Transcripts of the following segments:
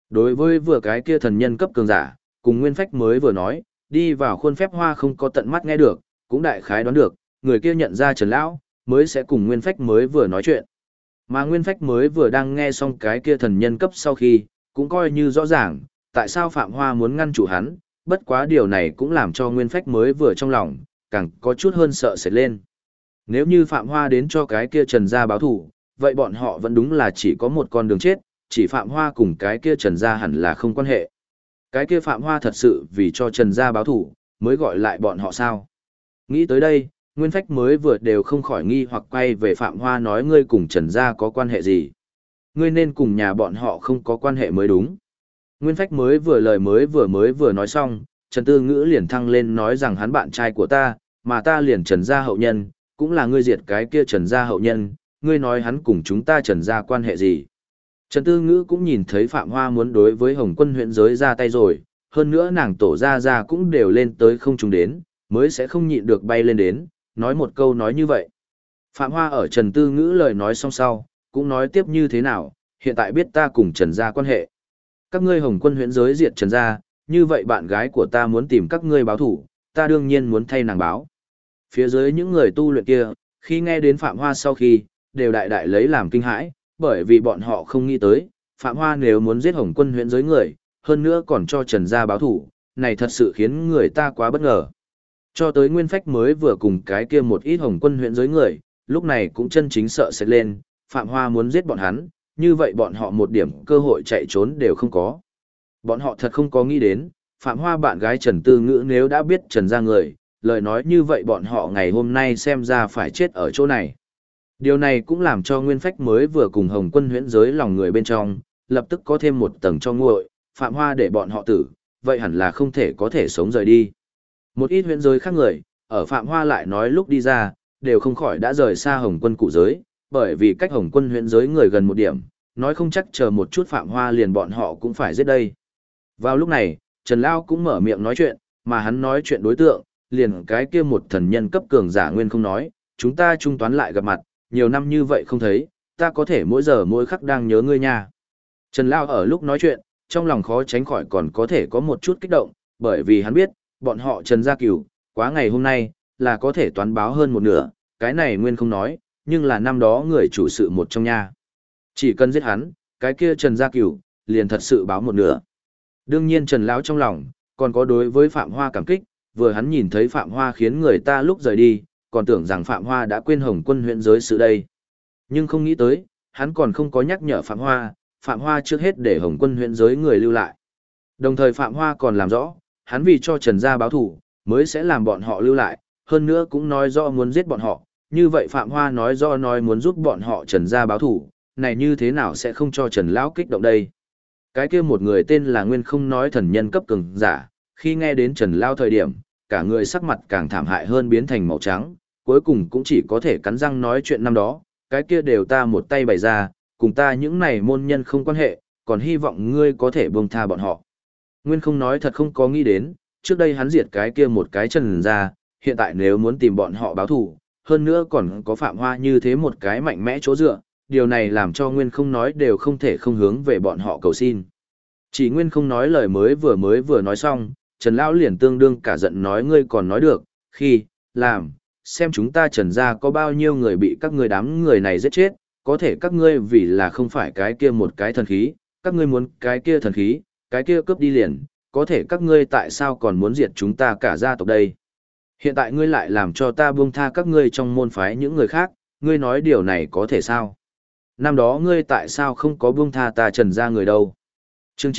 Đối với vừa cái kia thần nhân cấp cường giả, cùng Nguyên Phách mới vừa nói, đi vào khuôn phép hoa không có tận mắt nghe được, cũng đại khái đoán được, người kia nhận ra Trần Lão, mới sẽ cùng Nguyên Phách mới vừa nói chuyện. Mà Nguyên Phách mới vừa đang nghe xong cái kia thần nhân cấp sau khi, cũng coi như rõ ràng, tại sao Phạm Hoa muốn ngăn chủ hắn, bất quá điều này cũng làm cho Nguyên Phách mới vừa trong lòng, càng có chút hơn sợ sệt lên. Nếu như Phạm Hoa đến cho cái kia Trần gia báo thủ, vậy bọn họ vẫn đúng là chỉ có một con đường chết, chỉ Phạm Hoa cùng cái kia Trần gia hẳn là không quan hệ. Cái kia Phạm Hoa thật sự vì cho Trần gia báo thủ, mới gọi lại bọn họ sao? Nghĩ tới đây, Nguyên Phách mới vừa đều không khỏi nghi hoặc quay về Phạm Hoa nói ngươi cùng Trần gia có quan hệ gì? Ngươi nên cùng nhà bọn họ không có quan hệ mới đúng. Nguyên Phách mới vừa lời mới vừa nói xong, Trần Tư Ngữ liền thăng lên nói rằng hắn bạn trai của ta, mà ta liền Trần gia hậu nhân, cũng là ngươi diệt cái kia Trần gia hậu nhân, ngươi nói hắn cùng chúng ta Trần gia quan hệ gì? Trần Tư Ngữ cũng nhìn thấy Phạm Hoa muốn đối với Hồng Quân huyện giới ra tay rồi, hơn nữa nàng tổ ra cũng đều lên tới không trùng đến, mới sẽ không nhịn được bay lên đến, nói một câu nói như vậy. Phạm Hoa ở Trần Tư Ngữ lời nói xong sau, cũng nói tiếp như thế nào, hiện tại biết ta cùng Trần gia quan hệ. Các ngươi Hồng Quân huyện giới diệt Trần gia, như vậy bạn gái của ta muốn tìm các ngươi báo thủ, ta đương nhiên muốn thay nàng báo. Phía dưới những người tu luyện kia, khi nghe đến Phạm Hoa sau khi, đều đại đại lấy làm kinh hãi, bởi vì bọn họ không nghĩ tới, Phạm Hoa nếu muốn giết Hồng Quân huyện giới người, hơn nữa còn cho Trần gia báo thủ, này thật sự khiến người ta quá bất ngờ. Cho tới Nguyên Phách mới vừa cùng cái kia một ít Hồng Quân huyện giới người, lúc này cũng chân chính sợ sệt lên, Phạm Hoa muốn giết bọn hắn, như vậy bọn họ một điểm cơ hội chạy trốn đều không có. Bọn họ thật không có nghĩ đến, Phạm Hoa bạn gái Trần Tư Ngữ nếu đã biết Trần gia người, lời nói như vậy bọn họ ngày hôm nay xem ra phải chết ở chỗ này. Điều này cũng làm cho Nguyên Phách mới vừa cùng Hồng Quân huyễn giới lòng người bên trong, lập tức có thêm một tầng cho nguội, Phạm Hoa để bọn họ tử, vậy hẳn là không thể có thể sống rời đi. Một ít huyễn giới khác người, ở Phạm Hoa lại nói lúc đi ra, đều không khỏi đã rời xa Hồng Quân cụ giới, bởi vì cách Hồng Quân huyễn giới người gần một điểm, nói không chắc chờ một chút Phạm Hoa liền bọn họ cũng phải giết đây. Vào lúc này, Trần Lao cũng mở miệng nói chuyện, mà hắn nói chuyện đối tượng, liền cái kia một thần nhân cấp cường giả Nguyên không nói, chúng ta trung toán lại gặp mặt, nhiều năm như vậy không thấy, ta có thể mỗi giờ mỗi khắc đang nhớ ngươi nha. Trần Lao ở lúc nói chuyện, trong lòng khó tránh khỏi còn có thể có một chút kích động, bởi vì hắn biết, bọn họ Trần Gia Cửu, quá ngày hôm nay, là có thể toán báo hơn một nửa, cái này Nguyên không nói, nhưng là năm đó người chủ sự một trong nha. Chỉ cần giết hắn, cái kia Trần Gia Cửu, liền thật sự báo một nửa. Đương nhiên Trần Lão trong lòng, còn có đối với Phạm Hoa cảm kích, vừa hắn nhìn thấy Phạm Hoa khiến người ta lúc rời đi, còn tưởng rằng Phạm Hoa đã quên Hồng Quân huyện giới sự đây. Nhưng không nghĩ tới, hắn còn không có nhắc nhở Phạm Hoa trước hết để Hồng Quân huyện giới người lưu lại. Đồng thời Phạm Hoa còn làm rõ, hắn vì cho Trần gia báo thủ, mới sẽ làm bọn họ lưu lại, hơn nữa cũng nói rõ muốn giết bọn họ, như vậy Phạm Hoa nói rõ nói muốn giúp bọn họ Trần gia báo thủ, này như thế nào sẽ không cho Trần Lão kích động đây. Cái kia một người tên là Nguyên không nói thần nhân cấp cường giả, khi nghe đến Trần Lao thời điểm, cả người sắc mặt càng thảm hại hơn biến thành màu trắng, cuối cùng cũng chỉ có thể cắn răng nói chuyện năm đó, cái kia đều ta một tay bày ra, cùng ta những này môn nhân không quan hệ, còn hy vọng ngươi có thể buông tha bọn họ. Nguyên không nói thật không có nghĩ đến, trước đây hắn diệt cái kia một cái Trần ra, hiện tại nếu muốn tìm bọn họ báo thù, hơn nữa còn có Phạm Hoa như thế một cái mạnh mẽ chỗ dựa, điều này làm cho Nguyên không nói đều không thể không hướng về bọn họ cầu xin. Chỉ Nguyên không nói lời mới vừa nói xong, Trần Lão liền tương đương cả giận nói ngươi còn nói được, khi, làm, xem chúng ta Trần gia có bao nhiêu người bị các ngươi đám người này giết chết, có thể các ngươi vì là không phải cái kia một cái thần khí, các ngươi muốn cái kia thần khí, cái kia cướp đi liền, có thể các ngươi tại sao còn muốn diệt chúng ta cả gia tộc đây? Hiện tại ngươi lại làm cho ta buông tha các ngươi trong môn phái những người khác, ngươi nói điều này có thể sao? Năm đó ngươi tại sao không có buông tha ta Trần gia người đâu? Chương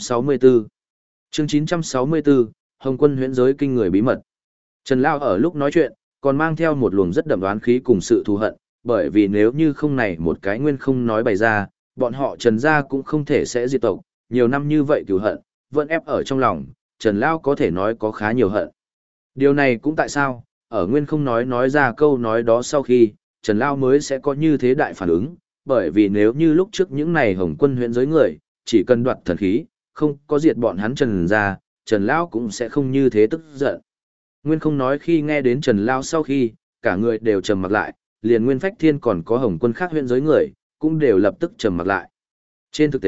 964 Chương 964, Hồng Quân huyễn giới kinh người bí mật. Trần Lao ở lúc nói chuyện, còn mang theo một luồng rất đậm đoán khí cùng sự thù hận, bởi vì nếu như không này một cái Nguyên không nói bày ra, bọn họ Trần gia cũng không thể sẽ diệt tộc, nhiều năm như vậy cừu hận, vẫn ép ở trong lòng, Trần Lao có thể nói có khá nhiều hận. Điều này cũng tại sao, ở Nguyên không nói ra câu nói đó sau khi, Trần Lao mới sẽ có như thế đại phản ứng, bởi vì nếu như lúc trước những này Hồng Quân huyễn giới người, chỉ cần đoạt thần khí, không có diệt bọn hắn Trần ra, Trần Lão cũng sẽ không như thế tức giận. Nguyên không nói khi nghe đến Trần Lão sau khi, cả người đều trầm mặc lại, liền Nguyên Phách Thiên còn có Hồng Quân khác huyện giới người, cũng đều lập tức trầm mặc lại. Trên thực tế,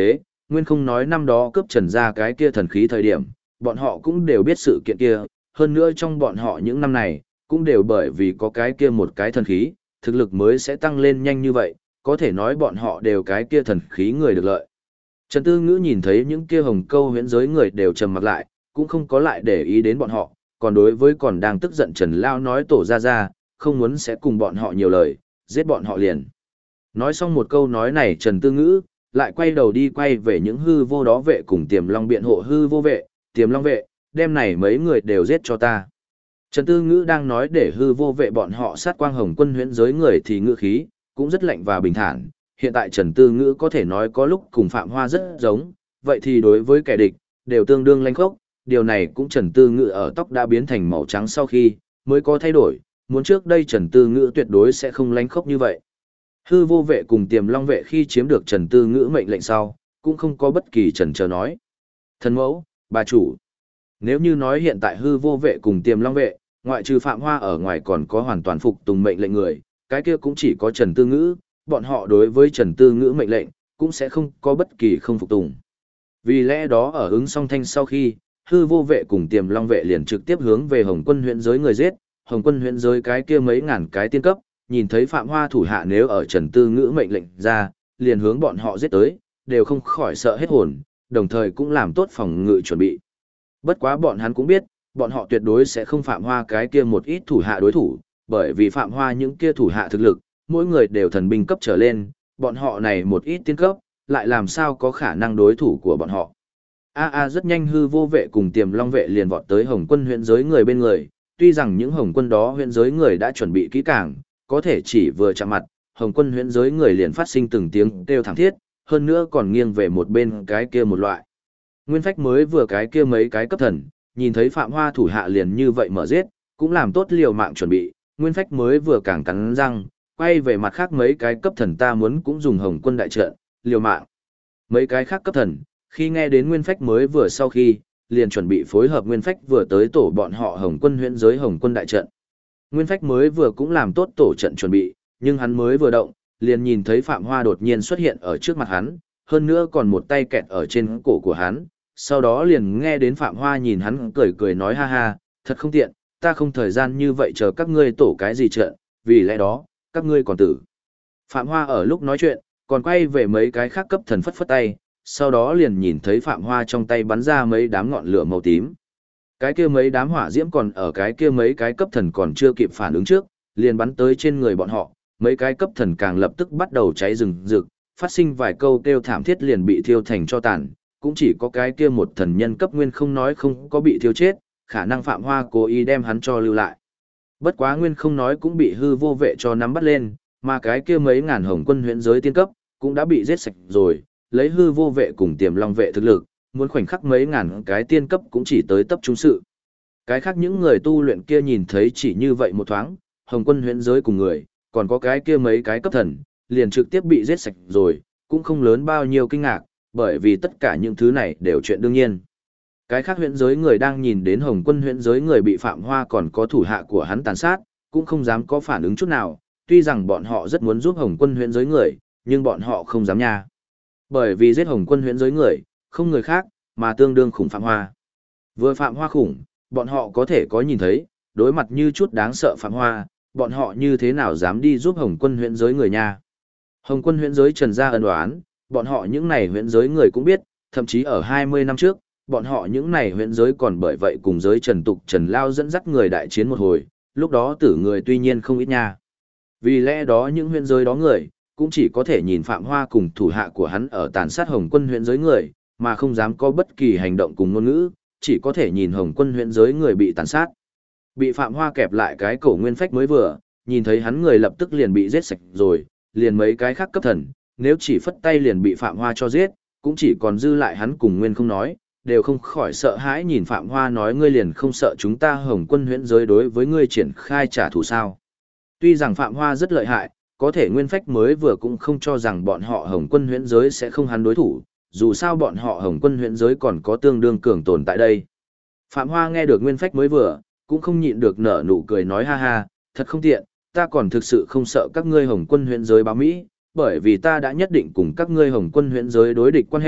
nguyên không nói năm đó cướp Trần gia cái kia thần khí thời điểm, bọn họ cũng đều biết sự kiện kia, hơn nữa trong bọn họ những năm này, cũng đều bởi vì có cái kia một cái thần khí, thực lực mới sẽ tăng lên nhanh như vậy, có thể nói bọn họ đều cái kia thần khí người được lợi. Trần Tư Ngữ nhìn thấy những kia hồng câu huyễn giới người đều trầm mặc lại, cũng không có lại để ý đến bọn họ, còn đối với còn đang tức giận Trần Lao nói tổ ra, không muốn sẽ cùng bọn họ nhiều lời, giết bọn họ liền. Nói xong một câu nói này Trần Tư Ngữ, lại quay đầu đi quay về những hư vô đó vệ cùng Tiềm Long biện hộ hư vô vệ, Tiềm Long vệ, đem này mấy người đều giết cho ta. Trần Tư Ngữ đang nói để hư vô vệ bọn họ sát quang hồng quân huyễn giới người thì ngữ khí, cũng rất lạnh và bình thản. Hiện tại Trần Tư Ngữ có thể nói có lúc cùng Phạm Hoa rất giống, vậy thì đối với kẻ địch, đều tương đương lanh khốc. Điều này cũng Trần Tư Ngữ ở tóc đã biến thành màu trắng sau khi, mới có thay đổi, muốn trước đây Trần Tư Ngữ tuyệt đối sẽ không lanh khốc như vậy. Hư vô vệ cùng Tiềm Long vệ khi chiếm được Trần Tư Ngữ mệnh lệnh sau, cũng không có bất kỳ chần chờ nói. Thần mẫu, bà chủ. Nếu như nói hiện tại hư vô vệ cùng Tiềm Long vệ, ngoại trừ Phạm Hoa ở ngoài còn có hoàn toàn phục tùng mệnh lệnh người, cái kia cũng chỉ có Trần Tư Ngữ, bọn họ đối với Trần Tư Ngữ mệnh lệnh, cũng sẽ không có bất kỳ không phục tùng. Vì lẽ đó ở ứng song thanh sau khi, hư vô vệ cùng Tiềm Long vệ liền trực tiếp hướng về Hồng Quân huyện giới người giết, Hồng Quân huyện giới cái kia mấy ngàn cái tiên cấp, nhìn thấy Phạm Hoa thủ hạ nếu ở Trần Tư Ngữ mệnh lệnh ra, liền hướng bọn họ giết tới, đều không khỏi sợ hết hồn, đồng thời cũng làm tốt phòng ngự chuẩn bị. Bất quá bọn hắn cũng biết, bọn họ tuyệt đối sẽ không Phạm Hoa cái kia một ít thủ hạ đối thủ, bởi vì Phạm Hoa những kia thủ hạ thực lực, mỗi người đều thần binh cấp trở lên, bọn họ này một ít tiên cấp, lại làm sao có khả năng đối thủ của bọn họ. Rất nhanh hư vô vệ cùng Tiềm Long vệ liền vọt tới Hồng Quân huyện giới người bên người, tuy rằng những Hồng Quân đó huyện giới người đã chuẩn bị kỹ càng, có thể chỉ vừa chạm mặt, Hồng Quân huyện giới người liền phát sinh từng tiếng kêu thảm thiết, hơn nữa còn nghiêng về một bên cái kia một loại. Nguyên Phách mới vừa cái kia mấy cái cấp thần, nhìn thấy Phạm Hoa thủ hạ liền như vậy mở giết, cũng làm tốt liều mạng chuẩn bị, Nguyên Phách mới vừa càng cắn răng, quay về mặt khác mấy cái cấp thần ta muốn cũng dùng Hồng Quân đại trận, liều mạng. Mấy cái khác cấp thần, khi nghe đến Nguyên Phách mới vừa sau khi, liền chuẩn bị phối hợp Nguyên Phách vừa tới tổ bọn họ Hồng Quân huyện giới Hồng Quân đại trận. Nguyên Phách mới vừa cũng làm tốt tổ trận chuẩn bị, nhưng hắn mới vừa động, liền nhìn thấy Phạm Hoa đột nhiên xuất hiện ở trước mặt hắn, hơn nữa còn một tay kẹt ở trên cổ của hắn, sau đó liền nghe đến Phạm Hoa nhìn hắn cười cười nói ha ha, thật không tiện, ta không thời gian như vậy chờ các ngươi tổ cái gì trận, vì lẽ đó, các ngươi còn tử. Phạm Hoa ở lúc nói chuyện, còn quay về mấy cái khác cấp thần phất phất tay, sau đó liền nhìn thấy Phạm Hoa trong tay bắn ra mấy đám ngọn lửa màu tím. Cái kia mấy đám hỏa diễm còn ở cái kia mấy cái cấp thần còn chưa kịp phản ứng trước, liền bắn tới trên người bọn họ, mấy cái cấp thần càng lập tức bắt đầu cháy rừng rực, phát sinh vài câu kêu thảm thiết liền bị thiêu thành cho tàn, cũng chỉ có cái kia một thần nhân cấp nguyên không nói không có bị thiêu chết, khả năng Phạm Hoa cố ý đem hắn cho lưu lại. Bất quá nguyên không nói cũng bị hư vô vệ cho nắm bắt lên, mà cái kia mấy ngàn Hồng Quân huyện giới tiên cấp, cũng đã bị giết sạch rồi, lấy hư vô vệ cùng Tiềm Long vệ thực lực, muốn khoảnh khắc mấy ngàn cái tiên cấp cũng chỉ tới tập trung sự. Cái khác những người tu luyện kia nhìn thấy chỉ như vậy một thoáng, Hồng Quân huyện giới cùng người, còn có cái kia mấy cái cấp thần, liền trực tiếp bị giết sạch rồi, cũng không lớn bao nhiêu kinh ngạc, bởi vì tất cả những thứ này đều chuyện đương nhiên. Cái khác huyện giới người đang nhìn đến Hồng Quân huyện giới người bị Phạm Hoa còn có thủ hạ của hắn tàn sát, cũng không dám có phản ứng chút nào, tuy rằng bọn họ rất muốn giúp Hồng Quân huyện giới người, nhưng bọn họ không dám nha. Bởi vì giết Hồng Quân huyện giới người, không người khác, mà tương đương khủng Phạm Hoa. Vừa Phạm Hoa khủng, bọn họ có thể có nhìn thấy, đối mặt như chút đáng sợ Phạm Hoa, bọn họ như thế nào dám đi giúp Hồng Quân huyện giới người nha. Hồng Quân huyện giới Trần gia ân oán, bọn họ những này huyện giới người cũng biết, thậm chí ở 20 năm trước, bọn họ những này huyện giới còn bởi vậy cùng giới Trần Tục Trần Lao dẫn dắt người đại chiến một hồi, lúc đó tử người tuy nhiên không ít nha. Vì lẽ đó những huyện giới đó người, cũng chỉ có thể nhìn Phạm Hoa cùng thủ hạ của hắn ở tàn sát Hồng Quân huyện giới người, mà không dám có bất kỳ hành động cùng ngôn ngữ, chỉ có thể nhìn Hồng Quân huyện giới người bị tàn sát. Bị Phạm Hoa kẹp lại cái cổ Nguyên Phách mới vừa, nhìn thấy hắn người lập tức liền bị giết sạch rồi, liền mấy cái khác cấp thần, nếu chỉ phất tay liền bị Phạm Hoa cho giết, cũng chỉ còn dư lại hắn cùng Nguyên không nói, đều không khỏi sợ hãi nhìn Phạm Hoa nói ngươi liền không sợ chúng ta Hồng Quân huyện giới đối với ngươi triển khai trả thù sao. Tuy rằng Phạm Hoa rất lợi hại, có thể Nguyên Phách mới vừa cũng không cho rằng bọn họ Hồng Quân huyện giới sẽ không hắn đối thủ, dù sao bọn họ Hồng Quân huyện giới còn có tương đương cường tồn tại đây. Phạm Hoa nghe được Nguyên Phách mới vừa, cũng không nhịn được nở nụ cười nói ha ha, thật không tiện, ta còn thực sự không sợ các ngươi Hồng Quân huyện giới báo Mỹ, bởi vì ta đã nhất định cùng các ngươi Hồng Quân huyện giới đối địch quan hệ,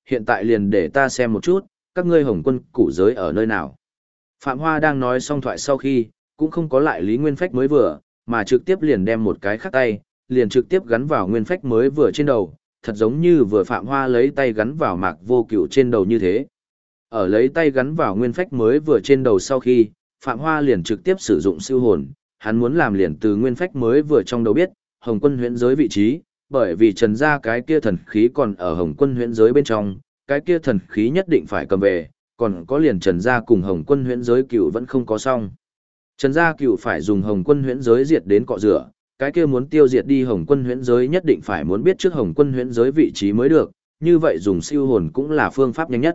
hiện tại liền để ta xem một chút, các ngươi Hồng Quân củ giới ở nơi nào. Phạm Hoa đang nói xong thoại sau khi, cũng không có lại Lý Nguyên Phách mới vừa, mà trực tiếp liền đem một cái khắc tay, liền trực tiếp gắn vào Nguyên Phách mới vừa trên đầu, thật giống như vừa Phạm Hoa lấy tay gắn vào Mạc Vô Cửu trên đầu như thế. Ở lấy tay gắn vào Nguyên Phách mới vừa trên đầu sau khi, Phạm Hoa liền trực tiếp sử dụng siêu hồn, hắn muốn làm liền từ Nguyên Phách mới vừa trong đầu biết, Hồng Quân huyễn giới vị trí, bởi vì Trần gia cái kia thần khí còn ở Hồng Quân huyễn giới bên trong, cái kia thần khí nhất định phải cầm về, còn có liền Trần gia cùng Hồng Quân huyễn giới cựu vẫn không có xong. Trần gia cựu phải dùng Hồng Quân huyễn giới diệt đến cọ rửa, cái kia muốn tiêu diệt đi Hồng Quân huyễn giới nhất định phải muốn biết trước Hồng Quân huyễn giới vị trí mới được, như vậy dùng siêu hồn cũng là phương pháp nhanh nhất.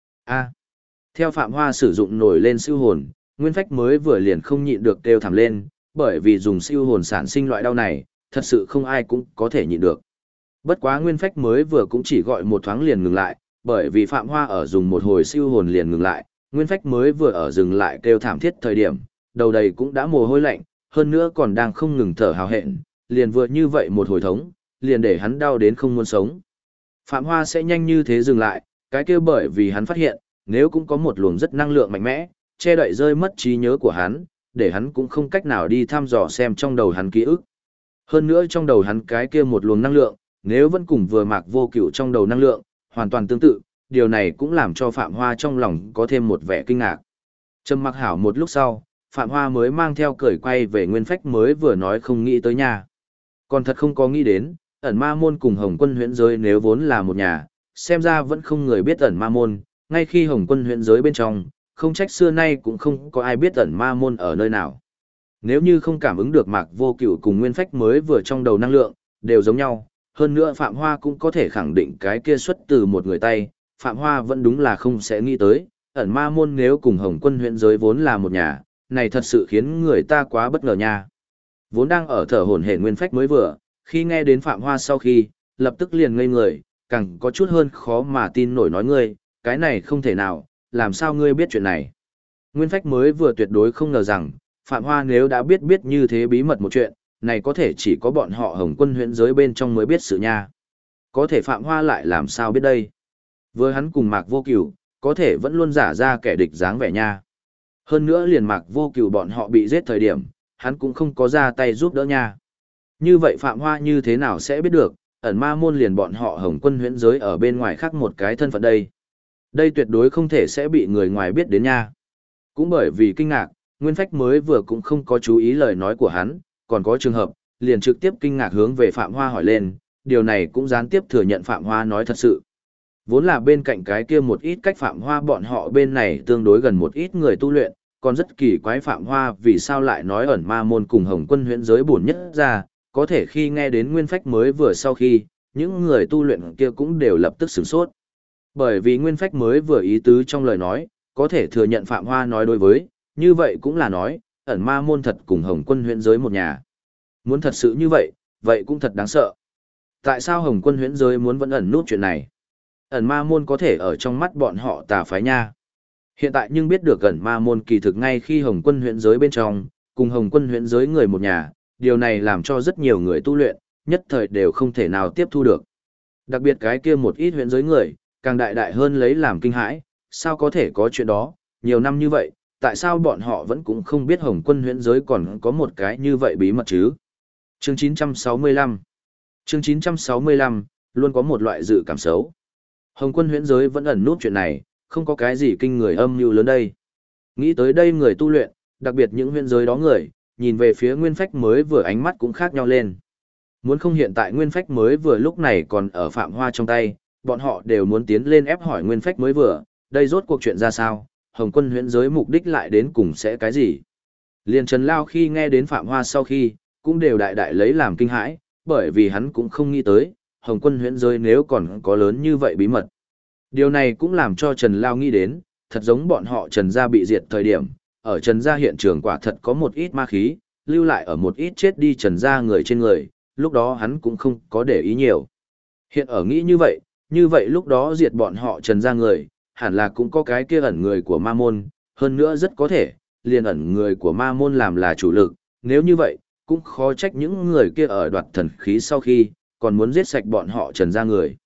Theo Phạm Hoa sử dụng nổi lên siêu hồn, Nguyên Phách mới vừa liền không nhịn được kêu thảm lên, bởi vì dùng siêu hồn sản sinh loại đau này, thật sự không ai cũng có thể nhịn được. Bất quá Nguyên Phách mới vừa cũng chỉ gọi một thoáng liền ngừng lại, bởi vì Phạm Hoa ở dùng một hồi siêu hồn liền ngừng lại, Nguyên Phách mới vừa ở dừng lại kêu thảm thiết thời điểm, đầu đầy cũng đã mồ hôi lạnh, hơn nữa còn đang không ngừng thở hào hẹn, liền vừa như vậy một hồi thống, liền để hắn đau đến không muốn sống. Phạm Hoa sẽ nhanh như thế dừng lại, cái kia bởi vì hắn phát hiện, nếu cũng có một luồng rất năng lượng mạnh mẽ, che đậy rơi mất trí nhớ của hắn, để hắn cũng không cách nào đi thăm dò xem trong đầu hắn ký ức. Hơn nữa trong đầu hắn cái kia một luồng năng lượng, nếu vẫn cùng vừa Mạc Vô Cửu trong đầu năng lượng, hoàn toàn tương tự, điều này cũng làm cho Phạm Hoa trong lòng có thêm một vẻ kinh ngạc. Trầm mặc hảo một lúc sau, Phạm Hoa mới mang theo cười quay về Nguyên Phách mới vừa nói không nghĩ tới nhà. Còn thật không có nghĩ đến, ẩn ma môn cùng Hồng Quân huyễn giới nếu vốn là một nhà, xem ra vẫn không người biết ẩn ma môn, ngay khi Hồng Quân huyễn giới bên trong, không trách xưa nay cũng không có ai biết ẩn ma môn ở nơi nào. Nếu như không cảm ứng được Mạc Vô Cửu cùng Nguyên Phách mới vừa trong đầu năng lượng, đều giống nhau, hơn nữa Phạm Hoa cũng có thể khẳng định cái kia xuất từ một người tay, Phạm Hoa vẫn đúng là không sẽ nghĩ tới, ẩn ma môn nếu cùng Hồng Quân huyễn giới vốn là một nhà, này thật sự khiến người ta quá bất ngờ nha. Vốn đang ở thở hổn hển Nguyên Phách mới vừa, khi nghe đến Phạm Hoa sau khi, lập tức liền ngây người, càng có chút hơn khó mà tin nổi nói ngươi, cái này không thể nào, làm sao ngươi biết chuyện này. Nguyên Phách mới vừa tuyệt đối không ngờ rằng, Phạm Hoa nếu đã biết như thế bí mật một chuyện, này có thể chỉ có bọn họ Hồng Quân huyễn giới bên trong mới biết sự nha. Có thể Phạm Hoa lại làm sao biết đây? Với hắn cùng Mạc Vô Cửu, có thể vẫn luôn giả ra kẻ địch dáng vẻ nha. Hơn nữa liền Mạc Vô Cửu bọn họ bị giết thời điểm, hắn cũng không có ra tay giúp đỡ nha. Như vậy Phạm Hoa như thế nào sẽ biết được, ẩn ma môn liền bọn họ Hồng Quân huyễn giới ở bên ngoài khác một cái thân phận đây. Đây tuyệt đối không thể sẽ bị người ngoài biết đến nha. Cũng bởi vì kinh ngạc, Nguyên Phách mới vừa cũng không có chú ý lời nói của hắn, còn có trường hợp, liền trực tiếp kinh ngạc hướng về Phạm Hoa hỏi lên, điều này cũng gián tiếp thừa nhận Phạm Hoa nói thật sự. Vốn là bên cạnh cái kia một ít cách Phạm Hoa bọn họ bên này tương đối gần một ít người tu luyện, còn rất kỳ quái Phạm Hoa vì sao lại nói ẩn ma môn cùng Hồng Quân huyễn giới bổn nhất ra, có thể khi nghe đến Nguyên Phách mới vừa sau khi, những người tu luyện kia cũng đều lập tức sửng sốt. Bởi vì Nguyên Phách mới vừa ý tứ trong lời nói, có thể thừa nhận Phạm Hoa nói đối với, như vậy cũng là nói, ẩn ma môn thật cùng Hồng Quân huyễn giới một nhà. Muốn thật sự như vậy, vậy cũng thật đáng sợ. Tại sao Hồng Quân huyễn giới muốn vẫn ẩn nút chuyện này? Ẩn ma môn có thể ở trong mắt bọn họ tà phái nha. Hiện tại nhưng biết được ẩn ma môn kỳ thực ngay khi Hồng Quân huyễn giới bên trong, cùng Hồng Quân huyễn giới người một nhà, điều này làm cho rất nhiều người tu luyện, nhất thời đều không thể nào tiếp thu được. Đặc biệt cái kia một ít huyễn giới người, càng đại hơn lấy làm kinh hãi, sao có thể có chuyện đó, nhiều năm như vậy, tại sao bọn họ vẫn cũng không biết Hồng Quân huyễn giới còn có một cái như vậy bí mật chứ? Chương 965 Chương 965, luôn có một loại dự cảm xấu. Hồng Quân huyễn giới vẫn ẩn nút chuyện này, không có cái gì kinh người âm mưu lớn đây. Nghĩ tới đây người tu luyện, đặc biệt những huyễn giới đó người, nhìn về phía Nguyên Phách mới vừa ánh mắt cũng khác nhau lên. Muốn không hiện tại Nguyên Phách mới vừa lúc này còn ở Phạm Hoa trong tay, bọn họ đều muốn tiến lên ép hỏi Nguyên Phách mới vừa, đây rốt cuộc chuyện ra sao, Hồng Quân huyễn giới mục đích lại đến cùng sẽ cái gì. Liên Trần Lao khi nghe đến Phạm Hoa sau khi, cũng đều đại lấy làm kinh hãi, bởi vì hắn cũng không nghĩ tới, Hồng Quân huyễn giới nếu còn có lớn như vậy bí mật. Điều này cũng làm cho Trần Lao nghĩ đến, thật giống bọn họ Trần gia bị diệt thời điểm, ở Trần gia hiện trường quả thật có một ít ma khí, lưu lại ở một ít chết đi Trần gia người trên người, lúc đó hắn cũng không có để ý nhiều. Hiện ở nghĩ như vậy lúc đó diệt bọn họ Trần gia người, hẳn là cũng có cái kia ẩn người của ma môn, hơn nữa rất có thể, liền ẩn người của ma môn làm là chủ lực, nếu như vậy, cũng khó trách những người kia ở đoạt thần khí sau khi, còn muốn giết sạch bọn họ Trần gia người.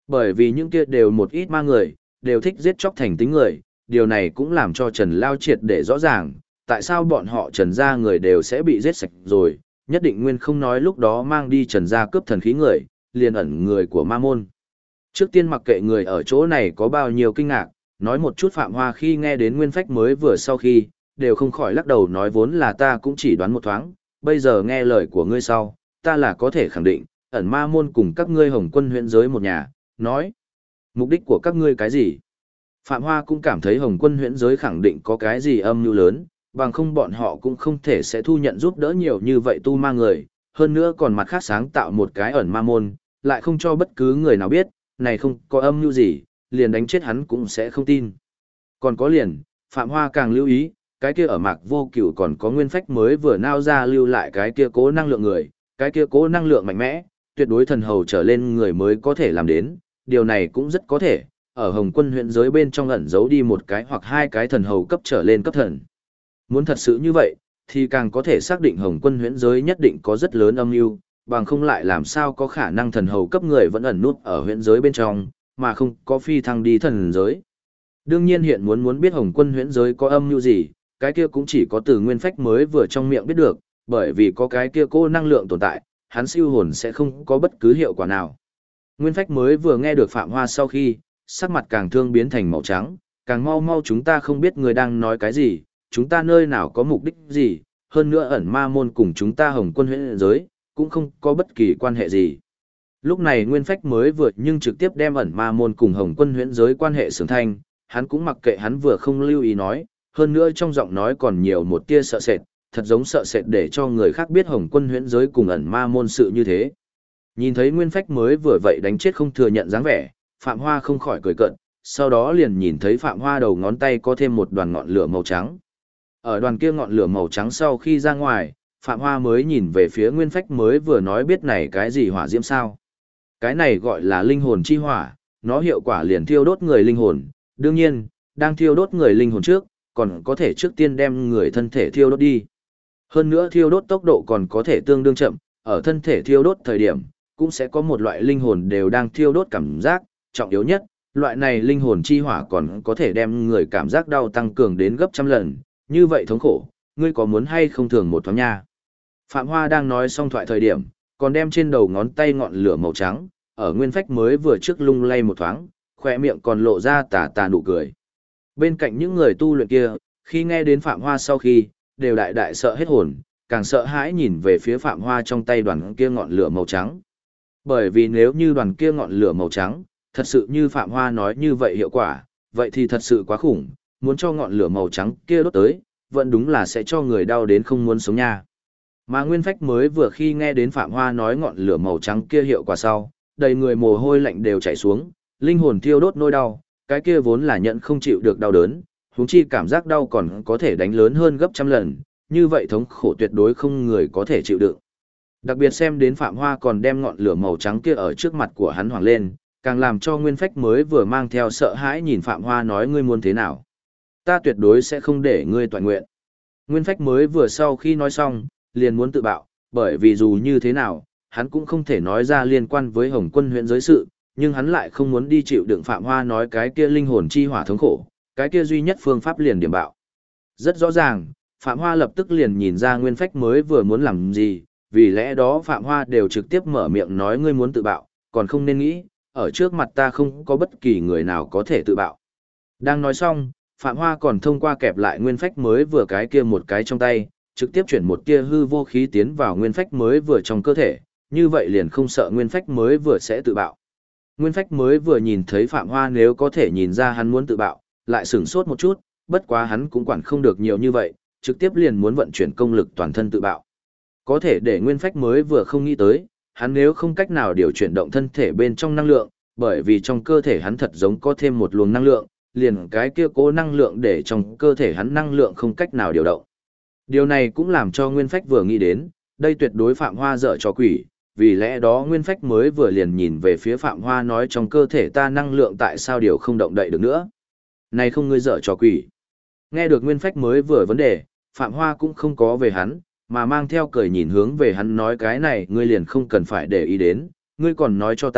Bởi vì những kia đều một ít ma người, đều thích giết chóc thành tính người, điều này cũng làm cho Trần Lao triệt để rõ ràng, tại sao bọn họ Trần gia người đều sẽ bị giết sạch rồi, nhất định nguyên không nói lúc đó mang đi Trần gia cướp thần khí người, liền ẩn người của ma môn. Trước tiên mặc kệ người ở chỗ này có bao nhiêu kinh ngạc, nói một chút Phạm Hoa khi nghe đến nguyên phách mới vừa sau khi, đều không khỏi lắc đầu nói vốn là ta cũng chỉ đoán một thoáng, bây giờ nghe lời của ngươi sau, ta là có thể khẳng định, ẩn ma môn cùng các ngươi Hồng Quân huyện giới một nhà, nói, mục đích của các ngươi cái gì? Phạm Hoa cũng cảm thấy Hồng Quân huyễn giới khẳng định có cái gì âm mưu lớn, bằng không bọn họ cũng không thể sẽ thu nhận giúp đỡ nhiều như vậy tu ma người, hơn nữa còn mặt khác sáng tạo một cái ẩn ma môn, lại không cho bất cứ người nào biết, này không có âm mưu gì, liền đánh chết hắn cũng sẽ không tin. Còn có liền, Phạm Hoa càng lưu ý, cái kia ở Mạc Vô Cửu còn có nguyên phách mới vừa nao ra lưu lại cái kia cố năng lượng người, cái kia cố năng lượng mạnh mẽ, tuyệt đối thần hầu trở lên người mới có thể làm đến, điều này cũng rất có thể, ở Hồng Quân huyện giới bên trong ẩn giấu đi một cái hoặc hai cái thần hầu cấp trở lên cấp thần. Muốn thật sự như vậy, thì càng có thể xác định Hồng Quân huyện giới nhất định có rất lớn âm mưu, bằng không lại làm sao có khả năng thần hầu cấp người vẫn ẩn nút ở huyện giới bên trong, mà không có phi thăng đi thần giới. Đương nhiên hiện muốn biết Hồng Quân huyện giới có âm mưu gì, cái kia cũng chỉ có từ nguyên phách mới vừa trong miệng biết được, bởi vì có cái kia cô năng lượng tồn tại, hắn siêu hồn sẽ không có bất cứ hiệu quả nào. Nguyên phách mới vừa nghe được Phạm Hoa sau khi, sắc mặt càng thương biến thành màu trắng, càng mau chúng ta không biết người đang nói cái gì, chúng ta nơi nào có mục đích gì, hơn nữa ẩn ma môn cùng chúng ta Hồng Quân huyện giới, cũng không có bất kỳ quan hệ gì. Lúc này Nguyên phách mới vừa nhưng trực tiếp đem ẩn ma môn cùng Hồng Quân huyện giới quan hệ sướng thanh, hắn cũng mặc kệ hắn vừa không lưu ý nói, hơn nữa trong giọng nói còn nhiều một tia sợ sệt, thật giống sợ sệt để cho người khác biết Hồng Quân huyện giới cùng ẩn ma môn sự như thế. Nhìn thấy Nguyên phách mới vừa vậy đánh chết không thừa nhận dáng vẻ, Phạm Hoa không khỏi cười cợt, sau đó liền nhìn thấy Phạm Hoa đầu ngón tay có thêm một đoàn ngọn lửa màu trắng. Ở đoàn kia ngọn lửa màu trắng sau khi ra ngoài, Phạm Hoa mới nhìn về phía nguyên phách mới vừa nói biết này cái gì hỏa diễm sao. Cái này gọi là linh hồn chi hỏa, nó hiệu quả liền thiêu đốt người linh hồn, đương nhiên, đang thiêu đốt người linh hồn trước, còn có thể trước tiên đem người thân thể thiêu đốt đi. Hơn nữa thiêu đốt tốc độ còn có thể tương đương chậm, ở thân thể thiêu đốt thời điểm, cũng sẽ có một loại linh hồn đều đang thiêu đốt cảm giác, trọng yếu nhất, loại này linh hồn chi hỏa còn có thể đem người cảm giác đau tăng cường đến gấp trăm lần, như vậy thống khổ, ngươi có muốn hay không thường một thoáng nha. Phạm Hoa đang nói xong thoại thời điểm, còn đem trên đầu ngón tay ngọn lửa màu trắng, ở nguyên phách mới vừa trước lung lay một thoáng, khỏe miệng còn lộ ra tà nụ cười. Bên cạnh những người tu luyện kia, khi nghe đến Phạm Hoa sau khi, đều đại sợ hết hồn, càng sợ hãi nhìn về phía Phạm Hoa trong tay đoàn kia ngọn lửa màu trắng. Bởi vì nếu như đoàn kia ngọn lửa màu trắng, thật sự như Phạm Hoa nói như vậy hiệu quả, vậy thì thật sự quá khủng, muốn cho ngọn lửa màu trắng kia đốt tới, vẫn đúng là sẽ cho người đau đến không muốn sống nha. Mà Nguyên phách mới vừa khi nghe đến Phạm Hoa nói ngọn lửa màu trắng kia hiệu quả sau, đầy người mồ hôi lạnh đều chảy xuống, linh hồn thiêu đốt nỗi đau, cái kia vốn là nhận không chịu được đau đớn, huống chi cảm giác đau còn có thể đánh lớn hơn gấp trăm lần, như vậy thống khổ tuyệt đối không người có thể chịu đựng. Đặc biệt xem đến Phạm Hoa còn đem ngọn lửa màu trắng kia ở trước mặt của hắn hoàng lên, càng làm cho Nguyên phách mới vừa mang theo sợ hãi nhìn Phạm Hoa nói ngươi muốn thế nào. Ta tuyệt đối sẽ không để ngươi toàn nguyện. Nguyên phách mới vừa sau khi nói xong, liền muốn tự bạo, bởi vì dù như thế nào, hắn cũng không thể nói ra liên quan với Hồng Quân huyện giới sự, nhưng hắn lại không muốn đi chịu đựng Phạm Hoa nói cái kia linh hồn chi hỏa thống khổ, cái kia duy nhất phương pháp liền điểm bạo. Rất rõ ràng, Phạm Hoa lập tức liền nhìn ra Nguyên phách mới vừa muốn làm gì, vì lẽ đó Phạm Hoa đều trực tiếp mở miệng nói ngươi muốn tự bạo, còn không nên nghĩ, ở trước mặt ta không có bất kỳ người nào có thể tự bạo. Đang nói xong, Phạm Hoa còn thông qua kẹp lại nguyên phách mới vừa cái kia một cái trong tay, trực tiếp chuyển một tia hư vô khí tiến vào nguyên phách mới vừa trong cơ thể, như vậy liền không sợ nguyên phách mới vừa sẽ tự bạo. Nguyên phách mới vừa nhìn thấy Phạm Hoa nếu có thể nhìn ra hắn muốn tự bạo, lại sửng sốt một chút, bất quá hắn cũng quản không được nhiều như vậy, trực tiếp liền muốn vận chuyển công lực toàn thân tự bạo. Có thể để nguyên phách mới vừa không nghĩ tới, hắn nếu không cách nào điều chuyển động thân thể bên trong năng lượng, bởi vì trong cơ thể hắn thật giống có thêm một luồng năng lượng, liền cái kia cố năng lượng để trong cơ thể hắn năng lượng không cách nào điều động. Điều này cũng làm cho Nguyên Phách vừa nghĩ đến, đây tuyệt đối Phạm Hoa dở trò quỷ, vì lẽ đó Nguyên Phách mới vừa liền nhìn về phía Phạm Hoa nói trong cơ thể ta năng lượng tại sao điều không động đậy được nữa. Này không ngươi dở trò quỷ. Nghe được Nguyên Phách mới vừa vấn đề, Phạm Hoa cũng không có về hắn, mà mang theo cười nhìn hướng về hắn nói cái này ngươi liền không cần phải để ý đến, ngươi còn nói cho ta,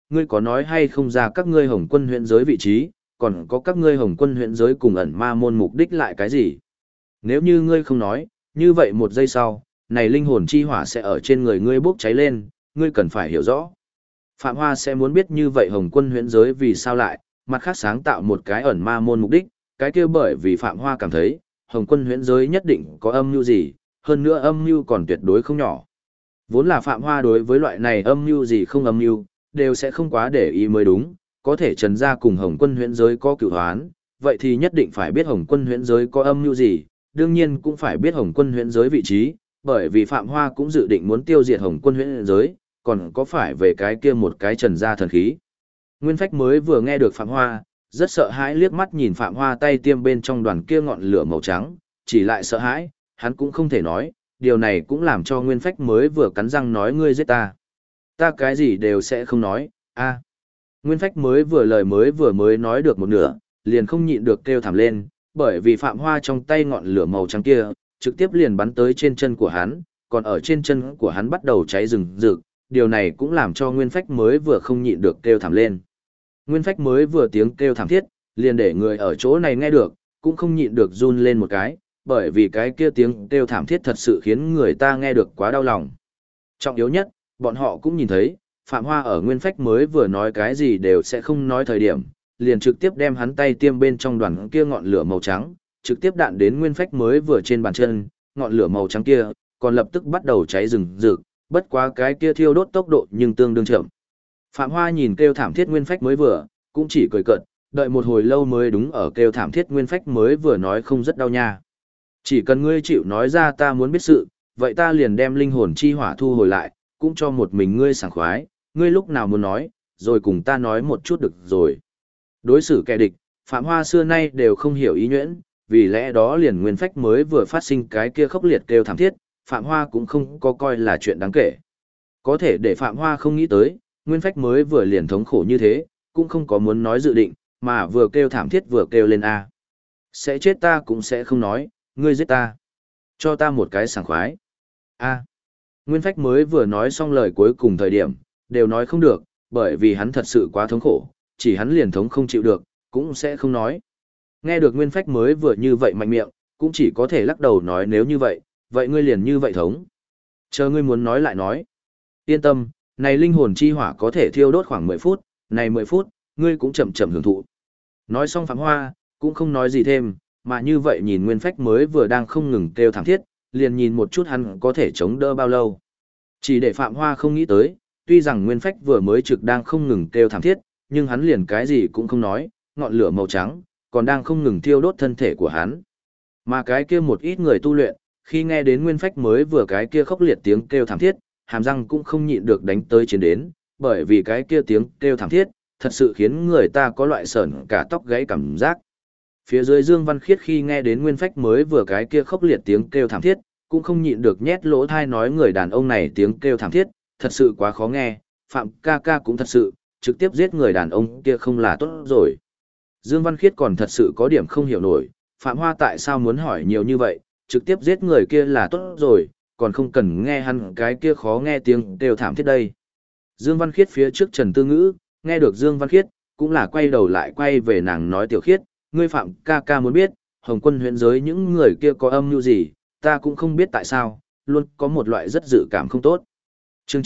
ngươi có nói hay không ra các ngươi Hồng Quân huyện giới vị trí, còn có các ngươi Hồng Quân huyện giới cùng ẩn ma môn mục đích lại cái gì? Nếu như ngươi không nói, như vậy một giây sau, này linh hồn chi hỏa sẽ ở trên người ngươi bốc cháy lên, ngươi cần phải hiểu rõ. Phạm Hoa sẽ muốn biết như vậy Hồng Quân huyễn giới vì sao lại, mặt khác sáng tạo một cái ẩn ma môn mục đích, cái kia bởi vì Phạm Hoa cảm thấy, Hồng Quân huyễn giới nhất định có âm mưu gì, hơn nữa âm mưu còn tuyệt đối không nhỏ. Vốn là Phạm Hoa đối với loại này âm mưu gì không âm mưu, đều sẽ không quá để ý mới đúng, có thể Trần gia cùng Hồng Quân huyễn giới có cửu hoán, vậy thì nhất định phải biết Hồng Quân huyễn giới có âm mưu gì, đương nhiên cũng phải biết Hồng Quân huyễn giới vị trí, bởi vì Phạm Hoa cũng dự định muốn tiêu diệt Hồng Quân huyễn giới, còn có phải về cái kia một cái Trần gia thần khí. Nguyên Phách mới vừa nghe được Phạm Hoa, rất sợ hãi liếc mắt nhìn Phạm Hoa tay tiêm bên trong đoàn kia ngọn lửa màu trắng, chỉ lại sợ hãi, hắn cũng không thể nói, điều này cũng làm cho Nguyên Phách mới vừa cắn răng nói ngươi giết ta. Ta cái gì đều sẽ không nói, a. Nguyên Phách mới vừa lời mới nói được một nửa, liền không nhịn được kêu thảm lên, bởi vì Phạm Hoa trong tay ngọn lửa màu trắng kia, trực tiếp liền bắn tới trên chân của hắn, còn ở trên chân của hắn bắt đầu cháy rừng rực, điều này cũng làm cho Nguyên Phách mới vừa không nhịn được kêu thảm lên. Nguyên Phách mới vừa tiếng kêu thảm thiết, liền để người ở chỗ này nghe được, cũng không nhịn được run lên một cái, bởi vì cái kia tiếng kêu thảm thiết thật sự khiến người ta nghe được quá đau lòng. Trọng yếu nhất, bọn họ cũng nhìn thấy, Phạm Hoa ở Nguyên Phách mới vừa nói cái gì đều sẽ không nói thời điểm, liền trực tiếp đem hắn tay tiêm bên trong đoàn kia ngọn lửa màu trắng, trực tiếp đạn đến Nguyên Phách mới vừa trên bàn chân, ngọn lửa màu trắng kia, còn lập tức bắt đầu cháy rừng rực, bất quá cái kia thiêu đốt tốc độ nhưng tương đương chậm. Phạm Hoa nhìn kêu thảm thiết Nguyên Phách mới vừa, cũng chỉ cười cợt, đợi một hồi lâu mới đúng ở kêu thảm thiết Nguyên Phách mới vừa nói không rất đau nha. Chỉ cần ngươi chịu nói ra ta muốn biết sự, vậy ta liền đem linh hồn chi hỏa thu hồi lại, cũng cho một mình ngươi sảng khoái, ngươi lúc nào muốn nói, rồi cùng ta nói một chút được rồi. Đối xử kẻ địch, Phạm Hoa xưa nay đều không hiểu ý nhuyễn, vì lẽ đó liền Nguyên Phách mới vừa phát sinh cái kia khốc liệt kêu thảm thiết, Phạm Hoa cũng không có coi là chuyện đáng kể. Có thể để Phạm Hoa không nghĩ tới, Nguyên Phách mới vừa liền thống khổ như thế, cũng không có muốn nói dự định, mà vừa kêu thảm thiết vừa kêu lên A. Sẽ chết ta cũng sẽ không nói, ngươi giết ta. Cho ta một cái sảng khoái. A. Nguyên Phách mới vừa nói xong lời cuối cùng thời điểm, đều nói không được, bởi vì hắn thật sự quá thống khổ, chỉ hắn liền thống không chịu được, cũng sẽ không nói. Nghe được Nguyên Phách mới vừa như vậy mạnh miệng, cũng chỉ có thể lắc đầu nói nếu như vậy, vậy ngươi liền như vậy thống. Chờ ngươi muốn nói lại nói. Yên tâm, này linh hồn chi hỏa có thể thiêu đốt khoảng 10 phút, này 10 phút, ngươi cũng chậm chậm hưởng thụ. Nói xong Phạm Hoa, cũng không nói gì thêm, mà như vậy nhìn Nguyên Phách mới vừa đang không ngừng kêu thảm thiết, liền nhìn một chút hắn có thể chống đỡ bao lâu. Chỉ để Phạm Hoa không nghĩ tới, tuy rằng Nguyên Phách vừa mới trực đang không ngừng kêu thảm thiết, nhưng hắn liền cái gì cũng không nói, ngọn lửa màu trắng, còn đang không ngừng thiêu đốt thân thể của hắn. Mà cái kia một ít người tu luyện, khi nghe đến Nguyên Phách mới vừa cái kia khốc liệt tiếng kêu thảm thiết, hàm răng cũng không nhịn được đánh tới chiến đến, bởi vì cái kia tiếng kêu thảm thiết, thật sự khiến người ta có loại sởn cả tóc gáy cảm giác. Phía dưới Dương Văn Khiết khi nghe đến Nguyên Phách mới vừa cái kia khốc liệt tiếng kêu thảm thiết, cũng không nhịn được nhét lỗ thai nói người đàn ông này tiếng kêu thảm thiết, thật sự quá khó nghe, Phạm ca ca cũng thật sự, trực tiếp giết người đàn ông kia không là tốt rồi. Dương Văn Khiết còn thật sự có điểm không hiểu nổi, Phạm Hoa tại sao muốn hỏi nhiều như vậy, trực tiếp giết người kia là tốt rồi, còn không cần nghe hắn cái kia khó nghe tiếng kêu thảm thiết đây. Dương Văn Khiết phía trước Trần Tư Ngữ, nghe được Dương Văn Khiết, cũng là quay đầu lại quay về nàng nói Tiểu Khiết, ngươi Phạm ca ca muốn biết, Hồng Quân huyện giới những người kia có âm mưu gì, ta cũng không biết tại sao, luôn có một loại rất dự cảm không tốt. Chương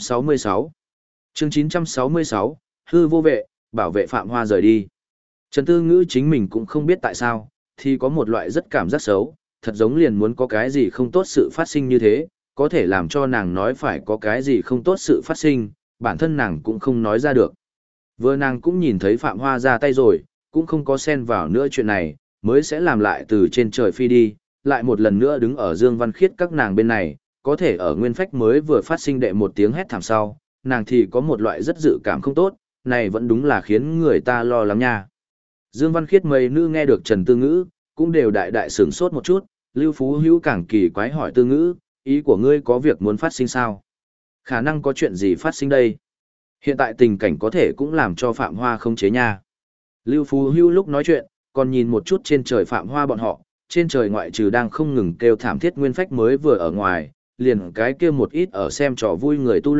966 Chương 966, hư vô vệ, bảo vệ Phạm Hoa rời đi. Trần Tư Ngữ chính mình cũng không biết tại sao, thì có một loại rất cảm giác xấu, thật giống liền muốn có cái gì không tốt sự phát sinh như thế, có thể làm cho nàng nói phải có cái gì không tốt sự phát sinh, bản thân nàng cũng không nói ra được. Vừa nàng cũng nhìn thấy Phạm Hoa ra tay rồi, cũng không có xen vào nữa chuyện này, mới sẽ làm lại từ trên trời phi đi, lại một lần nữa đứng ở Dương Văn Khiết các nàng bên này, có thể ở Nguyên Phách mới vừa phát sinh đệ một tiếng hét thảm sau, nàng thì có một loại rất dự cảm không tốt, này vẫn đúng là khiến người ta lo lắng nha. Dương Văn Khiết mấy nữ nghe được Trần Tư Ngữ, cũng đều đại đại sửng sốt một chút, Lưu Phú Hữu càng kỳ quái hỏi Tư Ngữ, ý của ngươi có việc muốn phát sinh sao? Khả năng có chuyện gì phát sinh đây? Hiện tại tình cảnh có thể cũng làm cho Phạm Hoa không chế nha. Lưu Phú Hữu lúc nói chuyện, còn nhìn một chút trên trời Phạm Hoa bọn họ, trên trời ngoại trừ đang không ngừng kêu thảm thiết Nguyên Phách mới vừa ở ngoài, liền cái kia một ít ở xem trò vui người tu luyện,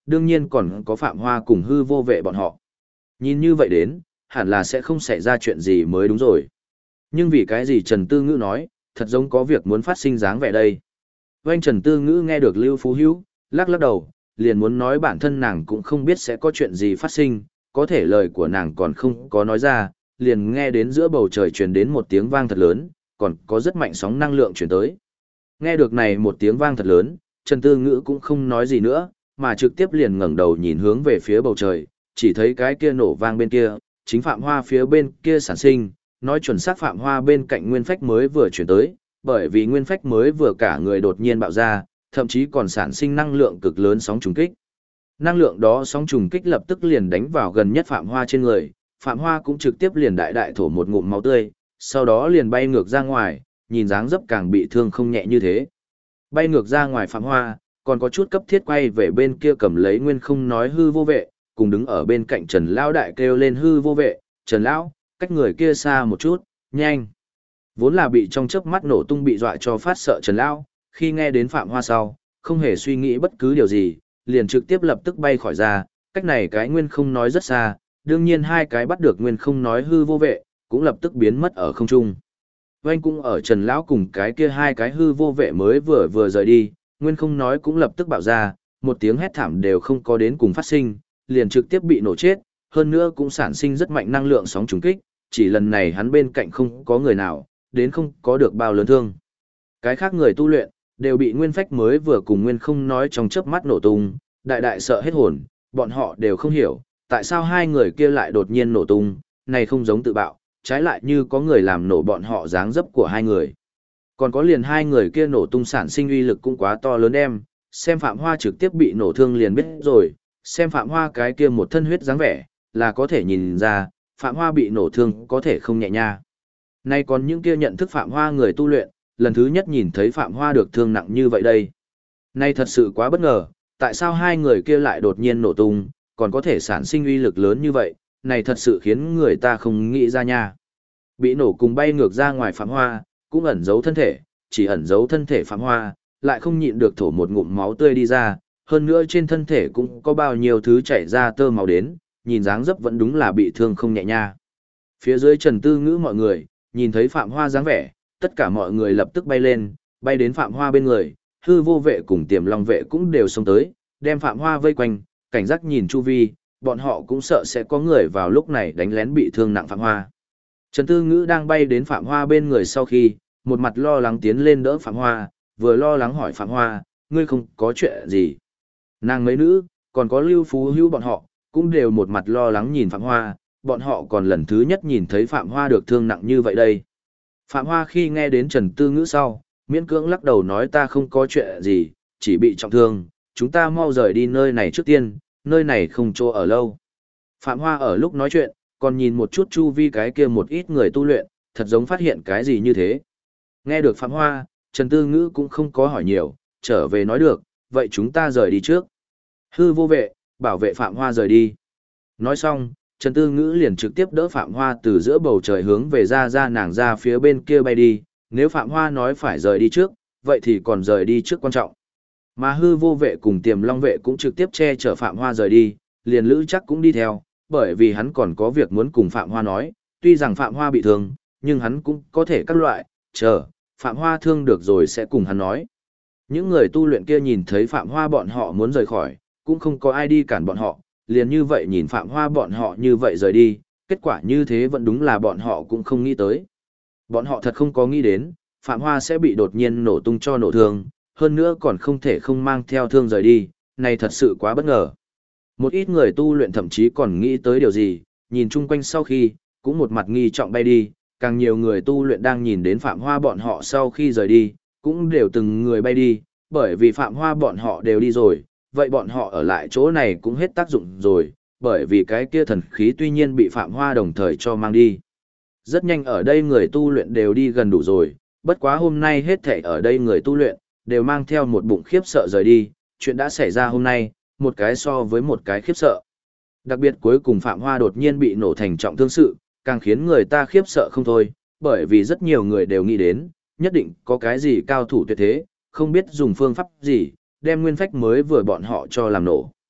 đương nhiên còn có Phạm Hoa cùng hư vô vệ bọn họ. Nhìn như vậy đến, hẳn là sẽ không xảy ra chuyện gì mới đúng rồi. Nhưng vì cái gì Trần Tư Ngữ nói, thật giống có việc muốn phát sinh dáng vẻ đây. Vanh Trần Tư Ngữ nghe được Lưu Phú Hữu, lắc lắc đầu, liền muốn nói bản thân nàng cũng không biết sẽ có chuyện gì phát sinh, có thể lời của nàng còn không có nói ra, liền nghe đến giữa bầu trời truyền đến một tiếng vang thật lớn, còn có rất mạnh sóng năng lượng truyền tới. Nghe được này một tiếng vang thật lớn, Trần Tư Ngữ cũng không nói gì nữa, mà trực tiếp liền ngẩng đầu nhìn hướng về phía bầu trời, chỉ thấy cái kia nổ vang bên kia, chính Phạm Hoa phía bên kia sản sinh, nói chuẩn xác Phạm Hoa bên cạnh nguyên phách mới vừa chuyển tới, bởi vì nguyên phách mới vừa cả người đột nhiên bạo ra, thậm chí còn sản sinh năng lượng cực lớn sóng trùng kích. Năng lượng đó sóng trùng kích lập tức liền đánh vào gần nhất Phạm Hoa trên người, Phạm Hoa cũng trực tiếp liền đại đại thổ một ngụm máu tươi, sau đó liền bay ngược ra ngoài, nhìn dáng dấp càng bị thương không nhẹ như thế. Bay ngược ra ngoài Phạm Hoa, còn có chút cấp thiết quay về bên kia cầm lấy nguyên không nói hư vô vệ, cùng đứng ở bên cạnh Trần Lão đại kêu lên hư vô vệ, Trần Lão, cách người kia xa một chút, nhanh. Vốn là bị trong chớp mắt nổ tung bị dọa cho phát sợ Trần Lão, khi nghe đến Phạm Hoa sau, không hề suy nghĩ bất cứ điều gì, liền trực tiếp lập tức bay khỏi ra, cách này cái nguyên không nói rất xa, đương nhiên hai cái bắt được nguyên không nói hư vô vệ, cũng lập tức biến mất ở không trung. Oanh cũng ở Trần Lão cùng cái kia hai cái hư vô vệ mới vừa rời đi, nguyên không nói cũng lập tức bạo ra, một tiếng hét thảm đều không có đến cùng phát sinh, liền trực tiếp bị nổ chết, hơn nữa cũng sản sinh rất mạnh năng lượng sóng trùng kích, chỉ lần này hắn bên cạnh không có người nào, đến không có được bao lớn thương. Cái khác người tu luyện, đều bị nguyên phách mới vừa cùng nguyên không nói trong chớp mắt nổ tung, đại đại sợ hết hồn, bọn họ đều không hiểu, tại sao hai người kia lại đột nhiên nổ tung, này không giống tự bạo, trái lại như có người làm nổ bọn họ dáng dấp của hai người. Còn có liền hai người kia nổ tung sản sinh uy lực cũng quá to lớn em, xem Phạm Hoa trực tiếp bị nổ thương liền biết rồi, xem Phạm Hoa cái kia một thân huyết dáng vẻ, là có thể nhìn ra, Phạm Hoa bị nổ thương có thể không nhẹ nha. Nay còn những kia nhận thức Phạm Hoa người tu luyện, lần thứ nhất nhìn thấy Phạm Hoa được thương nặng như vậy đây. Nay thật sự quá bất ngờ, tại sao hai người kia lại đột nhiên nổ tung, còn có thể sản sinh uy lực lớn như vậy, này thật sự khiến người ta không nghĩ ra nha. Bị nổ cùng bay ngược ra ngoài Phạm Hoa, cũng ẩn giấu thân thể, chỉ ẩn giấu thân thể Phạm Hoa, lại không nhịn được thổ một ngụm máu tươi đi ra, hơn nữa trên thân thể cũng có bao nhiêu thứ chảy ra tơ máu đến, nhìn dáng dấp vẫn đúng là bị thương không nhẹ nha. Phía dưới Trần Tư Ngữ mọi người, nhìn thấy Phạm Hoa dáng vẻ, tất cả mọi người lập tức bay lên, bay đến Phạm Hoa bên người, hư vô vệ cùng tiềm long vệ cũng đều xông tới, đem Phạm Hoa vây quanh, cảnh giác nhìn chu vi, bọn họ cũng sợ sẽ có người vào lúc này đánh lén bị thương nặng Phạm Hoa. Trần Tư Ngữ đang bay đến Phạm Hoa bên người sau khi, một mặt lo lắng tiến lên đỡ Phạm Hoa, vừa lo lắng hỏi Phạm Hoa, ngươi không có chuyện gì. Nàng mấy nữ, còn có Lưu Phú Hữu bọn họ, cũng đều một mặt lo lắng nhìn Phạm Hoa, bọn họ còn lần thứ nhất nhìn thấy Phạm Hoa được thương nặng như vậy đây. Phạm Hoa khi nghe đến Trần Tư Ngữ sau, miễn cưỡng lắc đầu nói ta không có chuyện gì, chỉ bị trọng thương, chúng ta mau rời đi nơi này trước tiên, nơi này không chỗ ở lâu. Phạm Hoa ở lúc nói chuyện, còn nhìn một chút chu vi cái kia một ít người tu luyện, thật giống phát hiện cái gì như thế. Nghe được Phạm Hoa, Trần Tư Ngữ cũng không có hỏi nhiều, trở về nói được, vậy chúng ta rời đi trước. Hư vô vệ, bảo vệ Phạm Hoa rời đi. Nói xong, Trần Tư Ngữ liền trực tiếp đỡ Phạm Hoa từ giữa bầu trời hướng về ra nàng ra phía bên kia bay đi, nếu Phạm Hoa nói phải rời đi trước, vậy thì còn rời đi trước quan trọng. Mà hư vô vệ cùng tiềm long vệ cũng trực tiếp che chở Phạm Hoa rời đi, liền Lữ Chắc cũng đi theo, bởi vì hắn còn có việc muốn cùng Phạm Hoa nói, tuy rằng Phạm Hoa bị thương, nhưng hắn cũng có thể các loại, chờ, Phạm Hoa thương được rồi sẽ cùng hắn nói. Những người tu luyện kia nhìn thấy Phạm Hoa bọn họ muốn rời khỏi, cũng không có ai đi cản bọn họ, liền như vậy nhìn Phạm Hoa bọn họ như vậy rời đi, kết quả như thế vẫn đúng là bọn họ cũng không nghĩ tới. Bọn họ thật không có nghĩ đến, Phạm Hoa sẽ bị đột nhiên nổ tung cho nổ thương, hơn nữa còn không thể không mang theo thương rời đi, này thật sự quá bất ngờ. Một ít người tu luyện thậm chí còn nghĩ tới điều gì, nhìn chung quanh sau khi, cũng một mặt nghi trọng bay đi, càng nhiều người tu luyện đang nhìn đến Phạm Hoa bọn họ sau khi rời đi, cũng đều từng người bay đi, bởi vì Phạm Hoa bọn họ đều đi rồi, vậy bọn họ ở lại chỗ này cũng hết tác dụng rồi, bởi vì cái kia thần khí tuy nhiên bị Phạm Hoa đồng thời cho mang đi. Rất nhanh ở đây người tu luyện đều đi gần đủ rồi, bất quá hôm nay hết thảy ở đây người tu luyện, đều mang theo một bụng khiếp sợ rời đi, chuyện đã xảy ra hôm nay, một cái so với một cái khiếp sợ. Đặc biệt cuối cùng Phạm Hoa đột nhiên bị nổ thành trọng thương sự, càng khiến người ta khiếp sợ không thôi, bởi vì rất nhiều người đều nghĩ đến, nhất định có cái gì cao thủ tuyệt thế, không biết dùng phương pháp gì, đem nguyên phách mới vừa bọn họ cho làm nổ.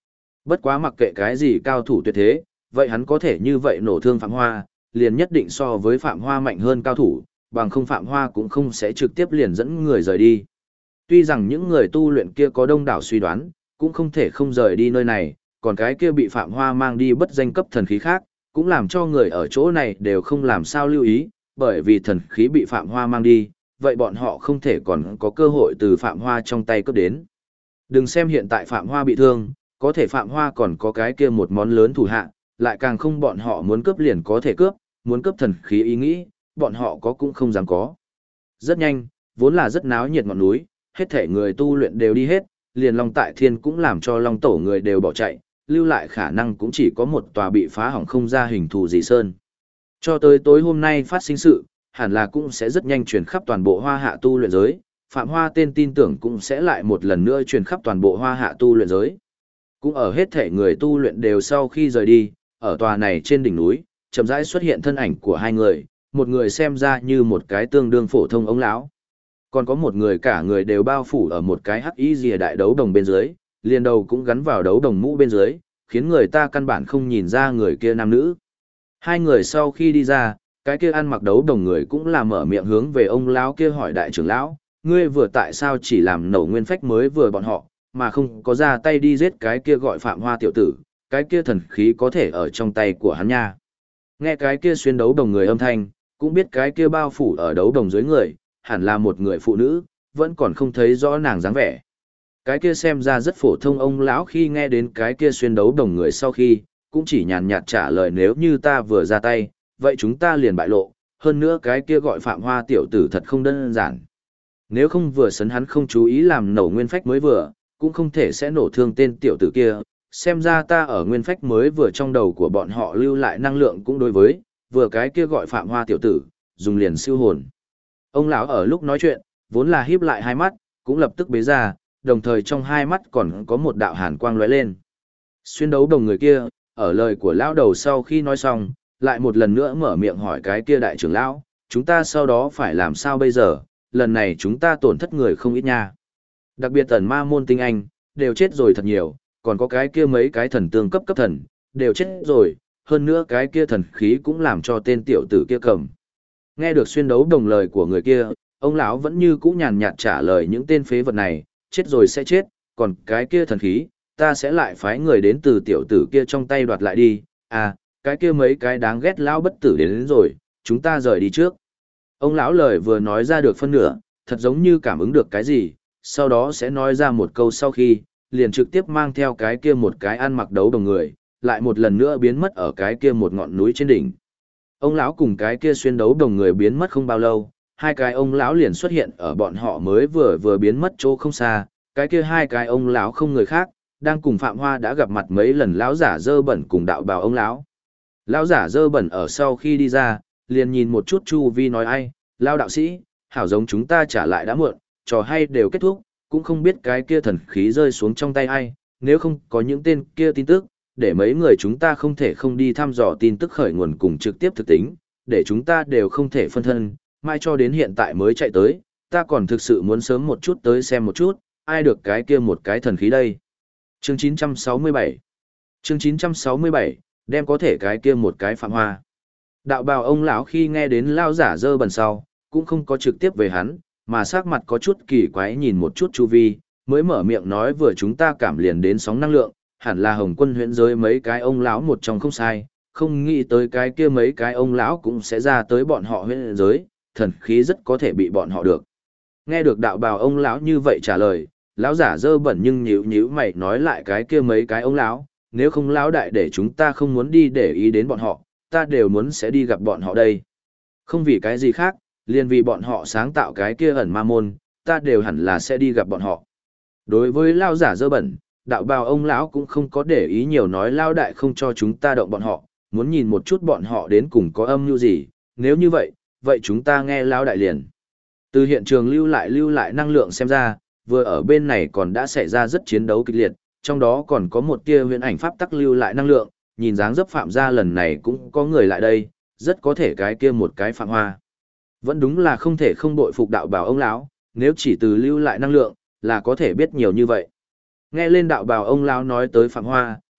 Bất quá mặc kệ cái gì cao thủ tuyệt thế, vậy hắn có thể như vậy nổ thương Phạm Hoa, liền nhất định so với Phạm Hoa mạnh hơn cao thủ, bằng không Phạm Hoa cũng không sẽ trực tiếp liền dẫn người rời đi. Tuy rằng những người tu luyện kia có đông đảo suy đoán, cũng không thể không rời đi nơi này, còn cái kia bị Phạm Hoa mang đi bất danh cấp thần khí khác, cũng làm cho người ở chỗ này đều không làm sao lưu ý, bởi vì thần khí bị Phạm Hoa mang đi, vậy bọn họ không thể còn có cơ hội từ Phạm Hoa trong tay cướp đến. Đừng xem hiện tại Phạm Hoa bị thương, có thể Phạm Hoa còn có cái kia một món lớn thủ hạ, lại càng không bọn họ muốn cướp liền có thể cướp, muốn cướp thần khí ý nghĩ, bọn họ có cũng không dám có. Rất nhanh, vốn là rất náo nhiệt ngọn núi, hết thể người tu luyện đều đi hết, liền Long Tại Thiên cũng làm cho Long Tổ người đều bỏ chạy, lưu lại khả năng cũng chỉ có một tòa bị phá hỏng không ra hình thù gì sơn. Cho tới tối hôm nay phát sinh sự, hẳn là cũng sẽ rất nhanh truyền khắp toàn bộ Hoa Hạ tu luyện giới, Phạm Hoa tên tin tưởng cũng sẽ lại một lần nữa truyền khắp toàn bộ Hoa Hạ tu luyện giới. Cũng ở hết thể người tu luyện đều sau khi rời đi, ở tòa này trên đỉnh núi, chậm rãi xuất hiện thân ảnh của hai người, một người xem ra như một cái tương đương phổ thông ông lão, còn có một người cả người đều bao phủ ở một cái hắc y rìa đại đấu đồng bên dưới, liền đầu cũng gắn vào đấu đồng mũ bên dưới, khiến người ta căn bản không nhìn ra người kia nam nữ. Hai người sau khi đi ra, cái kia ăn mặc đấu đồng người cũng là mở miệng hướng về ông lão kia hỏi đại trưởng lão, ngươi vừa tại sao chỉ làm nổ nguyên phách mới vừa bọn họ, mà không có ra tay đi giết cái kia gọi Phạm Hoa tiểu tử, cái kia thần khí có thể ở trong tay của hắn nha. Nghe cái kia xuyên đấu đồng người âm thanh, cũng biết cái kia bao phủ ở đấu đồng dưới người, hẳn là một người phụ nữ, vẫn còn không thấy rõ nàng dáng vẻ. Cái kia xem ra rất phổ thông ông lão khi nghe đến cái kia xuyên đấu đồng người sau khi, cũng chỉ nhàn nhạt trả lời nếu như ta vừa ra tay, vậy chúng ta liền bại lộ, hơn nữa cái kia gọi Phạm Hoa tiểu tử thật không đơn giản. Nếu không vừa sấn hắn không chú ý làm nổ nguyên phách mới vừa, cũng không thể sẽ nổ thương tên tiểu tử kia, xem ra ta ở nguyên phách mới vừa trong đầu của bọn họ lưu lại năng lượng cũng đối với, vừa cái kia gọi Phạm Hoa tiểu tử, dùng liền siêu hồn. Ông lão ở lúc nói chuyện, vốn là híp lại hai mắt, cũng lập tức bế ra, đồng thời trong hai mắt còn có một đạo hàn quang lóe lên. Xuyên đấu đồng người kia, ở lời của lão đầu sau khi nói xong, lại một lần nữa mở miệng hỏi cái kia đại trưởng lão, chúng ta sau đó phải làm sao bây giờ, lần này chúng ta tổn thất người không ít nha. Đặc biệt tần ma môn tinh anh, đều chết rồi thật nhiều, còn có cái kia mấy cái thần tương cấp thần, đều chết rồi, hơn nữa cái kia thần khí cũng làm cho tên tiểu tử kia cầm. Nghe được xuyên đấu đồng lời của người kia, ông lão vẫn như cũ nhàn nhạt trả lời những tên phế vật này, chết rồi sẽ chết, còn cái kia thần khí, ta sẽ lại phái người đến từ tiểu tử kia trong tay đoạt lại đi, à, cái kia mấy cái đáng ghét lão bất tử đến rồi, chúng ta rời đi trước. Ông lão lời vừa nói ra được phân nửa, thật giống như cảm ứng được cái gì, sau đó sẽ nói ra một câu sau khi, liền trực tiếp mang theo cái kia một cái ăn mặc đấu đồng người, lại một lần nữa biến mất ở cái kia một ngọn núi trên đỉnh. Ông lão cùng cái kia xuyên đấu đồng người biến mất không bao lâu, hai cái ông lão liền xuất hiện ở bọn họ mới vừa biến mất chỗ không xa, cái kia hai cái ông lão không người khác, đang cùng Phạm Hoa đã gặp mặt mấy lần lão giả dơ bẩn cùng đạo bào ông lão. Lão giả dơ bẩn ở sau khi đi ra, liền nhìn một chút chu vi nói ai, lão đạo sĩ, hảo giống chúng ta trả lại đã muộn, trò hay đều kết thúc, cũng không biết cái kia thần khí rơi xuống trong tay ai, nếu không có những tên kia tin tức, để mấy người chúng ta không thể không đi thăm dò tin tức khởi nguồn cùng trực tiếp thực tính, để chúng ta đều không thể phân thân, mai cho đến hiện tại mới chạy tới, ta còn thực sự muốn sớm một chút tới xem một chút, ai được cái kia một cái thần khí đây. Chương 967 Chương 967, đem có thể cái kia một cái Phạm Hoa. Đạo bào ông lão khi nghe đến lao giả dơ bẩn sau, cũng không có trực tiếp về hắn, mà sắc mặt có chút kỳ quái nhìn một chút chu vi, mới mở miệng nói vừa chúng ta cảm liền đến sóng năng lượng, hẳn là Hồng Quân huyện giới mấy cái ông lão một trong không sai, không nghĩ tới cái kia mấy cái ông lão cũng sẽ ra tới bọn họ huyện giới, thần khí rất có thể bị bọn họ được. Nghe được đạo bào ông lão như vậy trả lời, lão giả dơ bẩn nhưng nhíu nhíu mày nói lại cái kia mấy cái ông lão, nếu không lão đại để chúng ta không muốn đi để ý đến bọn họ, ta đều muốn sẽ đi gặp bọn họ đây. Không vì cái gì khác, liền vì bọn họ sáng tạo cái kia ẩn ma môn, ta đều hẳn là sẽ đi gặp bọn họ. Đối với lão giả dơ bẩn, đạo bào ông lão cũng không có để ý nhiều nói lão đại không cho chúng ta động bọn họ, muốn nhìn một chút bọn họ đến cùng có âm mưu gì, nếu như vậy, vậy chúng ta nghe lão đại liền. Từ hiện trường lưu lại năng lượng xem ra, vừa ở bên này còn đã xảy ra rất chiến đấu kịch liệt, trong đó còn có một tia huyền ảnh pháp tắc lưu lại năng lượng, nhìn dáng dấp Phạm gia lần này cũng có người lại đây, rất có thể cái kia một cái Phạm Hoa. Vẫn đúng là không thể không bội phục đạo bào ông lão, nếu chỉ từ lưu lại năng lượng, là có thể biết nhiều như vậy. Nghe lên đạo bào ông lão nói tới Phạm Hoa,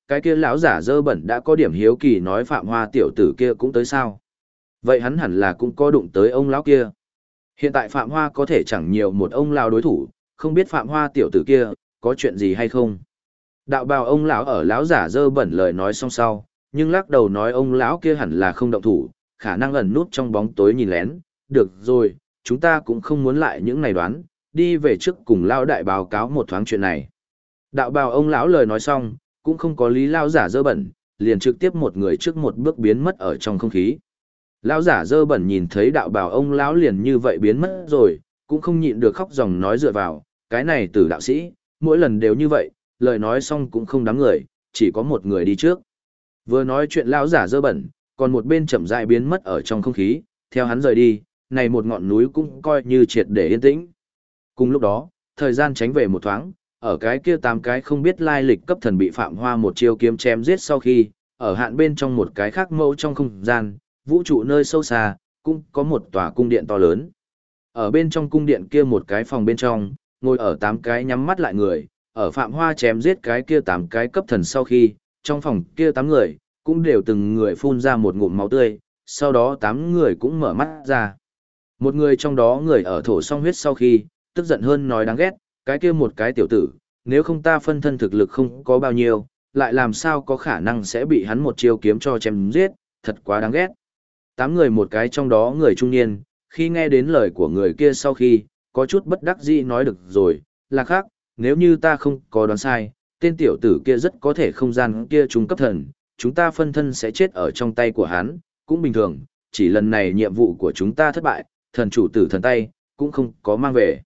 cái kia lão giả dơ bẩn đã có điểm hiếu kỳ nói Phạm Hoa tiểu tử kia cũng tới sao. Vậy hắn hẳn là cũng có đụng tới ông lão kia. Hiện tại Phạm Hoa có thể chẳng nhiều một ông lão đối thủ, không biết Phạm Hoa tiểu tử kia có chuyện gì hay không. Đạo bào ông lão ở lão giả dơ bẩn lời nói xong sau, nhưng lắc đầu nói ông lão kia hẳn là không động thủ, khả năng ẩn nút trong bóng tối nhìn lén. Được rồi, chúng ta cũng không muốn lại những này đoán, đi về trước cùng lão đại báo cáo một thoáng chuyện này. Đạo bào ông lão lời nói xong, cũng không có lý lão giả dơ bẩn, liền trực tiếp một người trước một bước biến mất ở trong không khí. Lão giả dơ bẩn nhìn thấy đạo bào ông lão liền như vậy biến mất rồi, cũng không nhịn được khóc dòng nói dựa vào, cái này từ đạo sĩ, mỗi lần đều như vậy, lời nói xong cũng không đám người, chỉ có một người đi trước. Vừa nói chuyện lão giả dơ bẩn, còn một bên chậm rãi biến mất ở trong không khí, theo hắn rời đi, này một ngọn núi cũng coi như triệt để yên tĩnh. Cùng lúc đó, thời gian tránh về một thoáng, ở cái kia 8 cái không biết lai lịch cấp thần bị Phạm Hoa một chiêu kiếm chém giết sau khi, ở hạn bên trong một cái khác mẫu trong không gian, vũ trụ nơi sâu xa, cũng có một tòa cung điện to lớn. Ở bên trong cung điện kia một cái phòng bên trong, ngồi ở 8 cái nhắm mắt lại người, ở Phạm Hoa chém giết cái kia 8 cái cấp thần sau khi, trong phòng kia 8 người, cũng đều từng người phun ra một ngụm máu tươi, sau đó 8 người cũng mở mắt ra. Một người trong đó người ở thổ xong huyết sau khi, tức giận hơn nói đáng ghét, cái kia một cái tiểu tử, nếu không ta phân thân thực lực không có bao nhiêu, lại làm sao có khả năng sẽ bị hắn một chiêu kiếm cho chém giết, thật quá đáng ghét. 8 người một cái trong đó người trung niên, khi nghe đến lời của người kia sau khi, có chút bất đắc dĩ nói được rồi, là khác, nếu như ta không có đoán sai, tên tiểu tử kia rất có thể không gian kia trung cấp thần, chúng ta phân thân sẽ chết ở trong tay của hắn, cũng bình thường, chỉ lần này nhiệm vụ của chúng ta thất bại, thần chủ tử thần tay, cũng không có mang về.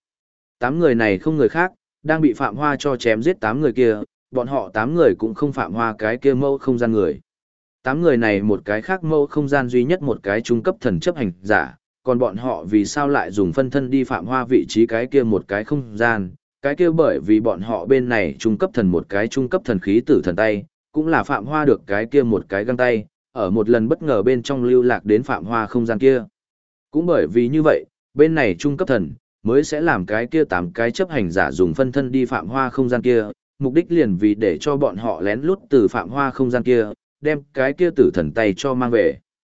8 người này không người khác, đang bị Phạm Hoa cho chém giết 8 người kia, bọn họ 8 người cũng không Phạm Hoa cái kia mâu không gian người. 8 người này một cái khác mâu không gian duy nhất một cái trung cấp thần chấp hành giả, còn bọn họ vì sao lại dùng phân thân đi Phạm Hoa vị trí cái kia một cái không gian, cái kia bởi vì bọn họ bên này trung cấp thần một cái trung cấp thần khí tử thần tay, cũng là Phạm Hoa được cái kia một cái găng tay, ở một lần bất ngờ bên trong lưu lạc đến Phạm Hoa không gian kia. Cũng bởi vì như vậy, bên này trung cấp thần, mới sẽ làm cái kia 8 cái chấp hành giả dùng phân thân đi Phạm Hoa không gian kia, mục đích liền vì để cho bọn họ lén lút từ Phạm Hoa không gian kia, đem cái kia tử thần tay cho mang về.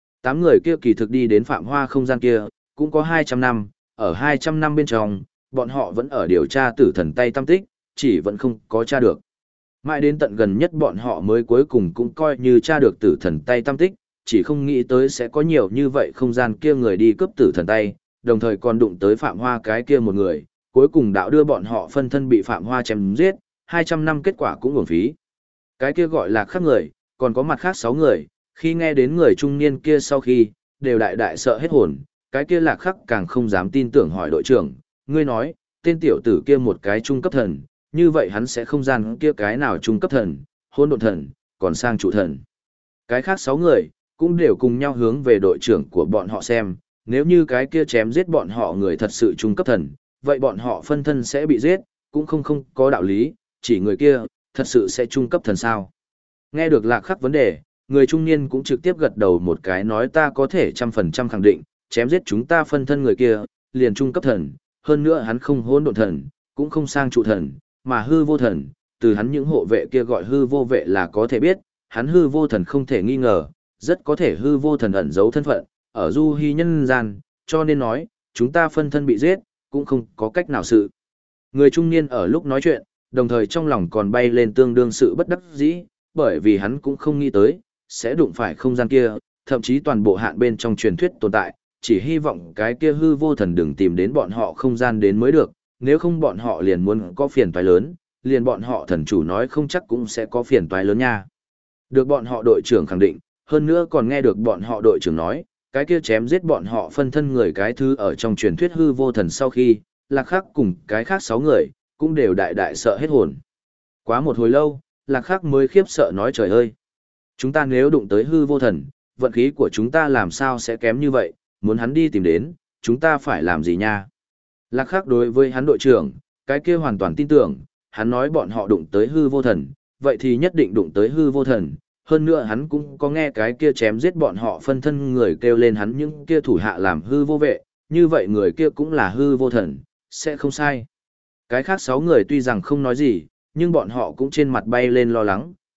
8 người kia kỳ thực đi đến Phạm Hoa không gian kia, cũng có 200 năm, ở 200 năm bên trong, bọn họ vẫn ở điều tra tử thần tay tâm tích, chỉ vẫn không có tra được. Mãi đến tận gần nhất bọn họ mới cuối cùng cũng coi như tra được tử thần tay tâm tích, chỉ không nghĩ tới sẽ có nhiều như vậy không gian kia người đi cướp tử thần tay, đồng thời còn đụng tới Phạm Hoa cái kia một người, cuối cùng đạo đưa bọn họ phân thân bị Phạm Hoa chém giết, 200 năm kết quả cũng uổng phí. Cái kia gọi là khác người, còn có mặt khác 6 người, khi nghe đến người trung niên kia sau khi, đều đại đại sợ hết hồn, cái kia lạc khắc càng không dám tin tưởng hỏi đội trưởng, ngươi nói, tên tiểu tử kia một cái trung cấp thần, như vậy hắn sẽ không gian kia cái nào trung cấp thần, hôn độn thần, còn sang trụ thần. Cái khác 6 người, cũng đều cùng nhau hướng về đội trưởng của bọn họ xem, nếu như cái kia chém giết bọn họ người thật sự trung cấp thần, vậy bọn họ phân thân sẽ bị giết, cũng không có đạo lý, chỉ người kia, thật sự sẽ trung cấp thần sao. Nghe được lạc khắc vấn đề, người trung niên cũng trực tiếp gật đầu một cái nói ta có thể 100% khẳng định, chém giết chúng ta phân thân người kia, liền trung cấp thần, hơn nữa hắn không hỗn độn thần, cũng không sang trụ thần, mà hư vô thần, từ hắn những hộ vệ kia gọi hư vô vệ là có thể biết, hắn hư vô thần không thể nghi ngờ, rất có thể hư vô thần ẩn giấu thân phận, ở du hy nhân gian, cho nên nói, chúng ta phân thân bị giết, cũng không có cách nào sự. Người trung niên ở lúc nói chuyện, đồng thời trong lòng còn bay lên tương đương sự bất đắc dĩ, bởi vì hắn cũng không nghĩ tới, sẽ đụng phải không gian kia, thậm chí toàn bộ hạn bên trong truyền thuyết tồn tại, chỉ hy vọng cái kia hư vô thần đừng tìm đến bọn họ không gian đến mới được, nếu không bọn họ liền muốn có phiền toái lớn, liền bọn họ thần chủ nói không chắc cũng sẽ có phiền toái lớn nha. Được bọn họ đội trưởng khẳng định, hơn nữa còn nghe được bọn họ đội trưởng nói, cái kia chém giết bọn họ phân thân người cái thứ ở trong truyền thuyết hư vô thần sau khi, lạc khắc cùng cái khác 6 người, cũng đều đại đại sợ hết hồn. Quá một hồi lâu, lạc khắc mới khiếp sợ nói trời ơi. Chúng ta nếu đụng tới hư vô thần, vận khí của chúng ta làm sao sẽ kém như vậy, muốn hắn đi tìm đến, chúng ta phải làm gì nha? Lạc khắc đối với hắn đội trưởng, cái kia hoàn toàn tin tưởng, hắn nói bọn họ đụng tới hư vô thần, vậy thì nhất định đụng tới hư vô thần. Hơn nữa hắn cũng có nghe cái kia chém giết bọn họ phân thân người kêu lên hắn những kia thủ hạ làm hư vô vệ, như vậy người kia cũng là hư vô thần, sẽ không sai. Cái khác 6 người tuy rằng không nói gì, nhưng bọn họ cũng trên mặt bay lên lo lắng,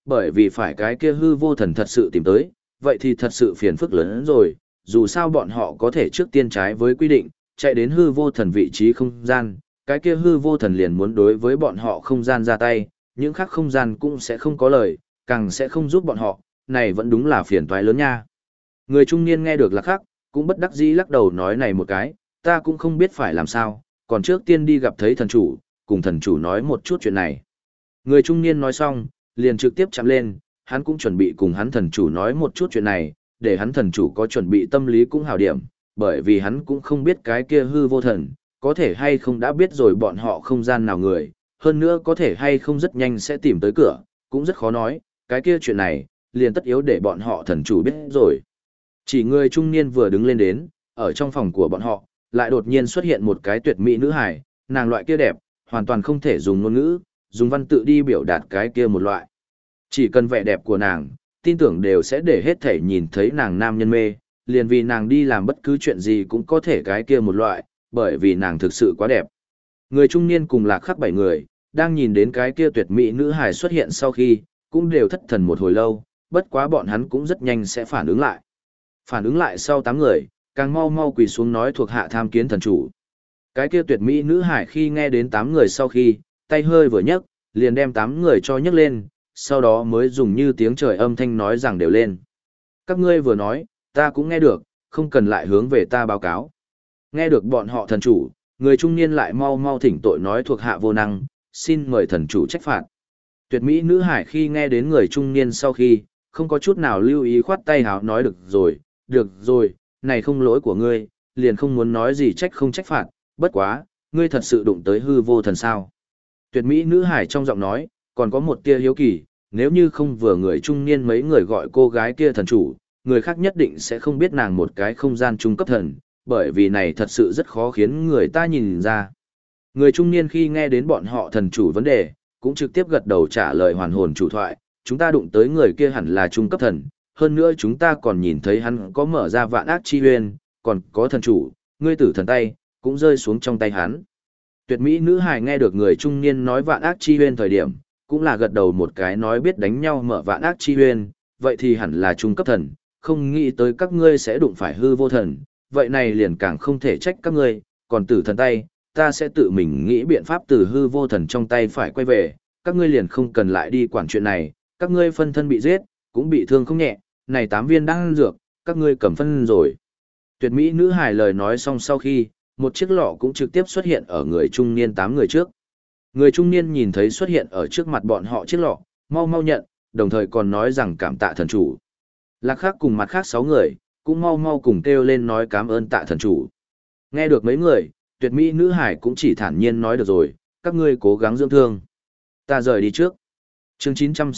bởi vì phải cái kia hư vô thần thật sự tìm tới, vậy thì thật sự phiền phức lớn hơn rồi, dù sao bọn họ có thể trước tiên trái với quy định, chạy đến hư vô thần vị trí không gian, cái kia hư vô thần liền muốn đối với bọn họ không gian ra tay, những khác không gian cũng sẽ không có lời, càng sẽ không giúp bọn họ, này vẫn đúng là phiền toái lớn nha. Người trung niên nghe được Lạc Khắc, cũng bất đắc dĩ lắc đầu nói này một cái, ta cũng không biết phải làm sao, còn trước tiên đi gặp thấy thần chủ, cùng thần chủ nói một chút chuyện này. Người trung niên nói xong, liền trực tiếp chạm lên, hắn cũng chuẩn bị cùng hắn thần chủ nói một chút chuyện này, để hắn thần chủ có chuẩn bị tâm lý cũng hảo điểm, bởi vì hắn cũng không biết cái kia hư vô thần, có thể hay không đã biết rồi bọn họ không gian nào người, hơn nữa có thể hay không rất nhanh sẽ tìm tới cửa, cũng rất khó nói, cái kia chuyện này, liền tất yếu để bọn họ thần chủ biết rồi. Chỉ người trung niên vừa đứng lên đến, ở trong phòng của bọn họ, lại đột nhiên xuất hiện một cái tuyệt mỹ nữ hài, nàng loại kia đẹp, hoàn toàn không thể dùng ngôn ngữ, dùng văn tự đi biểu đạt cái kia một loại. Chỉ cần vẻ đẹp của nàng, tin tưởng đều sẽ để hết thể nhìn thấy nàng nam nhân mê, liền vì nàng đi làm bất cứ chuyện gì cũng có thể cái kia một loại, bởi vì nàng thực sự quá đẹp. Người trung niên cùng Lạc Khắc 7 người, đang nhìn đến cái kia tuyệt mỹ nữ hài xuất hiện sau khi, cũng đều thất thần một hồi lâu, bất quá bọn hắn cũng rất nhanh sẽ phản ứng lại. Phản ứng lại sau 8 người, càng mau mau quỳ xuống nói thuộc hạ tham kiến thần chủ. Cái kia tuyệt mỹ nữ hải khi nghe đến 8 người sau khi, tay hơi vừa nhấc, liền đem 8 người cho nhấc lên, sau đó mới dùng như tiếng trời âm thanh nói rằng đều lên. Các ngươi vừa nói, ta cũng nghe được, không cần lại hướng về ta báo cáo. Nghe được bọn họ thần chủ, người trung niên lại mau mau thỉnh tội nói thuộc hạ vô năng, xin mời thần chủ trách phạt. Tuyệt mỹ nữ hải khi nghe đến người trung niên sau khi, không có chút nào lưu ý khoát tay háo nói được rồi, này không lỗi của ngươi, liền không muốn nói gì trách không trách phạt, bất quá, ngươi thật sự đụng tới hư vô thần sao. Tuyệt mỹ nữ hải trong giọng nói, còn có một tia hiếu kỳ, nếu như không vừa người trung niên mấy người gọi cô gái kia thần chủ, người khác nhất định sẽ không biết nàng một cái không gian trung cấp thần, bởi vì này thật sự rất khó khiến người ta nhìn ra. Người trung niên khi nghe đến bọn họ thần chủ vấn đề, cũng trực tiếp gật đầu trả lời hoàn hồn chủ thoại, chúng ta đụng tới người kia hẳn là trung cấp thần, hơn nữa chúng ta còn nhìn thấy hắn có mở ra vạn ác chi huyên, còn có thần chủ, ngươi tử thần tay, cũng rơi xuống trong tay hắn. Tuyệt mỹ nữ hài nghe được người trung niên nói vạn ác chi huyên thời điểm, cũng là gật đầu một cái nói biết đánh nhau mở vạn ác chi huyên, vậy thì hẳn là trung cấp thần, không nghĩ tới các ngươi sẽ đụng phải hư vô thần, vậy này liền càng không thể trách các ngươi, còn tử thần tay, ta sẽ tự mình nghĩ biện pháp từ hư vô thần trong tay phải quay về, các ngươi liền không cần lại đi quản chuyện này, các ngươi phân thân bị giết, cũng bị thương không nhẹ, này 8 viên đang dược, các ngươi cầm phân rồi. Tuyệt mỹ nữ hài lời nói xong sau khi, một chiếc lọ cũng trực tiếp xuất hiện ở người trung niên 8 người trước. Người trung niên nhìn thấy xuất hiện ở trước mặt bọn họ chiếc lọ, mau mau nhận, đồng thời còn nói rằng cảm tạ thần chủ. Lạc Khắc cùng mặt khác 6 người, cũng mau mau cùng kêu lên nói cảm ơn tạ thần chủ. Nghe được mấy người, tuyệt mỹ nữ hải cũng chỉ thản nhiên nói được rồi, các ngươi cố gắng dưỡng thương. Ta rời đi trước. Chương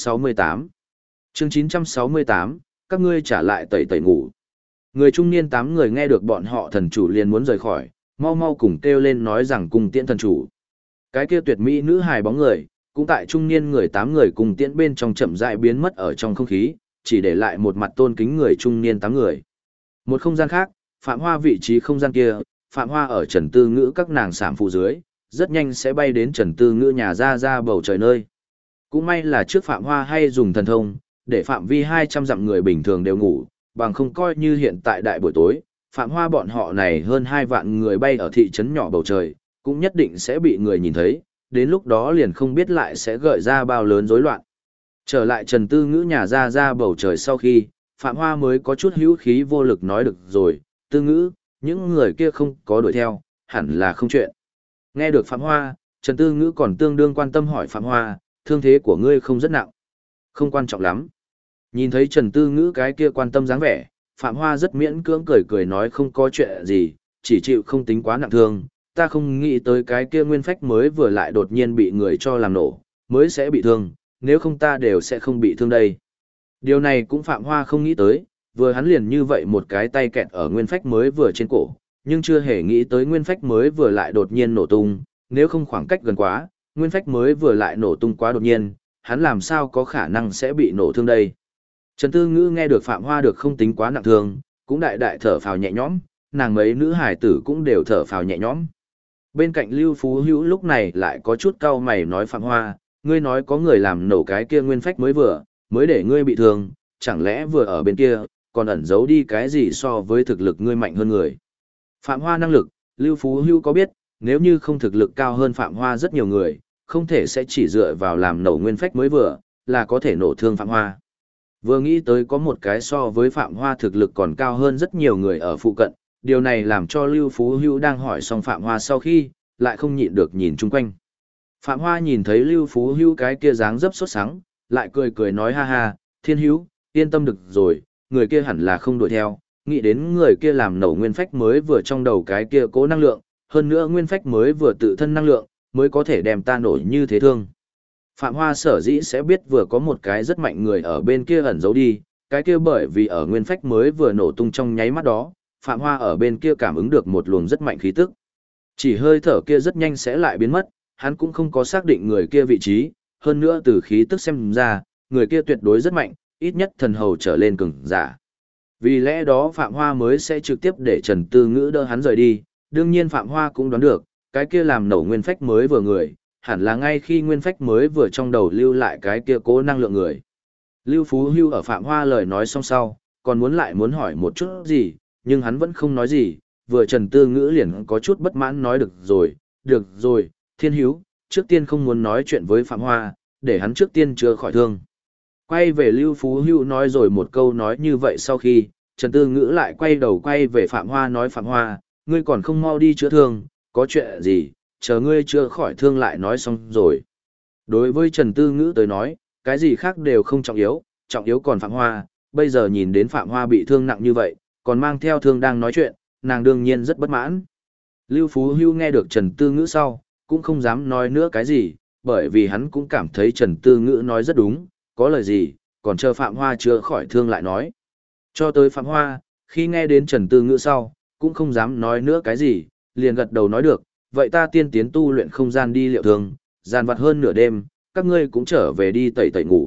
968 Chương 968, các ngươi trả lại tẩy tẩy ngủ. Người trung niên 8 người nghe được bọn họ thần chủ liền muốn rời khỏi, mau mau cùng kêu lên nói rằng cùng tiễn thần chủ. Cái kia tuyệt mỹ nữ hài bóng người, cũng tại trung niên người 8 người cùng tiễn bên trong chậm rãi biến mất ở trong không khí, chỉ để lại một mặt tôn kính người trung niên 8 người. Một không gian khác, Phạm Hoa vị trí không gian kia, Phạm Hoa ở Trần Tư Ngữ các nàng sảm phụ dưới, rất nhanh sẽ bay đến Trần Tư Ngữ nhà ra bầu trời nơi. Cũng may là trước Phạm Hoa hay dùng thần thông, để phạm vi 200 dặm người bình thường đều ngủ, bằng không coi như hiện tại đại buổi tối, Phạm Hoa bọn họ này hơn 2 vạn người bay ở thị trấn nhỏ bầu trời, cũng nhất định sẽ bị người nhìn thấy, đến lúc đó liền không biết lại sẽ gợi ra bao lớn rối loạn. Trở lại Trần Tư Ngữ nhà ra bầu trời sau khi, Phạm Hoa mới có chút hữu khí vô lực nói được rồi, Tư Ngữ, những người kia không có đuổi theo, hẳn là không chuyện. Nghe được Phạm Hoa, Trần Tư Ngữ còn tương đương quan tâm hỏi Phạm Hoa, thương thế của ngươi không rất nặng. Không quan trọng lắm. Nhìn thấy Trần Tư Ngữ cái kia quan tâm dáng vẻ, Phạm Hoa rất miễn cưỡng cười nói không có chuyện gì, chỉ chịu không tính quá nặng thương. Ta không nghĩ tới cái kia nguyên phách mới vừa lại đột nhiên bị người cho làm nổ, mới sẽ bị thương, nếu không ta đều sẽ không bị thương đây. Điều này cũng Phạm Hoa không nghĩ tới, vừa hắn liền như vậy một cái tay kẹt ở nguyên phách mới vừa trên cổ, nhưng chưa hề nghĩ tới nguyên phách mới vừa lại đột nhiên nổ tung, nếu không khoảng cách gần quá, nguyên phách mới vừa lại nổ tung quá đột nhiên, hắn làm sao có khả năng sẽ bị nổ thương đây. Trần Tư Ngữ nghe được Phạm Hoa được không tính quá nặng thương, cũng đại đại thở phào nhẹ nhõm, nàng mấy nữ hải tử cũng đều thở phào nhẹ nhõm. Bên cạnh Lưu Phú Hữu lúc này lại có chút cau mày nói Phạm Hoa, ngươi nói có người làm nổ cái kia nguyên phách mới vừa, mới để ngươi bị thương, chẳng lẽ vừa ở bên kia, còn ẩn giấu đi cái gì so với thực lực ngươi mạnh hơn người. Phạm Hoa năng lực, Lưu Phú Hữu có biết, nếu như không thực lực cao hơn Phạm Hoa rất nhiều người, không thể sẽ chỉ dựa vào làm nổ nguyên phách mới vừa, là có thể nổ thương Phạm Hoa. Vừa nghĩ tới có một cái so với Phạm Hoa thực lực còn cao hơn rất nhiều người ở phụ cận, điều này làm cho Lưu Phú Hữu đang hỏi xong Phạm Hoa sau khi, lại không nhịn được nhìn chung quanh. Phạm Hoa nhìn thấy Lưu Phú Hữu cái kia dáng dấp sốt sắng, lại cười cười nói ha ha, Thiên Hữu, yên tâm được rồi, người kia hẳn là không đuổi theo, nghĩ đến người kia làm nổ nguyên phách mới vừa trong đầu cái kia cố năng lượng, hơn nữa nguyên phách mới vừa tự thân năng lượng, mới có thể đem ta nổi như thế thương. Phạm Hoa sở dĩ sẽ biết vừa có một cái rất mạnh người ở bên kia ẩn giấu đi, cái kia bởi vì ở nguyên phách mới vừa nổ tung trong nháy mắt đó, Phạm Hoa ở bên kia cảm ứng được một luồng rất mạnh khí tức. Chỉ hơi thở kia rất nhanh sẽ lại biến mất, hắn cũng không có xác định người kia vị trí, hơn nữa từ khí tức xem ra, người kia tuyệt đối rất mạnh, ít nhất thần hầu trở lên cường giả. Vì lẽ đó Phạm Hoa mới sẽ trực tiếp để Trần Tư Ngữ đỡ hắn rời đi, đương nhiên Phạm Hoa cũng đoán được, cái kia làm nổ nguyên phách mới vừa người, hẳn là ngay khi nguyên phách mới vừa trong đầu lưu lại cái kia cố năng lượng người. Lưu Phú Hưu ở Phạm Hoa lời nói xong sau, còn muốn hỏi một chút gì, nhưng hắn vẫn không nói gì, vừa Trần Tư Ngữ liền có chút bất mãn nói được rồi, Thiên Hiếu, trước tiên không muốn nói chuyện với Phạm Hoa, để hắn trước tiên chữa khỏi thương. Quay về Lưu Phú Hưu nói rồi một câu nói như vậy sau khi, Trần Tư Ngữ lại quay đầu quay về Phạm Hoa nói Phạm Hoa, ngươi còn không mau đi chữa thương, có chuyện gì, chờ ngươi chữa khỏi thương lại nói xong rồi. Đối với Trần Tư Ngữ tới nói, cái gì khác đều không trọng yếu còn Phạm Hoa, bây giờ nhìn đến Phạm Hoa bị thương nặng như vậy, còn mang theo thương đang nói chuyện, nàng đương nhiên rất bất mãn. Lưu Phú Hưu nghe được Trần Tư Ngữ sau, cũng không dám nói nữa cái gì, bởi vì hắn cũng cảm thấy Trần Tư Ngữ nói rất đúng, có lời gì, còn chờ Phạm Hoa chữa khỏi thương lại nói. Cho tới Phạm Hoa, khi nghe đến Trần Tư Ngữ sau, cũng không dám nói nữa cái gì, liền gật đầu nói được, vậy ta tiên tiến tu luyện không gian đi liệu thương, gian vặt hơn nửa đêm, các ngươi cũng trở về đi tẩy tẩy ngủ.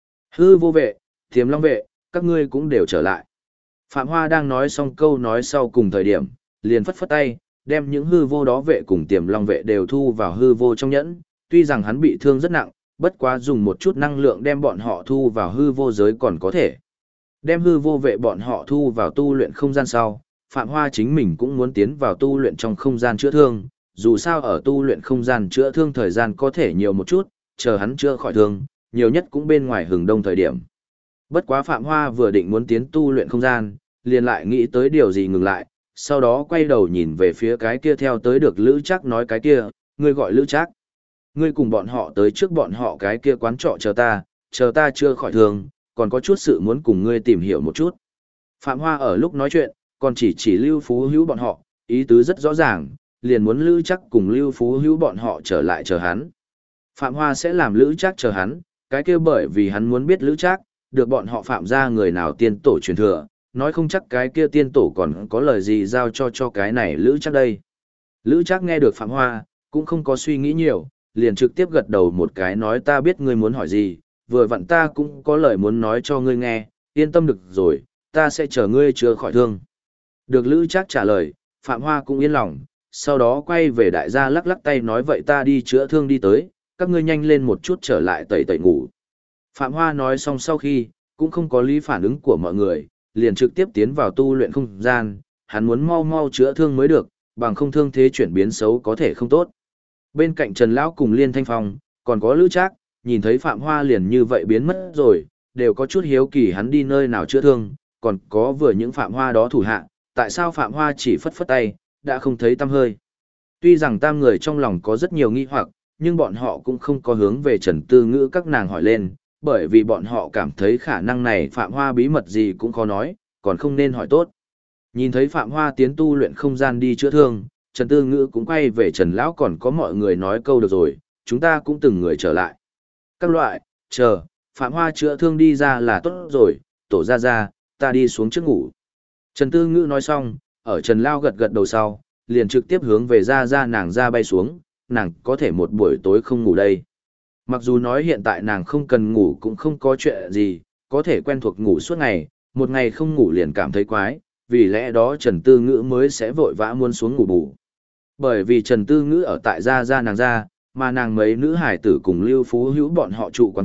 Hư vô vệ, Tiềm Long vệ, các ngươi cũng đều trở lại. Phạm Hoa đang nói xong câu nói sau cùng thời điểm, liền phất phất tay, đem những hư vô đó vệ cùng Tiềm Long vệ đều thu vào hư vô trong nhẫn, tuy rằng hắn bị thương rất nặng, bất quá dùng một chút năng lượng đem bọn họ thu vào hư vô giới còn có thể. Đem hư vô vệ bọn họ thu vào tu luyện không gian sau, Phạm Hoa chính mình cũng muốn tiến vào tu luyện trong không gian chữa thương, dù sao ở tu luyện không gian chữa thương thời gian có thể nhiều một chút, chờ hắn chữa khỏi thương, nhiều nhất cũng bên ngoài hừng đông thời điểm. Bất quá Phạm Hoa vừa định muốn tiến tu luyện không gian, liền lại nghĩ tới điều gì ngừng lại, sau đó quay đầu nhìn về phía cái kia theo tới được Lữ Trác nói cái kia, ngươi gọi Lữ Trác. Ngươi cùng bọn họ tới trước bọn họ cái kia quán trọ chờ ta chưa khỏi thương, còn có chút sự muốn cùng ngươi tìm hiểu một chút. Phạm Hoa ở lúc nói chuyện, còn chỉ Lưu Phú Hữu bọn họ, ý tứ rất rõ ràng, liền muốn Lữ Trác cùng Lưu Phú Hữu bọn họ trở lại chờ hắn. Phạm Hoa sẽ làm Lữ Trác chờ hắn, cái kia bởi vì hắn muốn biết Lữ Trác, được bọn họ Phạm ra người nào tiên tổ truyền thừa, nói không chắc cái kia tiên tổ còn có lời gì giao cho cái này Lữ Trác đây. Lữ Trác nghe được Phạm Hoa, cũng không có suy nghĩ nhiều, liền trực tiếp gật đầu một cái nói ta biết ngươi muốn hỏi gì, vừa vặn ta cũng có lời muốn nói cho ngươi nghe, yên tâm được rồi, ta sẽ chờ ngươi chữa khỏi thương. Được Lữ Trác trả lời, Phạm Hoa cũng yên lòng, sau đó quay về đại gia lắc lắc tay nói vậy ta đi chữa thương đi tới, các ngươi nhanh lên một chút trở lại tẩy tẩy ngủ. Phạm Hoa nói xong sau khi, cũng không có lý phản ứng của mọi người, liền trực tiếp tiến vào tu luyện không gian, hắn muốn mau mau chữa thương mới được, bằng không thương thế chuyển biến xấu có thể không tốt. Bên cạnh Trần Lão cùng Liên Thanh Phong, còn có Lữ Trác, nhìn thấy Phạm Hoa liền như vậy biến mất rồi, đều có chút hiếu kỳ hắn đi nơi nào chữa thương, còn có vừa những Phạm Hoa đó thủ hạ, tại sao Phạm Hoa chỉ phất phất tay, đã không thấy tăm hơi. Tuy rằng tam người trong lòng có rất nhiều nghi hoặc, nhưng bọn họ cũng không có hướng về Trần Tư Ngữ các nàng hỏi lên, bởi vì bọn họ cảm thấy khả năng này Phạm Hoa bí mật gì cũng khó nói, còn không nên hỏi tốt. Nhìn thấy Phạm Hoa tiến tu luyện không gian đi chữa thương, Trần Tư Ngữ cũng quay về Trần Lão còn có mọi người nói câu được rồi, chúng ta cũng từng người trở lại. Các loại, chờ, Phạm Hoa chữa thương đi ra là tốt rồi, tổ ra, ta đi xuống trước ngủ. Trần Tư Ngữ nói xong, ở Trần Lão gật gật đầu sau, liền trực tiếp hướng về ra nàng ra bay xuống, nàng có thể một buổi tối không ngủ đây. Mặc dù nói hiện tại nàng không cần ngủ cũng không có chuyện gì, có thể quen thuộc ngủ suốt ngày, một ngày không ngủ liền cảm thấy quái, vì lẽ đó Trần Tư Ngữ mới sẽ vội vã muốn xuống ngủ bù. Bởi vì Trần Tư Ngữ ở tại ra nàng ra, mà nàng mấy nữ hải tử cùng Lưu Phú Hữu bọn họ trụ quán trọ,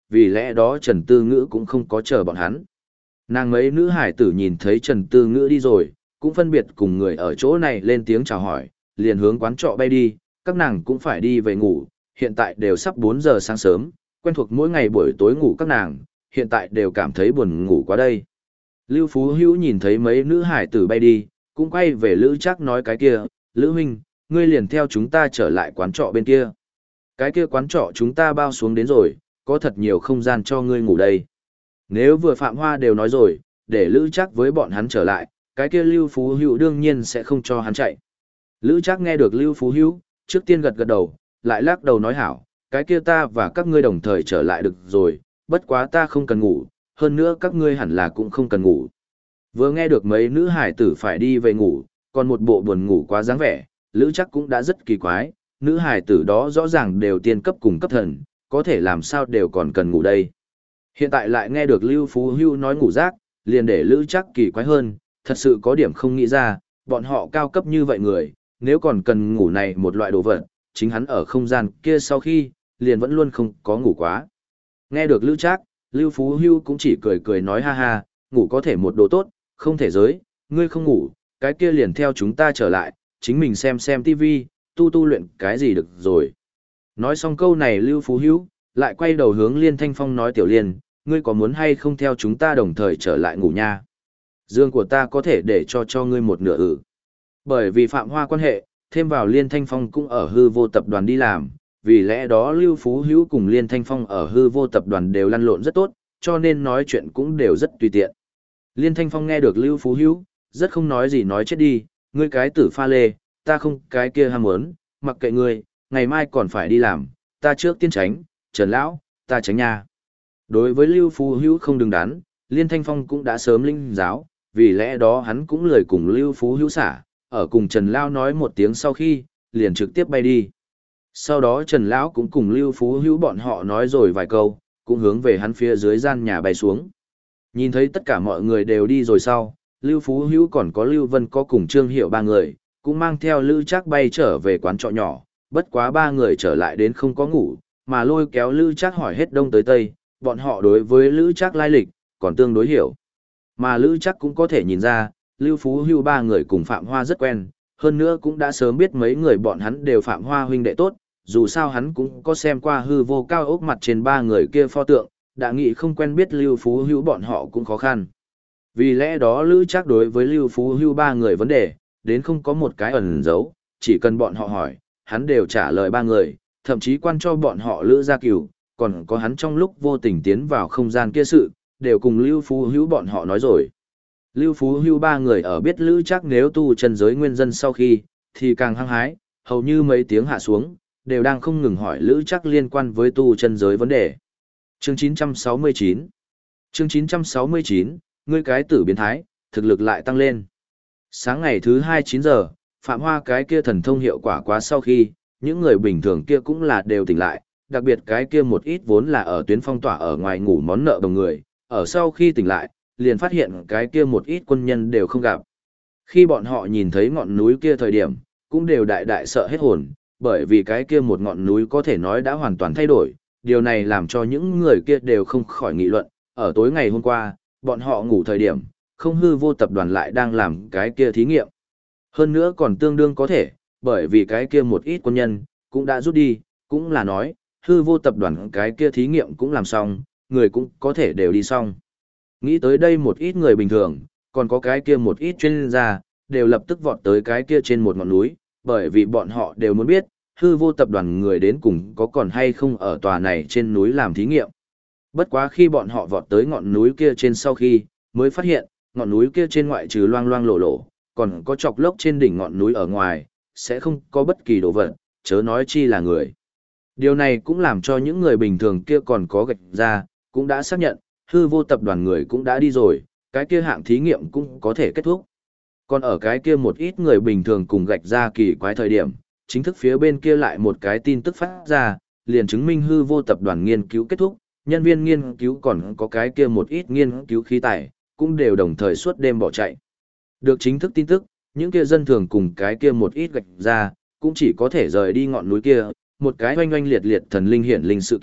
vì lẽ đó Trần Tư Ngữ cũng không có chờ bọn hắn. Nàng mấy nữ hải tử nhìn thấy Trần Tư Ngữ đi rồi, cũng phân biệt cùng người ở chỗ này lên tiếng chào hỏi, liền hướng quán trọ bay đi, các nàng cũng phải đi về ngủ, hiện tại đều sắp 4 giờ sáng sớm, quen thuộc mỗi ngày buổi tối ngủ các nàng, hiện tại đều cảm thấy buồn ngủ quá đây. Lưu Phú Hữu nhìn thấy mấy nữ hải tử bay đi, cũng quay về Lữ Trác nói cái kia, Lữ huynh, ngươi liền theo chúng ta trở lại quán trọ bên kia. Cái kia quán trọ chúng ta bao xuống đến rồi, có thật nhiều không gian cho ngươi ngủ đây. Nếu vừa Phạm Hoa đều nói rồi, để Lữ Trác với bọn hắn trở lại, cái kia Lưu Phú Hữu đương nhiên sẽ không cho hắn chạy. Lữ Trác nghe được Lưu Phú Hữu, trước tiên gật gật đầu, lại lắc đầu nói hảo, cái kia ta và các ngươi đồng thời trở lại được rồi, bất quá ta không cần ngủ, hơn nữa các ngươi hẳn là cũng không cần ngủ. Vừa nghe được mấy nữ hải tử phải đi về ngủ, còn một bộ buồn ngủ quá dáng vẻ, Lữ Trác cũng đã rất kỳ quái, nữ hải tử đó rõ ràng đều tiên cấp cùng cấp thần, có thể làm sao đều còn cần ngủ đây. Hiện tại lại nghe được Lưu Phú Hưu nói ngủ rác, liền để Lữ Trác kỳ quái hơn, thật sự có điểm không nghĩ ra, bọn họ cao cấp như vậy người, nếu còn cần ngủ này một loại đồ vật, chính hắn ở không gian kia sau khi, liền vẫn luôn không có ngủ quá. Nghe được Lữ Trác, Lưu Phú Hưu cũng chỉ cười cười nói ha ha, ngủ có thể một đồ tốt, không thể giới, ngươi không ngủ, cái kia liền theo chúng ta trở lại, chính mình xem tivi, tu luyện cái gì được rồi. Nói xong câu này Lưu Phú Hữu lại quay đầu hướng Liên Thanh Phong nói Tiểu Liên, ngươi có muốn hay không theo chúng ta đồng thời trở lại ngủ nha? Dương của ta có thể để cho ngươi một nửa. Bởi vì Phạm Hoa quan hệ, thêm vào Liên Thanh Phong cũng ở hư vô tập đoàn đi làm, vì lẽ đó Lưu Phú Hữu cùng Liên Thanh Phong ở hư vô tập đoàn đều lăn lộn rất tốt, cho nên nói chuyện cũng đều rất tùy tiện. Liên Thanh Phong nghe được Lưu Phú Hữu, rất không nói gì nói chết đi, ngươi cái tử pha lê, ta không cái kia ham muốn, mặc kệ ngươi, ngày mai còn phải đi làm, ta trước tiên tránh, Trần Lão, ta tránh nha. Đối với Lưu Phú Hữu không đứng đắn, Liên Thanh Phong cũng đã sớm linh giáo, vì lẽ đó hắn cũng lười cùng Lưu Phú Hữu xả, ở cùng Trần Lão nói một tiếng sau khi, liền trực tiếp bay đi. Sau đó Trần Lão cũng cùng Lưu Phú Hữu bọn họ nói rồi vài câu, cũng hướng về hắn phía dưới gian nhà bay xuống. Nhìn thấy tất cả mọi người đều đi rồi sau, Lưu Phú Hữu còn có Lưu Vân có cùng Trương Hiểu ba người, cũng mang theo Lữ Trác bay trở về quán trọ nhỏ, bất quá ba người trở lại đến không có ngủ, mà lôi kéo Lữ Trác hỏi hết đông tới tây, bọn họ đối với Lữ Trác lai lịch, còn tương đối hiểu. Mà Lữ Trác cũng có thể nhìn ra, Lưu Phú Hữu ba người cùng Phạm Hoa rất quen, hơn nữa cũng đã sớm biết mấy người bọn hắn đều Phạm Hoa huynh đệ tốt, dù sao hắn cũng có xem qua hư vô cao ốc mặt trên ba người kia pho tượng, đã nghĩ không quen biết Lưu Phú Hữu bọn họ cũng khó khăn. Vì lẽ đó Lữ Trác đối với Lưu Phú Hữu ba người vấn đề, đến không có một cái ẩn giấu, chỉ cần bọn họ hỏi, hắn đều trả lời ba người, thậm chí quan cho bọn họ Lữ Gia Cửu, còn có hắn trong lúc vô tình tiến vào không gian kia sự, đều cùng Lưu Phú Hữu bọn họ nói rồi. Lưu Phú Hữu ba người ở biết Lữ Trác nếu tu chân giới nguyên dân sau khi, thì càng hăng hái, hầu như mấy tiếng hạ xuống, đều đang không ngừng hỏi Lữ Trác liên quan với tu chân giới vấn đề. Chương 969 Chương 969, ngươi cái tử biến thái, thực lực lại tăng lên. Sáng ngày thứ 2 9 giờ, Phạm Hoa cái kia thần thông hiệu quả quá sau khi, những người bình thường kia cũng là đều tỉnh lại, đặc biệt cái kia một ít vốn là ở tuyến phong tỏa ở ngoài ngủ món nợ đồng người, ở sau khi tỉnh lại, liền phát hiện cái kia một ít quân nhân đều không gặp. Khi bọn họ nhìn thấy ngọn núi kia thời điểm, cũng đều đại đại sợ hết hồn, bởi vì cái kia một ngọn núi có thể nói đã hoàn toàn thay đổi, điều này làm cho những người kia đều không khỏi nghị luận, ở tối ngày hôm qua, bọn họ ngủ thời điểm, không hư vô tập đoàn lại đang làm cái kia thí nghiệm. Hơn nữa còn tương đương có thể, bởi vì cái kia một ít quân nhân, cũng đã rút đi, cũng là nói, hư vô tập đoàn cái kia thí nghiệm cũng làm xong, người cũng có thể đều đi xong. Nghĩ tới đây một ít người bình thường, còn có cái kia một ít chuyên gia, đều lập tức vọt tới cái kia trên một ngọn núi, bởi vì bọn họ đều muốn biết, hư vô tập đoàn người đến cùng có còn hay không ở tòa này trên núi làm thí nghiệm. Bất quá khi bọn họ vọt tới ngọn núi kia trên sau khi, mới phát hiện, ngọn núi kia trên ngoại trừ loang loang lổ lổ, còn có chọc lốc trên đỉnh ngọn núi ở ngoài, sẽ không có bất kỳ đồ vật, chớ nói chi là người. Điều này cũng làm cho những người bình thường kia còn có gạch ra, cũng đã xác nhận, hư vô tập đoàn người cũng đã đi rồi, cái kia hạng thí nghiệm cũng có thể kết thúc. Còn ở cái kia một ít người bình thường cùng gạch ra kỳ quái thời điểm, chính thức phía bên kia lại một cái tin tức phát ra, liền chứng minh hư vô tập đoàn nghiên cứu kết thúc, nhân viên nghiên cứu còn có cái kia một ít nghiên cứu khí tài, cũng đều đồng thời suốt đêm bỏ chạy. Được chính thức tin tức, những kia dân thường cùng cái kia một ít gạch ra, cũng chỉ có thể rời đi ngọn núi kia, một cái oanh oanh liệt liệt thần linh hiển linh sự kiện,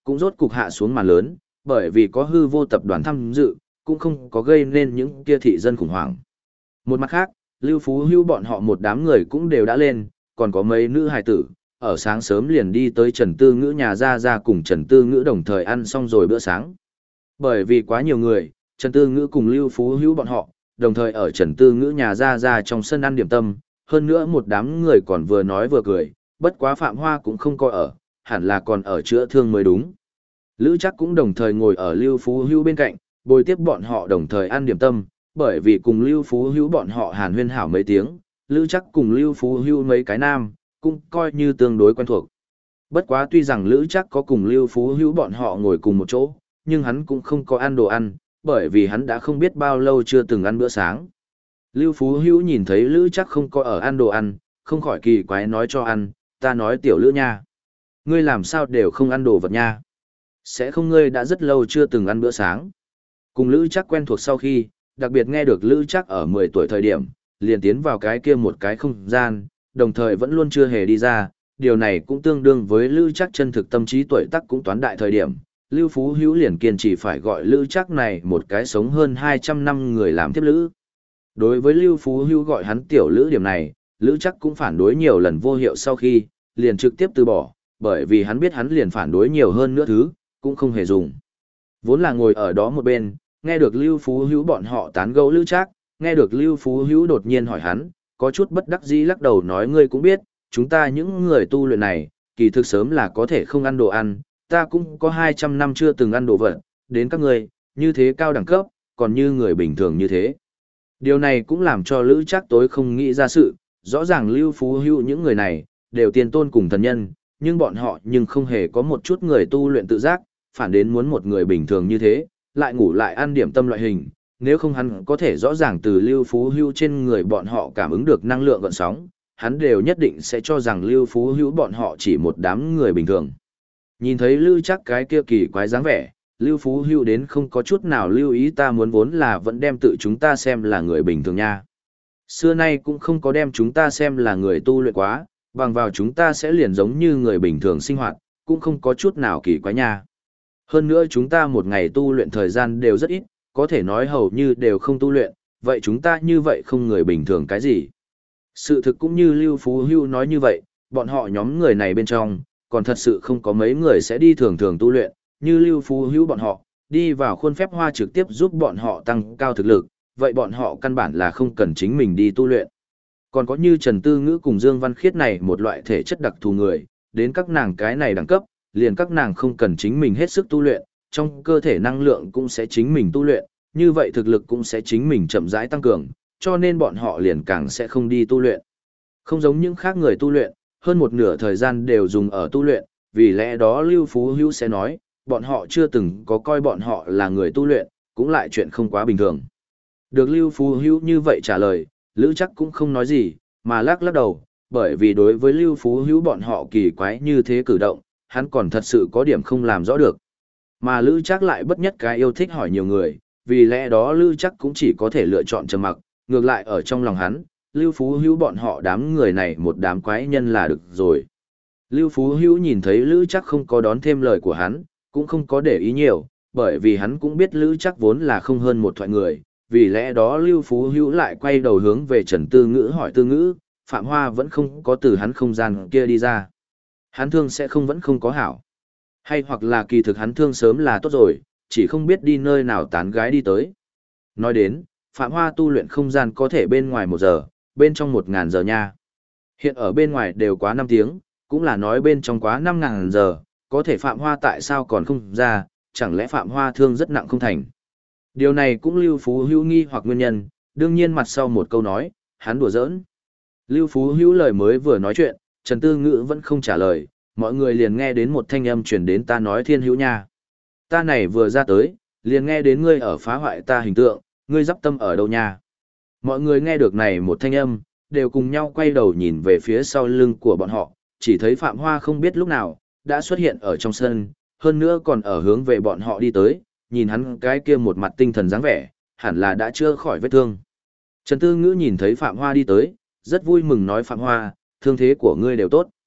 cũng rốt cục hạ xuống màn lớn, bởi vì có hư vô tập đoàn tham dự, cũng không có gây nên những kia thị dân khủng hoảng. Một mặt khác, Lưu Phú Hữu bọn họ một đám người cũng đều đã lên, còn có mấy nữ hài tử, ở sáng sớm liền đi tới Trần Tư Ngữ nhà ra cùng Trần Tư Ngữ đồng thời ăn xong rồi bữa sáng. Bởi vì quá nhiều người, Trần Tư Ngữ cùng Lưu Phú Hữu bọn họ, đồng thời ở Trần Tư Ngữ nhà ra trong sân ăn điểm tâm, hơn nữa một đám người còn vừa nói vừa cười, bất quá Phạm Hoa cũng không coi ở, hẳn là còn ở chữa thương mới đúng. Lữ Trác cũng đồng thời ngồi ở Lưu Phú Hữu bên cạnh, bồi tiếp bọn họ đồng thời ăn điểm tâm, bởi vì cùng Lưu Phú Hữu bọn họ hàn huyên hảo mấy tiếng, Lữ Trác cùng Lưu Phú Hữu mấy cái nam, cũng coi như tương đối quen thuộc. Bất quá tuy rằng Lữ Trác có cùng Lưu Phú Hữu bọn họ ngồi cùng một chỗ, nhưng hắn cũng không có ăn đồ ăn, bởi vì hắn đã không biết bao lâu chưa từng ăn bữa sáng. Lưu Phú Hữu nhìn thấy Lữ Trác không có ở ăn đồ ăn, không khỏi kỳ quái nói cho ăn, ta nói tiểu Lữ nha. Ngươi làm sao đều không ăn đồ vật nha? Sẽ không ngươi đã rất lâu chưa từng ăn bữa sáng. Cùng Lữ Trác quen thuộc sau khi, đặc biệt nghe được Lữ Trác ở 10 tuổi thời điểm, liền tiến vào cái kia một cái không gian, đồng thời vẫn luôn chưa hề đi ra, điều này cũng tương đương với Lữ Trác chân thực tâm trí tuổi tác cũng toán đại thời điểm. Lưu Phú Hữu liền kiên trì phải gọi Lữ Trác này một cái sống hơn 200 năm người làm tiếp lữ. Đối với Lưu Phú Hữu gọi hắn tiểu Lữ điểm này, Lữ Trác cũng phản đối nhiều lần vô hiệu sau khi, liền trực tiếp từ bỏ, bởi vì hắn biết hắn liền phản đối nhiều hơn nữa thứ, cũng không hề dùng. Vốn là ngồi ở đó một bên, nghe được Lưu Phú Hữu bọn họ tán gẫu Lữ Trác, nghe được Lưu Phú Hữu đột nhiên hỏi hắn, có chút bất đắc dĩ lắc đầu nói ngươi cũng biết, chúng ta những người tu luyện này, kỳ thực sớm là có thể không ăn đồ ăn, ta cũng có 200 năm chưa từng ăn đồ vật, đến các ngươi, như thế cao đẳng cấp, còn như người bình thường như thế. Điều này cũng làm cho Lữ Trác tối không nghĩ ra sự, rõ ràng Lưu Phú Hữu những người này, đều tiền tôn cùng thần nhân, nhưng bọn họ nhưng không hề có một chút người tu luyện tự giác, phản đến muốn một người bình thường như thế, lại ngủ lại ăn điểm tâm loại hình, nếu không hắn có thể rõ ràng từ Lưu Phú Hữu trên người bọn họ cảm ứng được năng lượng gợn sóng, hắn đều nhất định sẽ cho rằng Lưu Phú Hữu bọn họ chỉ một đám người bình thường. Nhìn thấy Lữ Trác cái kia kỳ quái dáng vẻ, Lưu Phú Hữu đến không có chút nào lưu ý ta muốn vốn là vẫn đem tự chúng ta xem là người bình thường nha. Xưa nay cũng không có đem chúng ta xem là người tu luyện quá, bằng vào chúng ta sẽ liền giống như người bình thường sinh hoạt, cũng không có chút nào kỳ quái nha. Hơn nữa chúng ta một ngày tu luyện thời gian đều rất ít, có thể nói hầu như đều không tu luyện, vậy chúng ta như vậy không người bình thường cái gì. Sự thực cũng như Lưu Phú Hữu nói như vậy, bọn họ nhóm người này bên trong, còn thật sự không có mấy người sẽ đi thường thường tu luyện, như Lưu Phú Hữu bọn họ, đi vào khuôn phép hoa trực tiếp giúp bọn họ tăng cao thực lực, vậy bọn họ căn bản là không cần chính mình đi tu luyện. Còn có như Trần Tư Ngữ cùng Dương Văn Khiết này một loại thể chất đặc thù người, đến các nàng cái này đẳng cấp, liền các nàng không cần chính mình hết sức tu luyện, trong cơ thể năng lượng cũng sẽ chính mình tu luyện, như vậy thực lực cũng sẽ chính mình chậm rãi tăng cường, cho nên bọn họ liền càng sẽ không đi tu luyện. Không giống những khác người tu luyện, hơn một nửa thời gian đều dùng ở tu luyện, vì lẽ đó Lưu Phú Hữu sẽ nói, bọn họ chưa từng có coi bọn họ là người tu luyện, cũng lại chuyện không quá bình thường. Được Lưu Phú Hữu như vậy trả lời, Lữ Trác cũng không nói gì, mà lắc lắc đầu, bởi vì đối với Lưu Phú Hữu bọn họ kỳ quái như thế cử động, hắn còn thật sự có điểm không làm rõ được. Mà Lữ Trác lại bất nhất cái yêu thích hỏi nhiều người, vì lẽ đó Lữ Trác cũng chỉ có thể lựa chọn trầm mặc, ngược lại ở trong lòng hắn, Lưu Phú Hữu bọn họ đám người này một đám quái nhân là được rồi. Lưu Phú Hữu nhìn thấy Lữ Trác không có đón thêm lời của hắn, cũng không có để ý nhiều, bởi vì hắn cũng biết Lữ Trác vốn là không hơn một thoại người, vì lẽ đó Lưu Phú Hữu lại quay đầu hướng về Trần Tư Ngữ hỏi Tư Ngữ, Phạm Hoa vẫn không có từ hắn không gian kia đi ra. Hắn thương sẽ không vẫn không có hảo. Hay hoặc là kỳ thực hắn thương sớm là tốt rồi, chỉ không biết đi nơi nào tán gái đi tới. Nói đến, Phạm Hoa tu luyện không gian có thể bên ngoài 1 giờ, bên trong 1.000 giờ nha. Hiện ở bên ngoài đều quá 5 tiếng, cũng là nói bên trong quá 5.000 giờ, có thể Phạm Hoa tại sao còn không ra, chẳng lẽ Phạm Hoa thương rất nặng không thành. Điều này cũng Lưu Phú Hữu nghi hoặc nguyên nhân, đương nhiên mặt sau một câu nói, hắn đùa giỡn. Lưu Phú Hữu lời mới vừa nói chuyện, Trần Tư Ngữ vẫn không trả lời, mọi người liền nghe đến một thanh âm truyền đến ta nói Thiên Hữu nha. Ta này vừa ra tới, liền nghe đến ngươi ở phá hoại ta hình tượng, ngươi dắp tâm ở đâu nha. Mọi người nghe được này một thanh âm, đều cùng nhau quay đầu nhìn về phía sau lưng của bọn họ, chỉ thấy Phạm Hoa không biết lúc nào, đã xuất hiện ở trong sân, hơn nữa còn ở hướng về bọn họ đi tới, nhìn hắn cái kia một mặt tinh thần dáng vẻ, hẳn là đã chưa khỏi vết thương. Trần Tư Ngữ nhìn thấy Phạm Hoa đi tới, rất vui mừng nói Phạm Hoa, thương thế của ngươi đều tốt.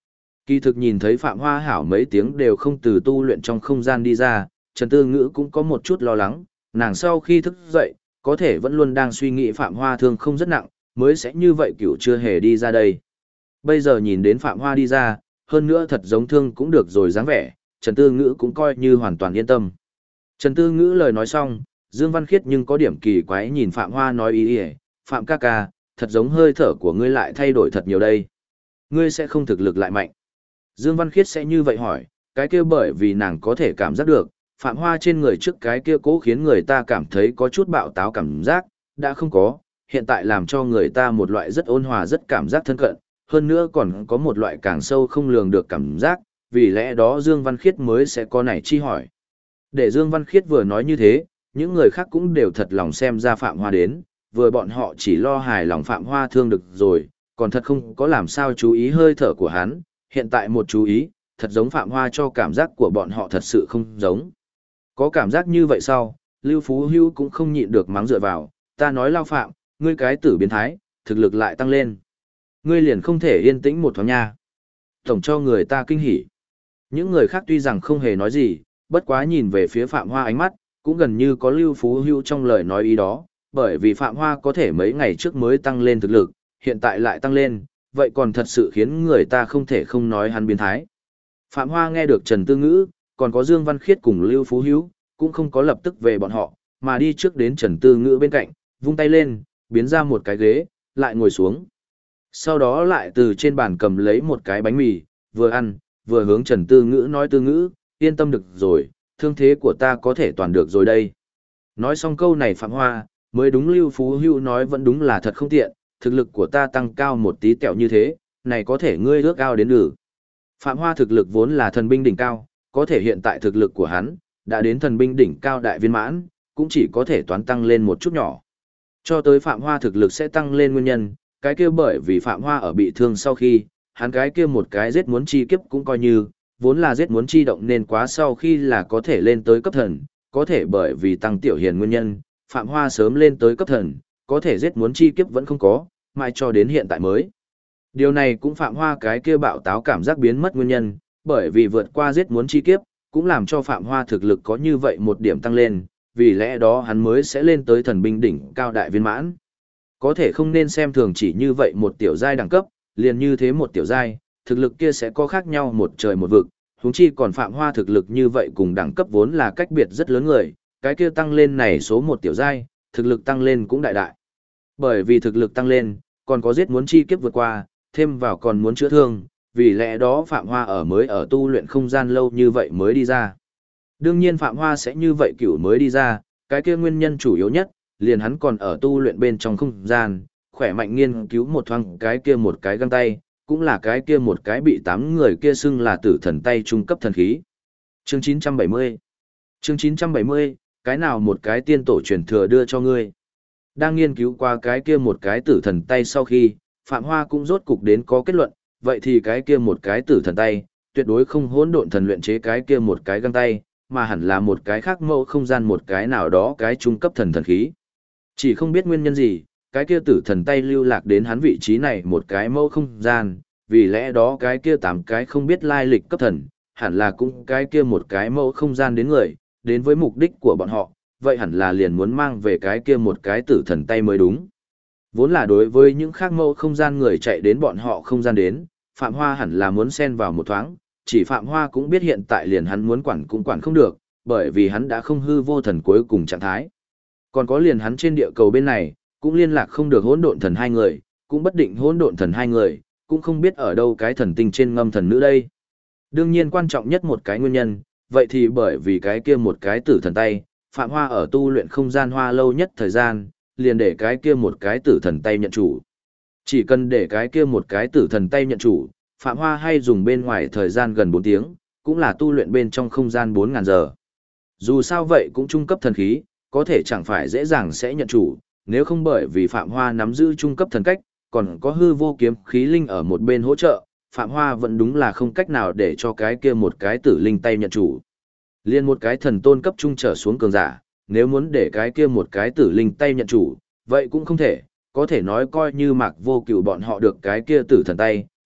Kỳ thực nhìn thấy Phạm Hoa hảo mấy tiếng đều không từ tu luyện trong không gian đi ra, Trần Tư Ngữ cũng có một chút lo lắng, nàng sau khi thức dậy, có thể vẫn luôn đang suy nghĩ Phạm Hoa thương không rất nặng, mới sẽ như vậy kiểu chưa hề đi ra đây. Bây giờ nhìn đến Phạm Hoa đi ra, hơn nữa thật giống thương cũng được rồi dáng vẻ, Trần Tư Ngữ cũng coi như hoàn toàn yên tâm. Trần Tư Ngữ lời nói xong, Dương Văn Khiết nhưng có điểm kỳ quái nhìn Phạm Hoa nói ý Phạm ca ca, thật giống hơi thở của ngươi lại thay đổi thật nhiều đây. Ngươi sẽ không thực lực lại mạnh. Dương Văn Khiết sẽ như vậy hỏi, cái kia bởi vì nàng có thể cảm giác được, Phạm Hoa trên người trước cái kia cố khiến người ta cảm thấy có chút bạo táo cảm giác, đã không có, hiện tại làm cho người ta một loại rất ôn hòa rất cảm giác thân cận, hơn nữa còn có một loại càng sâu không lường được cảm giác, vì lẽ đó Dương Văn Khiết mới sẽ có nảy chi hỏi. Để Dương Văn Khiết vừa nói như thế, những người khác cũng đều thật lòng xem ra Phạm Hoa đến, vừa bọn họ chỉ lo hài lòng Phạm Hoa thương được rồi, còn thật không có làm sao chú ý hơi thở của hắn, hiện tại một chú ý, thật giống Phạm Hoa cho cảm giác của bọn họ thật sự không giống. Có cảm giác như vậy sau, Lưu Phú Hưu cũng không nhịn được mắng dựa vào, ta nói lao Phạm, ngươi cái tử biến thái, thực lực lại tăng lên. Ngươi liền không thể yên tĩnh một thoáng nha. Tổng cho người ta kinh hỉ. Những người khác tuy rằng không hề nói gì, bất quá nhìn về phía Phạm Hoa ánh mắt, cũng gần như có Lưu Phú Hưu trong lời nói ý đó, bởi vì Phạm Hoa có thể mấy ngày trước mới tăng lên thực lực, hiện tại lại tăng lên, vậy còn thật sự khiến người ta không thể không nói hắn biến thái. Phạm Hoa nghe được Trần Tư Ngữ, còn có Dương Văn Khiết cùng Lưu Phú Hữu, cũng không có lập tức về bọn họ, mà đi trước đến Trần Tư Ngữ bên cạnh, vung tay lên, biến ra một cái ghế, lại ngồi xuống. Sau đó lại từ trên bàn cầm lấy một cái bánh mì, vừa ăn, vừa hướng Trần Tư Ngữ nói Tư Ngữ, yên tâm được rồi, thương thế của ta có thể toàn được rồi đây. Nói xong câu này Phạm Hoa, mới đúng Lưu Phú Hữu nói vẫn đúng là thật không tiện, thực lực của ta tăng cao một tí tẹo như thế, này có thể ngươi ước ao đến được. Phạm Hoa thực lực vốn là thần binh đỉnh cao, có thể hiện tại thực lực của hắn, đã đến thần binh đỉnh cao đại viên mãn, cũng chỉ có thể toán tăng lên một chút nhỏ. Cho tới Phạm Hoa thực lực sẽ tăng lên nguyên nhân, cái kia bởi vì Phạm Hoa ở bị thương sau khi, hắn cái kia một cái giết muốn chi kiếp cũng coi như, vốn là giết muốn chi động nên quá sau khi là có thể lên tới cấp thần, có thể bởi vì tăng tiểu hiền nguyên nhân, Phạm Hoa sớm lên tới cấp thần, có thể giết muốn chi kiếp vẫn không có, mãi cho đến hiện tại mới. Điều này cũng Phạm Hoa cái kia bạo táo cảm giác biến mất nguyên nhân, bởi vì vượt qua giết muốn chi kiếp, cũng làm cho Phạm Hoa thực lực có như vậy một điểm tăng lên, vì lẽ đó hắn mới sẽ lên tới thần binh đỉnh cao đại viên mãn. Có thể không nên xem thường chỉ như vậy một tiểu giai đẳng cấp, liền như thế một tiểu giai, thực lực kia sẽ có khác nhau một trời một vực, huống chi còn Phạm Hoa thực lực như vậy cùng đẳng cấp vốn là cách biệt rất lớn người, cái kia tăng lên này số một tiểu giai, thực lực tăng lên cũng đại đại. Bởi vì thực lực tăng lên, còn có giết muốn chi kiếp vượt qua, thêm vào còn muốn chữa thương, vì lẽ đó Phạm Hoa mới ở tu luyện không gian lâu như vậy mới đi ra. Đương nhiên Phạm Hoa sẽ như vậy kiểu mới đi ra, cái kia nguyên nhân chủ yếu nhất, liền hắn còn ở tu luyện bên trong không gian, khỏe mạnh nghiên cứu một thoáng cái kia một cái găng tay, cũng là cái kia một cái bị 8 người kia xưng là tử thần tay trung cấp thần khí. Chương 970 Chương 970, cái nào một cái tiên tổ truyền thừa đưa cho ngươi. Đang nghiên cứu qua cái kia một cái tử thần tay sau khi, Phạm Hoa cũng rốt cục đến có kết luận, vậy thì cái kia một cái tử thần tay, tuyệt đối không hỗn độn thần luyện chế cái kia một cái găng tay, mà hẳn là một cái khác mẫu không gian một cái nào đó cái trung cấp thần thần khí. Chỉ không biết nguyên nhân gì, cái kia tử thần tay lưu lạc đến hắn vị trí này một cái mẫu không gian, vì lẽ đó cái kia 8 cái không biết lai lịch cấp thần, hẳn là cũng cái kia một cái mẫu không gian đến người, đến với mục đích của bọn họ, vậy hẳn là liền muốn mang về cái kia một cái tử thần tay mới đúng. Vốn là đối với những khác mẫu không gian người chạy đến bọn họ không gian đến, Phạm Hoa hẳn là muốn xen vào một thoáng, chỉ Phạm Hoa cũng biết hiện tại liền hắn muốn quản cũng quản không được, bởi vì hắn đã không hư vô thần cuối cùng trạng thái. Còn có liền hắn trên địa cầu bên này, cũng liên lạc không được hỗn độn thần hai người, cũng bất định hỗn độn thần hai người, cũng không biết ở đâu cái thần tinh trên ngâm thần nữ đây. Đương nhiên quan trọng nhất một cái nguyên nhân, vậy thì bởi vì cái kia một cái tử thần tay, Phạm Hoa ở tu luyện không gian hoa lâu nhất thời gian, liền để cái kia một cái tử thần tay nhận chủ. Chỉ cần để cái kia một cái tử thần tay nhận chủ, Phạm Hoa hay dùng bên ngoài thời gian gần 4 tiếng, cũng là tu luyện bên trong không gian 4.000 giờ. Dù sao vậy cũng trung cấp thần khí, có thể chẳng phải dễ dàng sẽ nhận chủ, nếu không bởi vì Phạm Hoa nắm giữ trung cấp thần cách, còn có hư vô kiếm khí linh ở một bên hỗ trợ, Phạm Hoa vẫn đúng là không cách nào để cho cái kia một cái tử linh tay nhận chủ. Liên một cái thần tôn cấp trung trở xuống cường giả, nếu muốn để cái kia một cái tử linh tay nhận chủ, vậy cũng không thể, có thể nói coi như Mạc Vô Cửu bọn họ được cái kia tử thần tay,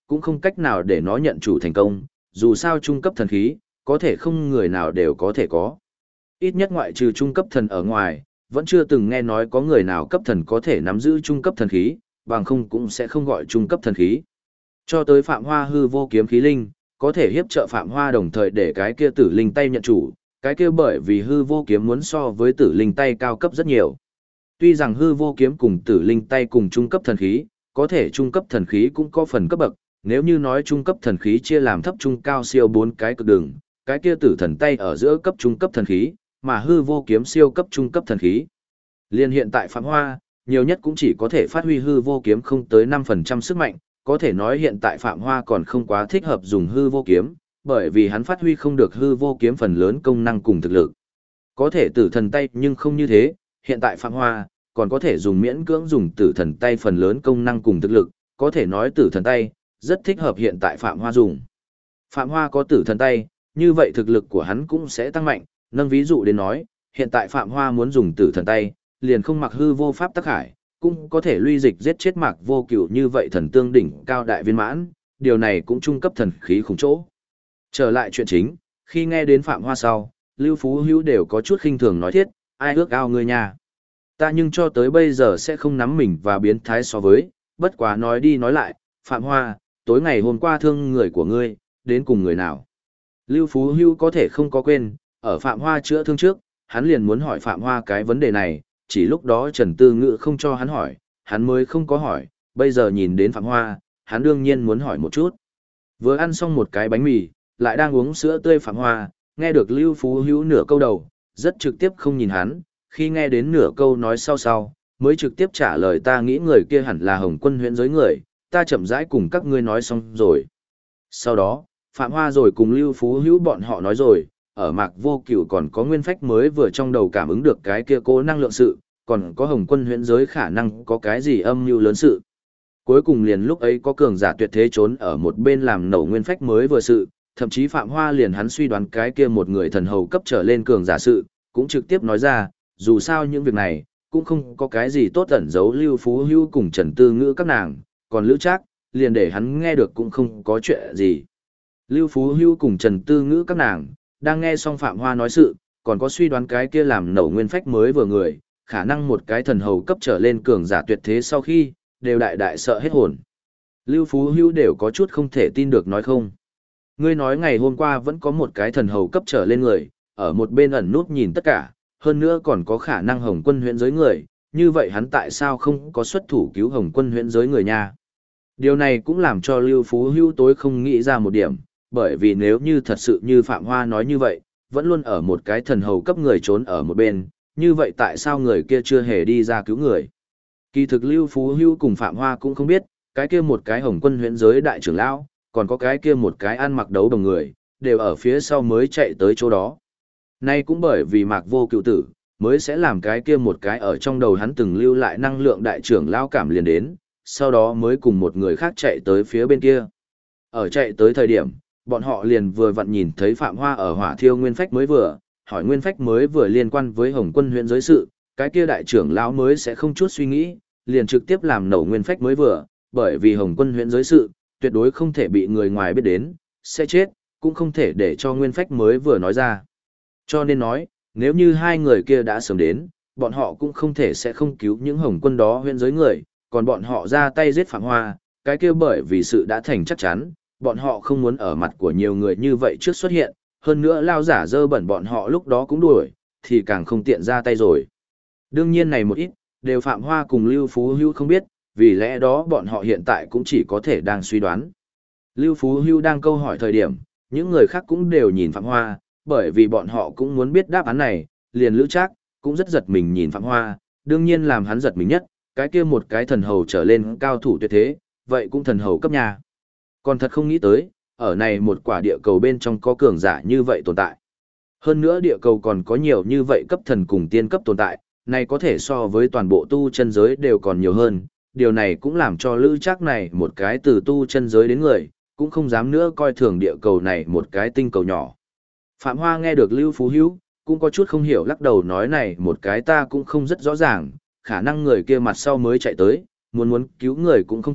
cũng không cách nào để nó nhận chủ thành công, dù sao trung cấp thần khí, có thể không người nào đều có thể có. Ít nhất ngoại trừ trung cấp thần ở ngoài, vẫn chưa từng nghe nói có người nào cấp thần có thể nắm giữ trung cấp thần khí, bằng không cũng sẽ không gọi trung cấp thần khí. Cho tới Phạm Hoa hư vô kiếm khí linh, có thể hiệp trợ Phạm Hoa đồng thời để cái kia tử linh tay nhận chủ, cái kia bởi vì hư vô kiếm muốn so với tử linh tay cao cấp rất nhiều. Tuy rằng hư vô kiếm cùng tử linh tay cùng trung cấp thần khí, có thể trung cấp thần khí cũng có phần cấp bậc, nếu như nói trung cấp thần khí chia làm thấp trung cao siêu 4 cái cực đường, cái kia tử thần tay ở giữa cấp trung cấp thần khí, mà hư vô kiếm siêu cấp trung cấp thần khí. Liên hiện tại Phạm Hoa, nhiều nhất cũng chỉ có thể phát huy hư vô kiếm không tới 5% sức mạnh, có thể nói hiện tại Phạm Hoa còn không quá thích hợp dùng hư vô kiếm, bởi vì hắn phát huy không được hư vô kiếm phần lớn công năng cùng thực lực. Có thể tử thần tay nhưng không như thế, hiện tại Phạm Hoa còn có thể dùng miễn cưỡng dùng tử thần tay phần lớn công năng cùng thực lực, có thể nói tử thần tay rất thích hợp hiện tại Phạm Hoa dùng. Phạm Hoa có tử thần tay, như vậy thực lực của hắn cũng sẽ tăng mạnh, nâng ví dụ đến nói, hiện tại Phạm Hoa muốn dùng tử thần tay, liền không mặc hư vô pháp tắc hải, cũng có thể luy dịch giết chết Mạc Vô Cửu như vậy thần tương đỉnh cao đại viên mãn, điều này cũng trung cấp thần khí khủng chỗ. Trở lại chuyện chính, khi nghe đến Phạm Hoa sau, Lưu Phú Hữu đều có chút khinh thường nói thiết, ai ước ao ngươi nha. Ta nhưng cho tới bây giờ sẽ không nắm mình và biến thái so với, bất quá nói đi nói lại, Phạm Hoa, tối ngày hôm qua thương người của ngươi, đến cùng người nào. Lưu Phú Hữu có thể không có quên, ở Phạm Hoa chữa thương trước, hắn liền muốn hỏi Phạm Hoa cái vấn đề này, chỉ lúc đó Trần Tư Ngữ không cho hắn hỏi, hắn mới không có hỏi, bây giờ nhìn đến Phạm Hoa, hắn đương nhiên muốn hỏi một chút. Vừa ăn xong một cái bánh mì, lại đang uống sữa tươi Phạm Hoa, nghe được Lưu Phú Hữu nửa câu đầu, rất trực tiếp không nhìn hắn, khi nghe đến nửa câu nói sau, mới trực tiếp trả lời ta nghĩ người kia hẳn là Hồng Quân huyện giới người, ta chậm rãi cùng các ngươi nói xong rồi. Sau đó, Phạm Hoa rồi cùng Lưu Phú Hữu bọn họ nói rồi, ở Mạc Vô Cửu còn có nguyên phách mới vừa trong đầu cảm ứng được cái kia cố năng lượng sự, còn có Hồng Quân huyện giới khả năng có cái gì âm mưu lớn sự. Cuối cùng liền lúc ấy có cường giả tuyệt thế trốn ở một bên làm nổ nguyên phách mới vừa sự, thậm chí Phạm Hoa liền hắn suy đoán cái kia một người thần hầu cấp trở lên cường giả sự, cũng trực tiếp nói ra, dù sao những việc này, cũng không có cái gì tốt ẩn giấu Lưu Phú Hữu cùng Trần Tư Ngữ các nàng, còn Lữ Trác, liền để hắn nghe được cũng không có chuyện gì. Lưu Phú Hữu cùng Trần Tư Ngữ các nàng, đang nghe xong Phạm Hoa nói sự, còn có suy đoán cái kia làm nổ nguyên phách mới vừa người, khả năng một cái thần hầu cấp trở lên cường giả tuyệt thế sau khi, đều đại đại sợ hết hồn. Lưu Phú Hữu đều có chút không thể tin được nói không. Ngươi nói ngày hôm qua vẫn có một cái thần hầu cấp trở lên người, ở một bên ẩn nút nhìn tất cả, hơn nữa còn có khả năng Hồng Quân huyện giới người, như vậy hắn tại sao không có xuất thủ cứu Hồng Quân huyện giới người nha? Điều này cũng làm cho Lưu Phú Hữu tối không nghĩ ra một điểm, bởi vì nếu như thật sự như Phạm Hoa nói như vậy, vẫn luôn ở một cái thần hầu cấp người trốn ở một bên, như vậy tại sao người kia chưa hề đi ra cứu người? Kỳ thực Lưu Phú Hữu cùng Phạm Hoa cũng không biết, cái kia một cái Hồng Quân huyện giới đại trưởng lão, còn có cái kia một cái ăn mặc đấu đồng người, đều ở phía sau mới chạy tới chỗ đó. Nay cũng bởi vì Mạc Vô Cửu tử, mới sẽ làm cái kia một cái ở trong đầu hắn từng lưu lại năng lượng đại trưởng lão cảm liền đến, sau đó mới cùng một người khác chạy tới phía bên kia. Ở chạy tới thời điểm, bọn họ liền vừa vặn nhìn thấy Phạm Hoa ở hỏa thiêu nguyên phách mới vừa, hỏi nguyên phách mới vừa liên quan với Hồng Quân huyện giới sự, cái kia đại trưởng lão mới sẽ không chút suy nghĩ, liền trực tiếp làm nổ nguyên phách mới vừa, bởi vì Hồng Quân huyện giới sự, tuyệt đối không thể bị người ngoài biết đến, sẽ chết, cũng không thể để cho nguyên phách mới vừa nói ra. Cho nên nói, nếu như hai người kia đã sớm đến, bọn họ cũng không thể sẽ không cứu những Hồng Quân đó huyện giới người, còn bọn họ ra tay giết Phạm Hoa, cái kia bởi vì sự đã thành chắc chắn, bọn họ không muốn ở mặt của nhiều người như vậy trước xuất hiện, hơn nữa lao giả dơ bẩn bọn họ lúc đó cũng đuổi, thì càng không tiện ra tay rồi. Đương nhiên này một ít, đều Phạm Hoa cùng Lưu Phú Hữu không biết, vì lẽ đó bọn họ hiện tại cũng chỉ có thể đang suy đoán. Lưu Phú Hữu đang câu hỏi thời điểm, những người khác cũng đều nhìn Phạm Hoa, bởi vì bọn họ cũng muốn biết đáp án này, liền Lữ Trác cũng rất giật mình nhìn Phạm Hoa, đương nhiên làm hắn giật mình nhất, cái kia một cái thần hầu trở lên cao thủ tuyệt thế, vậy cũng thần hầu cấp nhà. Còn thật không nghĩ tới, ở này một quả địa cầu bên trong có cường giả như vậy tồn tại. Hơn nữa địa cầu còn có nhiều như vậy cấp thần cùng tiên cấp tồn tại, này có thể so với toàn bộ tu chân giới đều còn nhiều hơn. Điều này cũng làm cho Lữ Trác này một cái từ tu chân giới đến người, cũng không dám nữa coi thường địa cầu này một cái tinh cầu nhỏ. Phạm Hoa nghe được Lưu Phú Hữu, cũng có chút không hiểu lắc đầu nói này một cái ta cũng không rất rõ ràng, khả năng người kia mặt sau mới chạy tới, muốn cứu người cũng không kịp,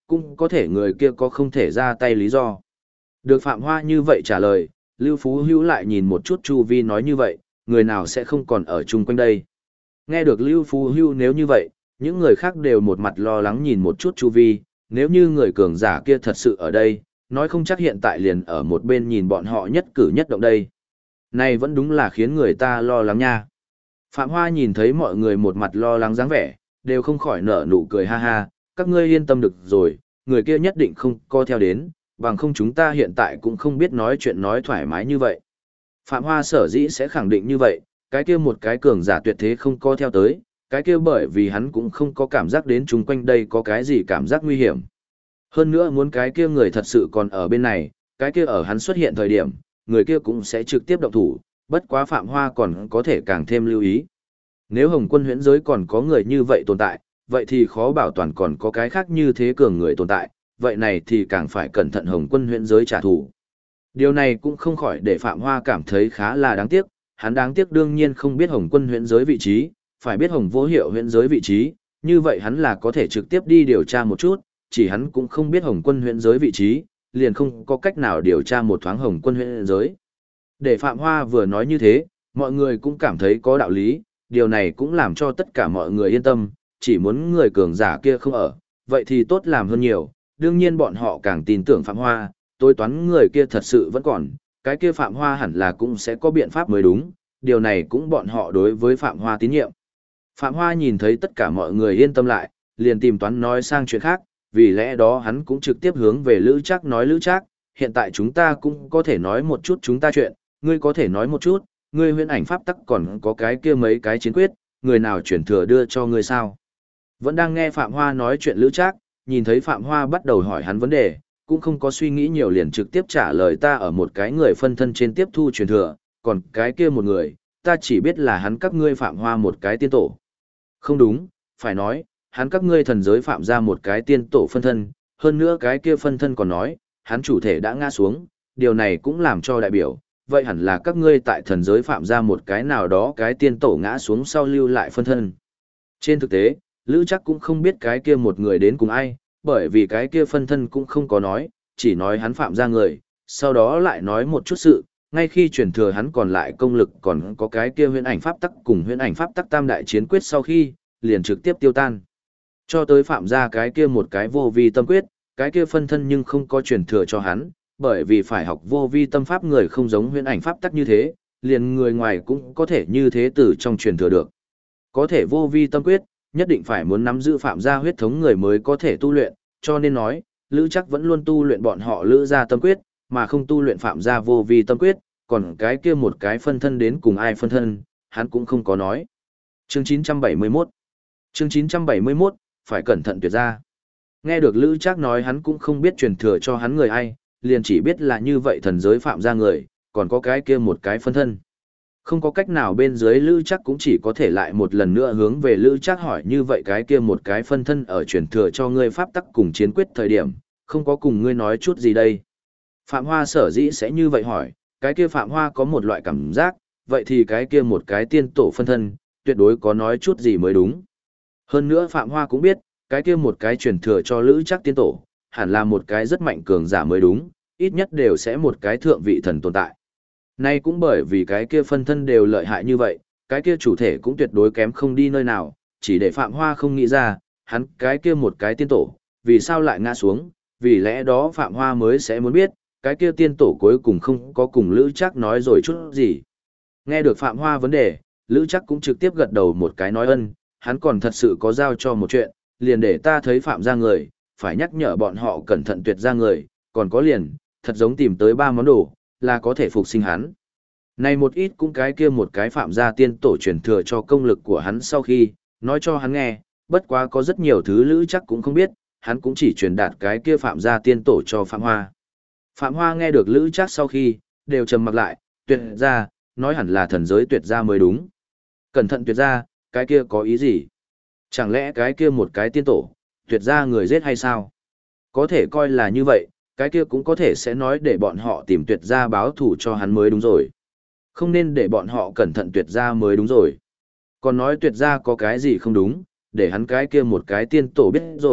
cũng có thể người kia có không thể ra tay lý do. Được Phạm Hoa như vậy trả lời, Lưu Phú Hữu lại nhìn một chút chu vi nói như vậy, người nào sẽ không còn ở chung quanh đây. Nghe được Lưu Phú Hữu nếu như vậy, những người khác đều một mặt lo lắng nhìn một chút chu vi, nếu như người cường giả kia thật sự ở đây, nói không chắc hiện tại liền ở một bên nhìn bọn họ nhất cử nhất động đây. Này vẫn đúng là khiến người ta lo lắng nha. Phạm Hoa nhìn thấy mọi người một mặt lo lắng dáng vẻ, đều không khỏi nở nụ cười ha ha, các ngươi yên tâm được rồi, người kia nhất định không co theo đến, bằng không chúng ta hiện tại cũng không biết nói chuyện nói thoải mái như vậy. Phạm Hoa sở dĩ sẽ khẳng định như vậy, cái kia một cái cường giả tuyệt thế không co theo tới, cái kia bởi vì hắn cũng không có cảm giác đến chung quanh đây có cái gì cảm giác nguy hiểm. Hơn nữa muốn cái kia người thật sự còn ở bên này, cái kia ở hắn xuất hiện thời điểm, người kia cũng sẽ trực tiếp động thủ, bất quá Phạm Hoa còn có thể càng thêm lưu ý. Nếu Hồng Quân huyễn giới còn có người như vậy tồn tại, vậy thì khó bảo toàn còn có cái khác như thế cường người tồn tại, vậy này thì càng phải cẩn thận Hồng Quân huyễn giới trả thù. Điều này cũng không khỏi để Phạm Hoa cảm thấy khá là đáng tiếc, hắn đáng tiếc đương nhiên không biết Hồng Quân huyễn giới vị trí, phải biết Hồng Vô Hiệu huyễn giới vị trí, như vậy hắn là có thể trực tiếp đi điều tra một chút, chỉ hắn cũng không biết Hồng Quân huyễn giới vị trí, liền không có cách nào điều tra một thoáng Hồng Quân huyễn giới. Để Phạm Hoa vừa nói như thế, mọi người cũng cảm thấy có đạo lý, điều này cũng làm cho tất cả mọi người yên tâm, chỉ muốn người cường giả kia không ở, vậy thì tốt làm hơn nhiều, đương nhiên bọn họ càng tin tưởng Phạm Hoa, tôi toán người kia thật sự vẫn còn, cái kia Phạm Hoa hẳn là cũng sẽ có biện pháp mới đúng, điều này cũng bọn họ đối với Phạm Hoa tín nhiệm. Phạm Hoa nhìn thấy tất cả mọi người yên tâm lại, liền tìm toán nói sang chuyện khác, vì lẽ đó hắn cũng trực tiếp hướng về Lữ Trác nói Lữ Trác, hiện tại chúng ta cũng có thể nói một chút chúng ta chuyện, ngươi có thể nói một chút, ngươi huyễn ảnh pháp tắc còn có cái kia mấy cái chiến quyết, người nào chuyển thừa đưa cho ngươi sao? Vẫn đang nghe Phạm Hoa nói chuyện Lữ Trác, nhìn thấy Phạm Hoa bắt đầu hỏi hắn vấn đề, cũng không có suy nghĩ nhiều liền trực tiếp trả lời ta ở một cái người phân thân trên tiếp thu truyền thừa, còn cái kia một người, ta chỉ biết là hắn các ngươi Phạm Hoa một cái tiên tổ. Không đúng, phải nói, hắn các ngươi thần giới phạm ra một cái tiên tổ phân thân, hơn nữa cái kia phân thân còn nói, hắn chủ thể đã ngã xuống, điều này cũng làm cho đại biểu, vậy hẳn là các ngươi tại thần giới phạm ra một cái nào đó cái tiên tổ ngã xuống sau lưu lại phân thân. Trên thực tế, Lữ Trác cũng không biết cái kia một người đến cùng ai, bởi vì cái kia phân thân cũng không có nói, chỉ nói hắn phạm ra người, sau đó lại nói một chút sự, ngay khi truyền thừa hắn còn lại công lực còn có cái kia huyễn ảnh pháp tắc cùng huyễn ảnh pháp tắc tam đại chiến quyết sau khi, liền trực tiếp tiêu tan. Cho tới phạm ra cái kia một cái vô vi tâm quyết, cái kia phân thân nhưng không có truyền thừa cho hắn, bởi vì phải học vô vi tâm pháp người không giống huyễn ảnh pháp tắc như thế, liền người ngoài cũng có thể như thế từ trong truyền thừa được. Có thể vô vi tâm quyết, nhất định phải muốn nắm giữ phạm gia huyết thống người mới có thể tu luyện, cho nên nói, Lữ Trác vẫn luôn tu luyện bọn họ Lữ gia tâm quyết, mà không tu luyện phạm gia vô vi tâm quyết, còn cái kia một cái phân thân đến cùng ai phân thân, hắn cũng không có nói. Chương 971 Chương 971, phải cẩn thận tuyệt ra. Nghe được Lữ Trác nói hắn cũng không biết truyền thừa cho hắn người ai, liền chỉ biết là như vậy thần giới phạm gia người, còn có cái kia một cái phân thân. Không có cách nào bên dưới Lữ Trác cũng chỉ có thể lại một lần nữa hướng về Lữ Trác hỏi như vậy cái kia một cái phân thân ở truyền thừa cho ngươi pháp tắc cùng chiến quyết thời điểm, không có cùng ngươi nói chút gì đây. Phạm Hoa sở dĩ sẽ như vậy hỏi, cái kia Phạm Hoa có một loại cảm giác, vậy thì cái kia một cái tiên tổ phân thân, tuyệt đối có nói chút gì mới đúng. Hơn nữa Phạm Hoa cũng biết, cái kia một cái truyền thừa cho Lữ Trác tiên tổ, hẳn là một cái rất mạnh cường giả mới đúng, ít nhất đều sẽ một cái thượng vị thần tồn tại. Nay cũng bởi vì cái kia phân thân đều lợi hại như vậy, cái kia chủ thể cũng tuyệt đối kém không đi nơi nào, chỉ để Phạm Hoa không nghĩ ra, hắn cái kia một cái tiên tổ, vì sao lại ngã xuống, vì lẽ đó Phạm Hoa mới sẽ muốn biết, cái kia tiên tổ cuối cùng không có cùng Lữ Trác nói rồi chút gì. Nghe được Phạm Hoa vấn đề, Lữ Trác cũng trực tiếp gật đầu một cái nói ân, hắn còn thật sự có giao cho một chuyện, liền để ta thấy Phạm ra người, phải nhắc nhở bọn họ cẩn thận tuyệt ra người, còn có liền, thật giống tìm tới 3 món đồ, là có thể phục sinh hắn. Này một ít cũng cái kia một cái Phạm gia tiên tổ truyền thừa cho công lực của hắn sau khi, nói cho hắn nghe, bất quá có rất nhiều thứ Lữ Trác cũng không biết, hắn cũng chỉ truyền đạt cái kia Phạm gia tiên tổ cho Phạm Hoa. Phạm Hoa nghe được Lữ Trác sau khi, đều trầm mặc lại, tuyệt ra, nói hẳn là thần giới tuyệt ra mới đúng. Cẩn thận tuyệt ra, cái kia có ý gì? Chẳng lẽ cái kia một cái tiên tổ, tuyệt ra người giết hay sao? Có thể coi là như vậy, cái kia cũng có thể sẽ nói để bọn họ tìm tuyệt ra báo thù cho hắn mới đúng rồi. Không nên để bọn họ cẩn thận tuyệt ra mới đúng rồi. Còn nói tuyệt ra có cái gì không đúng, để hắn cái kia một cái tiên tổ biết rồi,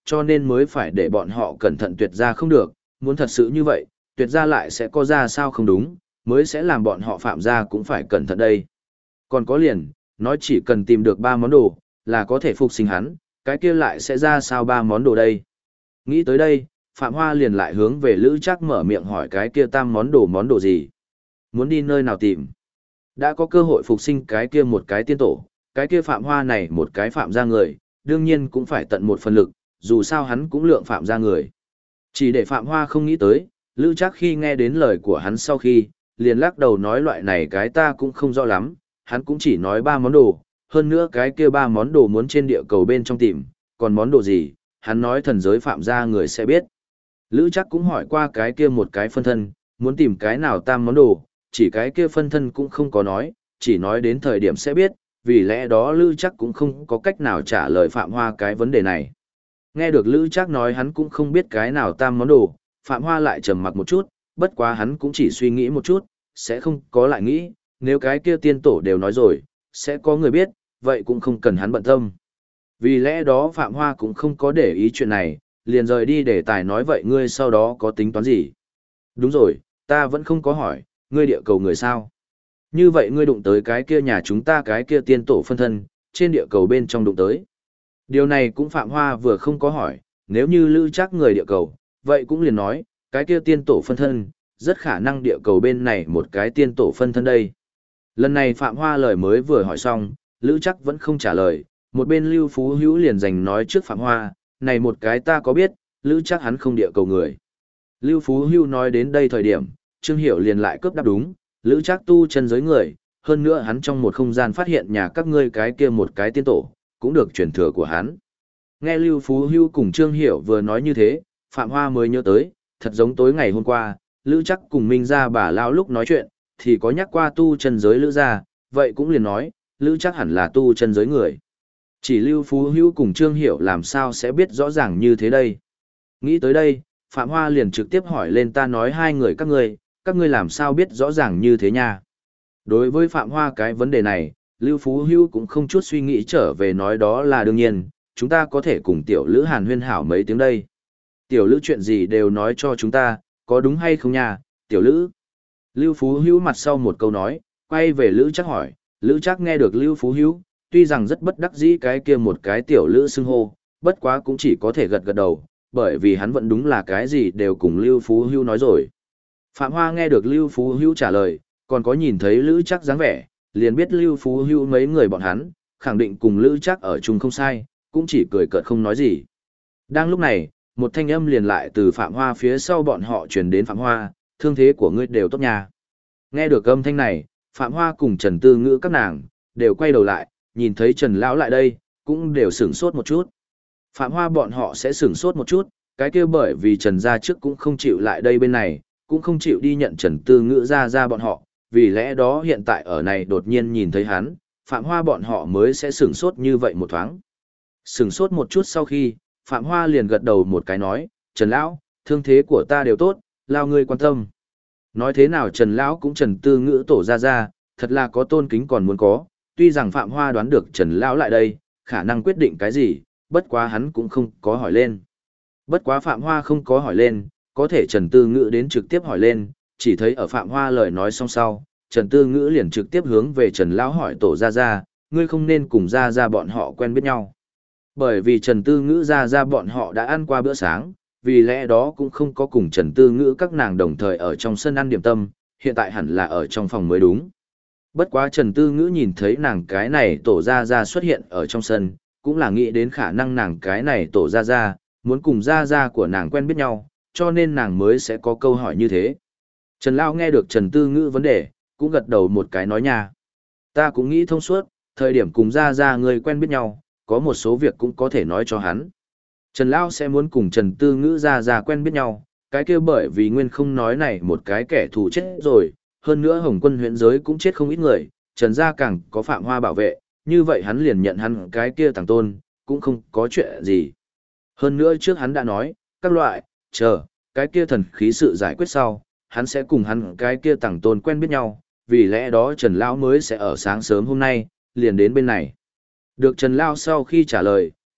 cho nên mới phải để bọn họ cẩn thận tuyệt ra không được, muốn thật sự như vậy, tuyệt ra lại sẽ có ra sao không đúng, mới sẽ làm bọn họ phạm ra cũng phải cẩn thận đây. Còn có liền, nói chỉ cần tìm được 3 món đồ, là có thể phục sinh hắn, cái kia lại sẽ ra sao 3 món đồ đây. Nghĩ tới đây, Phạm Hoa liền lại hướng về Lữ Trác mở miệng hỏi cái kia tam món đồ gì. Muốn đi nơi nào tìm. Đã có cơ hội phục sinh cái kia một cái tiên tổ, cái kia Phạm Hoa này một cái phạm ra người, đương nhiên cũng phải tận một phần lực, dù sao hắn cũng lượng phạm ra người. Chỉ để Phạm Hoa không nghĩ tới, Lữ Trác khi nghe đến lời của hắn sau khi, liền lắc đầu nói loại này cái ta cũng không rõ lắm, hắn cũng chỉ nói 3 món đồ, hơn nữa cái kia 3 món đồ muốn trên địa cầu bên trong tìm, còn món đồ gì, hắn nói thần giới phạm ra người sẽ biết. Lữ Trác cũng hỏi qua cái kia một cái phân thân, muốn tìm cái nào tam món đồ, chỉ cái kia phân thân cũng không có nói, chỉ nói đến thời điểm sẽ biết, vì lẽ đó Lữ Trác cũng không có cách nào trả lời Phạm Hoa cái vấn đề này. Nghe được Lữ Trác nói hắn cũng không biết cái nào tam món đồ, Phạm Hoa lại trầm mặc một chút, bất quá hắn cũng chỉ suy nghĩ một chút, sẽ không có lại nghĩ, nếu cái kia tiên tổ đều nói rồi, sẽ có người biết, vậy cũng không cần hắn bận tâm. Vì lẽ đó Phạm Hoa cũng không có để ý chuyện này, liền rời đi để tài nói vậy ngươi sau đó có tính toán gì? Đúng rồi, ta vẫn không có hỏi, ngươi địa cầu người sao? Như vậy ngươi đụng tới cái kia nhà chúng ta cái kia tiên tổ phân thân, trên địa cầu bên trong đụng tới. Điều này cũng Phạm Hoa vừa không có hỏi, nếu như Lữ Trác người địa cầu, vậy cũng liền nói, cái kia tiên tổ phân thân, rất khả năng địa cầu bên này một cái tiên tổ phân thân đây. Lần này Phạm Hoa lời mới vừa hỏi xong, Lữ Trác vẫn không trả lời, một bên Lưu Phú Hữu liền giành nói trước Phạm Hoa, này một cái ta có biết, Lữ Trác hắn không địa cầu người. Lưu Phú Hữu nói đến đây thời điểm, Trương Hiểu liền lại cướp đáp đúng, Lữ Trác tu chân giới người, hơn nữa hắn trong một không gian phát hiện nhà các ngươi cái kia một cái tiên tổ, cũng được truyền thừa của hắn. Nghe Lưu Phú Hữu cùng Trương Hiểu vừa nói như thế, Phạm Hoa mới nhớ tới, thật giống tối ngày hôm qua, Lữ Trác cùng Minh Gia bà lão lúc nói chuyện, thì có nhắc qua tu chân giới Lữ gia, vậy cũng liền nói, Lữ Trác hẳn là tu chân giới người. Chỉ Lưu Phú Hữu cùng Trương Hiểu làm sao sẽ biết rõ ràng như thế đây. Nghĩ tới đây, Phạm Hoa liền trực tiếp hỏi lên ta nói hai người các ngươi làm sao biết rõ ràng như thế nha. Đối với Phạm Hoa cái vấn đề này, Lưu Phú Hữu cũng không chút suy nghĩ trở về nói đó là đương nhiên, chúng ta có thể cùng tiểu Lữ hàn huyên hảo mấy tiếng đây. Tiểu Lữ chuyện gì đều nói cho chúng ta, có đúng hay không nha, tiểu Lữ. Lưu Phú Hữu mặt sau một câu nói, quay về Lữ Trác hỏi, Lữ Trác nghe được Lưu Phú Hữu, tuy rằng rất bất đắc dĩ cái kia một cái tiểu Lữ xưng hô, bất quá cũng chỉ có thể gật gật đầu, bởi vì hắn vẫn đúng là cái gì đều cùng Lưu Phú Hữu nói rồi. Phạm Hoa nghe được Lưu Phú Hữu trả lời, còn có nhìn thấy Lữ Trác dáng vẻ, liền biết Lưu Phú Hữu mấy người bọn hắn, khẳng định cùng Lữ Trác ở chung không sai, cũng chỉ cười cợt không nói gì. Đang lúc này, một thanh âm liền lại từ Phạm Hoa phía sau bọn họ truyền đến Phạm Hoa, thương thế của ngươi đều tốt nha. Nghe được âm thanh này, Phạm Hoa cùng Trần Tư Ngữ các nàng, đều quay đầu lại, nhìn thấy Trần Lão lại đây, cũng đều sửng sốt một chút. Phạm Hoa bọn họ sẽ sửng sốt một chút, cái kia bởi vì Trần gia trước cũng không chịu lại đây bên này, cũng không chịu đi nhận Trần Tư Ngữ ra bọn họ, vì lẽ đó hiện tại ở này đột nhiên nhìn thấy hắn, Phạm Hoa bọn họ mới sẽ sửng sốt như vậy một thoáng. Sửng sốt một chút sau khi, Phạm Hoa liền gật đầu một cái nói, Trần Lão, thương thế của ta đều tốt, lao ngươi quan tâm. Nói thế nào Trần Lão cũng Trần Tư Ngữ tổ ra, thật là có tôn kính còn muốn có, tuy rằng Phạm Hoa đoán được Trần Lão lại đây, khả năng quyết định cái gì, bất quá hắn cũng không có hỏi lên. Bất quá Phạm Hoa không có hỏi lên, có thể Trần Tư Ngữ đến trực tiếp hỏi lên, chỉ thấy ở Phạm Hoa lời nói xong sau, Trần Tư Ngữ liền trực tiếp hướng về Trần Lão hỏi tổ ra, ngươi không nên cùng ra bọn họ quen biết nhau. Bởi vì Trần Tư Ngữ ra bọn họ đã ăn qua bữa sáng, vì lẽ đó cũng không có cùng Trần Tư Ngữ các nàng đồng thời ở trong sân ăn điểm tâm, hiện tại hẳn là ở trong phòng mới đúng. Bất quá Trần Tư Ngữ nhìn thấy nàng cái này tổ ra xuất hiện ở trong sân, cũng là nghĩ đến khả năng nàng cái này tổ ra, muốn cùng ra của nàng quen biết nhau, cho nên nàng mới sẽ có câu hỏi như thế. Trần Lão nghe được Trần Tư Ngữ vấn đề, cũng gật đầu một cái nói nha. Ta cũng nghĩ thông suốt, thời điểm cùng ra người quen biết nhau, có một số việc cũng có thể nói cho hắn. Trần Lão sẽ muốn cùng Trần Tư Ngữ ra quen biết nhau, cái kia bởi vì nguyên không nói này một cái kẻ thù chết rồi, hơn nữa Hồng Quân huyện giới cũng chết không ít người, Trần gia càng có Phạm Hoa bảo vệ, như vậy hắn liền nhận hắn cái kia thằng tôn, cũng không có chuyện gì. Hơn nữa trước hắn đã nói, các loại, cái kia thần khí sự giải quyết sau, hắn sẽ cùng hắn cái kia thằng tôn quen biết nhau, vì lẽ đó Trần Lão mới sẽ ở sáng sớm hôm nay, liền đến bên này. Được Trần Lão sau khi trả lời,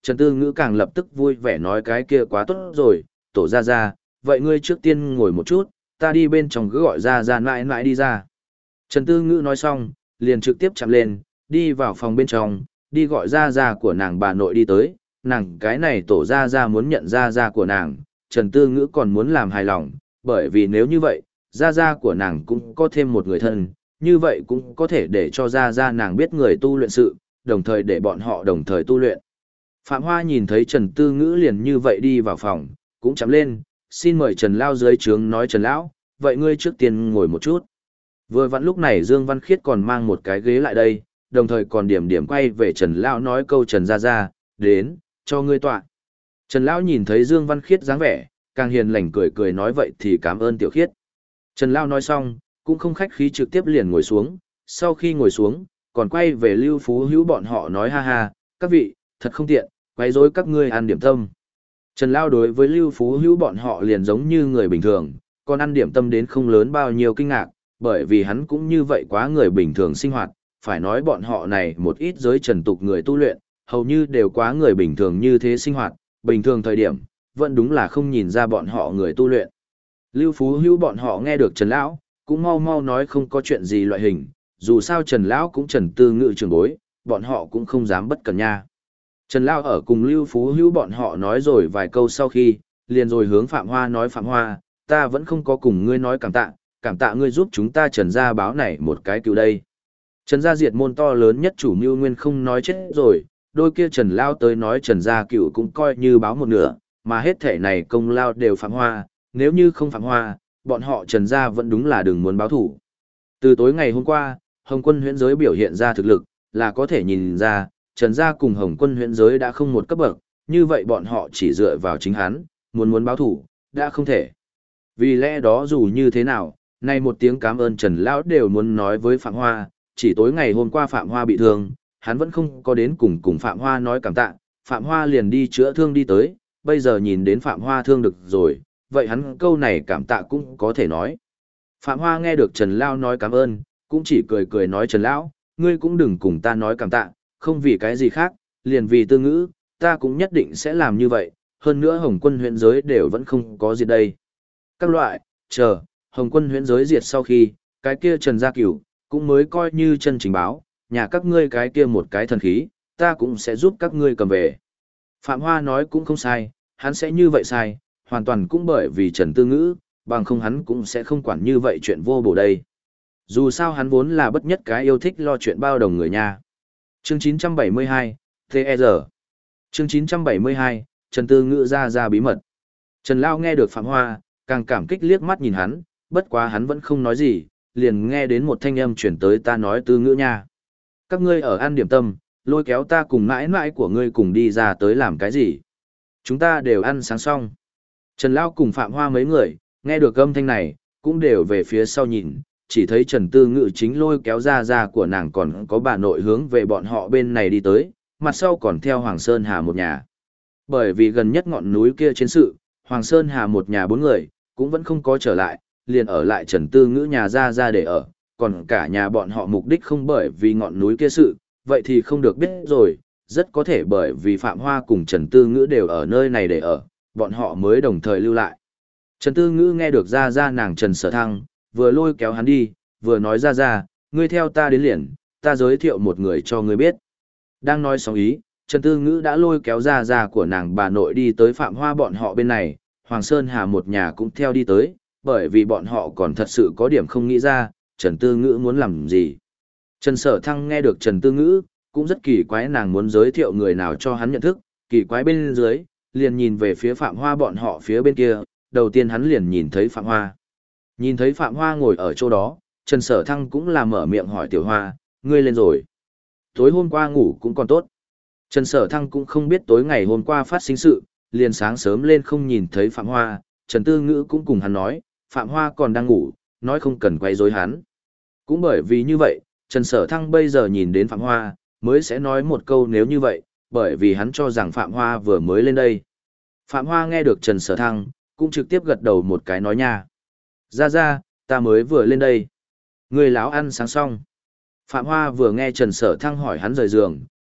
Trần Tư Ngữ càng lập tức vui vẻ nói cái kia quá tốt rồi, tổ ra ra, vậy ngươi trước tiên ngồi một chút, ta đi bên trong cứ gọi ra ra mãi mãi đi ra. Trần Tư Ngữ nói xong, liền trực tiếp chạm lên, đi vào phòng bên trong, đi gọi ra của nàng bà nội đi tới, nàng cái này tổ ra muốn nhận ra của nàng, Trần Tư Ngữ còn muốn làm hài lòng, bởi vì nếu như vậy, ra của nàng cũng có thêm một người thân, như vậy cũng có thể để cho ra nàng biết người tu luyện sự, đồng thời để bọn họ đồng thời tu luyện. Phạm Hoa nhìn thấy Trần Tư Ngữ liền như vậy đi vào phòng, cũng chạm lên, xin mời Trần Lao dưới trướng nói Trần Lão, vậy ngươi trước tiên ngồi một chút. Vừa vặn lúc này Dương Văn Khiết còn mang một cái ghế lại đây, đồng thời còn điểm quay về Trần Lão nói câu Trần ra, đến, cho ngươi tọa. Trần Lão nhìn thấy Dương Văn Khiết dáng vẻ, càng hiền lành cười nói vậy thì cảm ơn Tiểu Khiết. Trần Lão nói xong, cũng không khách khí trực tiếp liền ngồi xuống, sau khi ngồi xuống, còn quay về Lưu Phú Hữu bọn họ nói ha ha, các vị, thật không tiện, quấy rối các ngươi ăn điểm tâm. Trần Lão đối với Lưu Phú Hữu bọn họ liền giống như người bình thường, còn ăn điểm tâm đến không lớn bao nhiêu kinh ngạc, bởi vì hắn cũng như vậy quá người bình thường sinh hoạt, phải nói bọn họ này một ít giới trần tục người tu luyện, hầu như đều quá người bình thường như thế sinh hoạt, bình thường thời điểm, vẫn đúng là không nhìn ra bọn họ người tu luyện. Lưu Phú Hữu bọn họ nghe được Trần Lão, cũng mau nói không có chuyện gì loại hình, dù sao Trần Lão cũng Trần Tư Ngữ trường bối, bọn họ cũng không dám bất cẩn nha. Trần Lão ở cùng Lưu Phú Hữu bọn họ nói rồi vài câu sau khi, liền rồi hướng Phạm Hoa nói Phạm Hoa, ta vẫn không có cùng ngươi nói cảm tạ ngươi giúp chúng ta Trần gia báo này một cái cứu đây. Trần gia diệt môn to lớn nhất chủ mưu nguyên không nói chết rồi, đôi kia Trần Lao tới nói Trần gia cựu cũng coi như báo một nửa, mà hết thể này công lao đều Phạm Hoa, nếu như không Phạm Hoa, bọn họ Trần gia vẫn đúng là đừng muốn báo thủ. Từ tối ngày hôm qua, Hồng Quân huyễn giới biểu hiện ra thực lực, là có thể nhìn ra, Trần gia cùng Hồng Quân huyễn giới đã không một cấp bậc, như vậy bọn họ chỉ dựa vào chính hắn, muốn báo thủ, đã không thể. Vì lẽ đó dù như thế nào, nay một tiếng cảm ơn Trần Lão đều muốn nói với Phạm Hoa, chỉ tối ngày hôm qua Phạm Hoa bị thương, hắn vẫn không có đến cùng Phạm Hoa nói cảm tạ, Phạm Hoa liền đi chữa thương đi tới, bây giờ nhìn đến Phạm Hoa thương được rồi, vậy hắn câu này cảm tạ cũng có thể nói. Phạm Hoa nghe được Trần Lão nói cảm ơn, cũng chỉ cười nói Trần Lão, ngươi cũng đừng cùng ta nói cảm tạ, không vì cái gì khác, liền vì Tư Ngữ, ta cũng nhất định sẽ làm như vậy, hơn nữa Hồng Quân huyện giới đều vẫn không có gì đây. Các loại, chờ, Hồng Quân huyễn giới diệt sau khi, cái kia Trần Gia Cửu, cũng mới coi như chân chính báo, nhà các ngươi cái kia một cái thần khí, ta cũng sẽ giúp các ngươi cầm về. Phạm Hoa nói cũng không sai, hắn sẽ như vậy sai, hoàn toàn cũng bởi vì Trần Tư Ngữ, bằng không hắn cũng sẽ không quản như vậy chuyện vô bổ đây. Dù sao hắn vốn là bất nhất cái yêu thích lo chuyện bao đồng người nha. Chương 972, TR. Chương 972, Trần Tư Ngữ ra bí mật. Trần Lao nghe được Phạm Hoa, càng cảm kích liếc mắt nhìn hắn, bất quá hắn vẫn không nói gì, liền nghe đến một thanh âm chuyển tới ta nói Tư Ngữ nha. Các ngươi ở ăn điểm tâm, lôi kéo ta cùng mãi mãi của ngươi cùng đi ra tới làm cái gì? Chúng ta đều ăn sáng xong. Trần Lao cùng Phạm Hoa mấy người, nghe được âm thanh này, cũng đều về phía sau nhìn, chỉ thấy Trần Tư Ngữ chính lôi kéo ra của nàng còn có bà nội hướng về bọn họ bên này đi tới, mặt sau còn theo Hoàng Sơn Hà một nhà. Bởi vì gần nhất ngọn núi kia chiến sự, Hoàng Sơn Hà một nhà 4 người, cũng vẫn không có trở lại, liền ở lại Trần Tư Ngữ nhà ra để ở, còn cả nhà bọn họ mục đích không bởi vì ngọn núi kia sự, vậy thì không được biết rồi, rất có thể bởi vì Phạm Hoa cùng Trần Tư Ngữ đều ở nơi này để ở, bọn họ mới đồng thời lưu lại. Trần Tư Ngữ nghe được ra nàng Trần Sở Thăng, vừa lôi kéo hắn đi, vừa nói ra, ngươi theo ta đến liền, ta giới thiệu một người cho ngươi biết. Đang nói xong ý, Trần Tư Ngữ đã lôi kéo ra của nàng bà nội đi tới Phạm Hoa bọn họ bên này, Hoàng Sơn Hà một nhà cũng theo đi tới, bởi vì bọn họ còn thật sự có điểm không nghĩ ra, Trần Tư Ngữ muốn làm gì. Trần Sở Thăng nghe được Trần Tư Ngữ, cũng rất kỳ quái nàng muốn giới thiệu người nào cho hắn nhận thức, kỳ quái bên dưới, liền nhìn về phía Phạm Hoa bọn họ phía bên kia, đầu tiên hắn liền nhìn thấy Phạm Hoa. Nhìn thấy Phạm Hoa ngồi ở chỗ đó, Trần Sở Thăng cũng là mở miệng hỏi Tiểu Hoa, ngươi lên rồi. Tối hôm qua ngủ cũng còn tốt. Trần Sở Thăng cũng không biết tối ngày hôm qua phát sinh sự, liền sáng sớm lên không nhìn thấy Phạm Hoa, Trần Tư Ngữ cũng cùng hắn nói, Phạm Hoa còn đang ngủ, nói không cần quay rối hắn. Cũng bởi vì như vậy, Trần Sở Thăng bây giờ nhìn đến Phạm Hoa, mới sẽ nói một câu nếu như vậy, bởi vì hắn cho rằng Phạm Hoa vừa mới lên đây. Phạm Hoa nghe được Trần Sở Thăng, cũng trực tiếp gật đầu một cái nói nha. Ra, ta mới vừa lên đây. Người láo ăn sáng xong. Phạm Hoa vừa nghe Trần Sở Thăng hỏi hắn rời giường,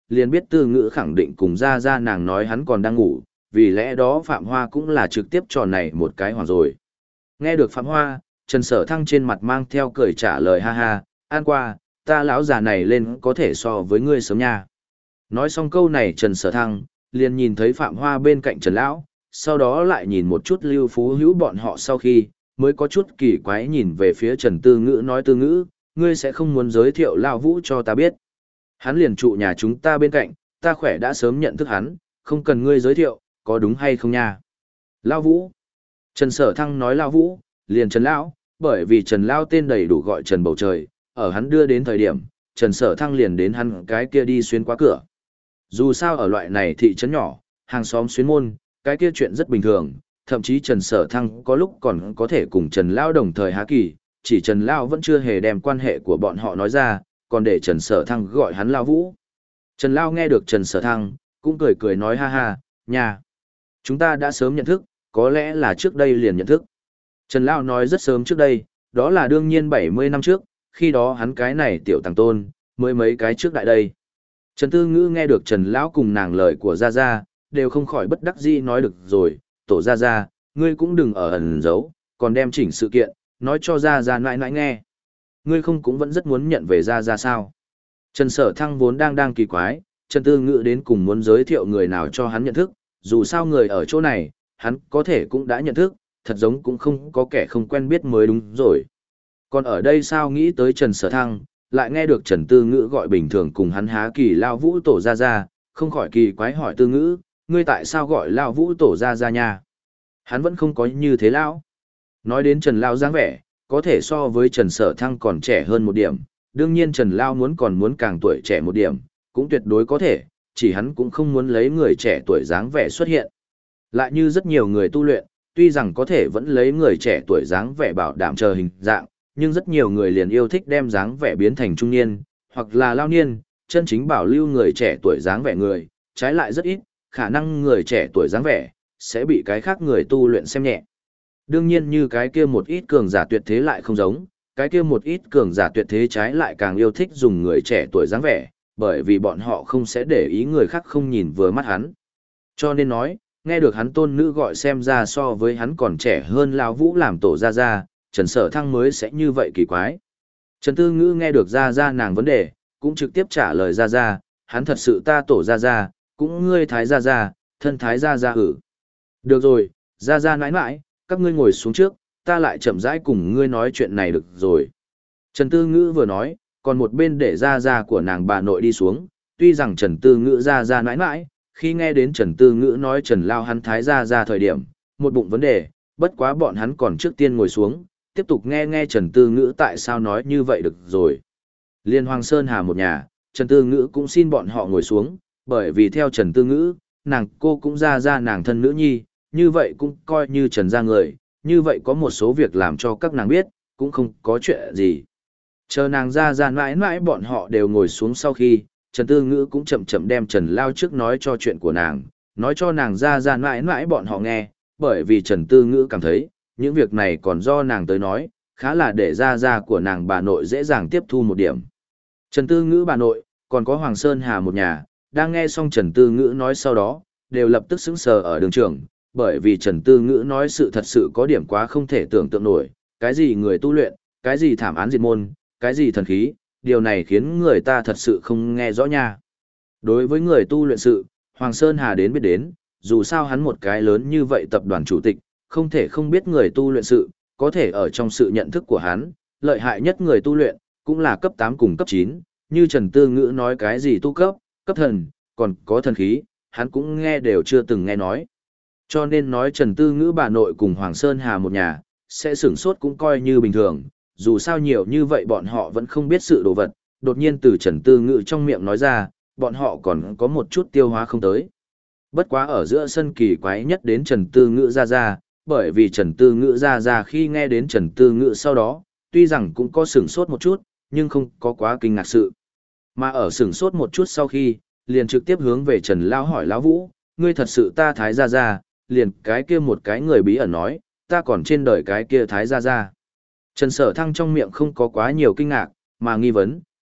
liền biết Tư Ngữ khẳng định cùng ra ra nàng nói hắn còn đang ngủ, vì lẽ đó Phạm Hoa cũng là trực tiếp trò này một cái hoàng rồi. Nghe được Phạm Hoa, Trần Sở Thăng trên mặt mang theo cười trả lời ha ha, an qua, ta lão già này lên có thể so với ngươi sớm nha. Nói xong câu này Trần Sở Thăng, liền nhìn thấy Phạm Hoa bên cạnh Trần Lão, sau đó lại nhìn một chút Lưu Phú Hữu bọn họ sau khi, mới có chút kỳ quái nhìn về phía Trần Tư Ngữ nói Tư Ngữ, ngươi sẽ không muốn giới thiệu Lão Vũ cho ta biết. Hắn liền trụ nhà chúng ta bên cạnh, ta khỏe đã sớm nhận thức hắn, không cần ngươi giới thiệu, có đúng hay không nha? Lão Vũ. Trần Sở Thăng nói Lão Vũ, liền Trần Lão, bởi vì Trần Lão tên đầy đủ gọi Trần Bầu Trời, ở hắn đưa đến thời điểm, Trần Sở Thăng liền đến hắn cái kia đi xuyên qua cửa. Dù sao ở loại này thị trấn nhỏ, hàng xóm xuyến môn, cái kia chuyện rất bình thường, thậm chí Trần Sở Thăng có lúc còn có thể cùng Trần Lão đồng thời há kỳ, chỉ Trần Lão vẫn chưa hề đem quan hệ của bọn họ nói ra, còn để Trần Sở Thăng gọi hắn Lão Vũ. Trần Lão nghe được Trần Sở Thăng, cũng cười cười nói ha ha, nha. Chúng ta đã sớm nhận thức, có lẽ là trước đây liền nhận thức. Trần Lão nói rất sớm trước đây, đó là đương nhiên 70 năm trước, khi đó hắn cái này tiểu tàng tôn, mới mấy cái trước đại đây. Trần Tư Ngữ nghe được Trần Lão cùng nàng lời của Gia Gia, đều không khỏi bất đắc dĩ nói được rồi, tổ Gia Gia, ngươi cũng đừng ở ẩn giấu, còn đem chỉnh sự kiện, nói cho Gia Gia nãi nãi nghe. Ngươi không cũng vẫn rất muốn nhận về Gia Gia sao? Trần Sở Thăng vốn đang kỳ quái, Trần Tư Ngữ đến cùng muốn giới thiệu người nào cho hắn nhận thức, dù sao người ở chỗ này, hắn có thể cũng đã nhận thức, thật giống cũng không có kẻ không quen biết mới đúng rồi. Còn ở đây sao nghĩ tới Trần Sở Thăng, lại nghe được Trần Tư Ngữ gọi bình thường cùng hắn há kỳ Lao Vũ tổ Gia Gia, không khỏi kỳ quái hỏi Tư Ngữ, ngươi tại sao gọi Lao Vũ tổ Gia Gia nha? Hắn vẫn không có như thế lão. Nói đến Trần Lao dáng vẻ, có thể so với Trần Sở Thăng còn trẻ hơn một điểm, đương nhiên Trần Lao còn muốn càng tuổi trẻ một điểm, cũng tuyệt đối có thể, chỉ hắn cũng không muốn lấy người trẻ tuổi dáng vẻ xuất hiện. Lại như rất nhiều người tu luyện, tuy rằng có thể vẫn lấy người trẻ tuổi dáng vẻ bảo đảm chờ hình dạng, nhưng rất nhiều người liền yêu thích đem dáng vẻ biến thành trung niên, hoặc là lao niên, chân chính bảo lưu người trẻ tuổi dáng vẻ người, trái lại rất ít, khả năng người trẻ tuổi dáng vẻ, sẽ bị cái khác người tu luyện xem nhẹ. Đương nhiên như cái kia một ít cường giả tuyệt thế lại không giống, cái kia một ít cường giả tuyệt thế trái lại càng yêu thích dùng người trẻ tuổi dáng vẻ, bởi vì bọn họ không sẽ để ý người khác không nhìn vừa mắt hắn. Cho nên nói, nghe được hắn tôn nữ gọi xem ra so với hắn còn trẻ hơn Lao Vũ làm tổ Gia Gia, Trần Sở Thăng mới sẽ như vậy kỳ quái. Trần Tư Ngữ nghe được Gia Gia nàng vấn đề, cũng trực tiếp trả lời Gia Gia, hắn thật sự ta tổ Gia Gia, cũng ngươi Thái Gia Gia, thân Thái Gia Gia hử. Được rồi, Gia Gia nãi nãi, các ngươi ngồi xuống trước, ta lại chậm rãi cùng ngươi nói chuyện này được rồi. Trần Tư Ngữ vừa nói, còn một bên để Gia Gia của nàng bà nội đi xuống, tuy rằng Trần Tư Ngữ Gia Gia nãi nãi, khi nghe đến Trần Tư Ngữ nói Trần Lao hắn Thái Gia Gia thời điểm, một bụng vấn đề, bất quá bọn hắn còn trước tiên ngồi xuống, tiếp tục nghe Trần Tư Ngữ tại sao nói như vậy được rồi. Liên Hoàng Sơn Hà một nhà, Trần Tư Ngữ cũng xin bọn họ ngồi xuống, bởi vì theo Trần Tư Ngữ, nàng cô cũng ra nàng thân nữ nhi, như vậy cũng coi như Trần gia người, như vậy có một số việc làm cho các nàng biết, cũng không có chuyện gì. Chờ nàng ra mãi mãi bọn họ đều ngồi xuống sau khi, Trần Tư Ngữ cũng chậm chậm đem Trần Lao trước nói cho chuyện của nàng, nói cho nàng ra mãi mãi bọn họ nghe, bởi vì Trần Tư Ngữ cảm thấy, những việc này còn do nàng tới nói, khá là để ra của nàng bà nội dễ dàng tiếp thu một điểm. Trần Tư Ngữ bà nội, còn có Hoàng Sơn Hà một nhà, đang nghe xong Trần Tư Ngữ nói sau đó, đều lập tức sững sờ ở đường trường, bởi vì Trần Tư Ngữ nói sự thật sự có điểm quá không thể tưởng tượng nổi, cái gì người tu luyện, cái gì thảm án diệt môn, cái gì thần khí, điều này khiến người ta thật sự không nghe rõ nha. Đối với người tu luyện sự, Hoàng Sơn Hà đến biết đến, dù sao hắn một cái lớn như vậy tập đoàn chủ tịch, không thể không biết người tu luyện sự, có thể ở trong sự nhận thức của hắn, lợi hại nhất người tu luyện, cũng là cấp 8 cùng cấp 9, như Trần Tư Ngữ nói cái gì tu cấp, cấp thần, còn có thần khí, hắn cũng nghe đều chưa từng nghe nói. Cho nên nói Trần Tư Ngữ bà nội cùng Hoàng Sơn Hà một nhà, sẽ sửng sốt cũng coi như bình thường, dù sao nhiều như vậy bọn họ vẫn không biết sự đồ vật, đột nhiên từ Trần Tư Ngữ trong miệng nói ra, bọn họ còn có một chút tiêu hóa không tới. Bất quá ở giữa sân kỳ quái nhất đến Trần Tư Ngữ ra, bởi vì Trần Tư Ngữ ra khi nghe đến Trần Tư Ngữ sau đó, tuy rằng cũng có sửng sốt một chút, nhưng không có quá kinh ngạc sự. Mà ở sửng sốt một chút sau khi, liền trực tiếp hướng về Trần Lão hỏi Lão Vũ, ngươi thật sự ta Thái ra, liền cái kia một cái người bí ẩn nói, ta còn trên đời cái kia Thái ra. Trần Sở Thăng trong miệng không có quá nhiều kinh ngạc, mà nghi vấn,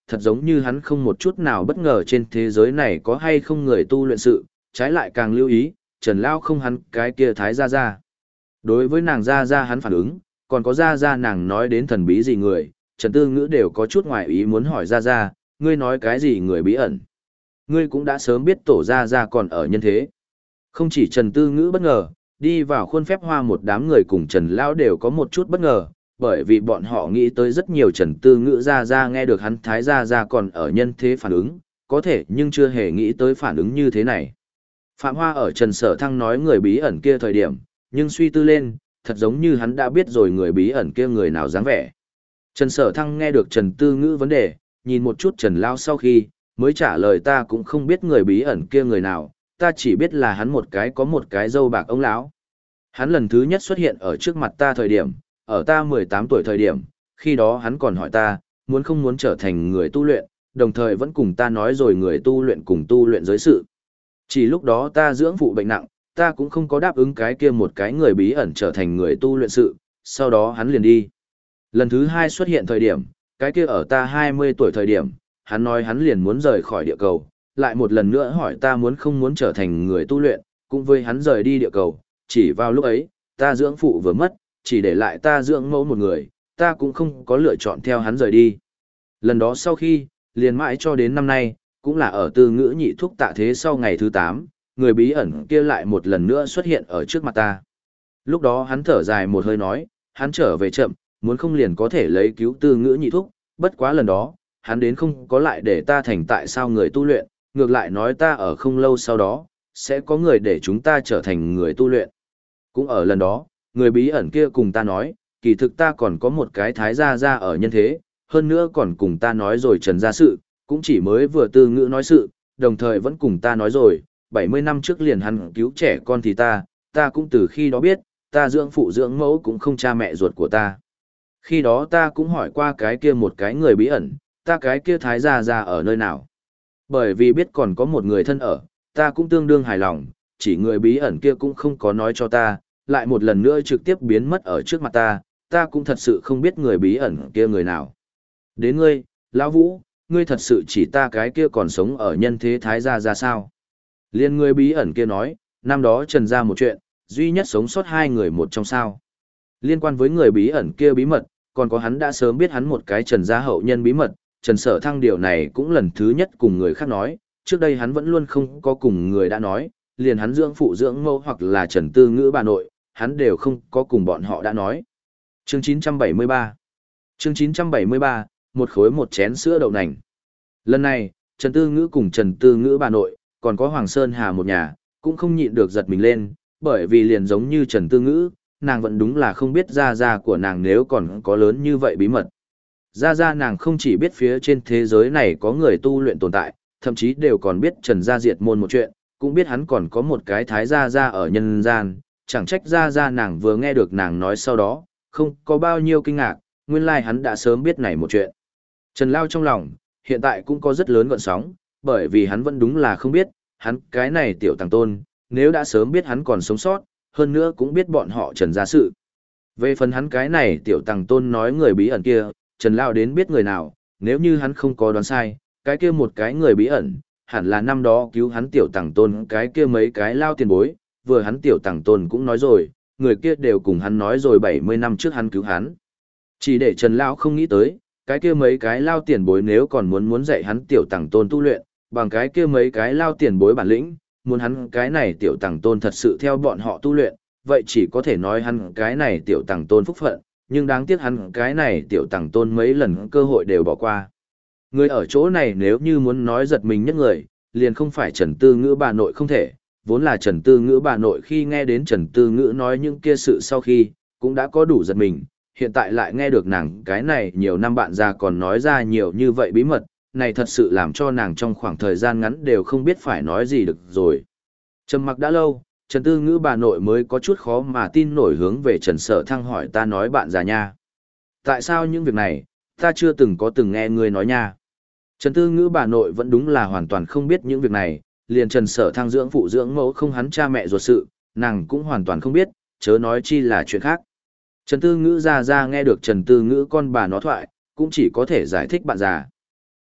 thật giống như hắn không một chút nào bất ngờ trên thế giới này có hay không người tu luyện sự, trái lại càng lưu ý, Trần Lao không hắn cái kia thái gia gia. Đối với nàng gia gia hắn phản ứng, còn có gia gia nàng nói đến thần bí gì người, Trần Tư Ngữ đều có chút ngoài ý muốn hỏi gia gia, ngươi nói cái gì người bí ẩn? Ngươi cũng đã sớm biết tổ gia gia còn ở nhân thế. Không chỉ Trần Tư Ngữ bất ngờ, đi vào khuôn phép hoa một đám người cùng Trần Lão đều có một chút bất ngờ, bởi vì bọn họ nghĩ tới rất nhiều Trần Tư Ngữ gia gia nghe được hắn thái gia gia còn ở nhân thế phản ứng, có thể nhưng chưa hề nghĩ tới phản ứng như thế này. Phạm Hoa ở Trần Sở Thăng nói người bí ẩn kia thời điểm, nhưng suy tư lên, thật giống như hắn đã biết rồi người bí ẩn kia người nào dáng vẻ. Trần Sở Thăng nghe được Trần Tư Ngữ vấn đề, nhìn một chút Trần Lão sau khi, mới trả lời ta cũng không biết người bí ẩn kia người nào, ta chỉ biết là hắn có một cái râu bạc ông lão. Hắn lần thứ nhất xuất hiện ở trước mặt ta thời điểm, ở ta 18 tuổi thời điểm, khi đó hắn còn hỏi ta, muốn không muốn trở thành người tu luyện, đồng thời vẫn cùng ta nói rồi người tu luyện cùng tu luyện giới sự. Chỉ lúc đó ta dưỡng phụ bệnh nặng, ta cũng không có đáp ứng cái kia một cái người bí ẩn trở thành người tu luyện sự, sau đó hắn liền đi. Lần thứ hai xuất hiện thời điểm, cái kia ở ta 20 tuổi thời điểm, hắn nói hắn liền muốn rời khỏi địa cầu, lại một lần nữa hỏi ta muốn không muốn trở thành người tu luyện, cũng với hắn rời đi địa cầu, chỉ vào lúc ấy, ta dưỡng phụ vừa mất, chỉ để lại ta dưỡng mẫu một người, ta cũng không có lựa chọn theo hắn rời đi. Lần đó sau khi, liền mãi cho đến năm nay, cũng là ở Tư Ngữ nhị thúc tạ thế sau ngày thứ 8, người bí ẩn kia lại một lần nữa xuất hiện ở trước mặt ta. Lúc đó hắn thở dài một hơi nói, hắn trở về chậm, muốn không liền có thể lấy cứu Tư Ngữ nhị thúc, bất quá lần đó, hắn đến không có lại để ta thành tại sao người tu luyện, ngược lại nói ta ở không lâu sau đó, sẽ có người để chúng ta trở thành người tu luyện. Cũng ở lần đó, người bí ẩn kia cùng ta nói, kỳ thực ta còn có một cái thái gia gia ở nhân thế, hơn nữa còn cùng ta nói rồi Trần gia sự, cũng chỉ mới vừa Tư Ngữ nói sự, đồng thời vẫn cùng ta nói rồi, 70 năm trước liền hắn cứu trẻ con thì ta cũng từ khi đó biết, ta dưỡng phụ dưỡng mẫu cũng không cha mẹ ruột của ta. Khi đó ta cũng hỏi qua cái kia một cái người bí ẩn, ta cái kia thái gia gia ở nơi nào. Bởi vì biết còn có một người thân ở, ta cũng tương đương hài lòng, chỉ người bí ẩn kia cũng không có nói cho ta, lại một lần nữa trực tiếp biến mất ở trước mặt ta cũng thật sự không biết người bí ẩn kia người nào. Đến ngươi, Lão Vũ, ngươi thật sự chỉ ta cái kia còn sống ở nhân thế thái gia ra sao? Liên người bí ẩn kia nói, năm đó Trần ra một chuyện, duy nhất sống sót hai người một trong sao. Liên quan với người bí ẩn kia bí mật, còn có hắn đã sớm biết hắn một cái Trần gia hậu nhân bí mật, Trần Sở Thăng điều này cũng lần thứ nhất cùng người khác nói, trước đây hắn vẫn luôn không có cùng người đã nói, liền hắn dưỡng phụ dưỡng mẫu hoặc là Trần Tư Ngữ bà nội, hắn đều không có cùng bọn họ đã nói. Chương 973 Chương 973, một khối một chén sữa đậu nành. Lần này, Trần Tư Ngữ cùng Trần Tư Ngữ bà nội, còn có Hoàng Sơn Hà một nhà, cũng không nhịn được giật mình lên, bởi vì liền giống như Trần Tư Ngữ, nàng vẫn đúng là không biết gia gia của nàng nếu còn có lớn như vậy bí mật. Gia gia nàng không chỉ biết phía trên thế giới này có người tu luyện tồn tại, thậm chí đều còn biết Trần gia diệt môn một chuyện, cũng biết hắn còn có một cái thái gia gia ở nhân gian, chẳng trách gia gia nàng vừa nghe được nàng nói sau đó, không có bao nhiêu kinh ngạc, nguyên lai hắn đã sớm biết này một chuyện. Trần Lao trong lòng, hiện tại cũng có rất lớn gợn sóng, bởi vì hắn vẫn đúng là không biết, hắn cái này tiểu tàng tôn, nếu đã sớm biết hắn còn sống sót, hơn nữa cũng biết bọn họ Trần gia sự. Về phần hắn cái này tiểu tàng tôn nói người bí ẩn kia, Trần Lao đến biết người nào, nếu như hắn không có đoán sai, cái kia một cái người bí ẩn, hẳn là năm đó cứu hắn tiểu tàng tôn cái kia mấy cái lao tiền bối, vừa hắn tiểu tàng tôn cũng nói rồi, người kia đều cùng hắn nói rồi 70 năm trước hắn cứu hắn. Chỉ để Trần Lao không nghĩ tới, cái kia mấy cái lao tiền bối nếu còn muốn dạy hắn tiểu tàng tôn tu luyện, bằng cái kia mấy cái lao tiền bối bản lĩnh, muốn hắn cái này tiểu tàng tôn thật sự theo bọn họ tu luyện, vậy chỉ có thể nói hắn cái này tiểu tàng tôn phúc phận, nhưng đáng tiếc hắn cái này tiểu tàng tôn mấy lần cơ hội đều bỏ qua. Người ở chỗ này nếu như muốn nói giật mình nhất người, liền không phải Trần Tư Ngữ bà nội không thể, vốn là Trần Tư Ngữ bà nội khi nghe đến Trần Tư Ngữ nói những kia sự sau khi, cũng đã có đủ giật mình, hiện tại lại nghe được nàng cái này nhiều năm bạn già còn nói ra nhiều như vậy bí mật, này thật sự làm cho nàng trong khoảng thời gian ngắn đều không biết phải nói gì được rồi. Trầm mặc đã lâu, Trần Tư Ngữ bà nội mới có chút khó mà tin nổi hướng về Trần Sở Thăng hỏi ta nói bạn già nha. Tại sao những việc này, ta chưa từng có từng nghe ngươi nói nha. Trần Tư Ngữ bà nội vẫn đúng là hoàn toàn không biết những việc này, liền Trần Sở Thăng dưỡng phụ dưỡng mẫu không hắn cha mẹ ruột sự, nàng cũng hoàn toàn không biết, chớ nói chi là chuyện khác. Trần Tư Ngữ ra nghe được Trần Tư Ngữ con bà nó thoại, cũng chỉ có thể giải thích bạn già.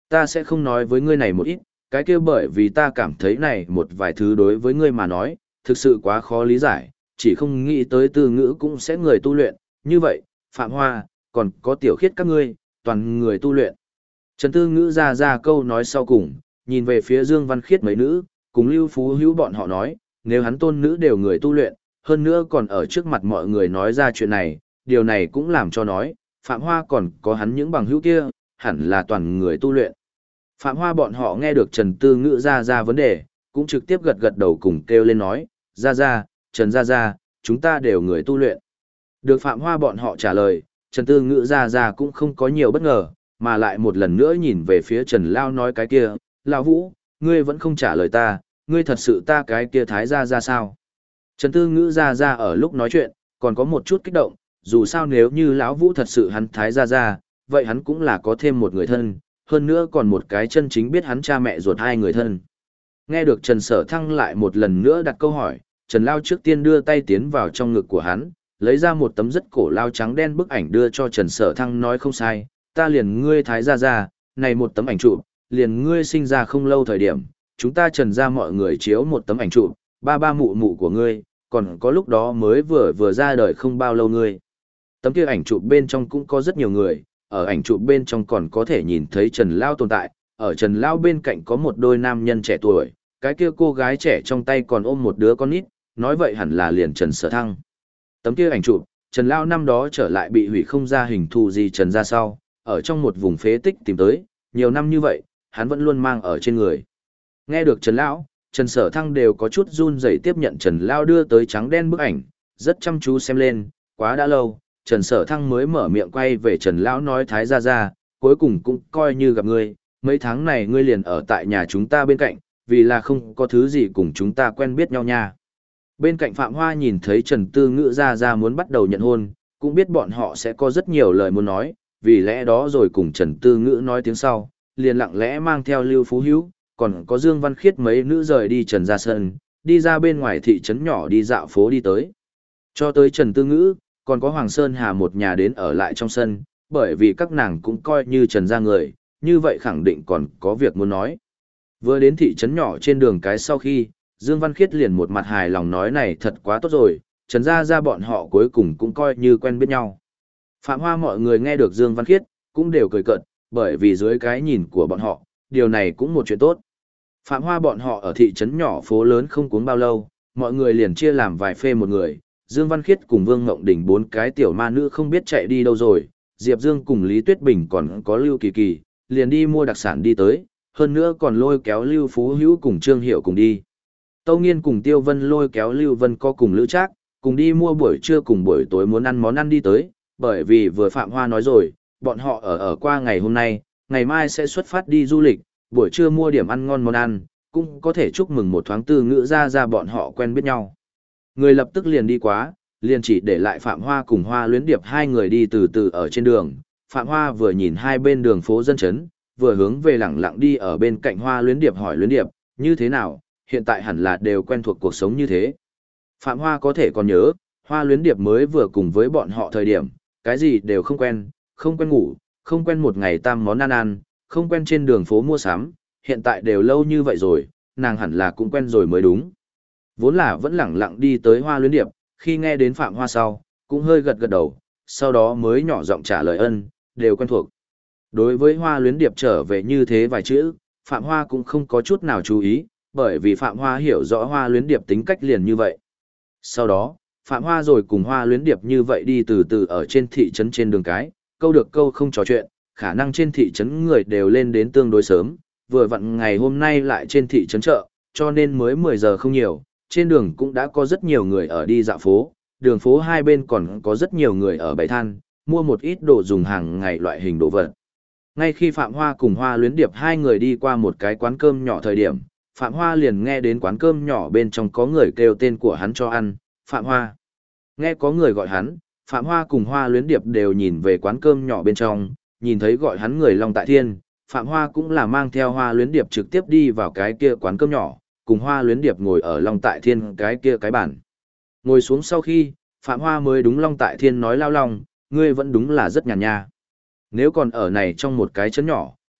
Ta sẽ không nói với ngươi này một ít, cái kia bởi vì ta cảm thấy này một vài thứ đối với ngươi mà nói, thực sự quá khó lý giải, chỉ không nghĩ tới Tư Ngữ cũng sẽ người tu luyện, như vậy, Phạm Hoa, còn có Tiểu Khiết các ngươi, toàn người tu luyện. Trần Tư Ngữ ra câu nói sau cùng, nhìn về phía Dương Văn Khiết mấy nữ, cùng Lưu Phú Hữu bọn họ nói, nếu hắn tôn nữ đều người tu luyện, hơn nữa còn ở trước mặt mọi người nói ra chuyện này, điều này cũng làm cho nói, Phạm Hoa còn có hắn những bằng hữu kia, hẳn là toàn người tu luyện. Phạm Hoa bọn họ nghe được Trần Tư Ngữ ra vấn đề, cũng trực tiếp gật gật đầu cùng kêu lên nói, ra, Trần ra, chúng ta đều người tu luyện. Được Phạm Hoa bọn họ trả lời, Trần Tư Ngữ ra cũng không có nhiều bất ngờ, mà lại một lần nữa nhìn về phía Trần Lao nói cái kia, Lão Vũ, ngươi vẫn không trả lời ta, ngươi thật sự ta cái kia thái ra sao? Trần Tư Ngữ ra ở lúc nói chuyện, còn có một chút kích động, dù sao nếu như lão Vũ thật sự hắn thái ra, vậy hắn cũng là có thêm một người thân, hơn nữa còn một cái chân chính biết hắn cha mẹ ruột hai người thân. Nghe được Trần Sở Thăng lại một lần nữa đặt câu hỏi, Trần Lao trước tiên đưa tay tiến vào trong ngực của hắn, lấy ra một tấm rất cổ lao trắng đen bức ảnh đưa cho Trần Sở Thăng nói không sai, ta liền ngươi thái ra, này một tấm ảnh chụp, liền ngươi sinh ra không lâu thời điểm, chúng ta Trần ra mọi người chiếu một tấm ảnh chụp, ba mụ mụ của ngươi, còn có lúc đó mới vừa ra đời không bao lâu ngươi. Tấm kia ảnh chụp bên trong cũng có rất nhiều người, ở ảnh chụp bên trong còn có thể nhìn thấy Trần Lao tồn tại, ở Trần Lao bên cạnh có một đôi nam nhân trẻ tuổi, cái kia cô gái trẻ trong tay còn ôm một đứa con nít, nói vậy hẳn là liền Trần Sở Thăng. Tấm kia ảnh chụp, Trần Lao năm đó trở lại bị hủy không ra hình thù gì Trần ra sau, ở trong một vùng phế tích tìm tới, nhiều năm như vậy, hắn vẫn luôn mang ở trên người. Nghe được Trần Lão, Trần Sở Thăng đều có chút run rẩy tiếp nhận Trần Lao đưa tới trắng đen bức ảnh, rất chăm chú xem lên, quá đã lâu, Trần Sở Thăng mới mở miệng quay về Trần Lão nói thái ra, cuối cùng cũng coi như gặp ngươi, mấy tháng này ngươi liền ở tại nhà chúng ta bên cạnh, vì là không có thứ gì cùng chúng ta quen biết nhau nha. Bên cạnh Phạm Hoa nhìn thấy Trần Tư Ngữ ra muốn bắt đầu nhận hôn, cũng biết bọn họ sẽ có rất nhiều lời muốn nói, vì lẽ đó rồi cùng Trần Tư Ngữ nói tiếng sau, liền lặng lẽ mang theo Lưu Phú Hữu, còn có Dương Văn Khiết mấy nữ rời đi Trần ra sân, đi ra bên ngoài thị trấn nhỏ đi dạo phố đi tới. Cho tới Trần Tư Ngữ, còn có Hoàng Sơn Hà một nhà đến ở lại trong sân, bởi vì các nàng cũng coi như Trần ra người, như vậy khẳng định còn có việc muốn nói. Vừa đến thị trấn nhỏ trên đường cái sau khi, Dương Văn Khiết liền một mặt hài lòng nói này thật quá tốt rồi, Trần ra bọn họ cuối cùng cũng coi như quen biết nhau. Phạm Hoa mọi người nghe được Dương Văn Khiết, cũng đều cười cợt, bởi vì dưới cái nhìn của bọn họ, điều này cũng một chuyện tốt. Phạm Hoa bọn họ ở thị trấn nhỏ phố lớn không cuống bao lâu, mọi người liền chia làm vài phê một người, Dương Văn Khiết cùng Vương Ngộng Đình bốn cái tiểu ma nữ không biết chạy đi đâu rồi, Diệp Dương cùng Lý Tuyết Bình còn có Lưu Kỳ Kỳ, liền đi mua đặc sản đi tới, hơn nữa còn lôi kéo Lưu Phú Hữu cùng Trương Hiểu cùng đi. Tâu Nghiên cùng Tiêu Vân lôi kéo Lưu Vân Co cùng Lữ Trác, cùng đi mua buổi trưa cùng buổi tối muốn ăn món ăn đi tới, bởi vì vừa Phạm Hoa nói rồi, bọn họ ở qua ngày hôm nay, ngày mai sẽ xuất phát đi du lịch, buổi trưa mua điểm ăn ngon món ăn, cũng có thể chúc mừng một thoáng Tư Ngữ ra bọn họ quen biết nhau. Người lập tức liền đi quá, liền chỉ để lại Phạm Hoa cùng Hoa Luyến Điệp hai người đi từ từ ở trên đường. Phạm Hoa vừa nhìn hai bên đường phố dân chấn, vừa hướng về lẳng lặng đi ở bên cạnh Hoa Luyến Điệp hỏi Luyến Điệp, như thế nào, hiện tại hẳn là đều quen thuộc cuộc sống như thế. Phạm Hoa có thể còn nhớ, Hoa Luyến Điệp mới vừa cùng với bọn họ thời điểm, cái gì đều không quen ngủ, không quen một ngày tam món ăn ăn, không quen trên đường phố mua sắm, hiện tại đều lâu như vậy rồi, nàng hẳn là cũng quen rồi mới đúng. Vốn là vẫn lẳng lặng đi tới Hoa Luyến Điệp, khi nghe đến Phạm Hoa sau, cũng hơi gật gật đầu, sau đó mới nhỏ giọng trả lời ân, đều quen thuộc. Đối với Hoa Luyến Điệp trở về như thế vài chữ, Phạm Hoa cũng không có chút nào chú ý, bởi vì Phạm Hoa hiểu rõ Hoa Luyến Điệp tính cách liền như vậy. Sau đó, Phạm Hoa rồi cùng Hoa Luyến Điệp như vậy đi từ từ ở trên thị trấn trên đường cái, câu được câu không trò chuyện, khả năng trên thị trấn người đều lên đến tương đối sớm, vừa vặn ngày hôm nay lại trên thị trấn chợ, cho nên mới 10 giờ không nhiều, trên đường cũng đã có rất nhiều người ở đi dạo phố, đường phố hai bên còn có rất nhiều người ở bày than, mua một ít đồ dùng hàng ngày loại hình đồ vật. Ngay khi Phạm Hoa cùng Hoa Luyến Điệp hai người đi qua một cái quán cơm nhỏ thời điểm, Phạm Hoa liền nghe đến quán cơm nhỏ bên trong có người kêu tên của hắn cho ăn, Phạm Hoa. Nghe có người gọi hắn, Phạm Hoa cùng Hoa Luyến Điệp đều nhìn về quán cơm nhỏ bên trong, nhìn thấy gọi hắn người Long Tại Thiên, Phạm Hoa cũng là mang theo Hoa Luyến Điệp trực tiếp đi vào cái kia quán cơm nhỏ, cùng Hoa Luyến Điệp ngồi ở Long Tại Thiên cái kia cái bàn. Ngồi xuống sau khi, Phạm Hoa mới đúng Long Tại Thiên nói lao lòng, ngươi vẫn đúng là rất nhàn nha. Nếu còn ở này trong một cái chấn nhỏ,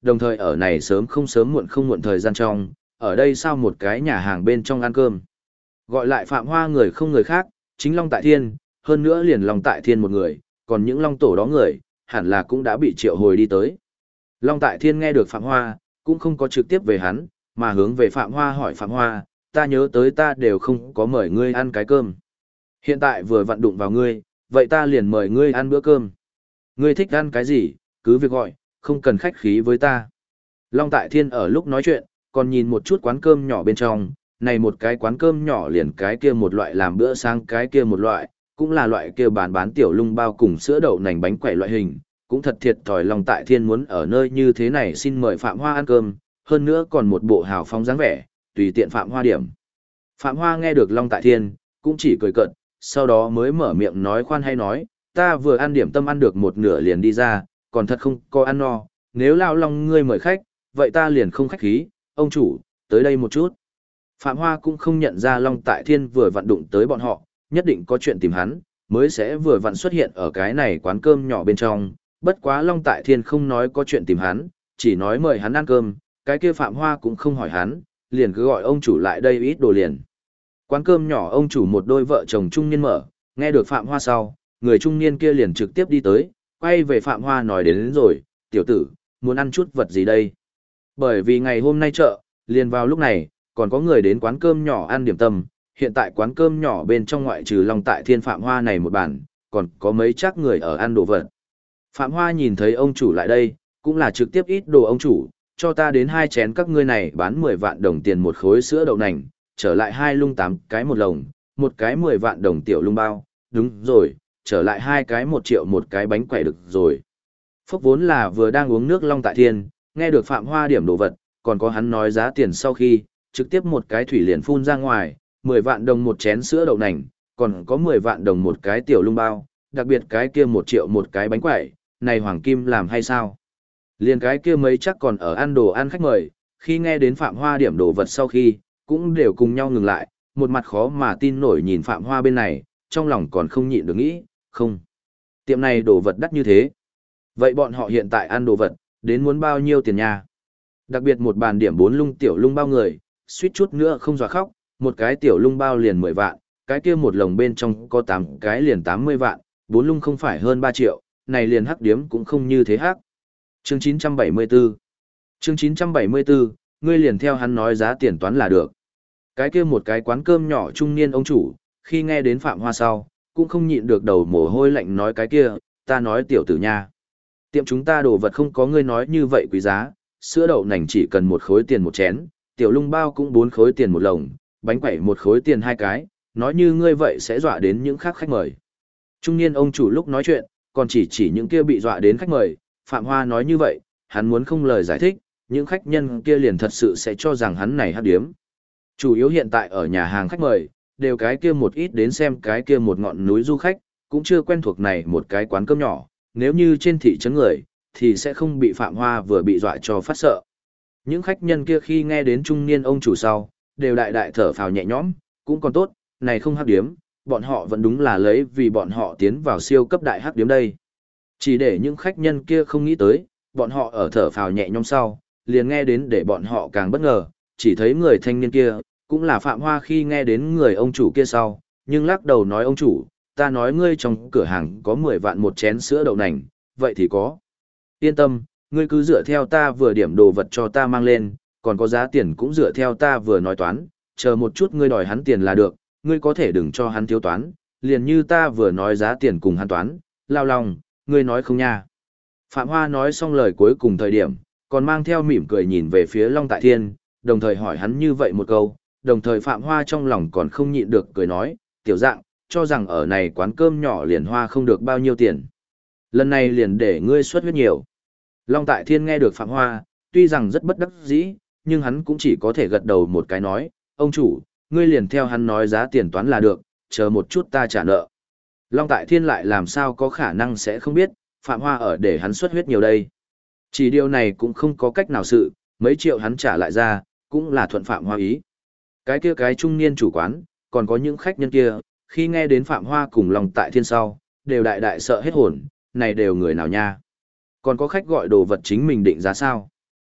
đồng thời ở này sớm không muộn thời gian trong, ở đây sao một cái nhà hàng bên trong ăn cơm. Gọi lại Phạm Hoa người không người khác, chính Long Tại Thiên, hơn nữa liền Long Tại Thiên một người, còn những Long Tổ đó người, hẳn là cũng đã bị triệu hồi đi tới. Long Tại Thiên nghe được Phạm Hoa, cũng không có trực tiếp về hắn, mà hướng về Phạm Hoa hỏi Phạm Hoa, ta nhớ tới ta đều không có mời ngươi ăn cái cơm. Hiện tại vừa vặn đụng vào ngươi, vậy ta liền mời ngươi ăn bữa cơm. Ngươi thích ăn cái gì, cứ việc gọi, không cần khách khí với ta. Long Tại Thiên ở lúc nói chuyện, còn nhìn một chút quán cơm nhỏ bên trong, này một cái quán cơm nhỏ liền cái kia một loại làm bữa sáng cái kia một loại, cũng là loại kia bán tiểu lung bao cùng sữa đậu nành bánh quẩy loại hình, cũng thật thiệt thòi Long Tại Thiên muốn ở nơi như thế này xin mời Phạm Hoa ăn cơm, hơn nữa còn một bộ hào phóng dáng vẻ, tùy tiện Phạm Hoa điểm. Phạm Hoa nghe được Long Tại Thiên, cũng chỉ cười cợt, sau đó mới mở miệng nói khoan hay nói, ta vừa ăn điểm tâm ăn được một nửa liền đi ra, còn thật không có ăn no, nếu Lao Long ngươi mời khách, vậy ta liền không khách khí, ông chủ, tới đây một chút. Phạm Hoa cũng không nhận ra Long Tại Thiên vừa vặn đụng tới bọn họ, nhất định có chuyện tìm hắn, mới sẽ vừa vặn xuất hiện ở cái này quán cơm nhỏ bên trong, bất quá Long Tại Thiên không nói có chuyện tìm hắn, chỉ nói mời hắn ăn cơm, cái kia Phạm Hoa cũng không hỏi hắn, liền cứ gọi ông chủ lại đây ít đồ liền. Quán cơm nhỏ ông chủ một đôi vợ chồng trung niên mở, nghe được Phạm Hoa sau, người trung niên kia liền trực tiếp đi tới, quay về Phạm Hoa nói đến rồi, tiểu tử, muốn ăn chút vật gì đây? Bởi vì ngày hôm nay chợ, liền vào lúc này, còn có người đến quán cơm nhỏ ăn điểm tâm, hiện tại quán cơm nhỏ bên trong ngoại trừ Long Tại Thiên Phạm Hoa này một bàn, còn có mấy chắc người ở ăn đồ vật. Phạm Hoa nhìn thấy ông chủ lại đây, cũng là trực tiếp ít đồ ông chủ, cho ta đến 2 chén các ngươi này bán 10 vạn đồng tiền một khối sữa đậu nành, trở lại 2 lung 8 cái một lồng, một cái 10 vạn đồng tiểu lung bao, đúng rồi, trở lại 2 cái 1 triệu một cái bánh quẩy được rồi. Phúc vốn là vừa đang uống nước Long Tại Thiên, nghe được Phạm Hoa điểm đồ vật, còn có hắn nói giá tiền sau khi, trực tiếp một cái thủy liền phun ra ngoài, 10 vạn đồng một chén sữa đậu nành, còn có 10 vạn đồng một cái tiểu lung bao, đặc biệt cái kia 1 triệu một cái bánh quẩy, này Hoàng Kim làm hay sao? Liền cái kia mấy chắc còn ở ăn đồ ăn khách mời, khi nghe đến Phạm Hoa điểm đồ vật sau khi, cũng đều cùng nhau ngừng lại, một mặt khó mà tin nổi nhìn Phạm Hoa bên này, trong lòng còn không nhịn được nghĩ, không. Tiệm này đồ vật đắt như thế. Vậy bọn họ hiện tại ăn đồ vật, đến muốn bao nhiêu tiền nha? Đặc biệt một bàn điểm 4 lung tiểu lung bao người, suýt chút nữa không dọa khóc, một cái tiểu lung bao liền 10 vạn, cái kia một lồng bên trong có 8 cái liền 80 vạn, 4 lung không phải hơn 3 triệu, này liền hắc điếm cũng không như thế hắc. Chương 974 Chương 974, ngươi liền theo hắn nói giá tiền toán là được. Cái kia một cái quán cơm nhỏ trung niên ông chủ, khi nghe đến Phạm Hoa sau, cũng không nhịn được đầu mồ hôi lạnh nói cái kia, ta nói tiểu tử nha. Tiệm chúng ta đồ vật không có ngươi nói như vậy quý giá, sữa đậu nành chỉ cần 1 khối tiền một chén, tiểu lung bao cũng 4 khối tiền một lồng, bánh quẩy 1 khối tiền 2 cái, nói như ngươi vậy sẽ dọa đến những khác khách mời. Trung niên ông chủ lúc nói chuyện, còn chỉ những kia bị dọa đến khách mời, Phạm Hoa nói như vậy, hắn muốn không lời giải thích, những khách nhân kia liền thật sự sẽ cho rằng hắn này hắc điếm. Chủ yếu hiện tại ở nhà hàng khách mời, đều cái kia một ít đến xem cái kia một ngọn núi du khách, cũng chưa quen thuộc này một cái quán cơm nhỏ, nếu như trên thị trấn người, thì sẽ không bị Phạm Hoa vừa bị dọa cho phát sợ. Những khách nhân kia khi nghe đến trung niên ông chủ sau, đều đại đại thở phào nhẹ nhõm, cũng còn tốt, này không hắc điếm, bọn họ vẫn đúng là lấy vì bọn họ tiến vào siêu cấp đại hắc điếm đây. Chỉ để những khách nhân kia không nghĩ tới, bọn họ ở thở phào nhẹ nhõm sau, liền nghe đến để bọn họ càng bất ngờ, chỉ thấy người thanh niên kia, cũng là Phạm Hoa khi nghe đến người ông chủ kia sau, nhưng lắc đầu nói ông chủ, ta nói ngươi trong cửa hàng có 10 vạn một chén sữa đậu nành, vậy thì có. Yên tâm, ngươi cứ dựa theo ta vừa điểm đồ vật cho ta mang lên, còn có giá tiền cũng dựa theo ta vừa nói toán, chờ một chút ngươi đòi hắn tiền là được, ngươi có thể đừng cho hắn thiếu toán, liền như ta vừa nói giá tiền cùng hắn toán, lao lòng, ngươi nói không nha. Phạm Hoa nói xong lời cuối cùng thời điểm, còn mang theo mỉm cười nhìn về phía Long Tại Thiên, đồng thời hỏi hắn như vậy một câu, đồng thời Phạm Hoa trong lòng còn không nhịn được cười nói, tiểu dạng, cho rằng ở này quán cơm nhỏ liền hoa không được bao nhiêu tiền. Lần này liền để ngươi xuất huyết nhiều. Long Tại Thiên nghe được Phạm Hoa, tuy rằng rất bất đắc dĩ, nhưng hắn cũng chỉ có thể gật đầu một cái nói, ông chủ, ngươi liền theo hắn nói giá tiền toán là được, chờ một chút ta trả nợ. Long Tại Thiên lại làm sao có khả năng sẽ không biết, Phạm Hoa ở để hắn xuất huyết nhiều đây. Chỉ điều này cũng không có cách nào sự, mấy triệu hắn trả lại ra, cũng là thuận Phạm Hoa ý. Cái kia cái trung niên chủ quán, còn có những khách nhân kia, khi nghe đến Phạm Hoa cùng Long Tại Thiên sau, đều đại đại sợ hết hồn, này đều người nào nha. Còn có khách gọi đồ vật chính mình định giá sao.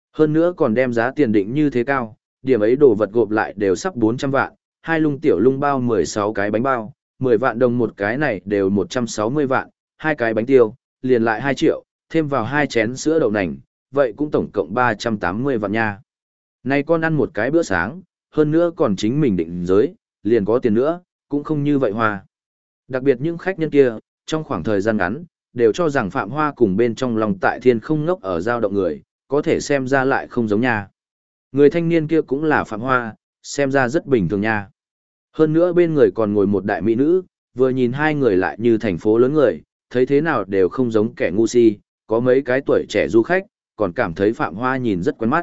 Hơn nữa còn đem giá tiền định như thế cao, điểm ấy đồ vật gộp lại đều sắp 400 vạn, hai lung tiểu lung bao 16 cái bánh bao, 10 vạn đồng một cái này đều 160 vạn, hai cái bánh tiêu, liền lại 2 triệu, thêm vào hai chén sữa đậu nành, vậy cũng tổng cộng 380 vạn nha. Này con ăn một cái bữa sáng, hơn nữa còn chính mình định giới, liền có tiền nữa, cũng không như vậy hoa. Đặc biệt những khách nhân kia, trong khoảng thời gian ngắn, đều cho rằng Phạm Hoa cùng bên trong lòng tại thiên không ngốc ở giao động người, có thể xem ra lại không giống nha. Người thanh niên kia cũng là Phạm Hoa, xem ra rất bình thường nha. Hơn nữa bên người còn ngồi một đại mỹ nữ, vừa nhìn hai người lại như thành phố lớn người, thấy thế nào đều không giống kẻ ngu si, có mấy cái tuổi trẻ du khách, còn cảm thấy Phạm Hoa nhìn rất quen mắt.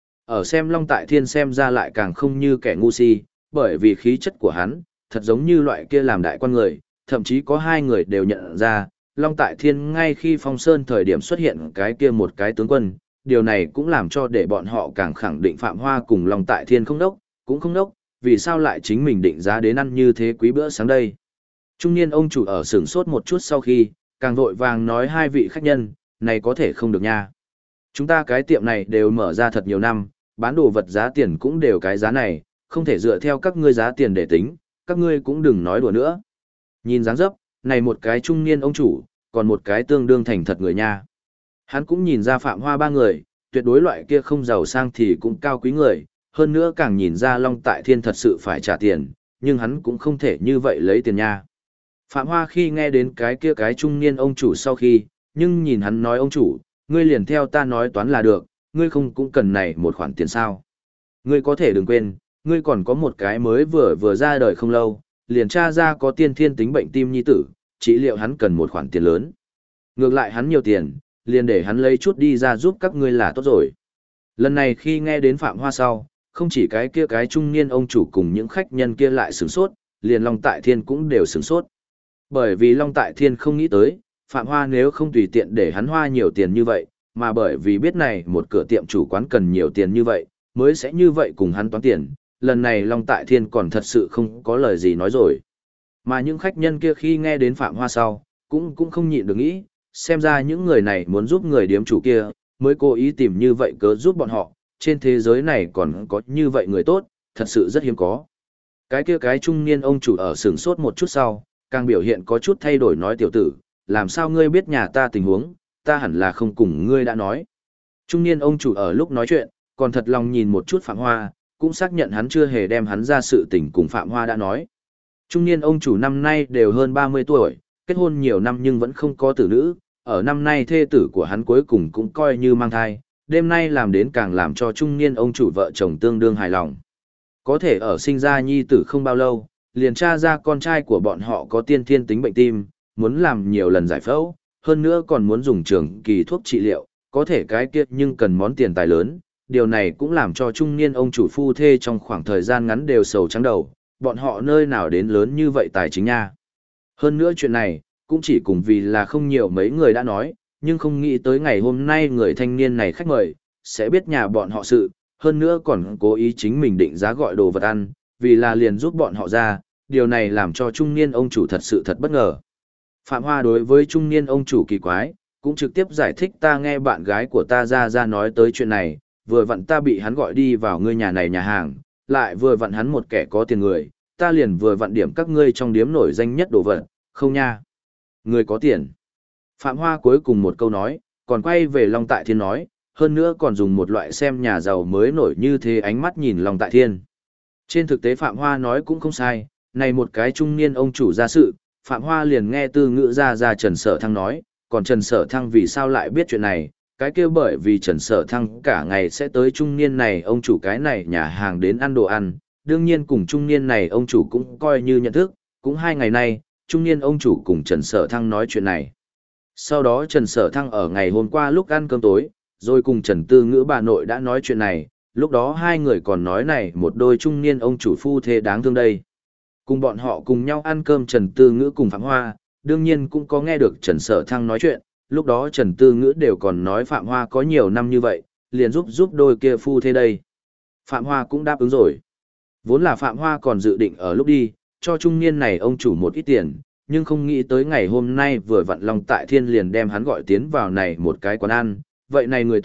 Ở xem Long Tại Thiên xem ra lại càng không như kẻ ngu si, bởi vì khí chất của hắn, thật giống như loại kia làm đại quan người, thậm chí có hai người đều nhận ra, Long Tại Thiên ngay khi Phong Sơn thời điểm xuất hiện cái kia một cái tướng quân, điều này cũng làm cho để bọn họ càng khẳng định Phạm Hoa cùng Long Tại Thiên không đốc, cũng không đốc, vì sao lại chính mình định giá đến ăn như thế quý bữa sáng đây. Trung niên ông chủ ở sửng sốt một chút sau khi, càng vội vàng nói hai vị khách nhân, này có thể không được nha. Chúng ta cái tiệm này đều mở ra thật nhiều năm, bán đồ vật giá tiền cũng đều cái giá này, không thể dựa theo các ngươi giá tiền để tính, các ngươi cũng đừng nói đùa nữa. Nhìn dáng dấp, này một cái trung niên ông chủ, còn một cái tương đương thành thật người nha. Hắn cũng nhìn ra Phạm Hoa ba người, tuyệt đối loại kia không giàu sang thì cũng cao quý người, hơn nữa càng nhìn ra Long Tại Thiên thật sự phải trả tiền, nhưng hắn cũng không thể như vậy lấy tiền nha. Phạm Hoa khi nghe đến cái kia cái trung niên ông chủ sau khi, nhưng nhìn hắn nói ông chủ, ngươi liền theo ta nói toán là được, ngươi không cũng cần này một khoản tiền sao. Ngươi có thể đừng quên, ngươi còn có một cái mới vừa ra đời không lâu, liền tra ra có tiên thiên tính bệnh tim nhi tử, chỉ liệu hắn cần một khoản tiền lớn. Ngược lại hắn nhiều tiền, liền để hắn lấy chút đi ra giúp các ngươi là tốt rồi. Lần này khi nghe đến Phạm Hoa sau, không chỉ cái kia cái trung niên ông chủ cùng những khách nhân kia lại sửng sốt, liền Long Tại Thiên cũng đều sửng sốt. Bởi vì Long Tại Thiên không nghĩ tới, Phạm Hoa nếu không tùy tiện để hắn hoa nhiều tiền như vậy, mà bởi vì biết này một cửa tiệm chủ quán cần nhiều tiền như vậy, mới sẽ như vậy cùng hắn toán tiền, lần này Long Tại Thiên còn thật sự không có lời gì nói rồi. Mà những khách nhân kia khi nghe đến Phạm Hoa sau, cũng không nhịn được nghĩ, xem ra những người này muốn giúp người điếm chủ kia, mới cố ý tìm như vậy cớ giúp bọn họ, trên thế giới này còn có như vậy người tốt, thật sự rất hiếm có. Cái kia cái trung niên ông chủ ở sửng sốt một chút sau, càng biểu hiện có chút thay đổi nói tiểu tử, làm sao ngươi biết nhà ta tình huống, ta hẳn là không cùng ngươi đã nói. Trung niên ông chủ ở lúc nói chuyện, còn thật lòng nhìn một chút Phạm Hoa, cũng xác nhận hắn chưa hề đem hắn ra sự tình cùng Phạm Hoa đã nói. Trung niên ông chủ năm nay đều hơn 30 tuổi, kết hôn nhiều năm nhưng vẫn không có tử nữ, ở năm nay thê tử của hắn cuối cùng cũng coi như mang thai, đêm nay làm đến càng làm cho trung niên ông chủ vợ chồng tương đương hài lòng. Có thể ở sinh ra nhi tử không bao lâu, liền tra ra con trai của bọn họ có tiên thiên tính bệnh tim, muốn làm nhiều lần giải phẫu, hơn nữa còn muốn dùng trường kỳ thuốc trị liệu, có thể cái kia nhưng cần món tiền tài lớn, điều này cũng làm cho trung niên ông chủ phu thê trong khoảng thời gian ngắn đều sầu trắng đầu, bọn họ nơi nào đến lớn như vậy tài chính nha. Hơn nữa chuyện này, cũng chỉ cùng vì là không nhiều mấy người đã nói, nhưng không nghĩ tới ngày hôm nay người thanh niên này khách mời, sẽ biết nhà bọn họ sự, hơn nữa còn cố ý chính mình định giá gọi đồ vật ăn, vì là liền giúp bọn họ ra, điều này làm cho trung niên ông chủ thật sự thật bất ngờ. Phạm Hoa đối với trung niên ông chủ kỳ quái, cũng trực tiếp giải thích ta nghe bạn gái của ta ra nói tới chuyện này, vừa vặn ta bị hắn gọi đi vào ngươi nhà này nhà hàng, lại vừa vặn hắn một kẻ có tiền người, ta liền vừa vặn điểm các ngươi trong điếm nổi danh nhất đồ vật, không nha. Người có tiền. Phạm Hoa cuối cùng một câu nói, còn quay về Long Tại Thiên nói, hơn nữa còn dùng một loại xem nhà giàu mới nổi như thế ánh mắt nhìn Long Tại Thiên. Trên thực tế Phạm Hoa nói cũng không sai, này một cái trung niên ông chủ ra sự, Phạm Hoa liền nghe từ ngữ ra Trần Sở Thăng nói, còn Trần Sở Thăng vì sao lại biết chuyện này, cái kia bởi vì Trần Sở Thăng cả ngày sẽ tới trung niên này ông chủ cái này nhà hàng đến ăn đồ ăn, đương nhiên cùng trung niên này ông chủ cũng coi như nhận thức, cũng 2 ngày nay, trung niên ông chủ cùng Trần Sở Thăng nói chuyện này. Sau đó Trần Sở Thăng ở ngày hôm qua lúc ăn cơm tối, rồi cùng Trần Tư Ngữ bà nội đã nói chuyện này, lúc đó hai người còn nói này một đôi trung niên ông chủ phu thê đáng thương đây. Cùng bọn họ cùng nhau ăn cơm Trần Tư Ngữ cùng Phạm Hoa, đương nhiên cũng có nghe được Trần Sở Thăng nói chuyện, lúc đó Trần Tư Ngữ đều còn nói Phạm Hoa có nhiều năm như vậy, liền giúp đôi kia phu thê đây. Phạm Hoa cũng đáp ứng rồi. Vốn là Phạm Hoa còn dự định ở lúc đi, cho trung niên này ông chủ một ít tiền, nhưng không nghĩ tới ngày hôm nay vừa vặn Long Tại Thiên liền đem hắn gọi tiến vào này một cái quán ăn, vậy này người tốt,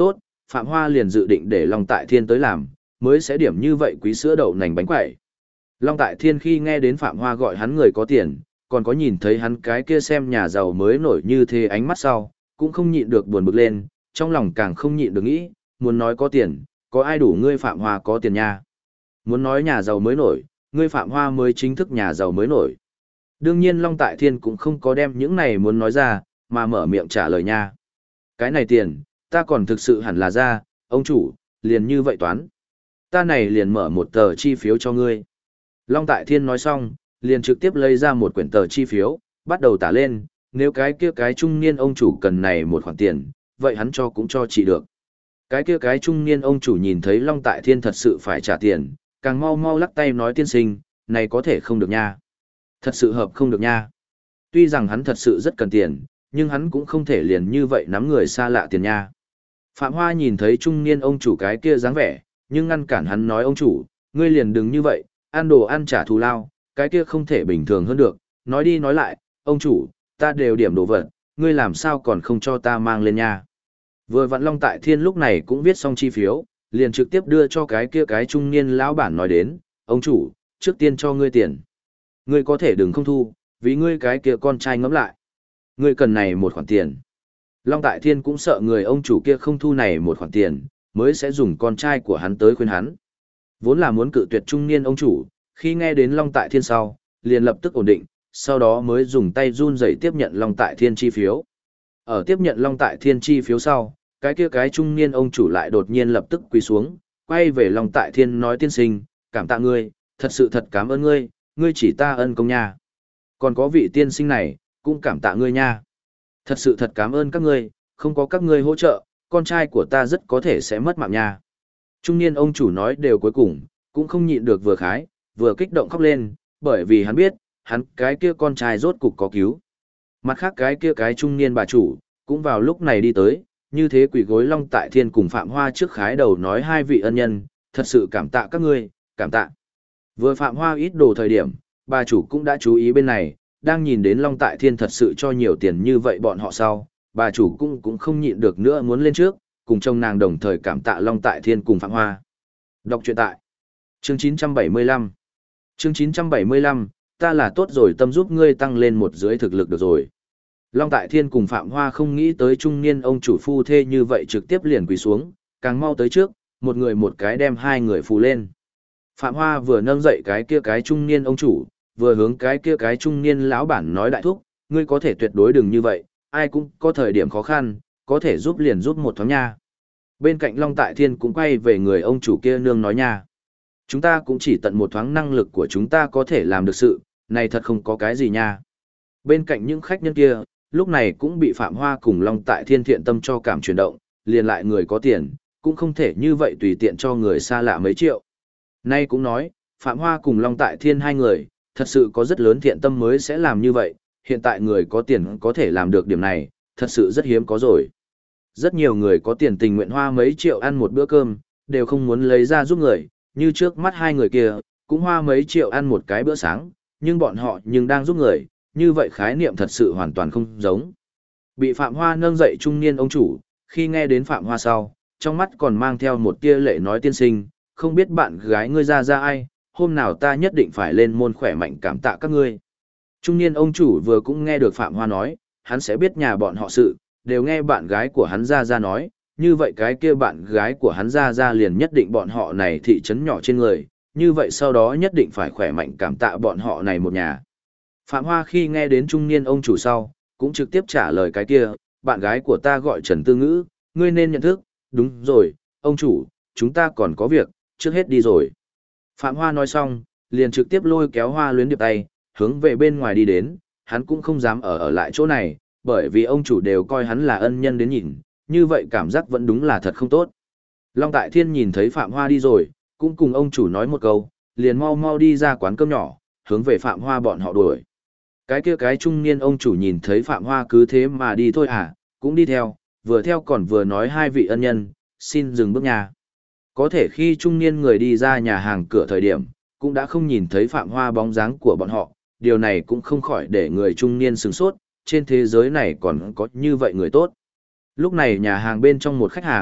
Phạm Hoa liền dự định để Long Tại Thiên tới làm, mới sẽ điểm như vậy quý sữa đậu nành bánh quẩy. Long Tại Thiên khi nghe đến Phạm Hoa gọi hắn người có tiền, còn có nhìn thấy hắn cái kia xem nhà giàu mới nổi như thế ánh mắt sau, cũng không nhịn được buồn bực lên, trong lòng càng không nhịn được nghĩ, muốn nói có tiền, có ai đủ ngươi Phạm Hoa có tiền nha. Muốn nói nhà giàu mới nổi, ngươi Phạm Hoa mới chính thức nhà giàu mới nổi. Đương nhiên Long Tại Thiên cũng không có đem những này muốn nói ra, mà mở miệng trả lời nha. Cái này tiền, ta còn thực sự hẳn là ra, ông chủ, liền như vậy toán. Ta này liền mở một tờ chi phiếu cho ngươi. Long Tại Thiên nói xong, liền trực tiếp lấy ra một quyển tờ chi phiếu, bắt đầu tả lên, nếu cái kia cái trung niên ông chủ cần này một khoản tiền, vậy hắn cho cũng cho chị được. Cái kia cái trung niên ông chủ nhìn thấy Long Tại Thiên thật sự phải trả tiền, càng mau mau lắc tay nói tiên sinh, này có thể không được nha. Thật sự hợp không được nha. Tuy rằng hắn thật sự rất cần tiền, nhưng hắn cũng không thể liền như vậy nắm người xa lạ tiền nha. Phạm Hoa nhìn thấy trung niên ông chủ cái kia dáng vẻ, nhưng ngăn cản hắn nói ông chủ, ngươi liền đừng như vậy, ăn đồ ăn trả thù lao, cái kia không thể bình thường hơn được, nói đi nói lại, ông chủ, ta đều điểm đồ vật, ngươi làm sao còn không cho ta mang lên nha. Vừa vặn Long Tại Thiên lúc này cũng viết xong chi phiếu, liền trực tiếp đưa cho cái kia cái trung niên lão bản nói đến, ông chủ, trước tiên cho ngươi tiền. Ngươi có thể đừng không thu, vì ngươi cái kia con trai ngẫm lại. Ngươi cần này một khoản tiền. Long Tại Thiên cũng sợ người ông chủ kia không thu này một khoản tiền, mới sẽ dùng con trai của hắn tới khuyên hắn. Vốn là muốn cự tuyệt trung niên ông chủ, khi nghe đến Long Tại Thiên sau, liền lập tức ổn định, sau đó mới dùng tay run rẩy tiếp nhận Long Tại Thiên chi phiếu. Ở tiếp nhận Long Tại Thiên chi phiếu sau, cái kia cái trung niên ông chủ lại đột nhiên lập tức quỳ xuống, quay về Long Tại Thiên nói tiên sinh, cảm tạ ngươi, thật sự thật cảm ơn ngươi, ngươi chỉ ta ân công nha. Còn có vị tiên sinh này, cũng cảm tạ ngươi nha. Thật sự thật cảm ơn các ngươi, không có các ngươi hỗ trợ, con trai của ta rất có thể sẽ mất mạng nha. Trung niên ông chủ nói đều cuối cùng, cũng không nhịn được vừa khái, vừa kích động khóc lên, bởi vì hắn biết, hắn cái kia con trai rốt cục có cứu. Mặt khác cái kia cái trung niên bà chủ, cũng vào lúc này đi tới, như thế quỷ gối Long Tại Thiên cùng Phạm Hoa trước khái đầu nói hai vị ân nhân, thật sự cảm tạ các ngươi, cảm tạ. Vừa Phạm Hoa ít đồ thời điểm, bà chủ cũng đã chú ý bên này, đang nhìn đến Long Tại Thiên thật sự cho nhiều tiền như vậy bọn họ sau, bà chủ cũng không nhịn được nữa muốn lên trước, cùng chồng nàng đồng thời cảm tạ Long Tại Thiên cùng Phạm Hoa. Đọc truyện tại chương 975. Chương 975, ta là tốt rồi tâm giúp ngươi tăng lên một dưới thực lực được rồi. Long Tại Thiên cùng Phạm Hoa không nghĩ tới trung niên ông chủ phu thê như vậy trực tiếp liền quỳ xuống, càng mau tới trước, một người một cái đem hai người phù lên. Phạm Hoa vừa nâng dậy cái kia cái trung niên ông chủ, vừa hướng cái kia cái trung niên lão bản nói đại thúc, ngươi có thể tuyệt đối đừng như vậy, ai cũng có thời điểm khó khăn, có thể giúp liền giúp một thoáng nha. Bên cạnh Long Tại Thiên cũng quay về người ông chủ kia nương nói nha. Chúng ta cũng chỉ tận một thoáng năng lực của chúng ta có thể làm được sự, này thật không có cái gì nha. Bên cạnh những khách nhân kia, lúc này cũng bị Phạm Hoa cùng Long Tại Thiên thiện tâm cho cảm chuyển động, liền lại người có tiền, cũng không thể như vậy tùy tiện cho người xa lạ mấy triệu. Nay cũng nói, Phạm Hoa cùng Long Tại Thiên hai người, thật sự có rất lớn thiện tâm mới sẽ làm như vậy, hiện tại người có tiền có thể làm được điểm này, thật sự rất hiếm có rồi. Rất nhiều người có tiền tình nguyện hoa mấy triệu ăn một bữa cơm, đều không muốn lấy ra giúp người, như trước mắt hai người kia, cũng hoa mấy triệu ăn một cái bữa sáng, nhưng bọn họ nhưng đang giúp người, như vậy khái niệm thật sự hoàn toàn không giống. Bị Phạm Hoa nâng dậy trung niên ông chủ, khi nghe đến Phạm Hoa sau, trong mắt còn mang theo một tia lệ nói tiên sinh, không biết bạn gái ngươi ra ai, hôm nào ta nhất định phải lên môn khỏe mạnh cảm tạ các ngươi. Trung niên ông chủ vừa cũng nghe được Phạm Hoa nói, hắn sẽ biết nhà bọn họ sự, đều nghe bạn gái của hắn ra nói, như vậy cái kia bạn gái của hắn ra liền nhất định bọn họ này thị trấn nhỏ trên người, như vậy sau đó nhất định phải khỏe mạnh cảm tạ bọn họ này một nhà. Phạm Hoa khi nghe đến trung niên ông chủ sau, cũng trực tiếp trả lời cái kia, bạn gái của ta gọi Trần Tư Ngữ, ngươi nên nhận thức, đúng rồi, ông chủ, chúng ta còn có việc, trước hết đi rồi. Phạm Hoa nói xong, liền trực tiếp lôi kéo Hoa Luyến Điệp tay, hướng về bên ngoài đi đến, hắn cũng không dám ở lại chỗ này, bởi vì ông chủ đều coi hắn là ân nhân đến nhìn, như vậy cảm giác vẫn đúng là thật không tốt. Long Tại Thiên nhìn thấy Phạm Hoa đi rồi, cũng cùng ông chủ nói một câu, liền mau mau đi ra quán cơm nhỏ, hướng về Phạm Hoa bọn họ đuổi. Cái kia cái trung niên ông chủ nhìn thấy Phạm Hoa cứ thế mà đi thôi à, cũng đi theo còn vừa nói hai vị ân nhân, xin dừng bước nhà. Có thể khi trung niên người đi ra nhà hàng cửa thời điểm, cũng đã không nhìn thấy Phạm Hoa bóng dáng của bọn họ, điều này cũng không khỏi để người trung niên sửng sốt, trên thế giới này còn có như vậy người tốt. Lúc này nhà hàng bên trong một khách hàng,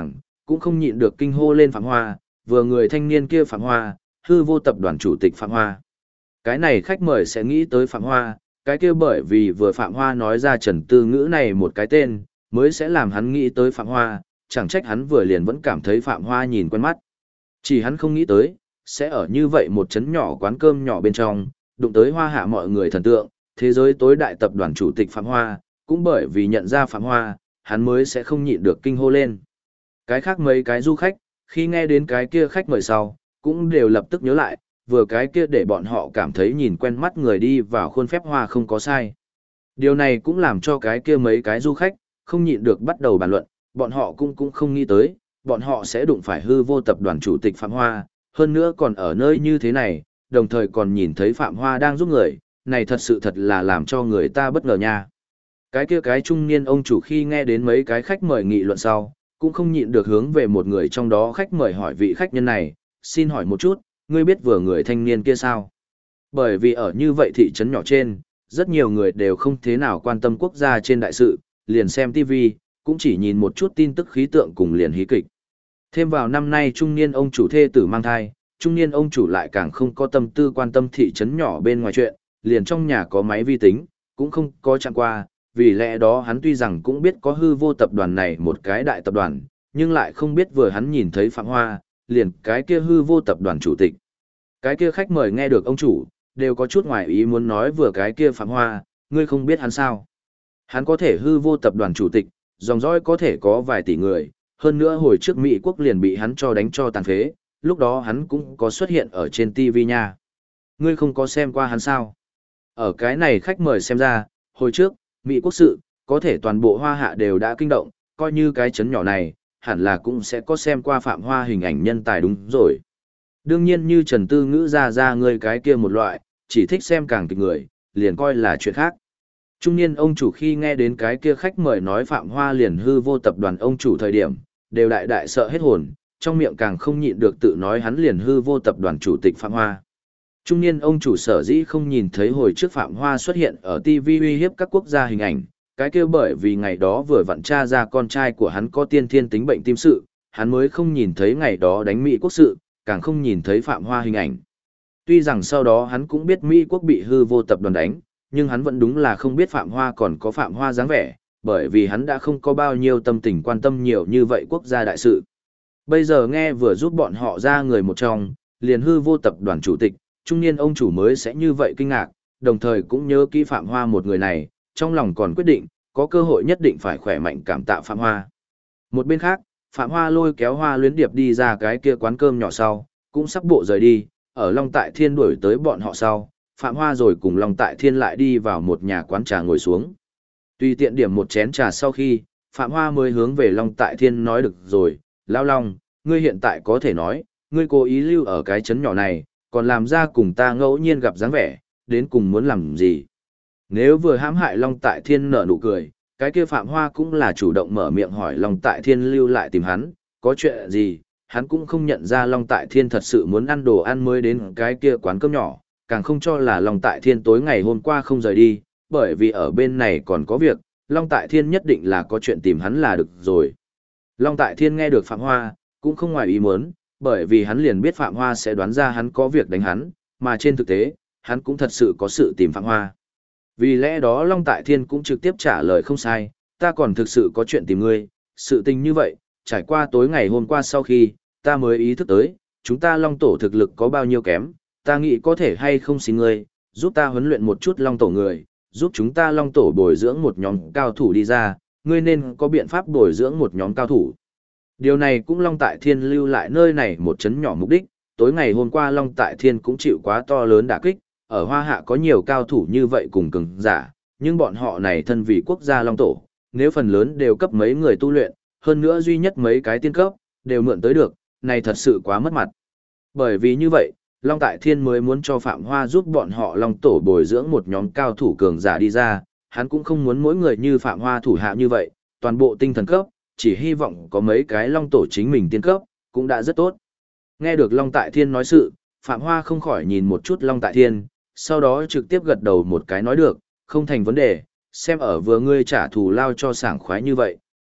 cũng không nhịn được kinh hô lên Phạm Hoa, vừa người thanh niên kia Phạm Hoa, hư vô tập đoàn chủ tịch Phạm Hoa. Cái này khách mời sẽ nghĩ tới Phạm Hoa, cái kia bởi vì vừa Phạm Hoa nói ra Trần Tư Ngữ này một cái tên, mới sẽ làm hắn nghĩ tới Phạm Hoa, chẳng trách hắn vừa liền vẫn cảm thấy Phạm Hoa nhìn quen mắt. Chỉ hắn không nghĩ tới, sẽ ở như vậy một chấn nhỏ quán cơm nhỏ bên trong, đụng tới Hoa Hạ mọi người thần tượng, thế giới tối đại tập đoàn chủ tịch Phạm Hoa, cũng bởi vì nhận ra Phạm Hoa, hắn mới sẽ không nhịn được kinh hô lên. Cái khác mấy cái du khách, khi nghe đến cái kia khách mời sau, cũng đều lập tức nhớ lại, vừa cái kia để bọn họ cảm thấy nhìn quen mắt người đi vào khuôn phép Hoa không có sai. Điều này cũng làm cho cái kia mấy cái du khách, không nhịn được bắt đầu bàn luận, bọn họ cũng không nghĩ tới, bọn họ sẽ đụng phải hư vô tập đoàn chủ tịch Phạm Hoa, hơn nữa còn ở nơi như thế này, đồng thời còn nhìn thấy Phạm Hoa đang giúp người, này thật là làm cho người ta bất ngờ nha. Cái kia cái trung niên ông chủ khi nghe đến mấy cái khách mời nghị luận sau, cũng không nhịn được hướng về một người trong đó khách mời hỏi vị khách nhân này, xin hỏi một chút, ngươi biết vừa người thanh niên kia sao? Bởi vì ở như vậy thị trấn nhỏ trên, rất nhiều người đều không thế nào quan tâm quốc gia trên đại sự, liền xem TV, cũng chỉ nhìn một chút tin tức khí tượng cùng liền hí kịch. Thêm vào năm nay trung niên ông chủ thê tử mang thai, trung niên ông chủ lại càng không có tâm tư quan tâm thị trấn nhỏ bên ngoài chuyện, liền trong nhà có máy vi tính, cũng không có chạm qua, vì lẽ đó hắn tuy rằng cũng biết có hư vô tập đoàn này một cái đại tập đoàn, nhưng lại không biết vừa hắn nhìn thấy Phạm Hoa, liền cái kia hư vô tập đoàn chủ tịch. Cái kia khách mời nghe được ông chủ, đều có chút ngoài ý muốn nói vừa cái kia Phạm Hoa, ngươi không biết hắn sao. Hắn có thể hư vô tập đoàn chủ tịch, dòng dõi có thể có vài tỷ người, hơn nữa hồi trước Mỹ quốc liền bị hắn cho đánh cho tàn phế, lúc đó hắn cũng có xuất hiện ở trên TV nha. Ngươi không có xem qua hắn sao? Ở cái này khách mời xem ra, hồi trước, Mỹ quốc sự, có thể toàn bộ Hoa Hạ đều đã kinh động, coi như cái chấn nhỏ này, hẳn là cũng sẽ có xem qua Phạm Hoa hình ảnh nhân tài đúng rồi. Đương nhiên như Trần Tư Ngữ ra người cái kia một loại, chỉ thích xem càng kịch người, liền coi là chuyện khác. Trung niên ông chủ khi nghe đến cái kia khách mời nói Phạm Hoa liền hư vô tập đoàn ông chủ thời điểm, đều đại sợ hết hồn, trong miệng càng không nhịn được tự nói hắn liền hư vô tập đoàn chủ tịch Phạm Hoa. Trung niên ông chủ sở dĩ không nhìn thấy hồi trước Phạm Hoa xuất hiện ở TV uy hiếp các quốc gia hình ảnh, cái kia bởi vì ngày đó vừa vặn tra ra con trai của hắn có tiên thiên tính bệnh tim sự, hắn mới không nhìn thấy ngày đó đánh Mỹ quốc sự, càng không nhìn thấy Phạm Hoa hình ảnh. Tuy rằng sau đó hắn cũng biết Mỹ quốc bị hư vô tập đoàn đánh, nhưng hắn vẫn đúng là không biết Phạm Hoa còn có Phạm Hoa dáng vẻ, bởi vì hắn đã không có bao nhiêu tâm tình quan tâm nhiều như vậy quốc gia đại sự. Bây giờ nghe vừa giúp bọn họ ra người một trong, liền hư vô tập đoàn chủ tịch, trung niên ông chủ mới sẽ như vậy kinh ngạc, đồng thời cũng nhớ kỹ Phạm Hoa một người này, trong lòng còn quyết định, có cơ hội nhất định phải khỏe mạnh cảm tạ Phạm Hoa. Một bên khác, Phạm Hoa lôi kéo Hoa Luyến Điệp đi ra cái kia quán cơm nhỏ sau, cũng sắp bộ rời đi, ở Long Tại Thiên đuổi tới bọn họ sau, Phạm Hoa rồi cùng Long Tại Thiên lại đi vào một nhà quán trà ngồi xuống. Tùy tiện điểm một chén trà sau khi, Phạm Hoa mới hướng về Long Tại Thiên nói được rồi, Lão Long, ngươi hiện tại có thể nói, ngươi cố ý lưu ở cái trấn nhỏ này, còn làm ra cùng ta ngẫu nhiên gặp dáng vẻ, đến cùng muốn làm gì. Nếu vừa hãm hại Long Tại Thiên nở nụ cười, cái kia Phạm Hoa cũng là chủ động mở miệng hỏi Long Tại Thiên lưu lại tìm hắn, có chuyện gì, hắn cũng không nhận ra Long Tại Thiên thật sự muốn ăn đồ ăn mới đến cái kia quán cơm nhỏ, càng không cho là Long Tại Thiên tối ngày hôm qua không rời đi, bởi vì ở bên này còn có việc, Long Tại Thiên nhất định là có chuyện tìm hắn là được rồi. Long Tại Thiên nghe được Phạm Hoa, cũng không ngoài ý muốn, bởi vì hắn liền biết Phạm Hoa sẽ đoán ra hắn có việc đánh hắn, mà trên thực tế, hắn cũng thật sự có sự tìm Phạm Hoa. Vì lẽ đó Long Tại Thiên cũng trực tiếp trả lời không sai, ta còn thực sự có chuyện tìm ngươi, sự tình như vậy, trải qua tối ngày hôm qua sau khi, ta mới ý thức tới, chúng ta Long Tổ thực lực có bao nhiêu kém, ta nghĩ có thể hay không xin ngươi, giúp ta huấn luyện một chút Long Tổ người, giúp chúng ta Long Tổ bồi dưỡng một nhóm cao thủ đi ra, ngươi nên có biện pháp bồi dưỡng một nhóm cao thủ. Điều này cũng Long Tại Thiên lưu lại nơi này một chấn nhỏ mục đích, tối ngày hôm qua Long Tại Thiên cũng chịu quá to lớn đả kích, ở Hoa Hạ có nhiều cao thủ như vậy cùng cường giả, nhưng bọn họ này thân vì quốc gia Long Tổ, nếu phần lớn đều cấp mấy người tu luyện, hơn nữa duy nhất mấy cái tiên cấp, đều mượn tới được, này thật sự quá mất mặt. Bởi vì như vậy, Long Tại Thiên mới muốn cho Phạm Hoa giúp bọn họ Long Tổ bồi dưỡng một nhóm cao thủ cường giả đi ra, hắn cũng không muốn mỗi người như Phạm Hoa thủ hạ như vậy, toàn bộ tinh thần cấp, chỉ hy vọng có mấy cái Long Tổ chính mình tiên cấp, cũng đã rất tốt. Nghe được Long Tại Thiên nói sự, Phạm Hoa không khỏi nhìn một chút Long Tại Thiên, sau đó trực tiếp gật đầu một cái nói được, không thành vấn đề, xem ở vừa ngươi trả thù lao cho sảng khoái như vậy,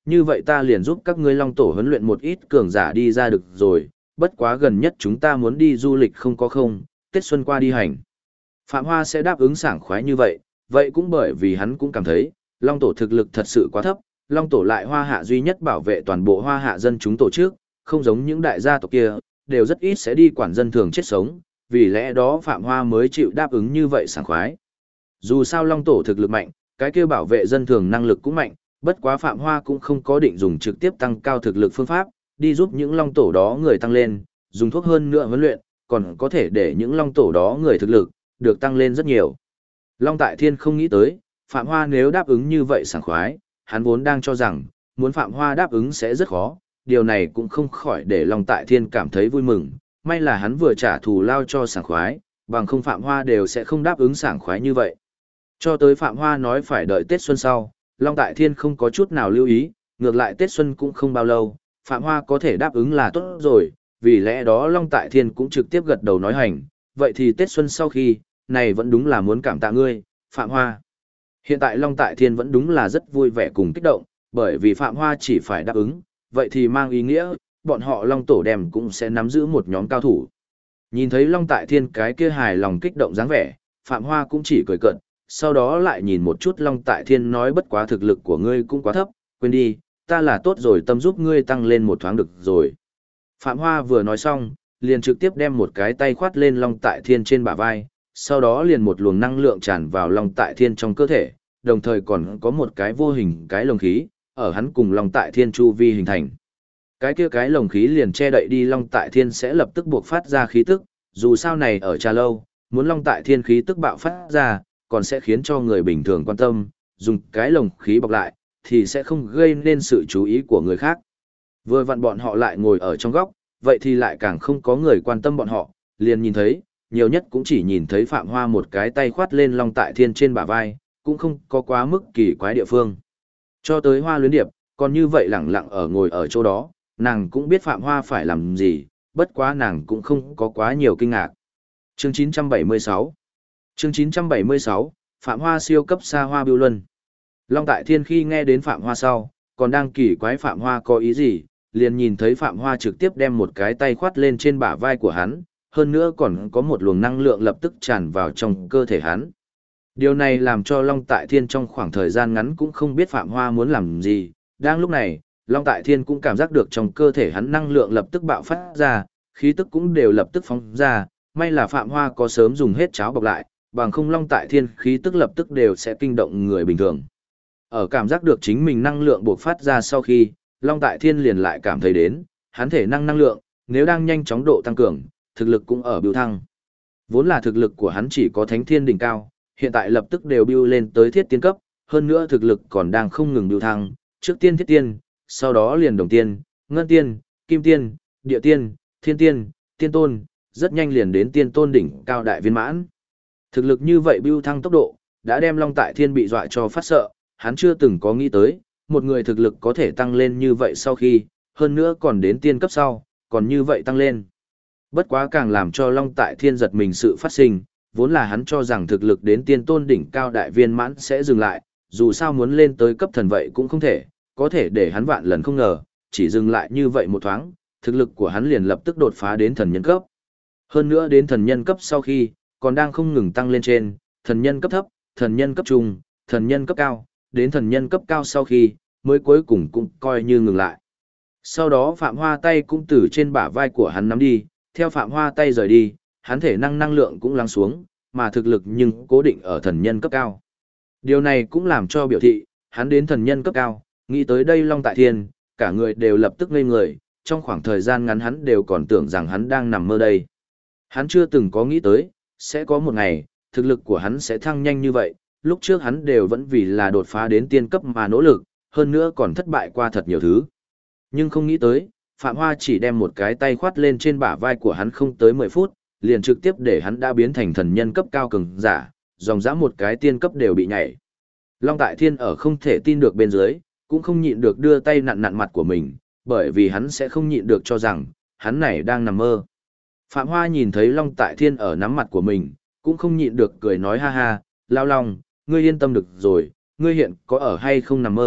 Như vậy ta liền giúp các ngươi Long Tổ huấn luyện một ít cường giả đi ra được rồi, bất quá gần nhất chúng ta muốn đi du lịch không có không, Tết Xuân qua đi hành. Phạm Hoa sẽ đáp ứng sảng khoái như vậy, vậy cũng bởi vì hắn cũng cảm thấy, Long Tổ thực lực thật sự quá thấp, Long Tổ lại Hoa Hạ duy nhất bảo vệ toàn bộ Hoa Hạ dân chúng tổ chức, không giống những đại gia tộc kia, đều rất ít sẽ đi quản dân thường chết sống, vì lẽ đó Phạm Hoa mới chịu đáp ứng như vậy sảng khoái. Dù sao Long Tổ thực lực mạnh, cái kia bảo vệ dân thường năng lực cũng mạnh, bất quá Phạm Hoa cũng không có định dùng trực tiếp tăng cao thực lực phương pháp, đi giúp những Long Tổ đó người tăng lên, dùng thuốc hơn nữa huấn luyện, còn có thể để những Long Tổ đó người thực lực được tăng lên rất nhiều. Long Tại Thiên không nghĩ tới, Phạm Hoa nếu đáp ứng như vậy sảng khoái, hắn vốn đang cho rằng, muốn Phạm Hoa đáp ứng sẽ rất khó, điều này cũng không khỏi để Long Tại Thiên cảm thấy vui mừng, may là hắn vừa trả thù lao cho sảng khoái, bằng không Phạm Hoa đều sẽ không đáp ứng sảng khoái như vậy. Cho tới Phạm Hoa nói phải đợi Tết Xuân sau, Long Tại Thiên không có chút nào lưu ý, ngược lại Tết Xuân cũng không bao lâu, Phạm Hoa có thể đáp ứng là tốt rồi, vì lẽ đó Long Tại Thiên cũng trực tiếp gật đầu nói hành, vậy thì Tết Xuân sau khi, này vẫn đúng là muốn cảm tạ ngươi, Phạm Hoa. Hiện tại Long Tại Thiên vẫn đúng là rất vui vẻ cùng kích động, bởi vì Phạm Hoa chỉ phải đáp ứng, vậy thì mang ý nghĩa, bọn họ Long Tổ đem cũng sẽ nắm giữ một nhóm cao thủ. Nhìn thấy Long Tại Thiên cái kia hài lòng kích động dáng vẻ, Phạm Hoa cũng chỉ cười cợt, sau đó lại nhìn một chút Long Tại Thiên nói bất quá thực lực của ngươi cũng quá thấp, quên đi, ta là tốt rồi tâm giúp ngươi tăng lên một thoáng được rồi. Phạm Hoa vừa nói xong, liền trực tiếp đem một cái tay khoát lên Long Tại Thiên trên bả vai, sau đó liền một luồng năng lượng tràn vào Long Tại Thiên trong cơ thể, đồng thời còn có một cái vô hình cái lồng khí, ở hắn cùng Long Tại Thiên chu vi hình thành. Cái kia cái lồng khí liền che đậy đi Long Tại Thiên sẽ lập tức buộc phát ra khí tức, dù sao này ở trà lâu, muốn Long Tại Thiên khí tức bạo phát ra, còn sẽ khiến cho người bình thường quan tâm, dùng cái lồng khí bọc lại, thì sẽ không gây nên sự chú ý của người khác. Vừa vặn bọn họ lại ngồi ở trong góc, vậy thì lại càng không có người quan tâm bọn họ, liền nhìn thấy, nhiều nhất cũng chỉ nhìn thấy Phạm Hoa một cái tay khoát lên Long Tại Thiên trên bả vai, cũng không có quá mức kỳ quái địa phương. Cho tới Hoa Luyến Điệp, còn như vậy lẳng lặng ở ngồi ở chỗ đó, nàng cũng biết Phạm Hoa phải làm gì, bất quá nàng cũng không có quá nhiều kinh ngạc. Chương 976 Chương 976, Phạm Hoa siêu cấp xa hoa biêu luân. Long Tại Thiên khi nghe đến Phạm Hoa sau, còn đang kỳ quái Phạm Hoa có ý gì, liền nhìn thấy Phạm Hoa trực tiếp đem một cái tay khoát lên trên bả vai của hắn, hơn nữa còn có một luồng năng lượng lập tức tràn vào trong cơ thể hắn. Điều này làm cho Long Tại Thiên trong khoảng thời gian ngắn cũng không biết Phạm Hoa muốn làm gì, đang lúc này, Long Tại Thiên cũng cảm giác được trong cơ thể hắn năng lượng lập tức bạo phát ra, khí tức cũng đều lập tức phóng ra, may là Phạm Hoa có sớm dùng hết cháo bọc lại, bằng không Long Tại Thiên khí tức lập tức đều sẽ kinh động người bình thường. Ở cảm giác được chính mình năng lượng bộc phát ra sau khi, Long Tại Thiên liền lại cảm thấy đến, hắn thể năng lượng, nếu đang nhanh chóng độ tăng cường, thực lực cũng ở biểu thăng. Vốn là thực lực của hắn chỉ có thánh thiên đỉnh cao, hiện tại lập tức đều biểu lên tới thiết tiên cấp, hơn nữa thực lực còn đang không ngừng biểu thăng, trước tiên thiết tiên, sau đó liền đồng tiên, ngân tiên, kim tiên, địa tiên, thiên tiên, tiên tôn, rất nhanh liền đến tiên tôn đỉnh cao đại viên mãn. Thực lực như vậy biểu thăng tốc độ, đã đem Long Tại Thiên bị dọa cho phát sợ, hắn chưa từng có nghĩ tới, một người thực lực có thể tăng lên như vậy sau khi, hơn nữa còn đến tiên cấp sau, còn như vậy tăng lên. Bất quá càng làm cho Long Tại Thiên giật mình sự phát sinh, vốn là hắn cho rằng thực lực đến tiên tôn đỉnh cao đại viên mãn sẽ dừng lại, dù sao muốn lên tới cấp thần vậy cũng không thể, có thể để hắn vạn lần không ngờ, chỉ dừng lại như vậy một thoáng, thực lực của hắn liền lập tức đột phá đến thần nhân cấp. Hơn nữa đến thần nhân cấp sau khi, còn đang không ngừng tăng lên trên, thần nhân cấp thấp, thần nhân cấp trung, thần nhân cấp cao, đến thần nhân cấp cao sau khi, mới cuối cùng cũng coi như ngừng lại. Sau đó Phạm Hoa tay cũng từ trên bả vai của hắn nắm đi, theo Phạm Hoa tay rời đi, hắn thể năng lượng cũng lắng xuống, mà thực lực nhưng cố định ở thần nhân cấp cao. Điều này cũng làm cho biểu thị, hắn đến thần nhân cấp cao, nghĩ tới đây Long Tại Thiên, cả người đều lập tức ngây người, trong khoảng thời gian ngắn hắn đều còn tưởng rằng hắn đang nằm mơ đây. Hắn chưa từng có nghĩ tới, sẽ có một ngày, thực lực của hắn sẽ thăng nhanh như vậy, lúc trước hắn đều vẫn vì là đột phá đến tiên cấp mà nỗ lực, hơn nữa còn thất bại qua thật nhiều thứ. Nhưng không nghĩ tới, Phạm Hoa chỉ đem một cái tay khoát lên trên bả vai của hắn không tới 10 phút, liền trực tiếp để hắn đã biến thành thần nhân cấp cao cường giả, dòng dã một cái tiên cấp đều bị nhảy. Long Tại Thiên ở không thể tin được bên dưới, cũng không nhịn được đưa tay nặn nặn mặt của mình, bởi vì hắn sẽ không nhịn được cho rằng, hắn này đang nằm mơ. Phạm Hoa nhìn thấy Long Tại Thiên ở nắm mặt của mình, cũng không nhịn được cười nói ha ha, Lao Long, ngươi yên tâm được rồi, ngươi hiện có ở hay không nằm mơ,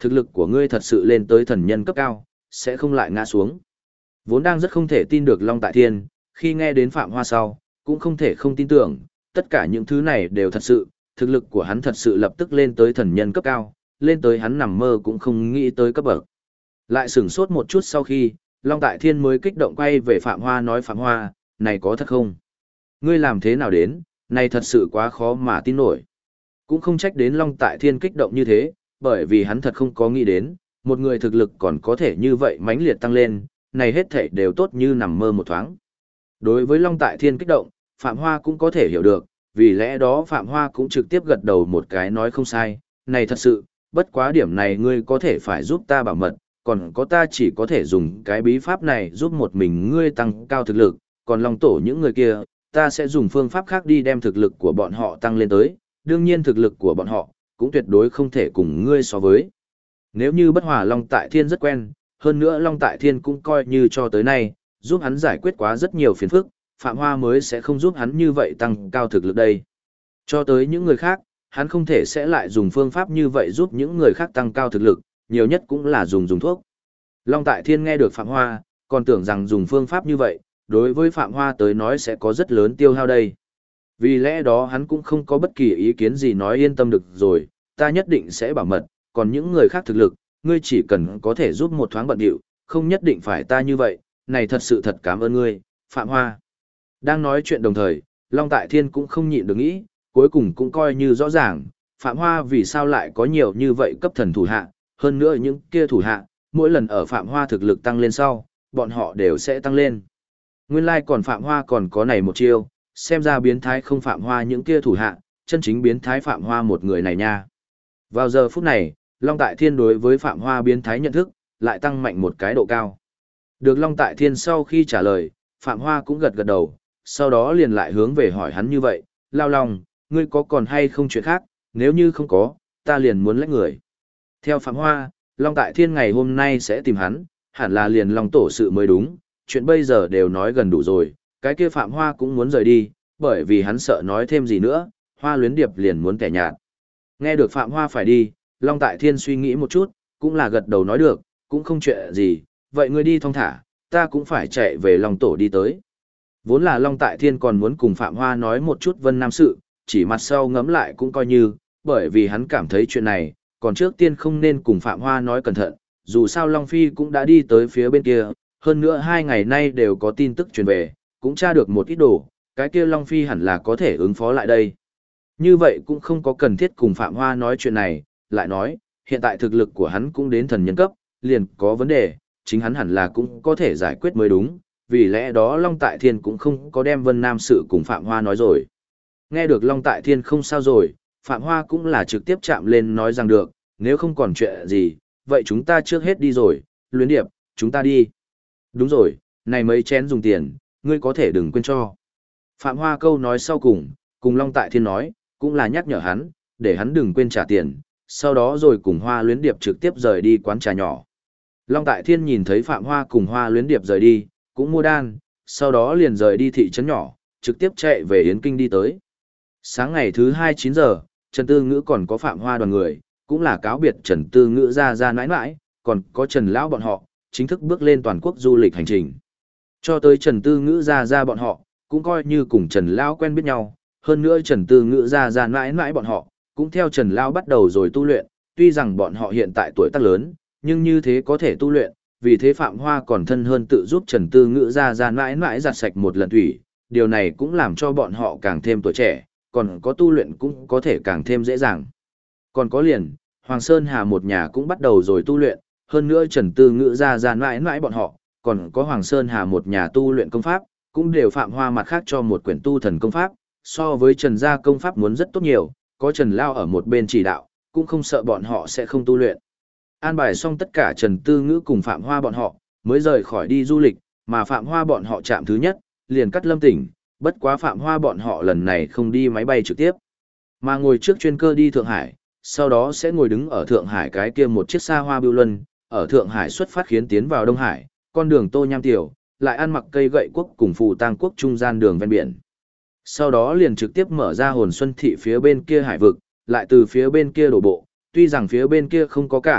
thực lực của ngươi thật sự lên tới thần nhân cấp cao, sẽ không lại ngã xuống. Vốn đang rất không thể tin được Long Tại Thiên, khi nghe đến Phạm Hoa sau, cũng không thể không tin tưởng, tất cả những thứ này đều thật sự, thực lực của hắn thật sự lập tức lên tới thần nhân cấp cao, lên tới hắn nằm mơ cũng không nghĩ tới cấp bậc. Lại sửng sốt một chút sau khi, Long Tại Thiên mới kích động quay về Phạm Hoa nói Phạm Hoa, này có thật không? Ngươi làm thế nào đến, này thật sự quá khó mà tin nổi. Cũng không trách đến Long Tại Thiên kích động như thế, bởi vì hắn thật không có nghĩ đến, một người thực lực còn có thể như vậy mãnh liệt tăng lên, này hết thảy đều tốt như nằm mơ một thoáng. Đối với Long Tại Thiên kích động, Phạm Hoa cũng có thể hiểu được, vì lẽ đó Phạm Hoa cũng trực tiếp gật đầu một cái nói không sai, này thật sự, bất quá điểm này ngươi có thể phải giúp ta bảo mật, còn có ta chỉ có thể dùng cái bí pháp này giúp một mình ngươi tăng cao thực lực, còn Long Tổ những người kia, ta sẽ dùng phương pháp khác đi đem thực lực của bọn họ tăng lên tới, đương nhiên thực lực của bọn họ cũng tuyệt đối không thể cùng ngươi so với. Nếu như bất hòa Long Tại Thiên rất quen, hơn nữa Long Tại Thiên cũng coi như cho tới nay, giúp hắn giải quyết quá rất nhiều phiền phức, Phạm Hoa mới sẽ không giúp hắn như vậy tăng cao thực lực đây. Cho tới những người khác, hắn không thể sẽ lại dùng phương pháp như vậy giúp những người khác tăng cao thực lực, nhiều nhất cũng là dùng thuốc. Long Tại Thiên nghe được Phạm Hoa, còn tưởng rằng dùng phương pháp như vậy, đối với Phạm Hoa tới nói sẽ có rất lớn tiêu hao đây. Vì lẽ đó hắn cũng không có bất kỳ ý kiến gì nói yên tâm được rồi, ta nhất định sẽ bảo mật, còn những người khác thực lực, ngươi chỉ cần có thể giúp một thoáng bận điệu, không nhất định phải ta như vậy, này thật sự thật cảm ơn ngươi, Phạm Hoa. Đang nói chuyện đồng thời, Long Tại Thiên cũng không nhịn được nghĩ, cuối cùng cũng coi như rõ ràng, Phạm Hoa vì sao lại có nhiều như vậy cấp thần thủ hạ, hơn nữa những kia thủ hạ, mỗi lần ở Phạm Hoa thực lực tăng lên sau, bọn họ đều sẽ tăng lên. Nguyên lai còn Phạm Hoa còn có này một chiêu, xem ra biến thái không Phạm Hoa những kia thủ hạ, chân chính biến thái Phạm Hoa một người này nha. Vào giờ phút này, Long Tại Thiên đối với Phạm Hoa biến thái nhận thức, lại tăng mạnh một cái độ cao. Được Long Tại Thiên sau khi trả lời, Phạm Hoa cũng gật gật đầu, sau đó liền lại hướng về hỏi hắn như vậy, Lao Long, ngươi có còn hay không chuyện khác, nếu như không có, ta liền muốn lách người. Theo Phạm Hoa, Long Tại Thiên ngày hôm nay sẽ tìm hắn, hẳn là liền Long Tổ sự mới đúng, chuyện bây giờ đều nói gần đủ rồi, cái kia Phạm Hoa cũng muốn rời đi, bởi vì hắn sợ nói thêm gì nữa, Hoa Luyến Điệp liền muốn kẻ nhạt. Nghe được Phạm Hoa phải đi, Long Tại Thiên suy nghĩ một chút, cũng là gật đầu nói được, cũng không chuyện gì, vậy ngươi đi thong thả, ta cũng phải chạy về Long Tổ đi tới. Vốn là Long Tại Thiên còn muốn cùng Phạm Hoa nói một chút Vân Nam sự, chỉ mặt sau ngẫm lại cũng coi như, bởi vì hắn cảm thấy chuyện này, còn trước tiên không nên cùng Phạm Hoa nói cẩn thận, dù sao Long Phi cũng đã đi tới phía bên kia, hơn nữa 2 ngày nay đều có tin tức truyền về, cũng tra được một ít đồ, cái kia Long Phi hẳn là có thể ứng phó lại đây. Như vậy cũng không có cần thiết cùng Phạm Hoa nói chuyện này, lại nói, hiện tại thực lực của hắn cũng đến thần nhân cấp, liền có vấn đề, chính hắn hẳn là cũng có thể giải quyết mới đúng, vì lẽ đó Long Tại Thiên cũng không có đem Vân Nam sự cùng Phạm Hoa nói rồi. Nghe được Long Tại Thiên không sao rồi, Phạm Hoa cũng là trực tiếp chạm lên nói rằng được, nếu không còn chuyện gì, vậy chúng ta trước hết đi rồi, Luyến Điệp, chúng ta đi. Đúng rồi, này mấy chén dùng tiền, ngươi có thể đừng quên cho. Phạm Hoa câu nói sau cùng Long Tại Thiên nói, cũng là nhắc nhở hắn, để hắn đừng quên trả tiền, sau đó rồi cùng Hoa Luyến Điệp trực tiếp rời đi quán trà nhỏ. Long Tại Thiên nhìn thấy Phạm Hoa cùng Hoa Luyến Điệp rời đi, cũng mua đan, sau đó liền rời đi thị trấn nhỏ, trực tiếp chạy về Yến Kinh đi tới. Sáng ngày thứ 2 9 giờ, Trần Tư Ngữ còn có Phạm Hoa đoàn người, cũng là cáo biệt Trần Tư Ngữ ra nãi nãi, còn có Trần Lão bọn họ, chính thức bước lên toàn quốc du lịch hành trình. Cho tới Trần Tư Ngữ ra bọn họ, cũng coi như cùng Trần Lão quen biết nhau, hơn nữa Trần Tư Ngữ ra nãi nãi bọn họ, cũng theo Trần Lão bắt đầu rồi tu luyện, tuy rằng bọn họ hiện tại tuổi tác lớn, nhưng như thế có thể tu luyện, vì thế Phạm Hoa còn thân hơn tự giúp Trần Tư Ngữ ra mãi mãi giặt sạch một lần thủy, điều này cũng làm cho bọn họ càng thêm tuổi trẻ, còn có tu luyện cũng có thể càng thêm dễ dàng. Còn có liền, Hoàng Sơn Hà một nhà cũng bắt đầu rồi tu luyện, hơn nữa Trần Tư Ngữ ra mãi mãi bọn họ, còn có Hoàng Sơn Hà một nhà tu luyện công pháp, cũng đều Phạm Hoa mặt khác cho một quyển tu thần công pháp, so với Trần gia công pháp muốn rất tốt nhiều, có Trần Lao ở một bên chỉ đạo, cũng không sợ bọn họ sẽ không tu luyện. An bài xong tất cả Trần Tư Ngữ cùng Phạm Hoa bọn họ, mới rời khỏi đi du lịch, mà Phạm Hoa bọn họ chạm thứ nhất, liền cắt Lâm tỉnh, bất quá Phạm Hoa bọn họ lần này không đi máy bay trực tiếp, mà ngồi trước chuyên cơ đi Thượng Hải, sau đó sẽ ngồi đứng ở Thượng Hải cái kia một chiếc xa hoa bưu luân, ở Thượng Hải xuất phát khiến tiến vào Đông Hải, con đường Tô Nham Tiểu, lại ăn mặc cây gậy quốc cùng Phù Tang quốc trung gian đường ven biển. Sau đó liền trực tiếp mở ra Hồn Xuân thị phía bên kia hải vực, lại từ phía bên kia đổ bộ, tuy rằng phía bên kia không có cảng,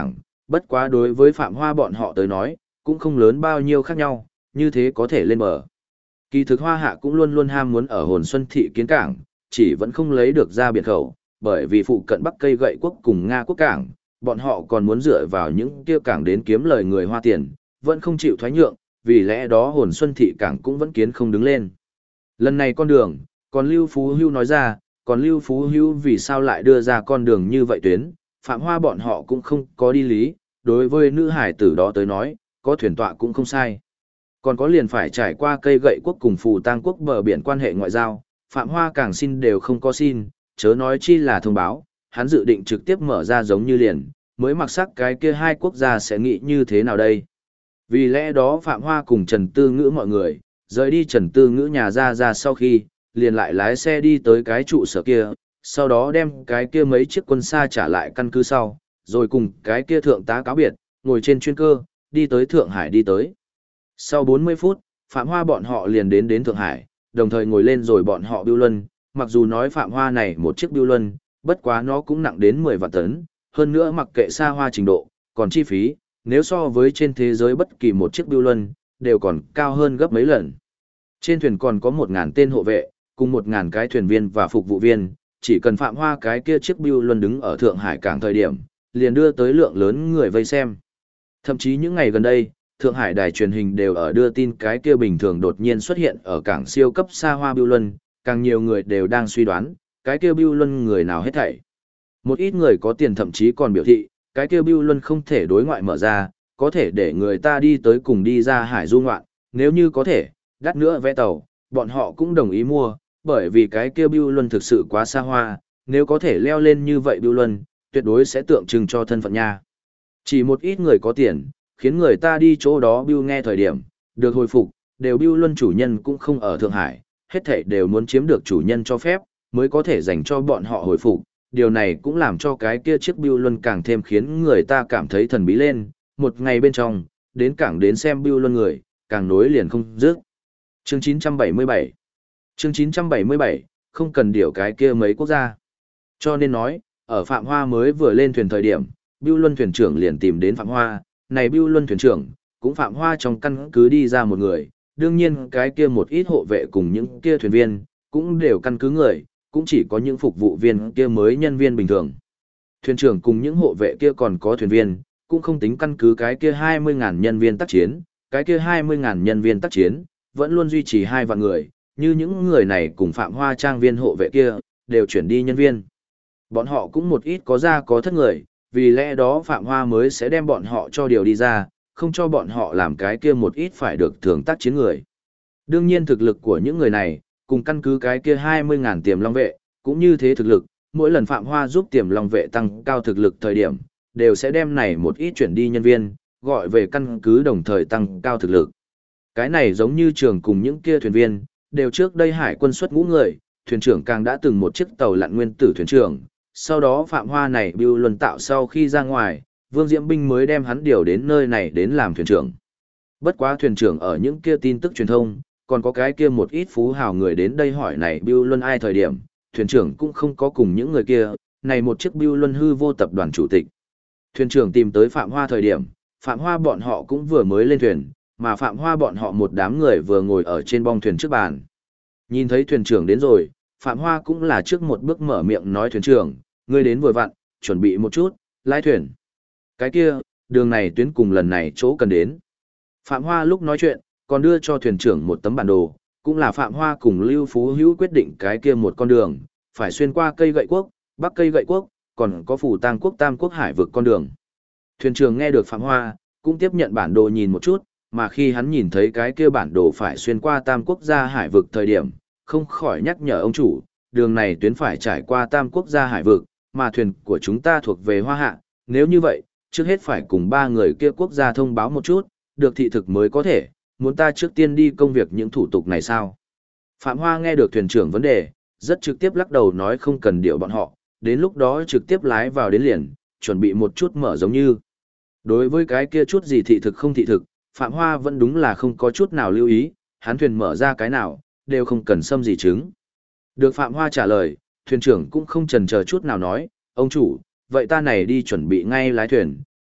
bất quá đối với Phạm Hoa bọn họ tới nói, cũng không lớn bao nhiêu khác nhau, như thế có thể lên bờ. Kỳ thực Hoa Hạ cũng luôn luôn ham muốn ở Hồn Xuân thị kiến cảng, chỉ vẫn không lấy được ra biển khẩu, bởi vì phụ cận Bắc Cây Gậy quốc cùng Nga quốc cảng, bọn họ còn muốn dựa vào những kia cảng đến kiếm lời người Hoa tiền, vẫn không chịu thoái nhượng, vì lẽ đó Hồn Xuân thị cảng cũng vẫn kiến không đứng lên. Lần này con đường, còn Lưu Phú Hưu nói ra, còn Lưu Phú Hưu vì sao lại đưa ra con đường như vậy tuyến, Phạm Hoa bọn họ cũng không có đi lý, đối với nữ hải tử đó tới nói, có thuyền tọa cũng không sai. Còn có liền phải trải qua Cây Gậy quốc cùng Phù Tang quốc bờ biển quan hệ ngoại giao, Phạm Hoa càng xin đều không có xin, chớ nói chi là thông báo, hắn dự định trực tiếp mở ra giống như liền, mới mặc sắc cái kia hai quốc gia sẽ nghĩ như thế nào đây. Vì lẽ đó Phạm Hoa cùng Trần Tư Ngữ mọi người, rời đi Trần Tư Ngữ nhà ra sau khi, liền lại lái xe đi tới cái trụ sở kia, sau đó đem cái kia mấy chiếc quân xa trả lại căn cứ sau, rồi cùng cái kia thượng tá cáo biệt, ngồi trên chuyên cơ, đi tới Thượng Hải đi tới. Sau 40 phút, Phạm Hoa bọn họ liền đến Thượng Hải, đồng thời ngồi lên rồi bọn họ bưu luân, mặc dù nói Phạm Hoa này một chiếc bưu luân, bất quá nó cũng nặng đến 10 vạn tấn, hơn nữa mặc kệ xa hoa trình độ, còn chi phí, nếu so với trên thế giới bất kỳ một chiếc bưu luân, đều còn cao hơn gấp mấy lần. Trên thuyền còn có 1.000 tên hộ vệ, cùng 1.000 cái thuyền viên và phục vụ viên, chỉ cần Phạm Hoa cái kia chiếc bưu luân đứng ở Thượng Hải cảng thời điểm, liền đưa tới lượng lớn người vây xem. Thậm chí những ngày gần đây, Thượng Hải đài truyền hình đều ở đưa tin cái kia bình thường đột nhiên xuất hiện ở cảng siêu cấp xa hoa bưu luân, càng nhiều người đều đang suy đoán, cái kia bưu luân người nào hết thảy. Một ít người có tiền thậm chí còn biểu thị, cái kia bưu luân không thể đối ngoại mở ra, có thể để người ta đi tới cùng đi ra hải du ngoạn, nếu như có thể, đắt nữa vé tàu, bọn họ cũng đồng ý mua, bởi vì cái kia bưu luân thực sự quá xa hoa, nếu có thể leo lên như vậy bưu luân, tuyệt đối sẽ tượng trưng cho thân phận nha. Chỉ một ít người có tiền, khiến người ta đi chỗ đó bưu nghe thời điểm, được hồi phục, đều bưu luân chủ nhân cũng không ở Thượng Hải, hết thảy đều muốn chiếm được chủ nhân cho phép, mới có thể dành cho bọn họ hồi phục. Điều này cũng làm cho cái kia chiếc bưu luân càng thêm khiến người ta cảm thấy thần bí lên, một ngày bên trong, đến cảng đến xem bưu luân người, càng nối liền không dứt. Chương 977 Chương 977, không cần điều cái kia mấy quốc gia. Cho nên nói, ở Phạm Hoa mới vừa lên thuyền thời điểm, bưu luân thuyền trưởng liền tìm đến Phạm Hoa, này bưu luân thuyền trưởng, cũng Phạm Hoa trong căn cứ đi ra một người, đương nhiên cái kia một ít hộ vệ cùng những kia thuyền viên, cũng đều căn cứ người, cũng chỉ có những phục vụ viên kia mới nhân viên bình thường. Thuyền trưởng cùng những hộ vệ kia còn có thuyền viên, cũng không tính căn cứ cái kia 20.000 nhân viên tác chiến, cái kia 20.000 nhân viên tác chiến, vẫn luôn duy trì 2 vạn người, như những người này cùng Phạm Hoa trang viên hộ vệ kia, đều chuyển đi nhân viên. Bọn họ cũng một ít có ra có thất người, vì lẽ đó Phạm Hoa mới sẽ đem bọn họ cho điều đi ra, không cho bọn họ làm cái kia một ít phải được thường tác chiến người. Đương nhiên thực lực của những người này, cùng căn cứ cái kia 20.000 tiềm long vệ, cũng như thế thực lực, mỗi lần Phạm Hoa giúp tiềm long vệ tăng cao thực lực thời điểm, đều sẽ đem này một ít chuyển đi nhân viên, gọi về căn cứ đồng thời tăng cao thực lực. Cái này giống như trường cùng những kia thuyền viên, đều trước đây hải quân xuất ngũ người, thuyền trưởng càng đã từng một chiếc tàu lặn nguyên tử thuyền trưởng, sau đó Phạm Hoa này bưu luân tạo sau khi ra ngoài, Vương Diễm Binh mới đem hắn điều đến nơi này đến làm thuyền trưởng. Bất quá thuyền trưởng ở những kia tin tức truyền thông, còn có cái kia một ít phú hào người đến đây hỏi này bưu luân ai thời điểm, thuyền trưởng cũng không có cùng những người kia, này một chiếc bưu luân hư vô tập đoàn chủ tịch. Thuyền trưởng tìm tới Phạm Hoa thời điểm, Phạm Hoa bọn họ cũng vừa mới lên thuyền, mà Phạm Hoa bọn họ một đám người vừa ngồi ở trên bong thuyền trước bàn. Nhìn thấy thuyền trưởng đến rồi, Phạm Hoa cũng là trước một bước mở miệng nói thuyền trưởng, ngươi đến vừa vặn, chuẩn bị một chút, lái thuyền. Cái kia, đường này tuyến cùng lần này chỗ cần đến. Phạm Hoa lúc nói chuyện, còn đưa cho thuyền trưởng một tấm bản đồ, cũng là Phạm Hoa cùng Lưu Phú Hữu quyết định cái kia một con đường, phải xuyên qua Cây Gậy quốc, Bắc Cây Gậy quốc, còn có Phù Tang quốc Tam quốc hải vực con đường. Thuyền trưởng nghe được Phạm Hoa, cũng tiếp nhận bản đồ nhìn một chút, mà khi hắn nhìn thấy cái kia bản đồ phải xuyên qua Tam quốc gia hải vực thời điểm, không khỏi nhắc nhở ông chủ, đường này tuyến phải trải qua Tam quốc gia hải vực, mà thuyền của chúng ta thuộc về Hoa Hạ, nếu như vậy, trước hết phải cùng 3 người kia quốc gia thông báo một chút, được thị thực mới có thể, muốn ta trước tiên đi công việc những thủ tục này sao? Phạm Hoa nghe được thuyền trưởng vấn đề, rất trực tiếp lắc đầu nói không cần điều bọn họ, đến lúc đó trực tiếp lái vào đến liền, chuẩn bị một chút mở giống như. Đối với cái kia chút gì thị thực không thị thực, Phạm Hoa vẫn đúng là không có chút nào lưu ý, hắn thuyền mở ra cái nào, đều không cần xâm gì chứng. Được Phạm Hoa trả lời, thuyền trưởng cũng không chần chờ chút nào nói, ông chủ, vậy ta này đi chuẩn bị ngay lái thuyền,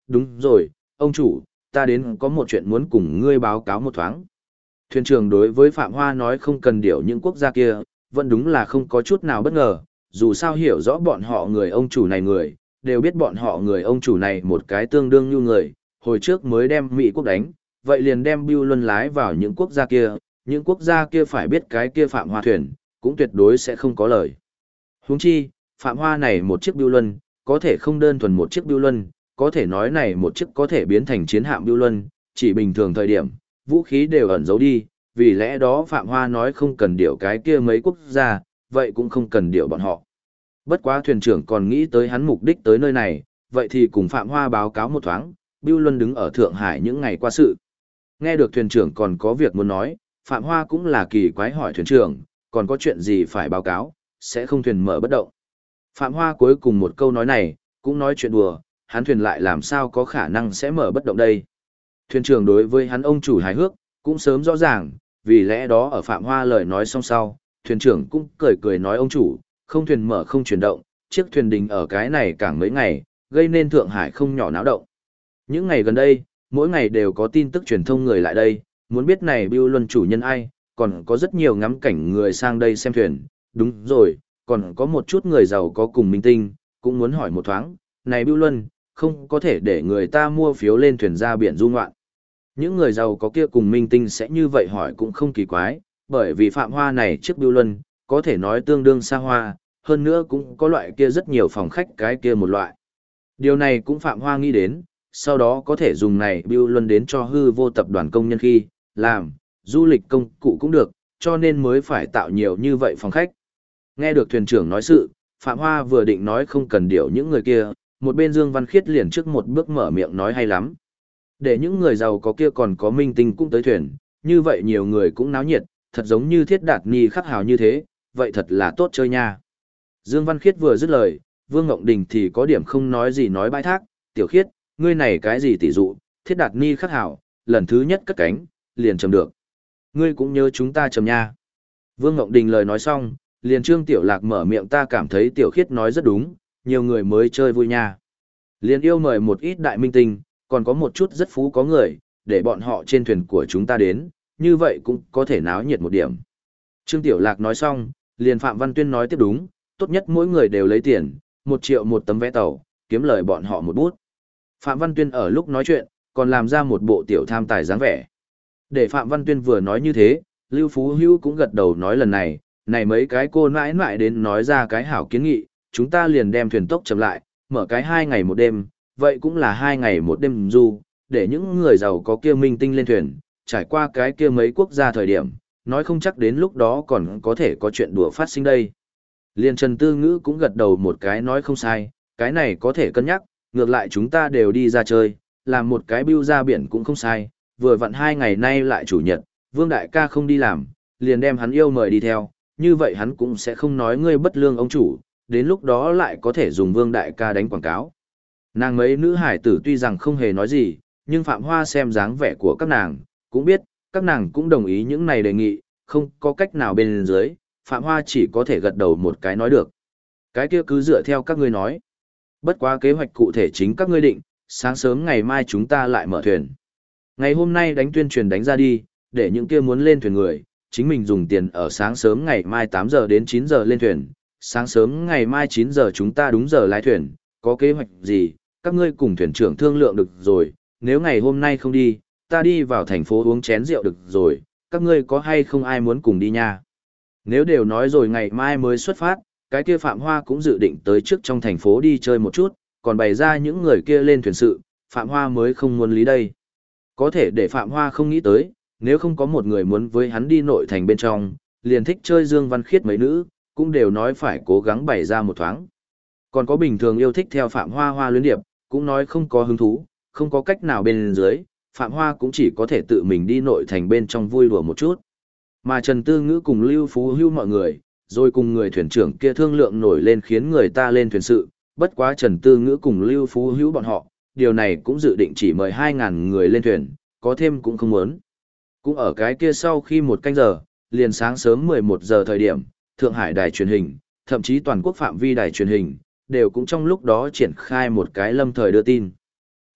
đúng rồi, ông chủ, ta đến có một chuyện muốn cùng ngươi báo cáo một thoáng. Thuyền trưởng đối với Phạm Hoa nói không cần điều những quốc gia kia, vẫn đúng là không có chút nào bất ngờ, dù sao hiểu rõ bọn họ người ông chủ này người, đều biết bọn họ người ông chủ này một cái tương đương như người, hồi trước mới đem Mỹ quốc đánh, vậy liền đem Bưu Luân lái vào những quốc gia kia, những quốc gia kia phải biết cái kia Phạm Hoa thuyền, cũng tuyệt đối sẽ không có lời. Huống chi, Phạm Hoa này một chiếc Bưu Luân, có thể không đơn thuần một chiếc Bưu Luân, có thể nói này một chiếc có thể biến thành chiến hạm Bưu Luân, chỉ bình thường thời điểm, vũ khí đều ẩn giấu đi, vì lẽ đó Phạm Hoa nói không cần điều cái kia mấy quốc gia, vậy cũng không cần điều bọn họ. Bất quá thuyền trưởng còn nghĩ tới hắn mục đích tới nơi này, vậy thì cùng Phạm Hoa báo cáo một thoáng, Bưu Luân đứng ở Thượng Hải những ngày qua sự. Nghe được thuyền trưởng còn có việc muốn nói, Phạm Hoa cũng là kỳ quái hỏi thuyền trưởng, còn có chuyện gì phải báo cáo, sẽ không thuyền mở bất động. Phạm Hoa cuối cùng một câu nói này, cũng nói chuyện đùa, hắn thuyền lại làm sao có khả năng sẽ mở bất động đây. Thuyền trưởng đối với hắn ông chủ hài hước, cũng sớm rõ ràng, vì lẽ đó ở Phạm Hoa lời nói xong sau, thuyền trưởng cũng cười cười nói ông chủ, không thuyền mở không chuyển động, chiếc thuyền đình ở cái này càng mấy ngày, gây nên Thượng Hải không nhỏ náo động. Những ngày gần đây, mỗi ngày đều có tin tức truyền thông người lại đây, muốn biết này Bưu Luân chủ nhân ai, còn có rất nhiều ngắm cảnh người sang đây xem thuyền, đúng rồi, còn có một chút người giàu có cùng minh tinh, cũng muốn hỏi một thoáng, này Bưu Luân, không có thể để người ta mua phiếu lên thuyền ra biển du ngoạn. Những người giàu có kia cùng minh tinh sẽ như vậy hỏi cũng không kỳ quái, bởi vì Phạm Hoa này chiếc Bưu Luân, có thể nói tương đương xa hoa, hơn nữa cũng có loại kia rất nhiều phòng khách cái kia một loại. Điều này cũng Phạm Hoa nghĩ đến, sau đó có thể dùng này Bưu Luân đến cho hư vô tập đoàn công nhân khi, làm, du lịch công cụ cũng được, cho nên mới phải tạo nhiều như vậy phòng khách. Nghe được thuyền trưởng nói sự, Phạm Hoa vừa định nói không cần điều những người kia, một bên Dương Văn Khiết liền trước một bước mở miệng nói hay lắm. Để những người giàu có kia còn có minh tinh cũng tới thuyền, như vậy nhiều người cũng náo nhiệt, thật giống như Thiết Đạt Ni khắc hào như thế, vậy thật là tốt chơi nha. Dương Văn Khiết vừa dứt lời, Vương Ngộng Đình thì có điểm không nói gì nói bãi thác, tiểu Khiết, ngươi này cái gì tỷ dụ, Thiết Đạt Ni khắc hào, lần thứ nhất cất cánh, liền trầm được. Ngươi cũng nhớ chúng ta trầm nha. Vương Ngộng Đình lời nói xong, liền Trương Tiểu Lạc mở miệng ta cảm thấy tiểu Khiết nói rất đúng, nhiều người mới chơi vui nha. Liền yêu mời một ít đại minh tinh, còn có một chút rất phú có người, để bọn họ trên thuyền của chúng ta đến, như vậy cũng có thể náo nhiệt một điểm. Trương Tiểu Lạc nói xong, liền Phạm Văn Tuyên nói tiếp đúng, tốt nhất mỗi người đều lấy tiền, 1 triệu một tấm vé tàu, kiếm lời bọn họ một bút. Phạm Văn Tuyên ở lúc nói chuyện, còn làm ra một bộ tiểu tham tài dáng vẻ. Để Phạm Văn Tuyên vừa nói như thế, Lưu Phú Hữu cũng gật đầu nói lần này mấy cái cô nãi nãi đến nói ra cái hảo kiến nghị, chúng ta liền đem thuyền tốc chậm lại, mở cái 2 ngày một đêm, vậy cũng là 2 ngày một đêm du, để những người giàu có kia minh tinh lên thuyền, trải qua cái kia mấy quốc gia thời điểm, nói không chắc đến lúc đó còn có thể có chuyện đùa phát sinh đây. Liên Trần Tư Ngữ cũng gật đầu một cái nói không sai, cái này có thể cân nhắc, ngược lại chúng ta đều đi ra chơi, làm một cái bưu ra biển cũng không sai, vừa vặn 2 ngày nay lại chủ nhật, Vương Đại ca không đi làm, liền đem hắn yêu mời đi theo, như vậy hắn cũng sẽ không nói ngươi bất lương ông chủ, đến lúc đó lại có thể dùng Vương Đại ca đánh quảng cáo. Nàng mấy nữ hải tử tuy rằng không hề nói gì, nhưng Phạm Hoa xem dáng vẻ của các nàng, cũng biết, các nàng cũng đồng ý những này đề nghị, không có cách nào bên dưới, Phạm Hoa chỉ có thể gật đầu một cái nói được. Cái kia cứ dựa theo các ngươi nói. Bất quá kế hoạch cụ thể chính các ngươi định, sáng sớm ngày mai chúng ta lại mở thuyền. Ngày hôm nay đánh tuyên truyền đánh ra đi, để những kia muốn lên thuyền người, chính mình dùng tiền ở sáng sớm ngày mai 8 giờ đến 9 giờ lên thuyền, sáng sớm ngày mai 9 giờ chúng ta đúng giờ lái thuyền, có kế hoạch gì, các ngươi cùng thuyền trưởng thương lượng được rồi, nếu ngày hôm nay không đi, ta đi vào thành phố uống chén rượu được rồi, các ngươi có hay không ai muốn cùng đi nha. Nếu đều nói rồi ngày mai mới xuất phát, cái kia Phạm Hoa cũng dự định tới trước trong thành phố đi chơi một chút, còn bày ra những người kia lên thuyền sự, Phạm Hoa mới không muốn lý đây. Có thể để Phạm Hoa không nghĩ tới, nếu không có một người muốn với hắn đi nội thành bên trong, liền thích chơi Dương Văn Khiết mấy nữ, cũng đều nói phải cố gắng bày ra một thoáng. Còn có bình thường yêu thích theo Phạm Hoa Hoa luyến điệp, cũng nói không có hứng thú, không có cách nào bên dưới, Phạm Hoa cũng chỉ có thể tự mình đi nội thành bên trong vui đùa một chút. Mà Trần Tư Ngữ cùng Lưu Phú Hữu mọi người, rồi cùng người thuyền trưởng kia thương lượng nổi lên khiến người ta lên thuyền sự, bất quá Trần Tư Ngữ cùng Lưu Phú Hữu bọn họ, điều này cũng dự định chỉ mời 2.000 người lên thuyền, có thêm cũng không muốn. Cũng ở cái kia sau khi 1 canh giờ, liền sáng sớm 11 giờ thời điểm, Thượng Hải đài truyền hình, thậm chí toàn quốc phạm vi đài truyền hình, đều cũng trong lúc đó triển khai một cái lâm thời đưa tin.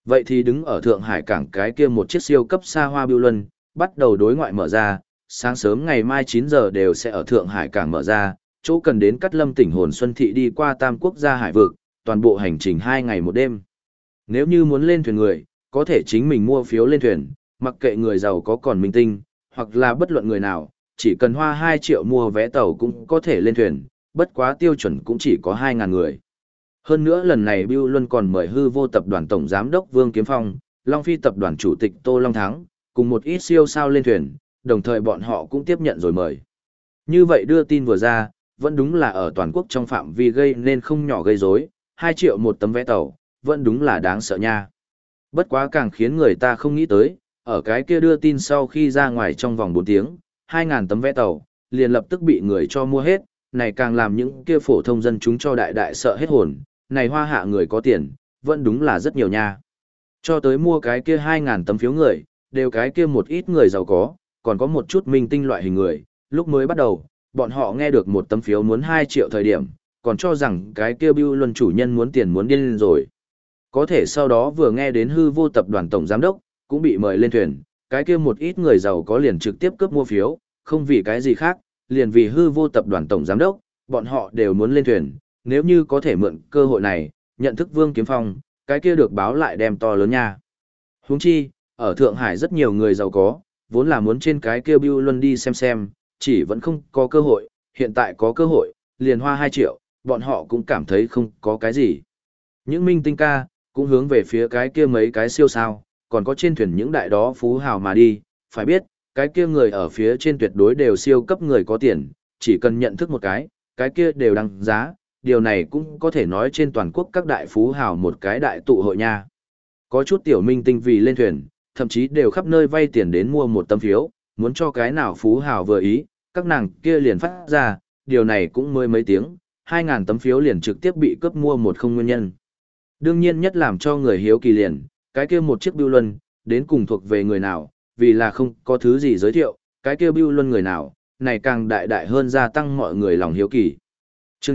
Vậy thì đứng ở Thượng Hải cảng cái kia một chiếc siêu cấp xa hoa bưu luân, bắt đầu đối ngoại mở ra, sáng sớm ngày mai 9 giờ đều sẽ ở Thượng Hải cảng mở ra, chỗ cần đến Cát Lâm tỉnh Hồn Xuân Thị đi qua Tam Quốc gia hải vực, toàn bộ hành trình 2 ngày 1 đêm. Nếu như muốn lên thuyền người, có thể chính mình mua phiếu lên thuyền, mặc kệ người giàu có còn minh tinh, hoặc là bất luận người nào, chỉ cần hoa 2 triệu mua vé tàu cũng có thể lên thuyền, bất quá tiêu chuẩn cũng chỉ có 2.000 người. Hơn nữa lần này Bưu Luân còn mời Hư Vô tập đoàn tổng giám đốc Vương Kiếm Phong, Long Phi tập đoàn chủ tịch Tô Long Thắng, cùng một ít siêu sao lên thuyền, đồng thời bọn họ cũng tiếp nhận rồi mời. Như vậy đưa tin vừa ra, vẫn đúng là ở toàn quốc trong phạm vi gây nên không nhỏ gây rối, 2 triệu một tấm vé tàu, vẫn đúng là đáng sợ nha. Bất quá càng khiến người ta không nghĩ tới, ở cái kia đưa tin sau khi ra ngoài trong vòng 4 tiếng, 2.000 tấm vé tàu, liền lập tức bị người cho mua hết, này càng làm những kia phổ thông dân chúng cho đại đại sợ hết hồn, này hoa hạ người có tiền, vẫn đúng là rất nhiều nha. Cho tới mua cái kia 2.000 tấm phiếu người, đều cái kia một ít người giàu có, còn có một chút minh tinh loại hình người, lúc mới bắt đầu, bọn họ nghe được một tấm phiếu muốn 2 triệu thời điểm, còn cho rằng cái kia Bưu Luân chủ nhân muốn tiền muốn điên lên rồi. Có thể sau đó vừa nghe đến Hư Vô tập đoàn tổng giám đốc, cũng bị mời lên thuyền, cái kia một ít người giàu có liền trực tiếp cướp mua phiếu, không vì cái gì khác, liền vì Hư Vô tập đoàn tổng giám đốc, bọn họ đều muốn lên thuyền, nếu như có thể mượn cơ hội này, nhận thức Vương Kiếm Phong, cái kia được báo lại đem to lớn nha. Huống chi, ở Thượng Hải rất nhiều người giàu có, vốn là muốn trên cái kia Bưu Luân đi xem, chỉ vẫn không có cơ hội, hiện tại có cơ hội, liền hoa 2 triệu, bọn họ cũng cảm thấy không có cái gì. Những minh tinh ca, cũng hướng về phía cái kia mấy cái siêu sao, còn có trên thuyền những đại đó phú hào mà đi, phải biết, cái kia người ở phía trên tuyệt đối đều siêu cấp người có tiền, chỉ cần nhận thức một cái kia đều đăng giá, điều này cũng có thể nói trên toàn quốc các đại phú hào một cái đại tụ hội nha. Có chút tiểu minh tinh vì lên thuyền, thậm chí đều khắp nơi vay tiền đến mua một tấm phiếu, muốn cho cái nào phú hào vừa ý, các nàng kia liền phát ra, điều này cũng mới mấy tiếng, 2.000 tấm phiếu liền trực tiếp bị cướp mua một không nguyên nhân. Đương nhiên nhất làm cho người hiếu kỳ liền, cái kia một chiếc Bưu Luân, đến cùng thuộc về người nào, vì là không có thứ gì giới thiệu, cái kia Bưu Luân người nào, này càng đại đại hơn gia tăng mọi người lòng hiếu kỳ. Chương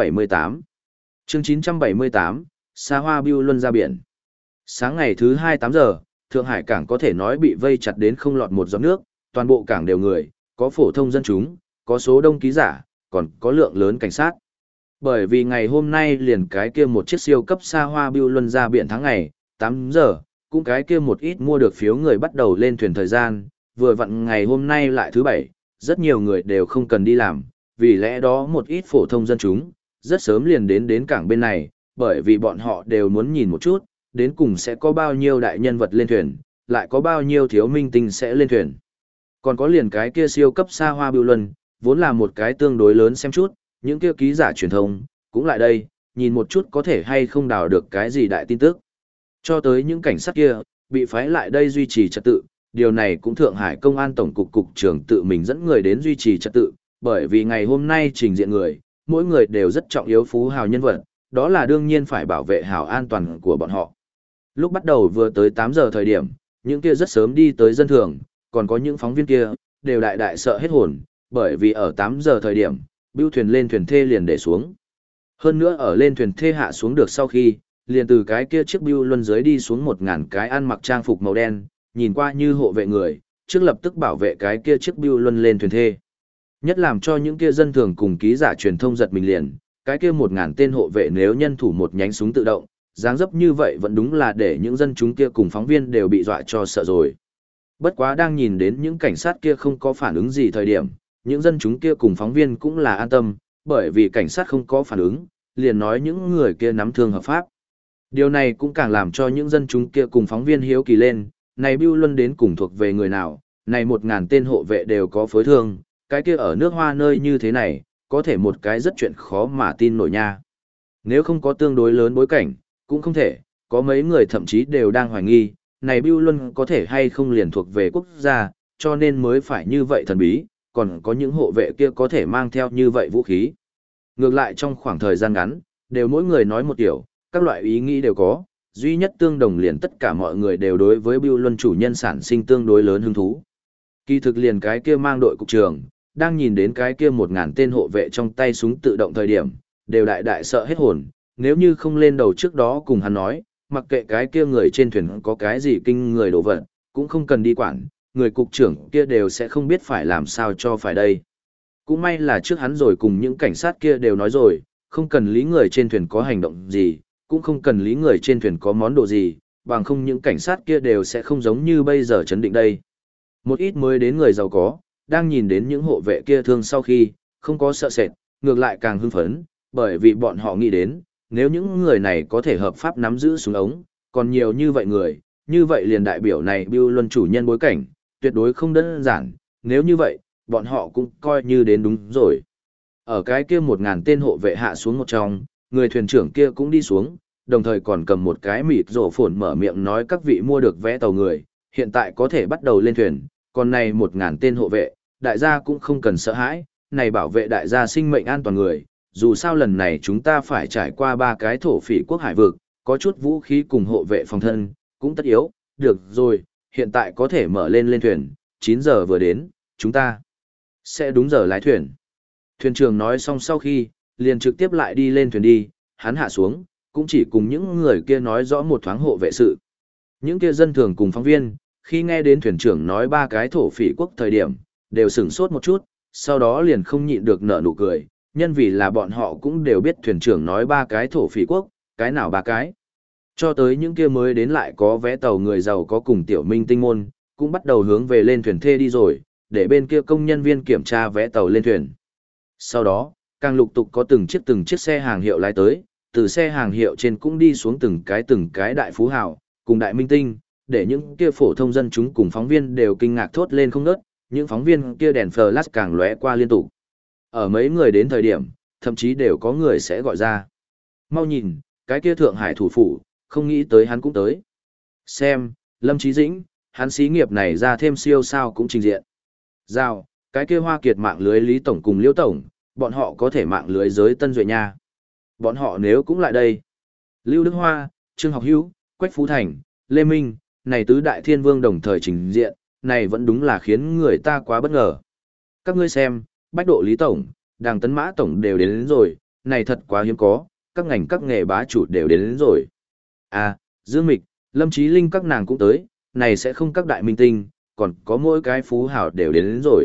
978 Xa Hoa Bưu Luân ra biển. Sáng ngày thứ 2 8 giờ, Thượng Hải cảng có thể nói bị vây chặt đến không lọt một giọt nước, toàn bộ cảng đều người, có phổ thông dân chúng, có số đông ký giả, còn có lượng lớn cảnh sát. Bởi vì ngày hôm nay liền cái kia một chiếc siêu cấp xa hoa Bưu Luân ra biển tháng ngày, 8 giờ, cũng cái kia một ít mua được phiếu người bắt đầu lên thuyền thời gian, vừa vặn ngày hôm nay lại thứ 7, rất nhiều người đều không cần đi làm, vì lẽ đó một ít phổ thông dân chúng, rất sớm liền đến cảng bên này, bởi vì bọn họ đều muốn nhìn một chút, đến cùng sẽ có bao nhiêu đại nhân vật lên thuyền, lại có bao nhiêu thiếu minh tinh sẽ lên thuyền. Còn có liền cái kia siêu cấp xa hoa Bưu Luân, vốn là một cái tương đối lớn xem chút, những kia ký giả truyền thông, cũng lại đây, nhìn một chút có thể hay không đào được cái gì đại tin tức. Cho tới những cảnh sát kia, bị phái lại đây duy trì trật tự, điều này cũng Thượng Hải Công an Tổng cục Cục trưởng tự mình dẫn người đến duy trì trật tự, bởi vì ngày hôm nay trình diện người, mỗi người đều rất trọng yếu phú hào nhân vật, đó là đương nhiên phải bảo vệ hào an toàn của bọn họ. Lúc bắt đầu vừa tới 8 giờ thời điểm, những kia rất sớm đi tới dân thường, còn có những phóng viên kia, đều đại đại sợ hết hồn, bởi vì ở 8 giờ thời điểm, bưu thuyền lên thuyền thê liền để xuống. Hơn nữa ở lên thuyền thê hạ xuống được sau khi, liền từ cái kia chiếc bưu luân dưới đi xuống 1.000 cái ăn mặc trang phục màu đen, nhìn qua như hộ vệ người, trước lập tức bảo vệ cái kia chiếc bưu luân lên thuyền thê. Nhất làm cho những kia dân thường cùng ký giả truyền thông giật mình liền, cái kia 1.000 tên hộ vệ nếu nhân thủ một nhánh súng tự động, dáng dấp như vậy vẫn đúng là để những dân chúng kia cùng phóng viên đều bị dọa cho sợ rồi. Bất quá đang nhìn đến những cảnh sát kia không có phản ứng gì thời điểm, những dân chúng kia cùng phóng viên cũng là an tâm, bởi vì cảnh sát không có phản ứng, liền nói những người kia nắm thương hợp pháp. Điều này cũng càng làm cho những dân chúng kia cùng phóng viên hiếu kỳ lên, này bưu luân đến cùng thuộc về người nào, này 1.000 tên hộ vệ đều có phối thương, cái kia ở nước Hoa nơi như thế này, có thể một cái rất chuyện khó mà tin nổi nha. Nếu không có tương đối lớn bối cảnh, cũng không thể, có mấy người thậm chí đều đang hoài nghi, này bưu luân có thể hay không liền thuộc về quốc gia, cho nên mới phải như vậy thần bí, còn có những hộ vệ kia có thể mang theo như vậy vũ khí. Ngược lại trong khoảng thời gian ngắn, đều mỗi người nói một điều, các loại ý nghĩ đều có, duy nhất tương đồng liền tất cả mọi người đều đối với bưu luân chủ nhân sản sinh tương đối lớn hứng thú. Kỳ thực liền cái kia mang đội cục trưởng, đang nhìn đến cái kia 1.000 tên hộ vệ trong tay súng tự động thời điểm, đều đại đại sợ hết hồn, nếu như không lên đầu trước đó cùng hắn nói, mặc kệ cái kia người trên thuyền có cái gì kinh người đồ vật, cũng không cần đi quản, người cục trưởng kia đều sẽ không biết phải làm sao cho phải đây. Cũng may là trước hắn rồi cùng những cảnh sát kia đều nói rồi, không cần lý người trên thuyền có hành động gì, cũng không cần lý người trên thuyền có món đồ gì, bằng không những cảnh sát kia đều sẽ không giống như bây giờ chấn định đây. Một ít mới đến người giàu có, đang nhìn đến những hộ vệ kia thương sau khi, không có sợ sệt, ngược lại càng hưng phấn, bởi vì bọn họ nghĩ đến, nếu những người này có thể hợp pháp nắm giữ súng ống, còn nhiều như vậy người, như vậy liền đại biểu này Bưu Luân chủ nhân bối cảnh, tuyệt đối không đơn giản, nếu như vậy, bọn họ cũng coi như đến đúng rồi. Ở cái kia 1.000 tên hộ vệ hạ xuống một trong, người thuyền trưởng kia cũng đi xuống, đồng thời còn cầm một cái mịt rổ phồn mở miệng nói các vị mua được vé tàu người, hiện tại có thể bắt đầu lên thuyền, còn này 1.000 tên hộ vệ, đại gia cũng không cần sợ hãi, này bảo vệ đại gia sinh mệnh an toàn người, dù sao lần này chúng ta phải trải qua 3 cái thổ phỉ quốc hải vực, có chút vũ khí cùng hộ vệ phòng thân, cũng tất yếu, được rồi, hiện tại có thể mở lên thuyền, 9 giờ vừa đến, chúng ta sẽ đúng giờ lái thuyền. Thuyền trưởng nói xong sau khi, liền trực tiếp lại đi lên thuyền đi, hắn hạ xuống, cũng chỉ cùng những người kia nói rõ một thoáng hộ vệ sự. Những kia dân thường cùng phóng viên, khi nghe đến thuyền trưởng nói 3 cái thổ phỉ quốc thời điểm, đều sửng sốt một chút, sau đó liền không nhịn được nở nụ cười, nhân vì là bọn họ cũng đều biết thuyền trưởng nói 3 cái thổ phỉ quốc, cái nào 3 cái. Cho tới những kia mới đến lại có vé tàu người giàu có cùng tiểu minh tinh môn, cũng bắt đầu hướng về lên thuyền thê đi rồi, để bên kia công nhân viên kiểm tra vé tàu lên thuyền. Sau đó, càng lục tục có từng chiếc xe hàng hiệu lái tới, từ xe hàng hiệu trên cũng đi xuống từng cái đại phú hào, cùng đại minh tinh, để những kia phổ thông dân chúng cùng phóng viên đều kinh ngạc thốt lên không ngớt, những phóng viên kia đèn flash càng lóe qua liên tục. Ở mấy người đến thời điểm, thậm chí đều có người sẽ gọi ra. Mau nhìn, cái kia Thượng Hải thủ phủ, không nghĩ tới hắn cũng tới. Xem, Lâm Chí Dĩnh, hắn xí nghiệp này ra thêm siêu sao cũng trình diện. Giao, cái kia Hoa Kiệt mạng lưới Lý Tổng cùng Liễu Tổng, bọn họ có thể mạng lưới giới Tân Duệ nha. Bọn họ nếu cũng lại đây. Lưu Đức Hoa, Trương Học Hữu, Quách Phú Thành, Lê Minh, này tứ đại thiên vương đồng thời trình diện, này vẫn đúng là khiến người ta quá bất ngờ. Các ngươi xem, Bách Độ Lý Tổng, Đàng Tấn Mã Tổng đều đến rồi, này thật quá hiếm có, các ngành các nghề bá chủ đều đến rồi. À, Dương Mịch, Lâm Chí Linh các nàng cũng tới, này sẽ không các đại minh tinh, còn có mỗi cái phú hào đều đến rồi.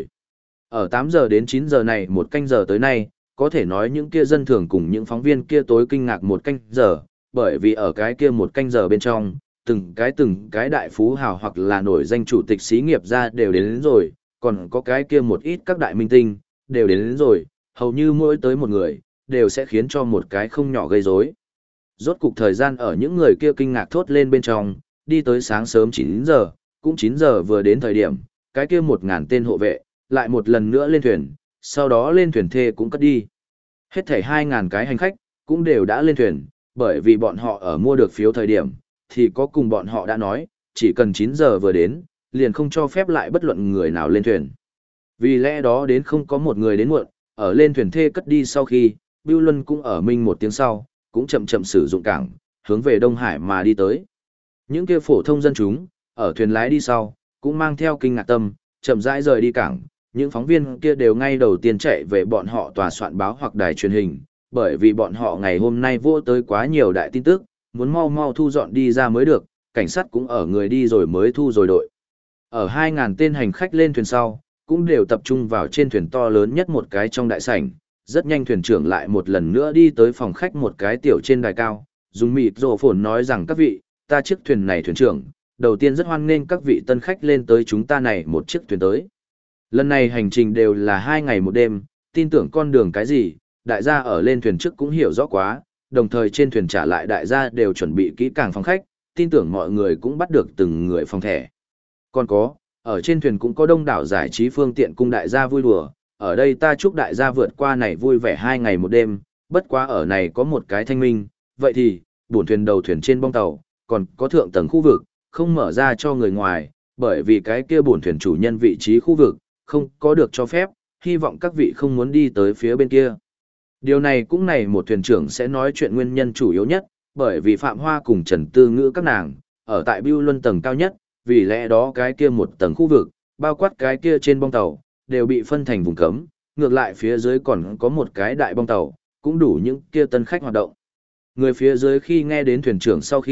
Ở 8 giờ đến 9 giờ này một canh giờ tới nay, có thể nói những kia dân thường cùng những phóng viên kia tối kinh ngạc một canh giờ, bởi vì ở cái kia một canh giờ bên trong, từng cái đại phú hào hoặc là nổi danh chủ tịch xí nghiệp ra đều đến rồi, còn có cái kia một ít các đại minh tinh, đều đến rồi, hầu như mỗi tới một người, đều sẽ khiến cho một cái không nhỏ gây rối. Rốt cục thời gian ở những người kia kinh ngạc thốt lên bên trong, đi tới sáng sớm 9 giờ, cũng 9 giờ vừa đến thời điểm, cái kia 1.000 tên hộ vệ, lại một lần nữa lên thuyền, sau đó lên thuyền thê cũng cất đi. Hết thảy 2.000 cái hành khách, cũng đều đã lên thuyền, bởi vì bọn họ ở mua được phiếu thời điểm, thì có cùng bọn họ đã nói, chỉ cần 9 giờ vừa đến, liền không cho phép lại bất luận người nào lên thuyền. Vì lẽ đó đến không có một người đến muộn, ở lên thuyền thê cất đi sau khi, Bưu Luân cũng ở minh một tiếng sau, cũng chậm chậm sử dụng cảng, hướng về Đông Hải mà đi tới. Những kia phổ thông dân chúng, ở thuyền lái đi sau, cũng mang theo kinh ngạc tâm, chậm rãi rời đi cảng, những phóng viên kia đều ngay đầu tiên chạy về bọn họ tòa soạn báo hoặc đài truyền hình, bởi vì bọn họ ngày hôm nay vô tới quá nhiều đại tin tức, muốn mau mau thu dọn đi ra mới được, cảnh sát cũng ở người đi rồi mới thu rồi đội. Ở 2.000 tên hành khách lên thuyền sau, cũng đều tập trung vào trên thuyền to lớn nhất một cái trong đại sảnh, rất nhanh thuyền trưởng lại một lần nữa đi tới phòng khách một cái tiểu trên đài cao, dùng mịt rổ phồn nói rằng các vị, ta chiếc thuyền này thuyền trưởng, đầu tiên rất hoan nghênh các vị tân khách lên tới chúng ta này một chiếc thuyền tới. Lần này hành trình đều là 2 ngày một đêm, tin tưởng con đường cái gì, đại gia ở lên thuyền trước cũng hiểu rõ quá, đồng thời trên thuyền trả lại đại gia đều chuẩn bị kỹ càng phòng khách, tin tưởng mọi người cũng bắt được từng người phòng thẻ. Còn có, ở trên thuyền cũng có đông đảo giải trí phương tiện cung đại gia vui đùa, ở đây ta chúc đại gia vượt qua này vui vẻ 2 ngày một đêm, bất quá ở này có một cái thanh minh, vậy thì, buồn thuyền đầu thuyền trên bong tàu, còn có thượng tầng khu vực, không mở ra cho người ngoài, bởi vì cái kia buồn thuyền chủ nhân vị trí khu vực, không có được cho phép, hy vọng các vị không muốn đi tới phía bên kia. Điều này cũng này một thuyền trưởng sẽ nói chuyện nguyên nhân chủ yếu nhất, bởi vì Phạm Hoa cùng Trần Tư Ngữ các nàng, ở tại Bưu Luân tầng cao nhất, vì lẽ đó cái kia một tầng khu vực, bao quát cái kia trên bong tàu, đều bị phân thành vùng cấm, ngược lại phía dưới còn có một cái đại bong tàu, cũng đủ những kia tân khách hoạt động. Người phía dưới khi nghe đến thuyền trưởng sau khi,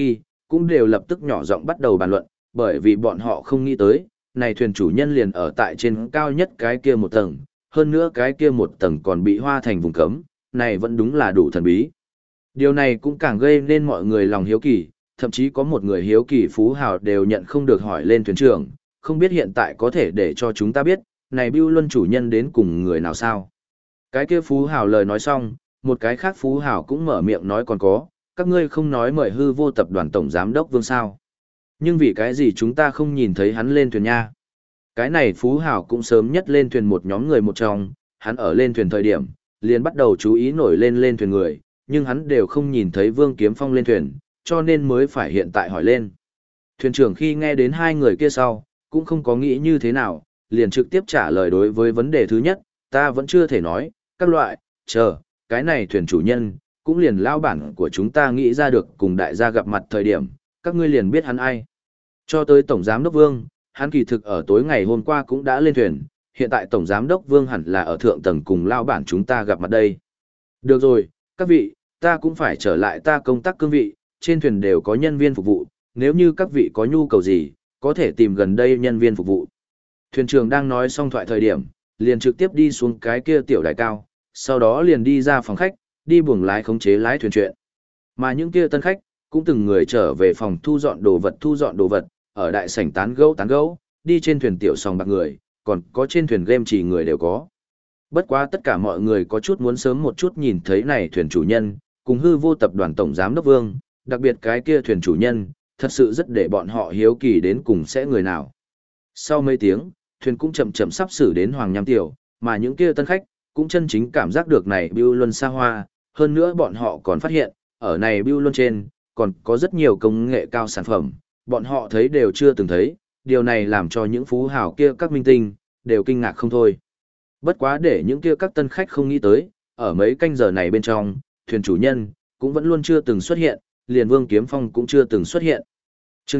cũng đều lập tức nhỏ giọng bắt đầu bàn luận, bởi vì bọn họ không nghĩ tới, này thuyền chủ nhân liền ở tại trên cao nhất cái kia một tầng, hơn nữa cái kia một tầng còn bị hoa thành vùng cấm, này vẫn đúng là đủ thần bí. Điều này cũng càng gây nên mọi người lòng hiếu kỳ, thậm chí có một người hiếu kỳ phú hào đều nhận không được hỏi lên thuyền trưởng, không biết hiện tại có thể để cho chúng ta biết, này Bưu Luân chủ nhân đến cùng người nào sao. Cái kia phú hào lời nói xong, một cái khác phú hào cũng mở miệng nói còn có, các ngươi không nói mời hư vô tập đoàn tổng giám đốc Vương sao. Nhưng vì cái gì chúng ta không nhìn thấy hắn lên thuyền nha. Cái này phú hào cũng sớm nhất lên thuyền một nhóm người một trong, hắn ở lên thuyền thời điểm, liền bắt đầu chú ý nổi lên thuyền người, nhưng hắn đều không nhìn thấy Vương Kiếm Phong lên thuyền, cho nên mới phải hiện tại hỏi lên. Thuyền trưởng khi nghe đến hai người kia sau, cũng không có nghĩ như thế nào, liền trực tiếp trả lời đối với vấn đề thứ nhất, ta vẫn chưa thể nói, các loại, chờ, cái này thuyền chủ nhân, cũng liền lao bản của chúng ta nghĩ ra được cùng đại gia gặp mặt thời điểm, các ngươi liền biết hắn ai. Cho tới Tổng Giám Đốc Vương, hắn kỳ thực ở tối ngày hôm qua cũng đã lên thuyền, hiện tại Tổng Giám Đốc Vương hẳn là ở thượng tầng cùng lao bản chúng ta gặp mặt đây. Được rồi, các vị, ta cũng phải trở lại ta công tác cương vị, trên thuyền đều có nhân viên phục vụ, nếu như các vị có nhu cầu gì, có thể tìm gần đây nhân viên phục vụ. Thuyền trưởng đang nói xong thoại thời điểm, liền trực tiếp đi xuống cái kia tiểu đài cao, sau đó liền đi ra phòng khách, đi buồng lái khống chế lái thuyền chuyện. Mà những kia tân khách, cũng từng người trở về phòng thu dọn đồ vật, ở đại sảnh tán gẫu, đi trên thuyền tiểu sòng bạc người, còn có trên thuyền game chỉ người đều có. Bất quá tất cả mọi người có chút muốn sớm một chút nhìn thấy này thuyền chủ nhân, cùng hư vô tập đoàn tổng giám đốc Vương, đặc biệt cái kia thuyền chủ nhân, thật sự rất để bọn họ hiếu kỳ đến cùng sẽ người nào. Sau mấy tiếng, thuyền cũng chậm chậm sắp xử đến Hoàng Nham Tiểu, mà những kia tân khách, cũng chân chính cảm giác được này Bưu Luân xa hoa, hơn nữa bọn họ còn phát hiện, ở này Bưu Luân trên, còn có rất nhiều công nghệ cao sản phẩm, bọn họ thấy đều chưa từng thấy, điều này làm cho những phú hào kia các minh tinh, đều kinh ngạc không thôi. Bất quá để những kia các tân khách không nghĩ tới, ở mấy canh giờ này bên trong, thuyền chủ nhân, cũng vẫn luôn chưa từng xuất hiện, liền Vương Kiếm Phong cũng chưa từng xuất hiện. Chương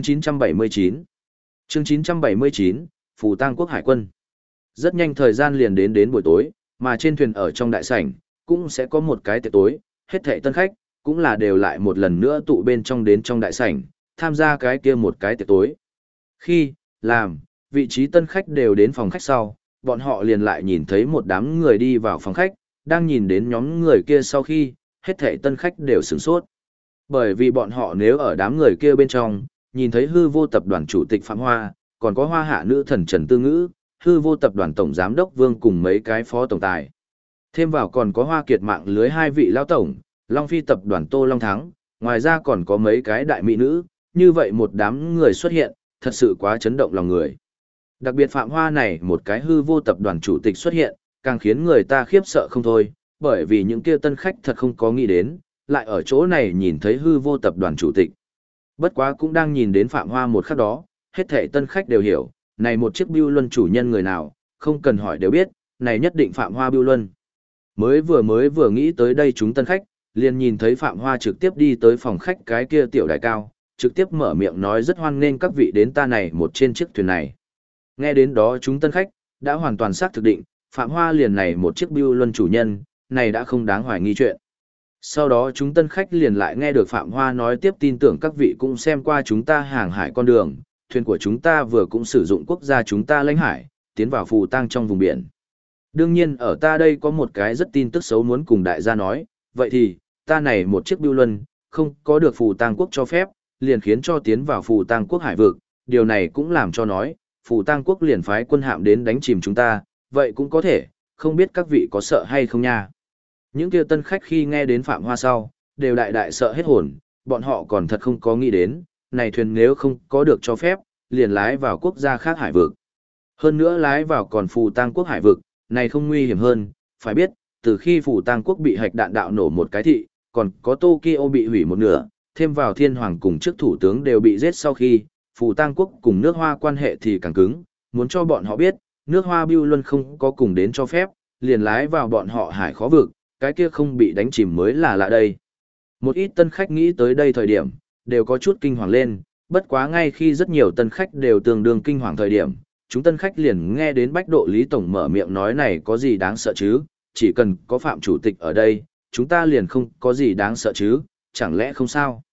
979 Phù Tang Quốc Hải quân. Rất nhanh thời gian liền đến buổi tối, mà trên thuyền ở trong đại sảnh, cũng sẽ có một cái tiệc tối, hết thảy tân khách, cũng là đều lại một lần nữa tụ bên trong đến trong đại sảnh, tham gia cái kia một cái tiệc tối. Khi, làm, vị trí tân khách đều đến phòng khách sau, bọn họ liền lại nhìn thấy một đám người đi vào phòng khách, đang nhìn đến nhóm người kia sau khi, hết thảy tân khách đều sửng sốt. Bởi vì bọn họ nếu ở đám người kia bên trong, nhìn thấy hư vô tập đoàn chủ tịch Phạm Hoa, còn có hoa hạ nữ thần Trần Tư Ngữ, hư vô tập đoàn tổng giám đốc Vương cùng mấy cái phó tổng tài. Thêm vào còn có hoa kiệt mạng lưới hai vị lão tổng, Long Phi tập đoàn Tô Long Thắng, ngoài ra còn có mấy cái đại mỹ nữ, như vậy một đám người xuất hiện, thật sự quá chấn động lòng người. Đặc biệt Phạm Hoa này một cái hư vô tập đoàn chủ tịch xuất hiện, càng khiến người ta khiếp sợ không thôi, bởi vì những kia tân khách thật không có nghĩ đến, lại ở chỗ này nhìn thấy hư vô tập đoàn chủ tịch. Bất quá cũng đang nhìn đến Phạm Hoa một khắc đó, hết thảy tân khách đều hiểu, này một chiếc Bưu Luân chủ nhân người nào, không cần hỏi đều biết, này nhất định Phạm Hoa Bưu Luân. Mới vừa nghĩ tới đây chúng tân khách, liền nhìn thấy Phạm Hoa trực tiếp đi tới phòng khách cái kia tiểu đại cao, trực tiếp mở miệng nói rất hoan nghênh các vị đến ta này một trên chiếc thuyền này. Nghe đến đó chúng tân khách, đã hoàn toàn xác thực định, Phạm Hoa liền này một chiếc Bưu Luân chủ nhân, này đã không đáng hoài nghi chuyện. Sau đó chúng tân khách liền lại nghe được Phạm Hoa nói tiếp tin tưởng các vị cũng xem qua chúng ta hàng hải con đường, thuyền của chúng ta vừa cũng sử dụng quốc gia chúng ta lãnh hải, tiến vào Phù Tang trong vùng biển. Đương nhiên ở ta đây có một cái rất tin tức xấu muốn cùng đại gia nói, vậy thì, ta này một chiếc Bưu Luân, không có được Phù Tang Quốc cho phép, liền khiến cho tiến vào Phù Tang Quốc hải vực, điều này cũng làm cho nói, Phù Tang Quốc liền phái quân hạm đến đánh chìm chúng ta, vậy cũng có thể, không biết các vị có sợ hay không nha. Những kia tân khách khi nghe đến Phạm Hoa sau, đều đại sợ hết hồn, bọn họ còn thật không có nghĩ đến, này thuyền nếu không có được cho phép, liền lái vào quốc gia khác hải vực. Hơn nữa lái vào còn Phù Tang Quốc hải vực, này không nguy hiểm hơn, phải biết, từ khi Phù Tang Quốc bị hạch đạn đạo nổ một cái thị, còn có Tokyo bị hủy một nửa, thêm vào Thiên Hoàng cùng trước thủ tướng đều bị giết sau khi, Phù Tang Quốc cùng nước Hoa quan hệ thì càng cứng, muốn cho bọn họ biết, nước Hoa Bưu Luân không có cùng đến cho phép, liền lái vào bọn họ hải khó vực, cái kia không bị đánh chìm mới là lạ đây. Một ít tân khách nghĩ tới đây thời điểm, đều có chút kinh hoàng lên, bất quá ngay khi rất nhiều tân khách đều tương đương kinh hoàng thời điểm, chúng tân khách liền nghe đến Bách Độ Lý Tổng mở miệng nói này có gì đáng sợ chứ, chỉ cần có Phạm Chủ tịch ở đây, chúng ta liền không có gì đáng sợ chứ, chẳng lẽ không sao?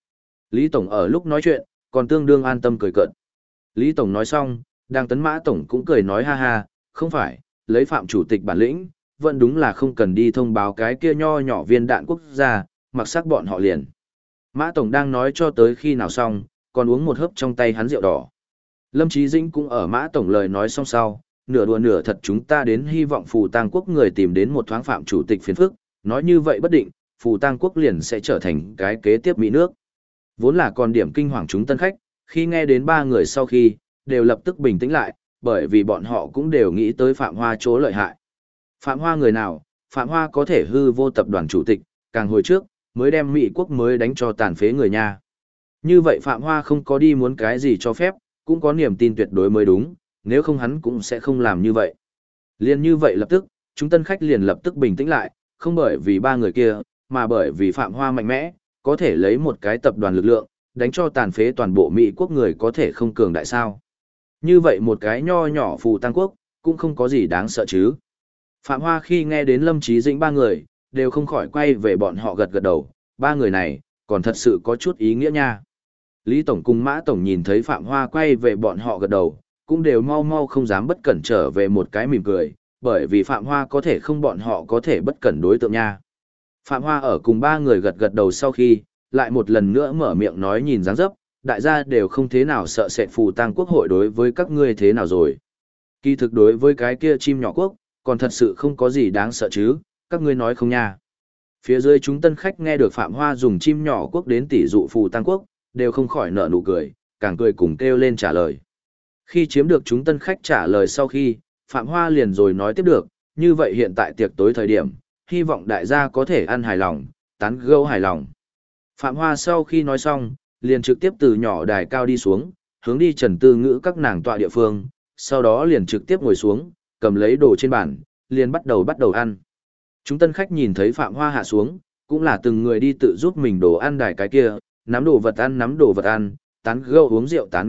Lý Tổng ở lúc nói chuyện, còn tương đương an tâm cười cợt. Lý Tổng nói xong, đang tấn Mã Tổng cũng cười nói ha ha, không phải, lấy Phạm Chủ tịch bản lĩnh, vẫn đúng là không cần đi thông báo cái kia nho nhỏ viên đạn quốc gia, mặc sắc bọn họ liền. Mã Tổng đang nói cho tới khi nào xong, còn uống một hớp trong tay hắn rượu đỏ. Lâm Chí Dĩnh cũng ở Mã Tổng lời nói xong sau, nửa đùa nửa thật chúng ta đến hy vọng Phù Tang Quốc người tìm đến một thoáng Phạm Chủ tịch phiền phức, nói như vậy bất định, Phù Tang Quốc liền sẽ trở thành cái kế tiếp Mỹ nước. Vốn là còn điểm kinh hoàng chúng tân khách, khi nghe đến ba người sau khi, đều lập tức bình tĩnh lại, bởi vì bọn họ cũng đều nghĩ tới Phạm Hoa chỗ lợi hại. Phạm Hoa người nào, Phạm Hoa có thể hư vô tập đoàn chủ tịch, càng hồi trước, mới đem Mỹ quốc mới đánh cho tàn phế người nha. Như vậy Phạm Hoa không có đi muốn cái gì cho phép, cũng có niềm tin tuyệt đối mới đúng, nếu không hắn cũng sẽ không làm như vậy. Liên như vậy lập tức, chúng tân khách liền lập tức bình tĩnh lại, không bởi vì ba người kia, mà bởi vì Phạm Hoa mạnh mẽ, có thể lấy một cái tập đoàn lực lượng, đánh cho tàn phế toàn bộ Mỹ quốc người có thể không cường đại sao. Như vậy một cái nho nhỏ Phù Tang Quốc, cũng không có gì đáng sợ chứ. Phạm Hoa khi nghe đến Lâm Chí Dĩnh ba người, đều không khỏi quay về bọn họ gật gật đầu, ba người này, còn thật sự có chút ý nghĩa nha. Lý Tổng cùng Mã Tổng nhìn thấy Phạm Hoa quay về bọn họ gật đầu, cũng đều mau mau không dám bất cẩn trở về một cái mỉm cười, bởi vì Phạm Hoa có thể không bọn họ có thể bất cẩn đối tượng nha. Phạm Hoa ở cùng ba người gật gật đầu sau khi, lại một lần nữa mở miệng nói nhìn dáng dấp, đại gia đều không thế nào sợ sệt Phù Tang Quốc hội đối với các ngươi thế nào rồi. Kỳ thực đối với cái kia chim nhỏ quốc, còn thật sự không có gì đáng sợ chứ, các ngươi nói không nha. Phía dưới chúng tân khách nghe được Phạm Hoa dùng chim nhỏ quốc đến tỷ dụ Phù Tang Quốc, đều không khỏi nở nụ cười, càng cười cùng kêu lên trả lời. Khi chiếm được chúng tân khách trả lời sau khi, Phạm Hoa liền rồi nói tiếp được, như vậy hiện tại tiệc tối thời điểm, hy vọng đại gia có thể ăn hài lòng, tán gẫu hài lòng. Phạm Hoa sau khi nói xong, liền trực tiếp từ nhỏ đài cao đi xuống, hướng đi Trần Tư Ngữ các nàng tọa địa phương, sau đó liền trực tiếp ngồi xuống, cầm lấy đồ trên bàn, liền bắt đầu ăn. Chúng tân khách nhìn thấy Phạm Hoa hạ xuống, cũng là từng người đi tự giúp mình đồ ăn đài cái kia, nắm đồ vật ăn, tán gẫu uống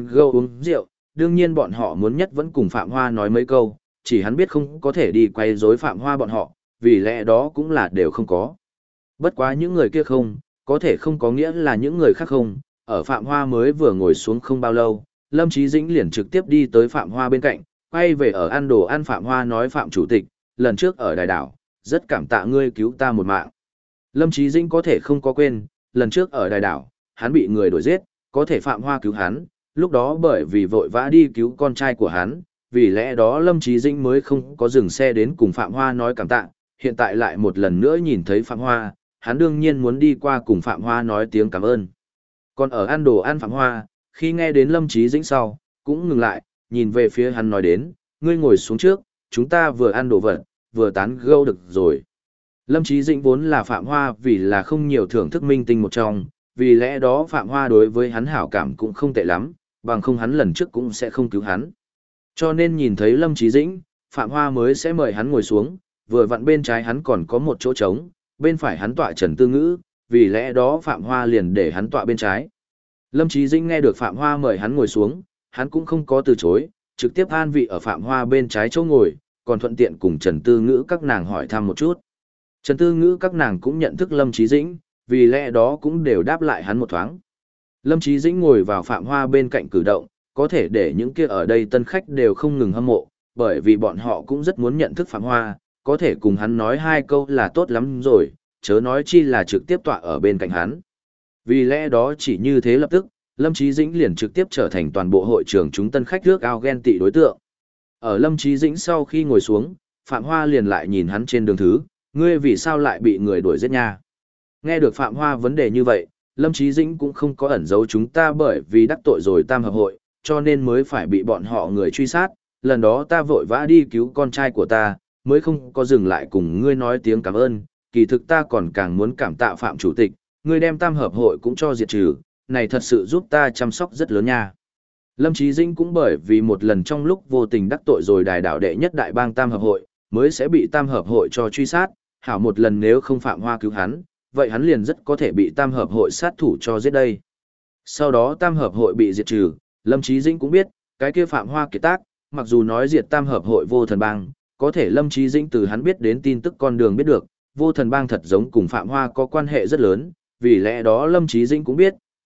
rượu, đương nhiên bọn họ muốn nhất vẫn cùng Phạm Hoa nói mấy câu, chỉ hắn biết không có thể đi quay rối Phạm Hoa bọn họ, vì lẽ đó cũng là đều không có. Bất quá những người kia không, có thể không có nghĩa là những người khác không, ở Phạm Hoa mới vừa ngồi xuống không bao lâu, Lâm Chí Dĩnh liền trực tiếp đi tới Phạm Hoa bên cạnh, quay về ở ăn đồ ăn. Phạm Hoa nói Phạm Chủ tịch, lần trước ở đài đảo, rất cảm tạ ngươi cứu ta một mạng. Lâm Chí Dĩnh có thể không có quên, lần trước ở đài đảo, hắn bị người đuổi giết, có thể Phạm Hoa cứu hắn, lúc đó bởi vì vội vã đi cứu con trai của hắn, vì lẽ đó Lâm Chí Dĩnh mới không có dừng xe đến cùng Phạm Hoa nói cảm tạ, hiện tại lại một lần nữa nhìn thấy Phạm Hoa, hắn đương nhiên muốn đi qua cùng Phạm Hoa nói tiếng cảm ơn. Còn ở ăn đồ ăn Phạm Hoa, khi nghe đến Lâm Chí Dĩnh sau, cũng ngừng lại, nhìn về phía hắn nói đến, ngươi ngồi xuống trước, chúng ta vừa ăn đồ vật, vừa tán gẫu được rồi. Lâm Chí Dĩnh vốn là Phạm Hoa vì là không nhiều thưởng thức minh tinh một trong, vì lẽ đó Phạm Hoa đối với hắn hảo cảm cũng không tệ lắm, bằng không hắn lần trước cũng sẽ không cứu hắn. Cho nên nhìn thấy Lâm Chí Dĩnh, Phạm Hoa mới sẽ mời hắn ngồi xuống, vừa vặn bên trái hắn còn có một chỗ trống, bên phải hắn tọa Trần Tư Ngữ, vì lẽ đó Phạm Hoa liền để hắn tọa bên trái. Lâm Chí Dĩnh nghe được Phạm Hoa mời hắn ngồi xuống, hắn cũng không có từ chối, trực tiếp an vị ở Phạm Hoa bên trái chỗ ngồi, còn thuận tiện cùng Trần Tư Ngữ các nàng hỏi thăm một chút. Trần Tư Ngữ các nàng cũng nhận thức Lâm Chí Dĩnh, vì lẽ đó cũng đều đáp lại hắn một thoáng. Lâm Chí Dĩnh ngồi vào Phạm Hoa bên cạnh cử động, có thể để những kia ở đây tân khách đều không ngừng hâm mộ, bởi vì bọn họ cũng rất muốn nhận thức Phạm Hoa, có thể cùng hắn nói hai câu là tốt lắm rồi, chớ nói chi là trực tiếp tọa ở bên cạnh hắn. Vì lẽ đó chỉ như thế lập tức, Lâm Chí Dĩnh liền trực tiếp trở thành toàn bộ hội trường chúng tân khách rước ao ghen tị đối tượng. Ở Lâm Chí Dĩnh sau khi ngồi xuống, Phạm Hoa liền lại nhìn hắn trên đường thứ, ngươi vì sao lại bị người đuổi giết nha? Nghe được Phạm Hoa vấn đề như vậy, Lâm Chí Dĩnh cũng không có ẩn giấu chúng ta bởi vì đắc tội rồi tam hợp hội, cho nên mới phải bị bọn họ người truy sát, lần đó ta vội vã đi cứu con trai của ta, mới không có dừng lại cùng ngươi nói tiếng cảm ơn, kỳ thực ta còn càng muốn cảm tạ Phạm Chủ tịch, ngươi đem tam hợp hội cũng cho diệt trừ, này thật sự giúp ta chăm sóc rất lớn nha. Lâm Chí Dĩnh cũng bởi vì một lần trong lúc vô tình đắc tội rồi đài đảo đệ nhất đại bang tam hợp hội, mới sẽ bị tam hợp hội cho truy sát, hảo một lần nếu không Phạm Hoa cứu hắn, vậy hắn liền rất có thể bị tam hợp hội sát thủ cho giết đây. Sau đó tam hợp hội bị diệt trừ, Lâm Chí Dĩnh cũng biết, cái kia Phạm Hoa kiệt tác, mặc dù nói diệt tam hợp hội vô thần bang, có thể Lâm Chí Dĩnh từ hắn biết đến tin tức con đường biết được, vô thần bang thật giống cùng Phạm Hoa có quan hệ rất lớn, vì lẽ đó Lâm Chí Dĩnh cũng biết,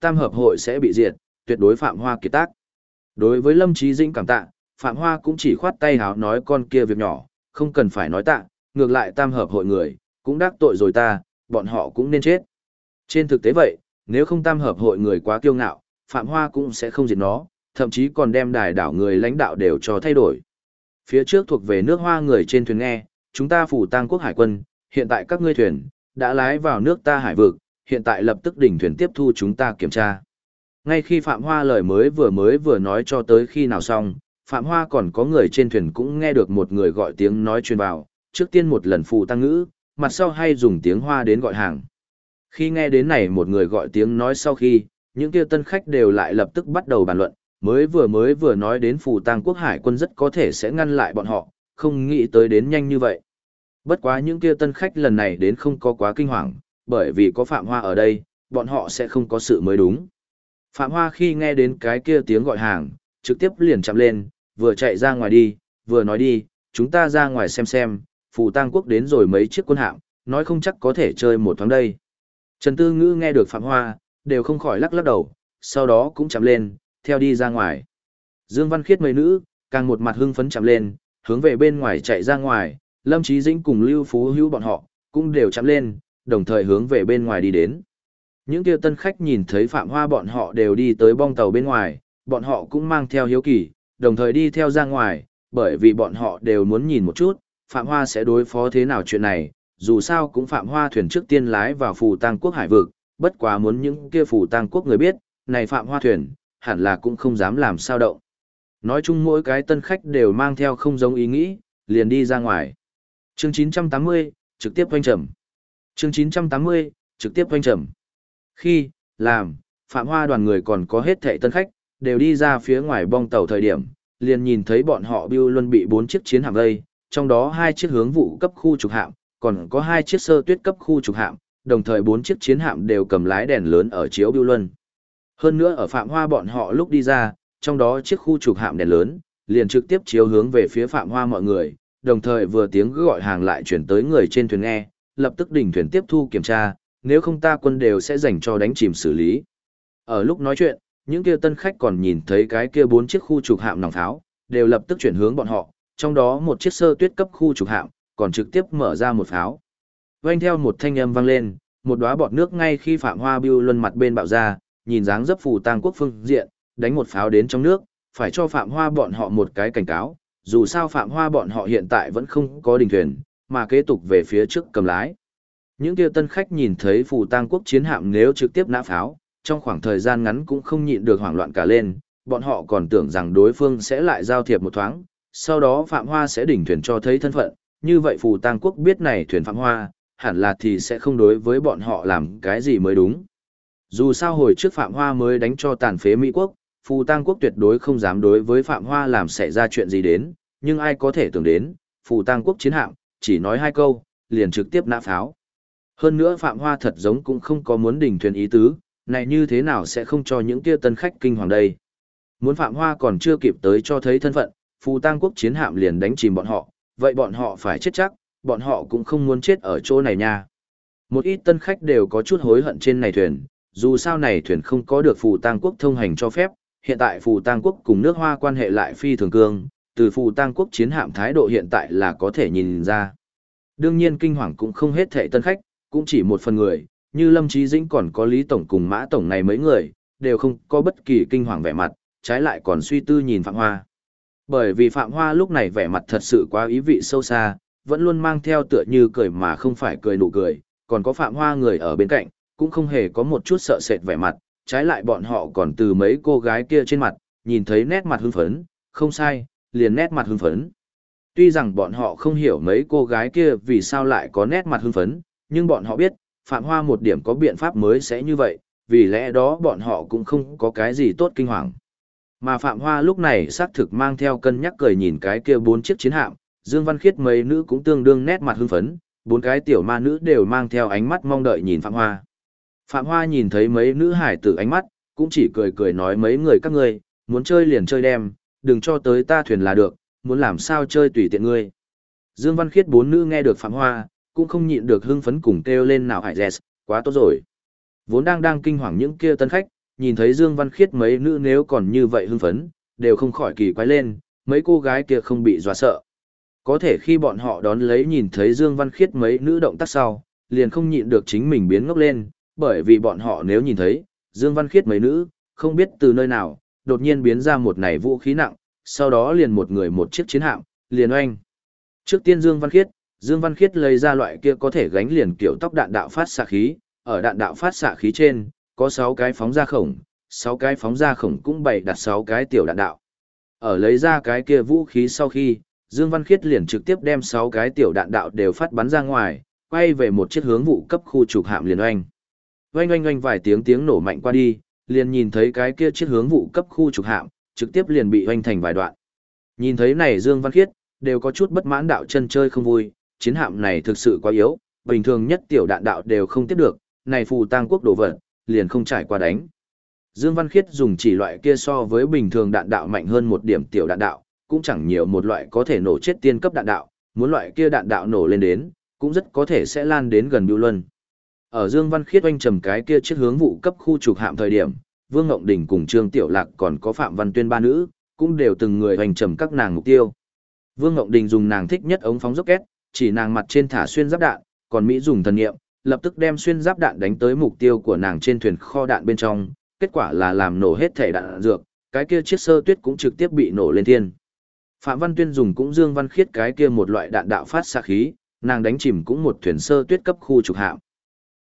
tam hợp hội sẽ bị diệt, tuyệt đối Phạm Hoa kiệt tác. Đối với Lâm Chí Dĩnh cảm tạ, Phạm Hoa cũng chỉ khoát tay háo nói con kia việc nhỏ, không cần phải nói tạ, ngược lại tam hợp hội người, cũng đắc tội rồi ta, bọn họ cũng nên chết. Trên thực tế vậy, nếu không tam hợp hội người quá kiêu ngạo, Phạm Hoa cũng sẽ không diệt nó, thậm chí còn đem đài đảo người lãnh đạo đều cho thay đổi. Phía trước thuộc về nước Hoa người trên thuyền nghe, chúng ta Phủ Tang quốc hải quân, hiện tại các ngươi thuyền, đã lái vào nước ta hải vực, hiện tại lập tức đỉnh thuyền tiếp thu chúng ta kiểm tra. Ngay khi Phạm Hoa lời mới vừa nói cho tới khi nào xong, Phạm Hoa còn có người trên thuyền cũng nghe được một người gọi tiếng nói truyền vào, trước tiên một lần Phủ Tang ngữ, mặt sau hay dùng tiếng Hoa đến gọi hàng. Khi nghe đến này một người gọi tiếng nói sau khi, những kia tân khách đều lại lập tức bắt đầu bàn luận, mới vừa nói đến Phủ Tang quốc hải quân rất có thể sẽ ngăn lại bọn họ, không nghĩ tới đến nhanh như vậy. Bất quá những kia tân khách lần này đến không có quá kinh hoàng, bởi vì có Phạm Hoa ở đây, bọn họ sẽ không có sự mới đúng. Phạm Hoa khi nghe đến cái kia tiếng gọi hàng, trực tiếp liền chạm lên, vừa chạy ra ngoài đi, vừa nói đi, chúng ta ra ngoài xem, Phủ Tang quốc đến rồi mấy chiếc quân hạm, nói không chắc có thể chơi một thoáng đây. Trần Tư Ngữ nghe được Phạm Hoa, đều không khỏi lắc đầu, sau đó cũng chạm lên, theo đi ra ngoài. Dương Văn Khiết mấy nữ, càng một mặt hưng phấn chạm lên, hướng về bên ngoài chạy ra ngoài, Lâm Chí Dĩnh cùng Lưu Phú Hữu bọn họ, cũng đều chạm lên, đồng thời hướng về bên ngoài đi đến. Những kia tân khách nhìn thấy Phạm Hoa bọn họ đều đi tới bong tàu bên ngoài, bọn họ cũng mang theo hiếu kỳ, đồng thời đi theo ra ngoài, bởi vì bọn họ đều muốn nhìn một chút, Phạm Hoa sẽ đối phó thế nào chuyện này, dù sao cũng Phạm Hoa thuyền trước tiên lái vào Phủ Tang quốc hải vực, bất quá muốn những kia Phủ Tang quốc người biết, này Phạm Hoa thuyền, hẳn là cũng không dám làm sao động. Nói chung mỗi cái tân khách đều mang theo không giống ý nghĩ, liền đi ra ngoài. Chương 980, trực tiếp quanh trầm. Chương 980, trực tiếp quanh trầm. Khi, làm, Phạm Hoa đoàn người còn có hết thảy tân khách, đều đi ra phía ngoài bong tàu thời điểm, liền nhìn thấy bọn họ bưu luân bị 4 chiếc chiến hạm vây, trong đó 2 chiếc hướng vụ cấp khu trục hạm, còn có 2 chiếc sơ tuyết cấp khu trục hạm, đồng thời 4 chiếc chiến hạm đều cầm lái đèn lớn ở chiếu bưu luân. Hơn nữa ở Phạm Hoa bọn họ lúc đi ra, trong đó chiếc khu trục hạm đèn lớn, liền trực tiếp chiếu hướng về phía Phạm Hoa mọi người, đồng thời vừa tiếng gọi hàng lại chuyển tới người trên thuyền nghe, lập tức đỉnh thuyền tiếp thu kiểm tra, nếu không ta quân đều sẽ dành cho đánh chìm xử lý. Ở lúc nói chuyện, những kia tân khách còn nhìn thấy cái kia 4 chiếc khu trục hạm nòng pháo, đều lập tức chuyển hướng bọn họ, trong đó một chiếc sơ tuyết cấp khu trục hạm, còn trực tiếp mở ra một pháo. Vang theo một thanh âm vang lên, một đóa bọt nước ngay khi Phạm Hoa bưu luân mặt bên bạo ra, nhìn dáng dấp Phủ Tang quốc phương diện, đánh một pháo đến trong nước, phải cho Phạm Hoa bọn họ một cái cảnh cáo, dù sao Phạm Hoa bọn họ hiện tại vẫn không có đình thuyền, mà kế tục về phía trước cầm lái. Những kia tân khách nhìn thấy Phủ Tang quốc chiến hạm nếu trực tiếp nã pháo, trong khoảng thời gian ngắn cũng không nhịn được hoảng loạn cả lên, bọn họ còn tưởng rằng đối phương sẽ lại giao thiệp một thoáng, sau đó Phạm Hoa sẽ đỉnh thuyền cho thấy thân phận, như vậy Phủ Tang quốc biết này thuyền Phạm Hoa, hẳn là thì sẽ không đối với bọn họ làm cái gì mới đúng. Dù sao hồi trước Phạm Hoa mới đánh cho tàn phế Mỹ quốc, Phủ Tang quốc tuyệt đối không dám đối với Phạm Hoa làm xảy ra chuyện gì đến, nhưng ai có thể tưởng đến, Phủ Tang quốc chiến hạm, chỉ nói 2 câu, liền trực tiếp nã pháo. Hơn nữa Phạm Hoa thật giống cũng không có muốn đỉnh thuyền ý tứ, này như thế nào sẽ không cho những kia tân khách kinh hoàng đây. Muốn Phạm Hoa còn chưa kịp tới cho thấy thân phận, Phủ Tang quốc chiến hạm liền đánh chìm bọn họ, vậy bọn họ phải chết chắc, bọn họ cũng không muốn chết ở chỗ này nha. Một ít tân khách đều có chút hối hận trên này thuyền, dù sao này thuyền không có được Phủ Tang quốc thông hành cho phép, hiện tại Phủ Tang quốc cùng nước Hoa quan hệ lại phi thường cương, từ Phủ Tang quốc chiến hạm thái độ hiện tại là có thể nhìn ra. Đương nhiên kinh hoàng cũng không hết thệ tân khách, cũng chỉ một phần người, như Lâm Chí Dĩnh còn có Lý Tổng cùng Mã Tổng này mấy người, đều không có bất kỳ kinh hoàng vẻ mặt, trái lại còn suy tư nhìn Phạm Hoa. Bởi vì Phạm Hoa lúc này vẻ mặt thật sự quá ý vị sâu xa, vẫn luôn mang theo tựa như cười mà không phải cười nụ cười, còn có Phạm Hoa người ở bên cạnh, cũng không hề có một chút sợ sệt vẻ mặt, trái lại bọn họ còn từ mấy cô gái kia trên mặt, nhìn thấy nét mặt hưng phấn, không sai, liền nét mặt hưng phấn. Tuy rằng bọn họ không hiểu mấy cô gái kia vì sao lại có nét mặt hưng phấn, nhưng bọn họ biết, Phạm Hoa một điểm có biện pháp mới sẽ như vậy, vì lẽ đó bọn họ cũng không có cái gì tốt kinh hoàng. Mà Phạm Hoa lúc này xác thực mang theo cân nhắc cười nhìn cái kia 4 chiếc chiến hạm, Dương Văn Khiết mấy nữ cũng tương đương nét mặt hưng phấn, 4 cái tiểu ma nữ đều mang theo ánh mắt mong đợi nhìn Phạm Hoa. Phạm Hoa nhìn thấy mấy nữ hải tử ánh mắt, cũng chỉ cười cười nói mấy người các ngươi, muốn chơi liền chơi đem, đừng cho tới ta thuyền là được, muốn làm sao chơi tùy tiện ngươi. Dương Văn Khiết 4 nữ nghe được Phạm Hoa, cũng không nhịn được hưng phấn cùng kêu lên nào hải dẹt, quá tốt rồi. Vốn đang kinh hoàng những kia tân khách, nhìn thấy Dương Văn Khiết mấy nữ nếu còn như vậy hưng phấn, đều không khỏi kỳ quái lên, mấy cô gái kia không bị dọa sợ. Có thể khi bọn họ đón lấy nhìn thấy Dương Văn Khiết mấy nữ động tác sau, liền không nhịn được chính mình biến ngốc lên, bởi vì bọn họ nếu nhìn thấy, Dương Văn Khiết mấy nữ, không biết từ nơi nào, đột nhiên biến ra một nải vũ khí nặng, sau đó liền một người một chiếc chiến hạm, liền oanh. Trước tiên Dương Văn Khiết lấy ra loại kia có thể gánh liền kiểu tóc đạn đạo phát xạ khí, ở đạn đạo phát xạ khí trên, có 6 cái phóng ra khổng, 6 cái phóng ra khổng cũng bày đặt 6 cái tiểu đạn đạo. Ở lấy ra cái kia vũ khí sau khi, Dương Văn Khiết liền trực tiếp đem 6 cái tiểu đạn đạo đều phát bắn ra ngoài, quay về một chiếc hướng vụ cấp khu trục hạm liền oanh. Oanh oanh oanh vài tiếng nổ mạnh qua đi, liền nhìn thấy cái kia chiếc hướng vụ cấp khu trục hạm, trực tiếp liền bị oanh thành vài đoạn. Nhìn thấy này Dương Văn Khiết, đều có chút bất mãn đạo chân chơi không vui, chiến hạm này thực sự quá yếu, bình thường nhất tiểu đạn đạo đều không tiếp được, này phù tang quốc đồ vật, liền không trải qua đánh. Dương Văn Khiết dùng chỉ loại kia so với bình thường đạn đạo mạnh hơn một điểm tiểu đạn đạo, cũng chẳng nhiều một loại có thể nổ chết tiên cấp đạn đạo, muốn loại kia đạn đạo nổ lên đến, cũng rất có thể sẽ lan đến gần Bưu Luân. Ở Dương Văn Khiết oanh trầm cái kia chiếc hướng vụ cấp khu trục hạm thời điểm, Vương Ngộng Đình cùng Trương Tiểu Lạc còn có Phạm Văn Tuyên ba nữ, cũng đều từng người oanh trầm các nàng mục tiêu. Vương Ngộng Đình dùng nàng thích nhất ống phóng rocket, chỉ nàng mặt trên thả xuyên giáp đạn, còn Mỹ dùng thần nghiệm, lập tức đem xuyên giáp đạn đánh tới mục tiêu của nàng trên thuyền kho đạn bên trong, kết quả là làm nổ hết thể đạn dược, cái kia chiếc sơ tuyết cũng trực tiếp bị nổ lên thiên. Phạm Văn Tuyên dùng cũng Dương Văn Khiết cái kia một loại đạn đạo phát xạ khí, nàng đánh chìm cũng một thuyền sơ tuyết cấp khu trục hạm.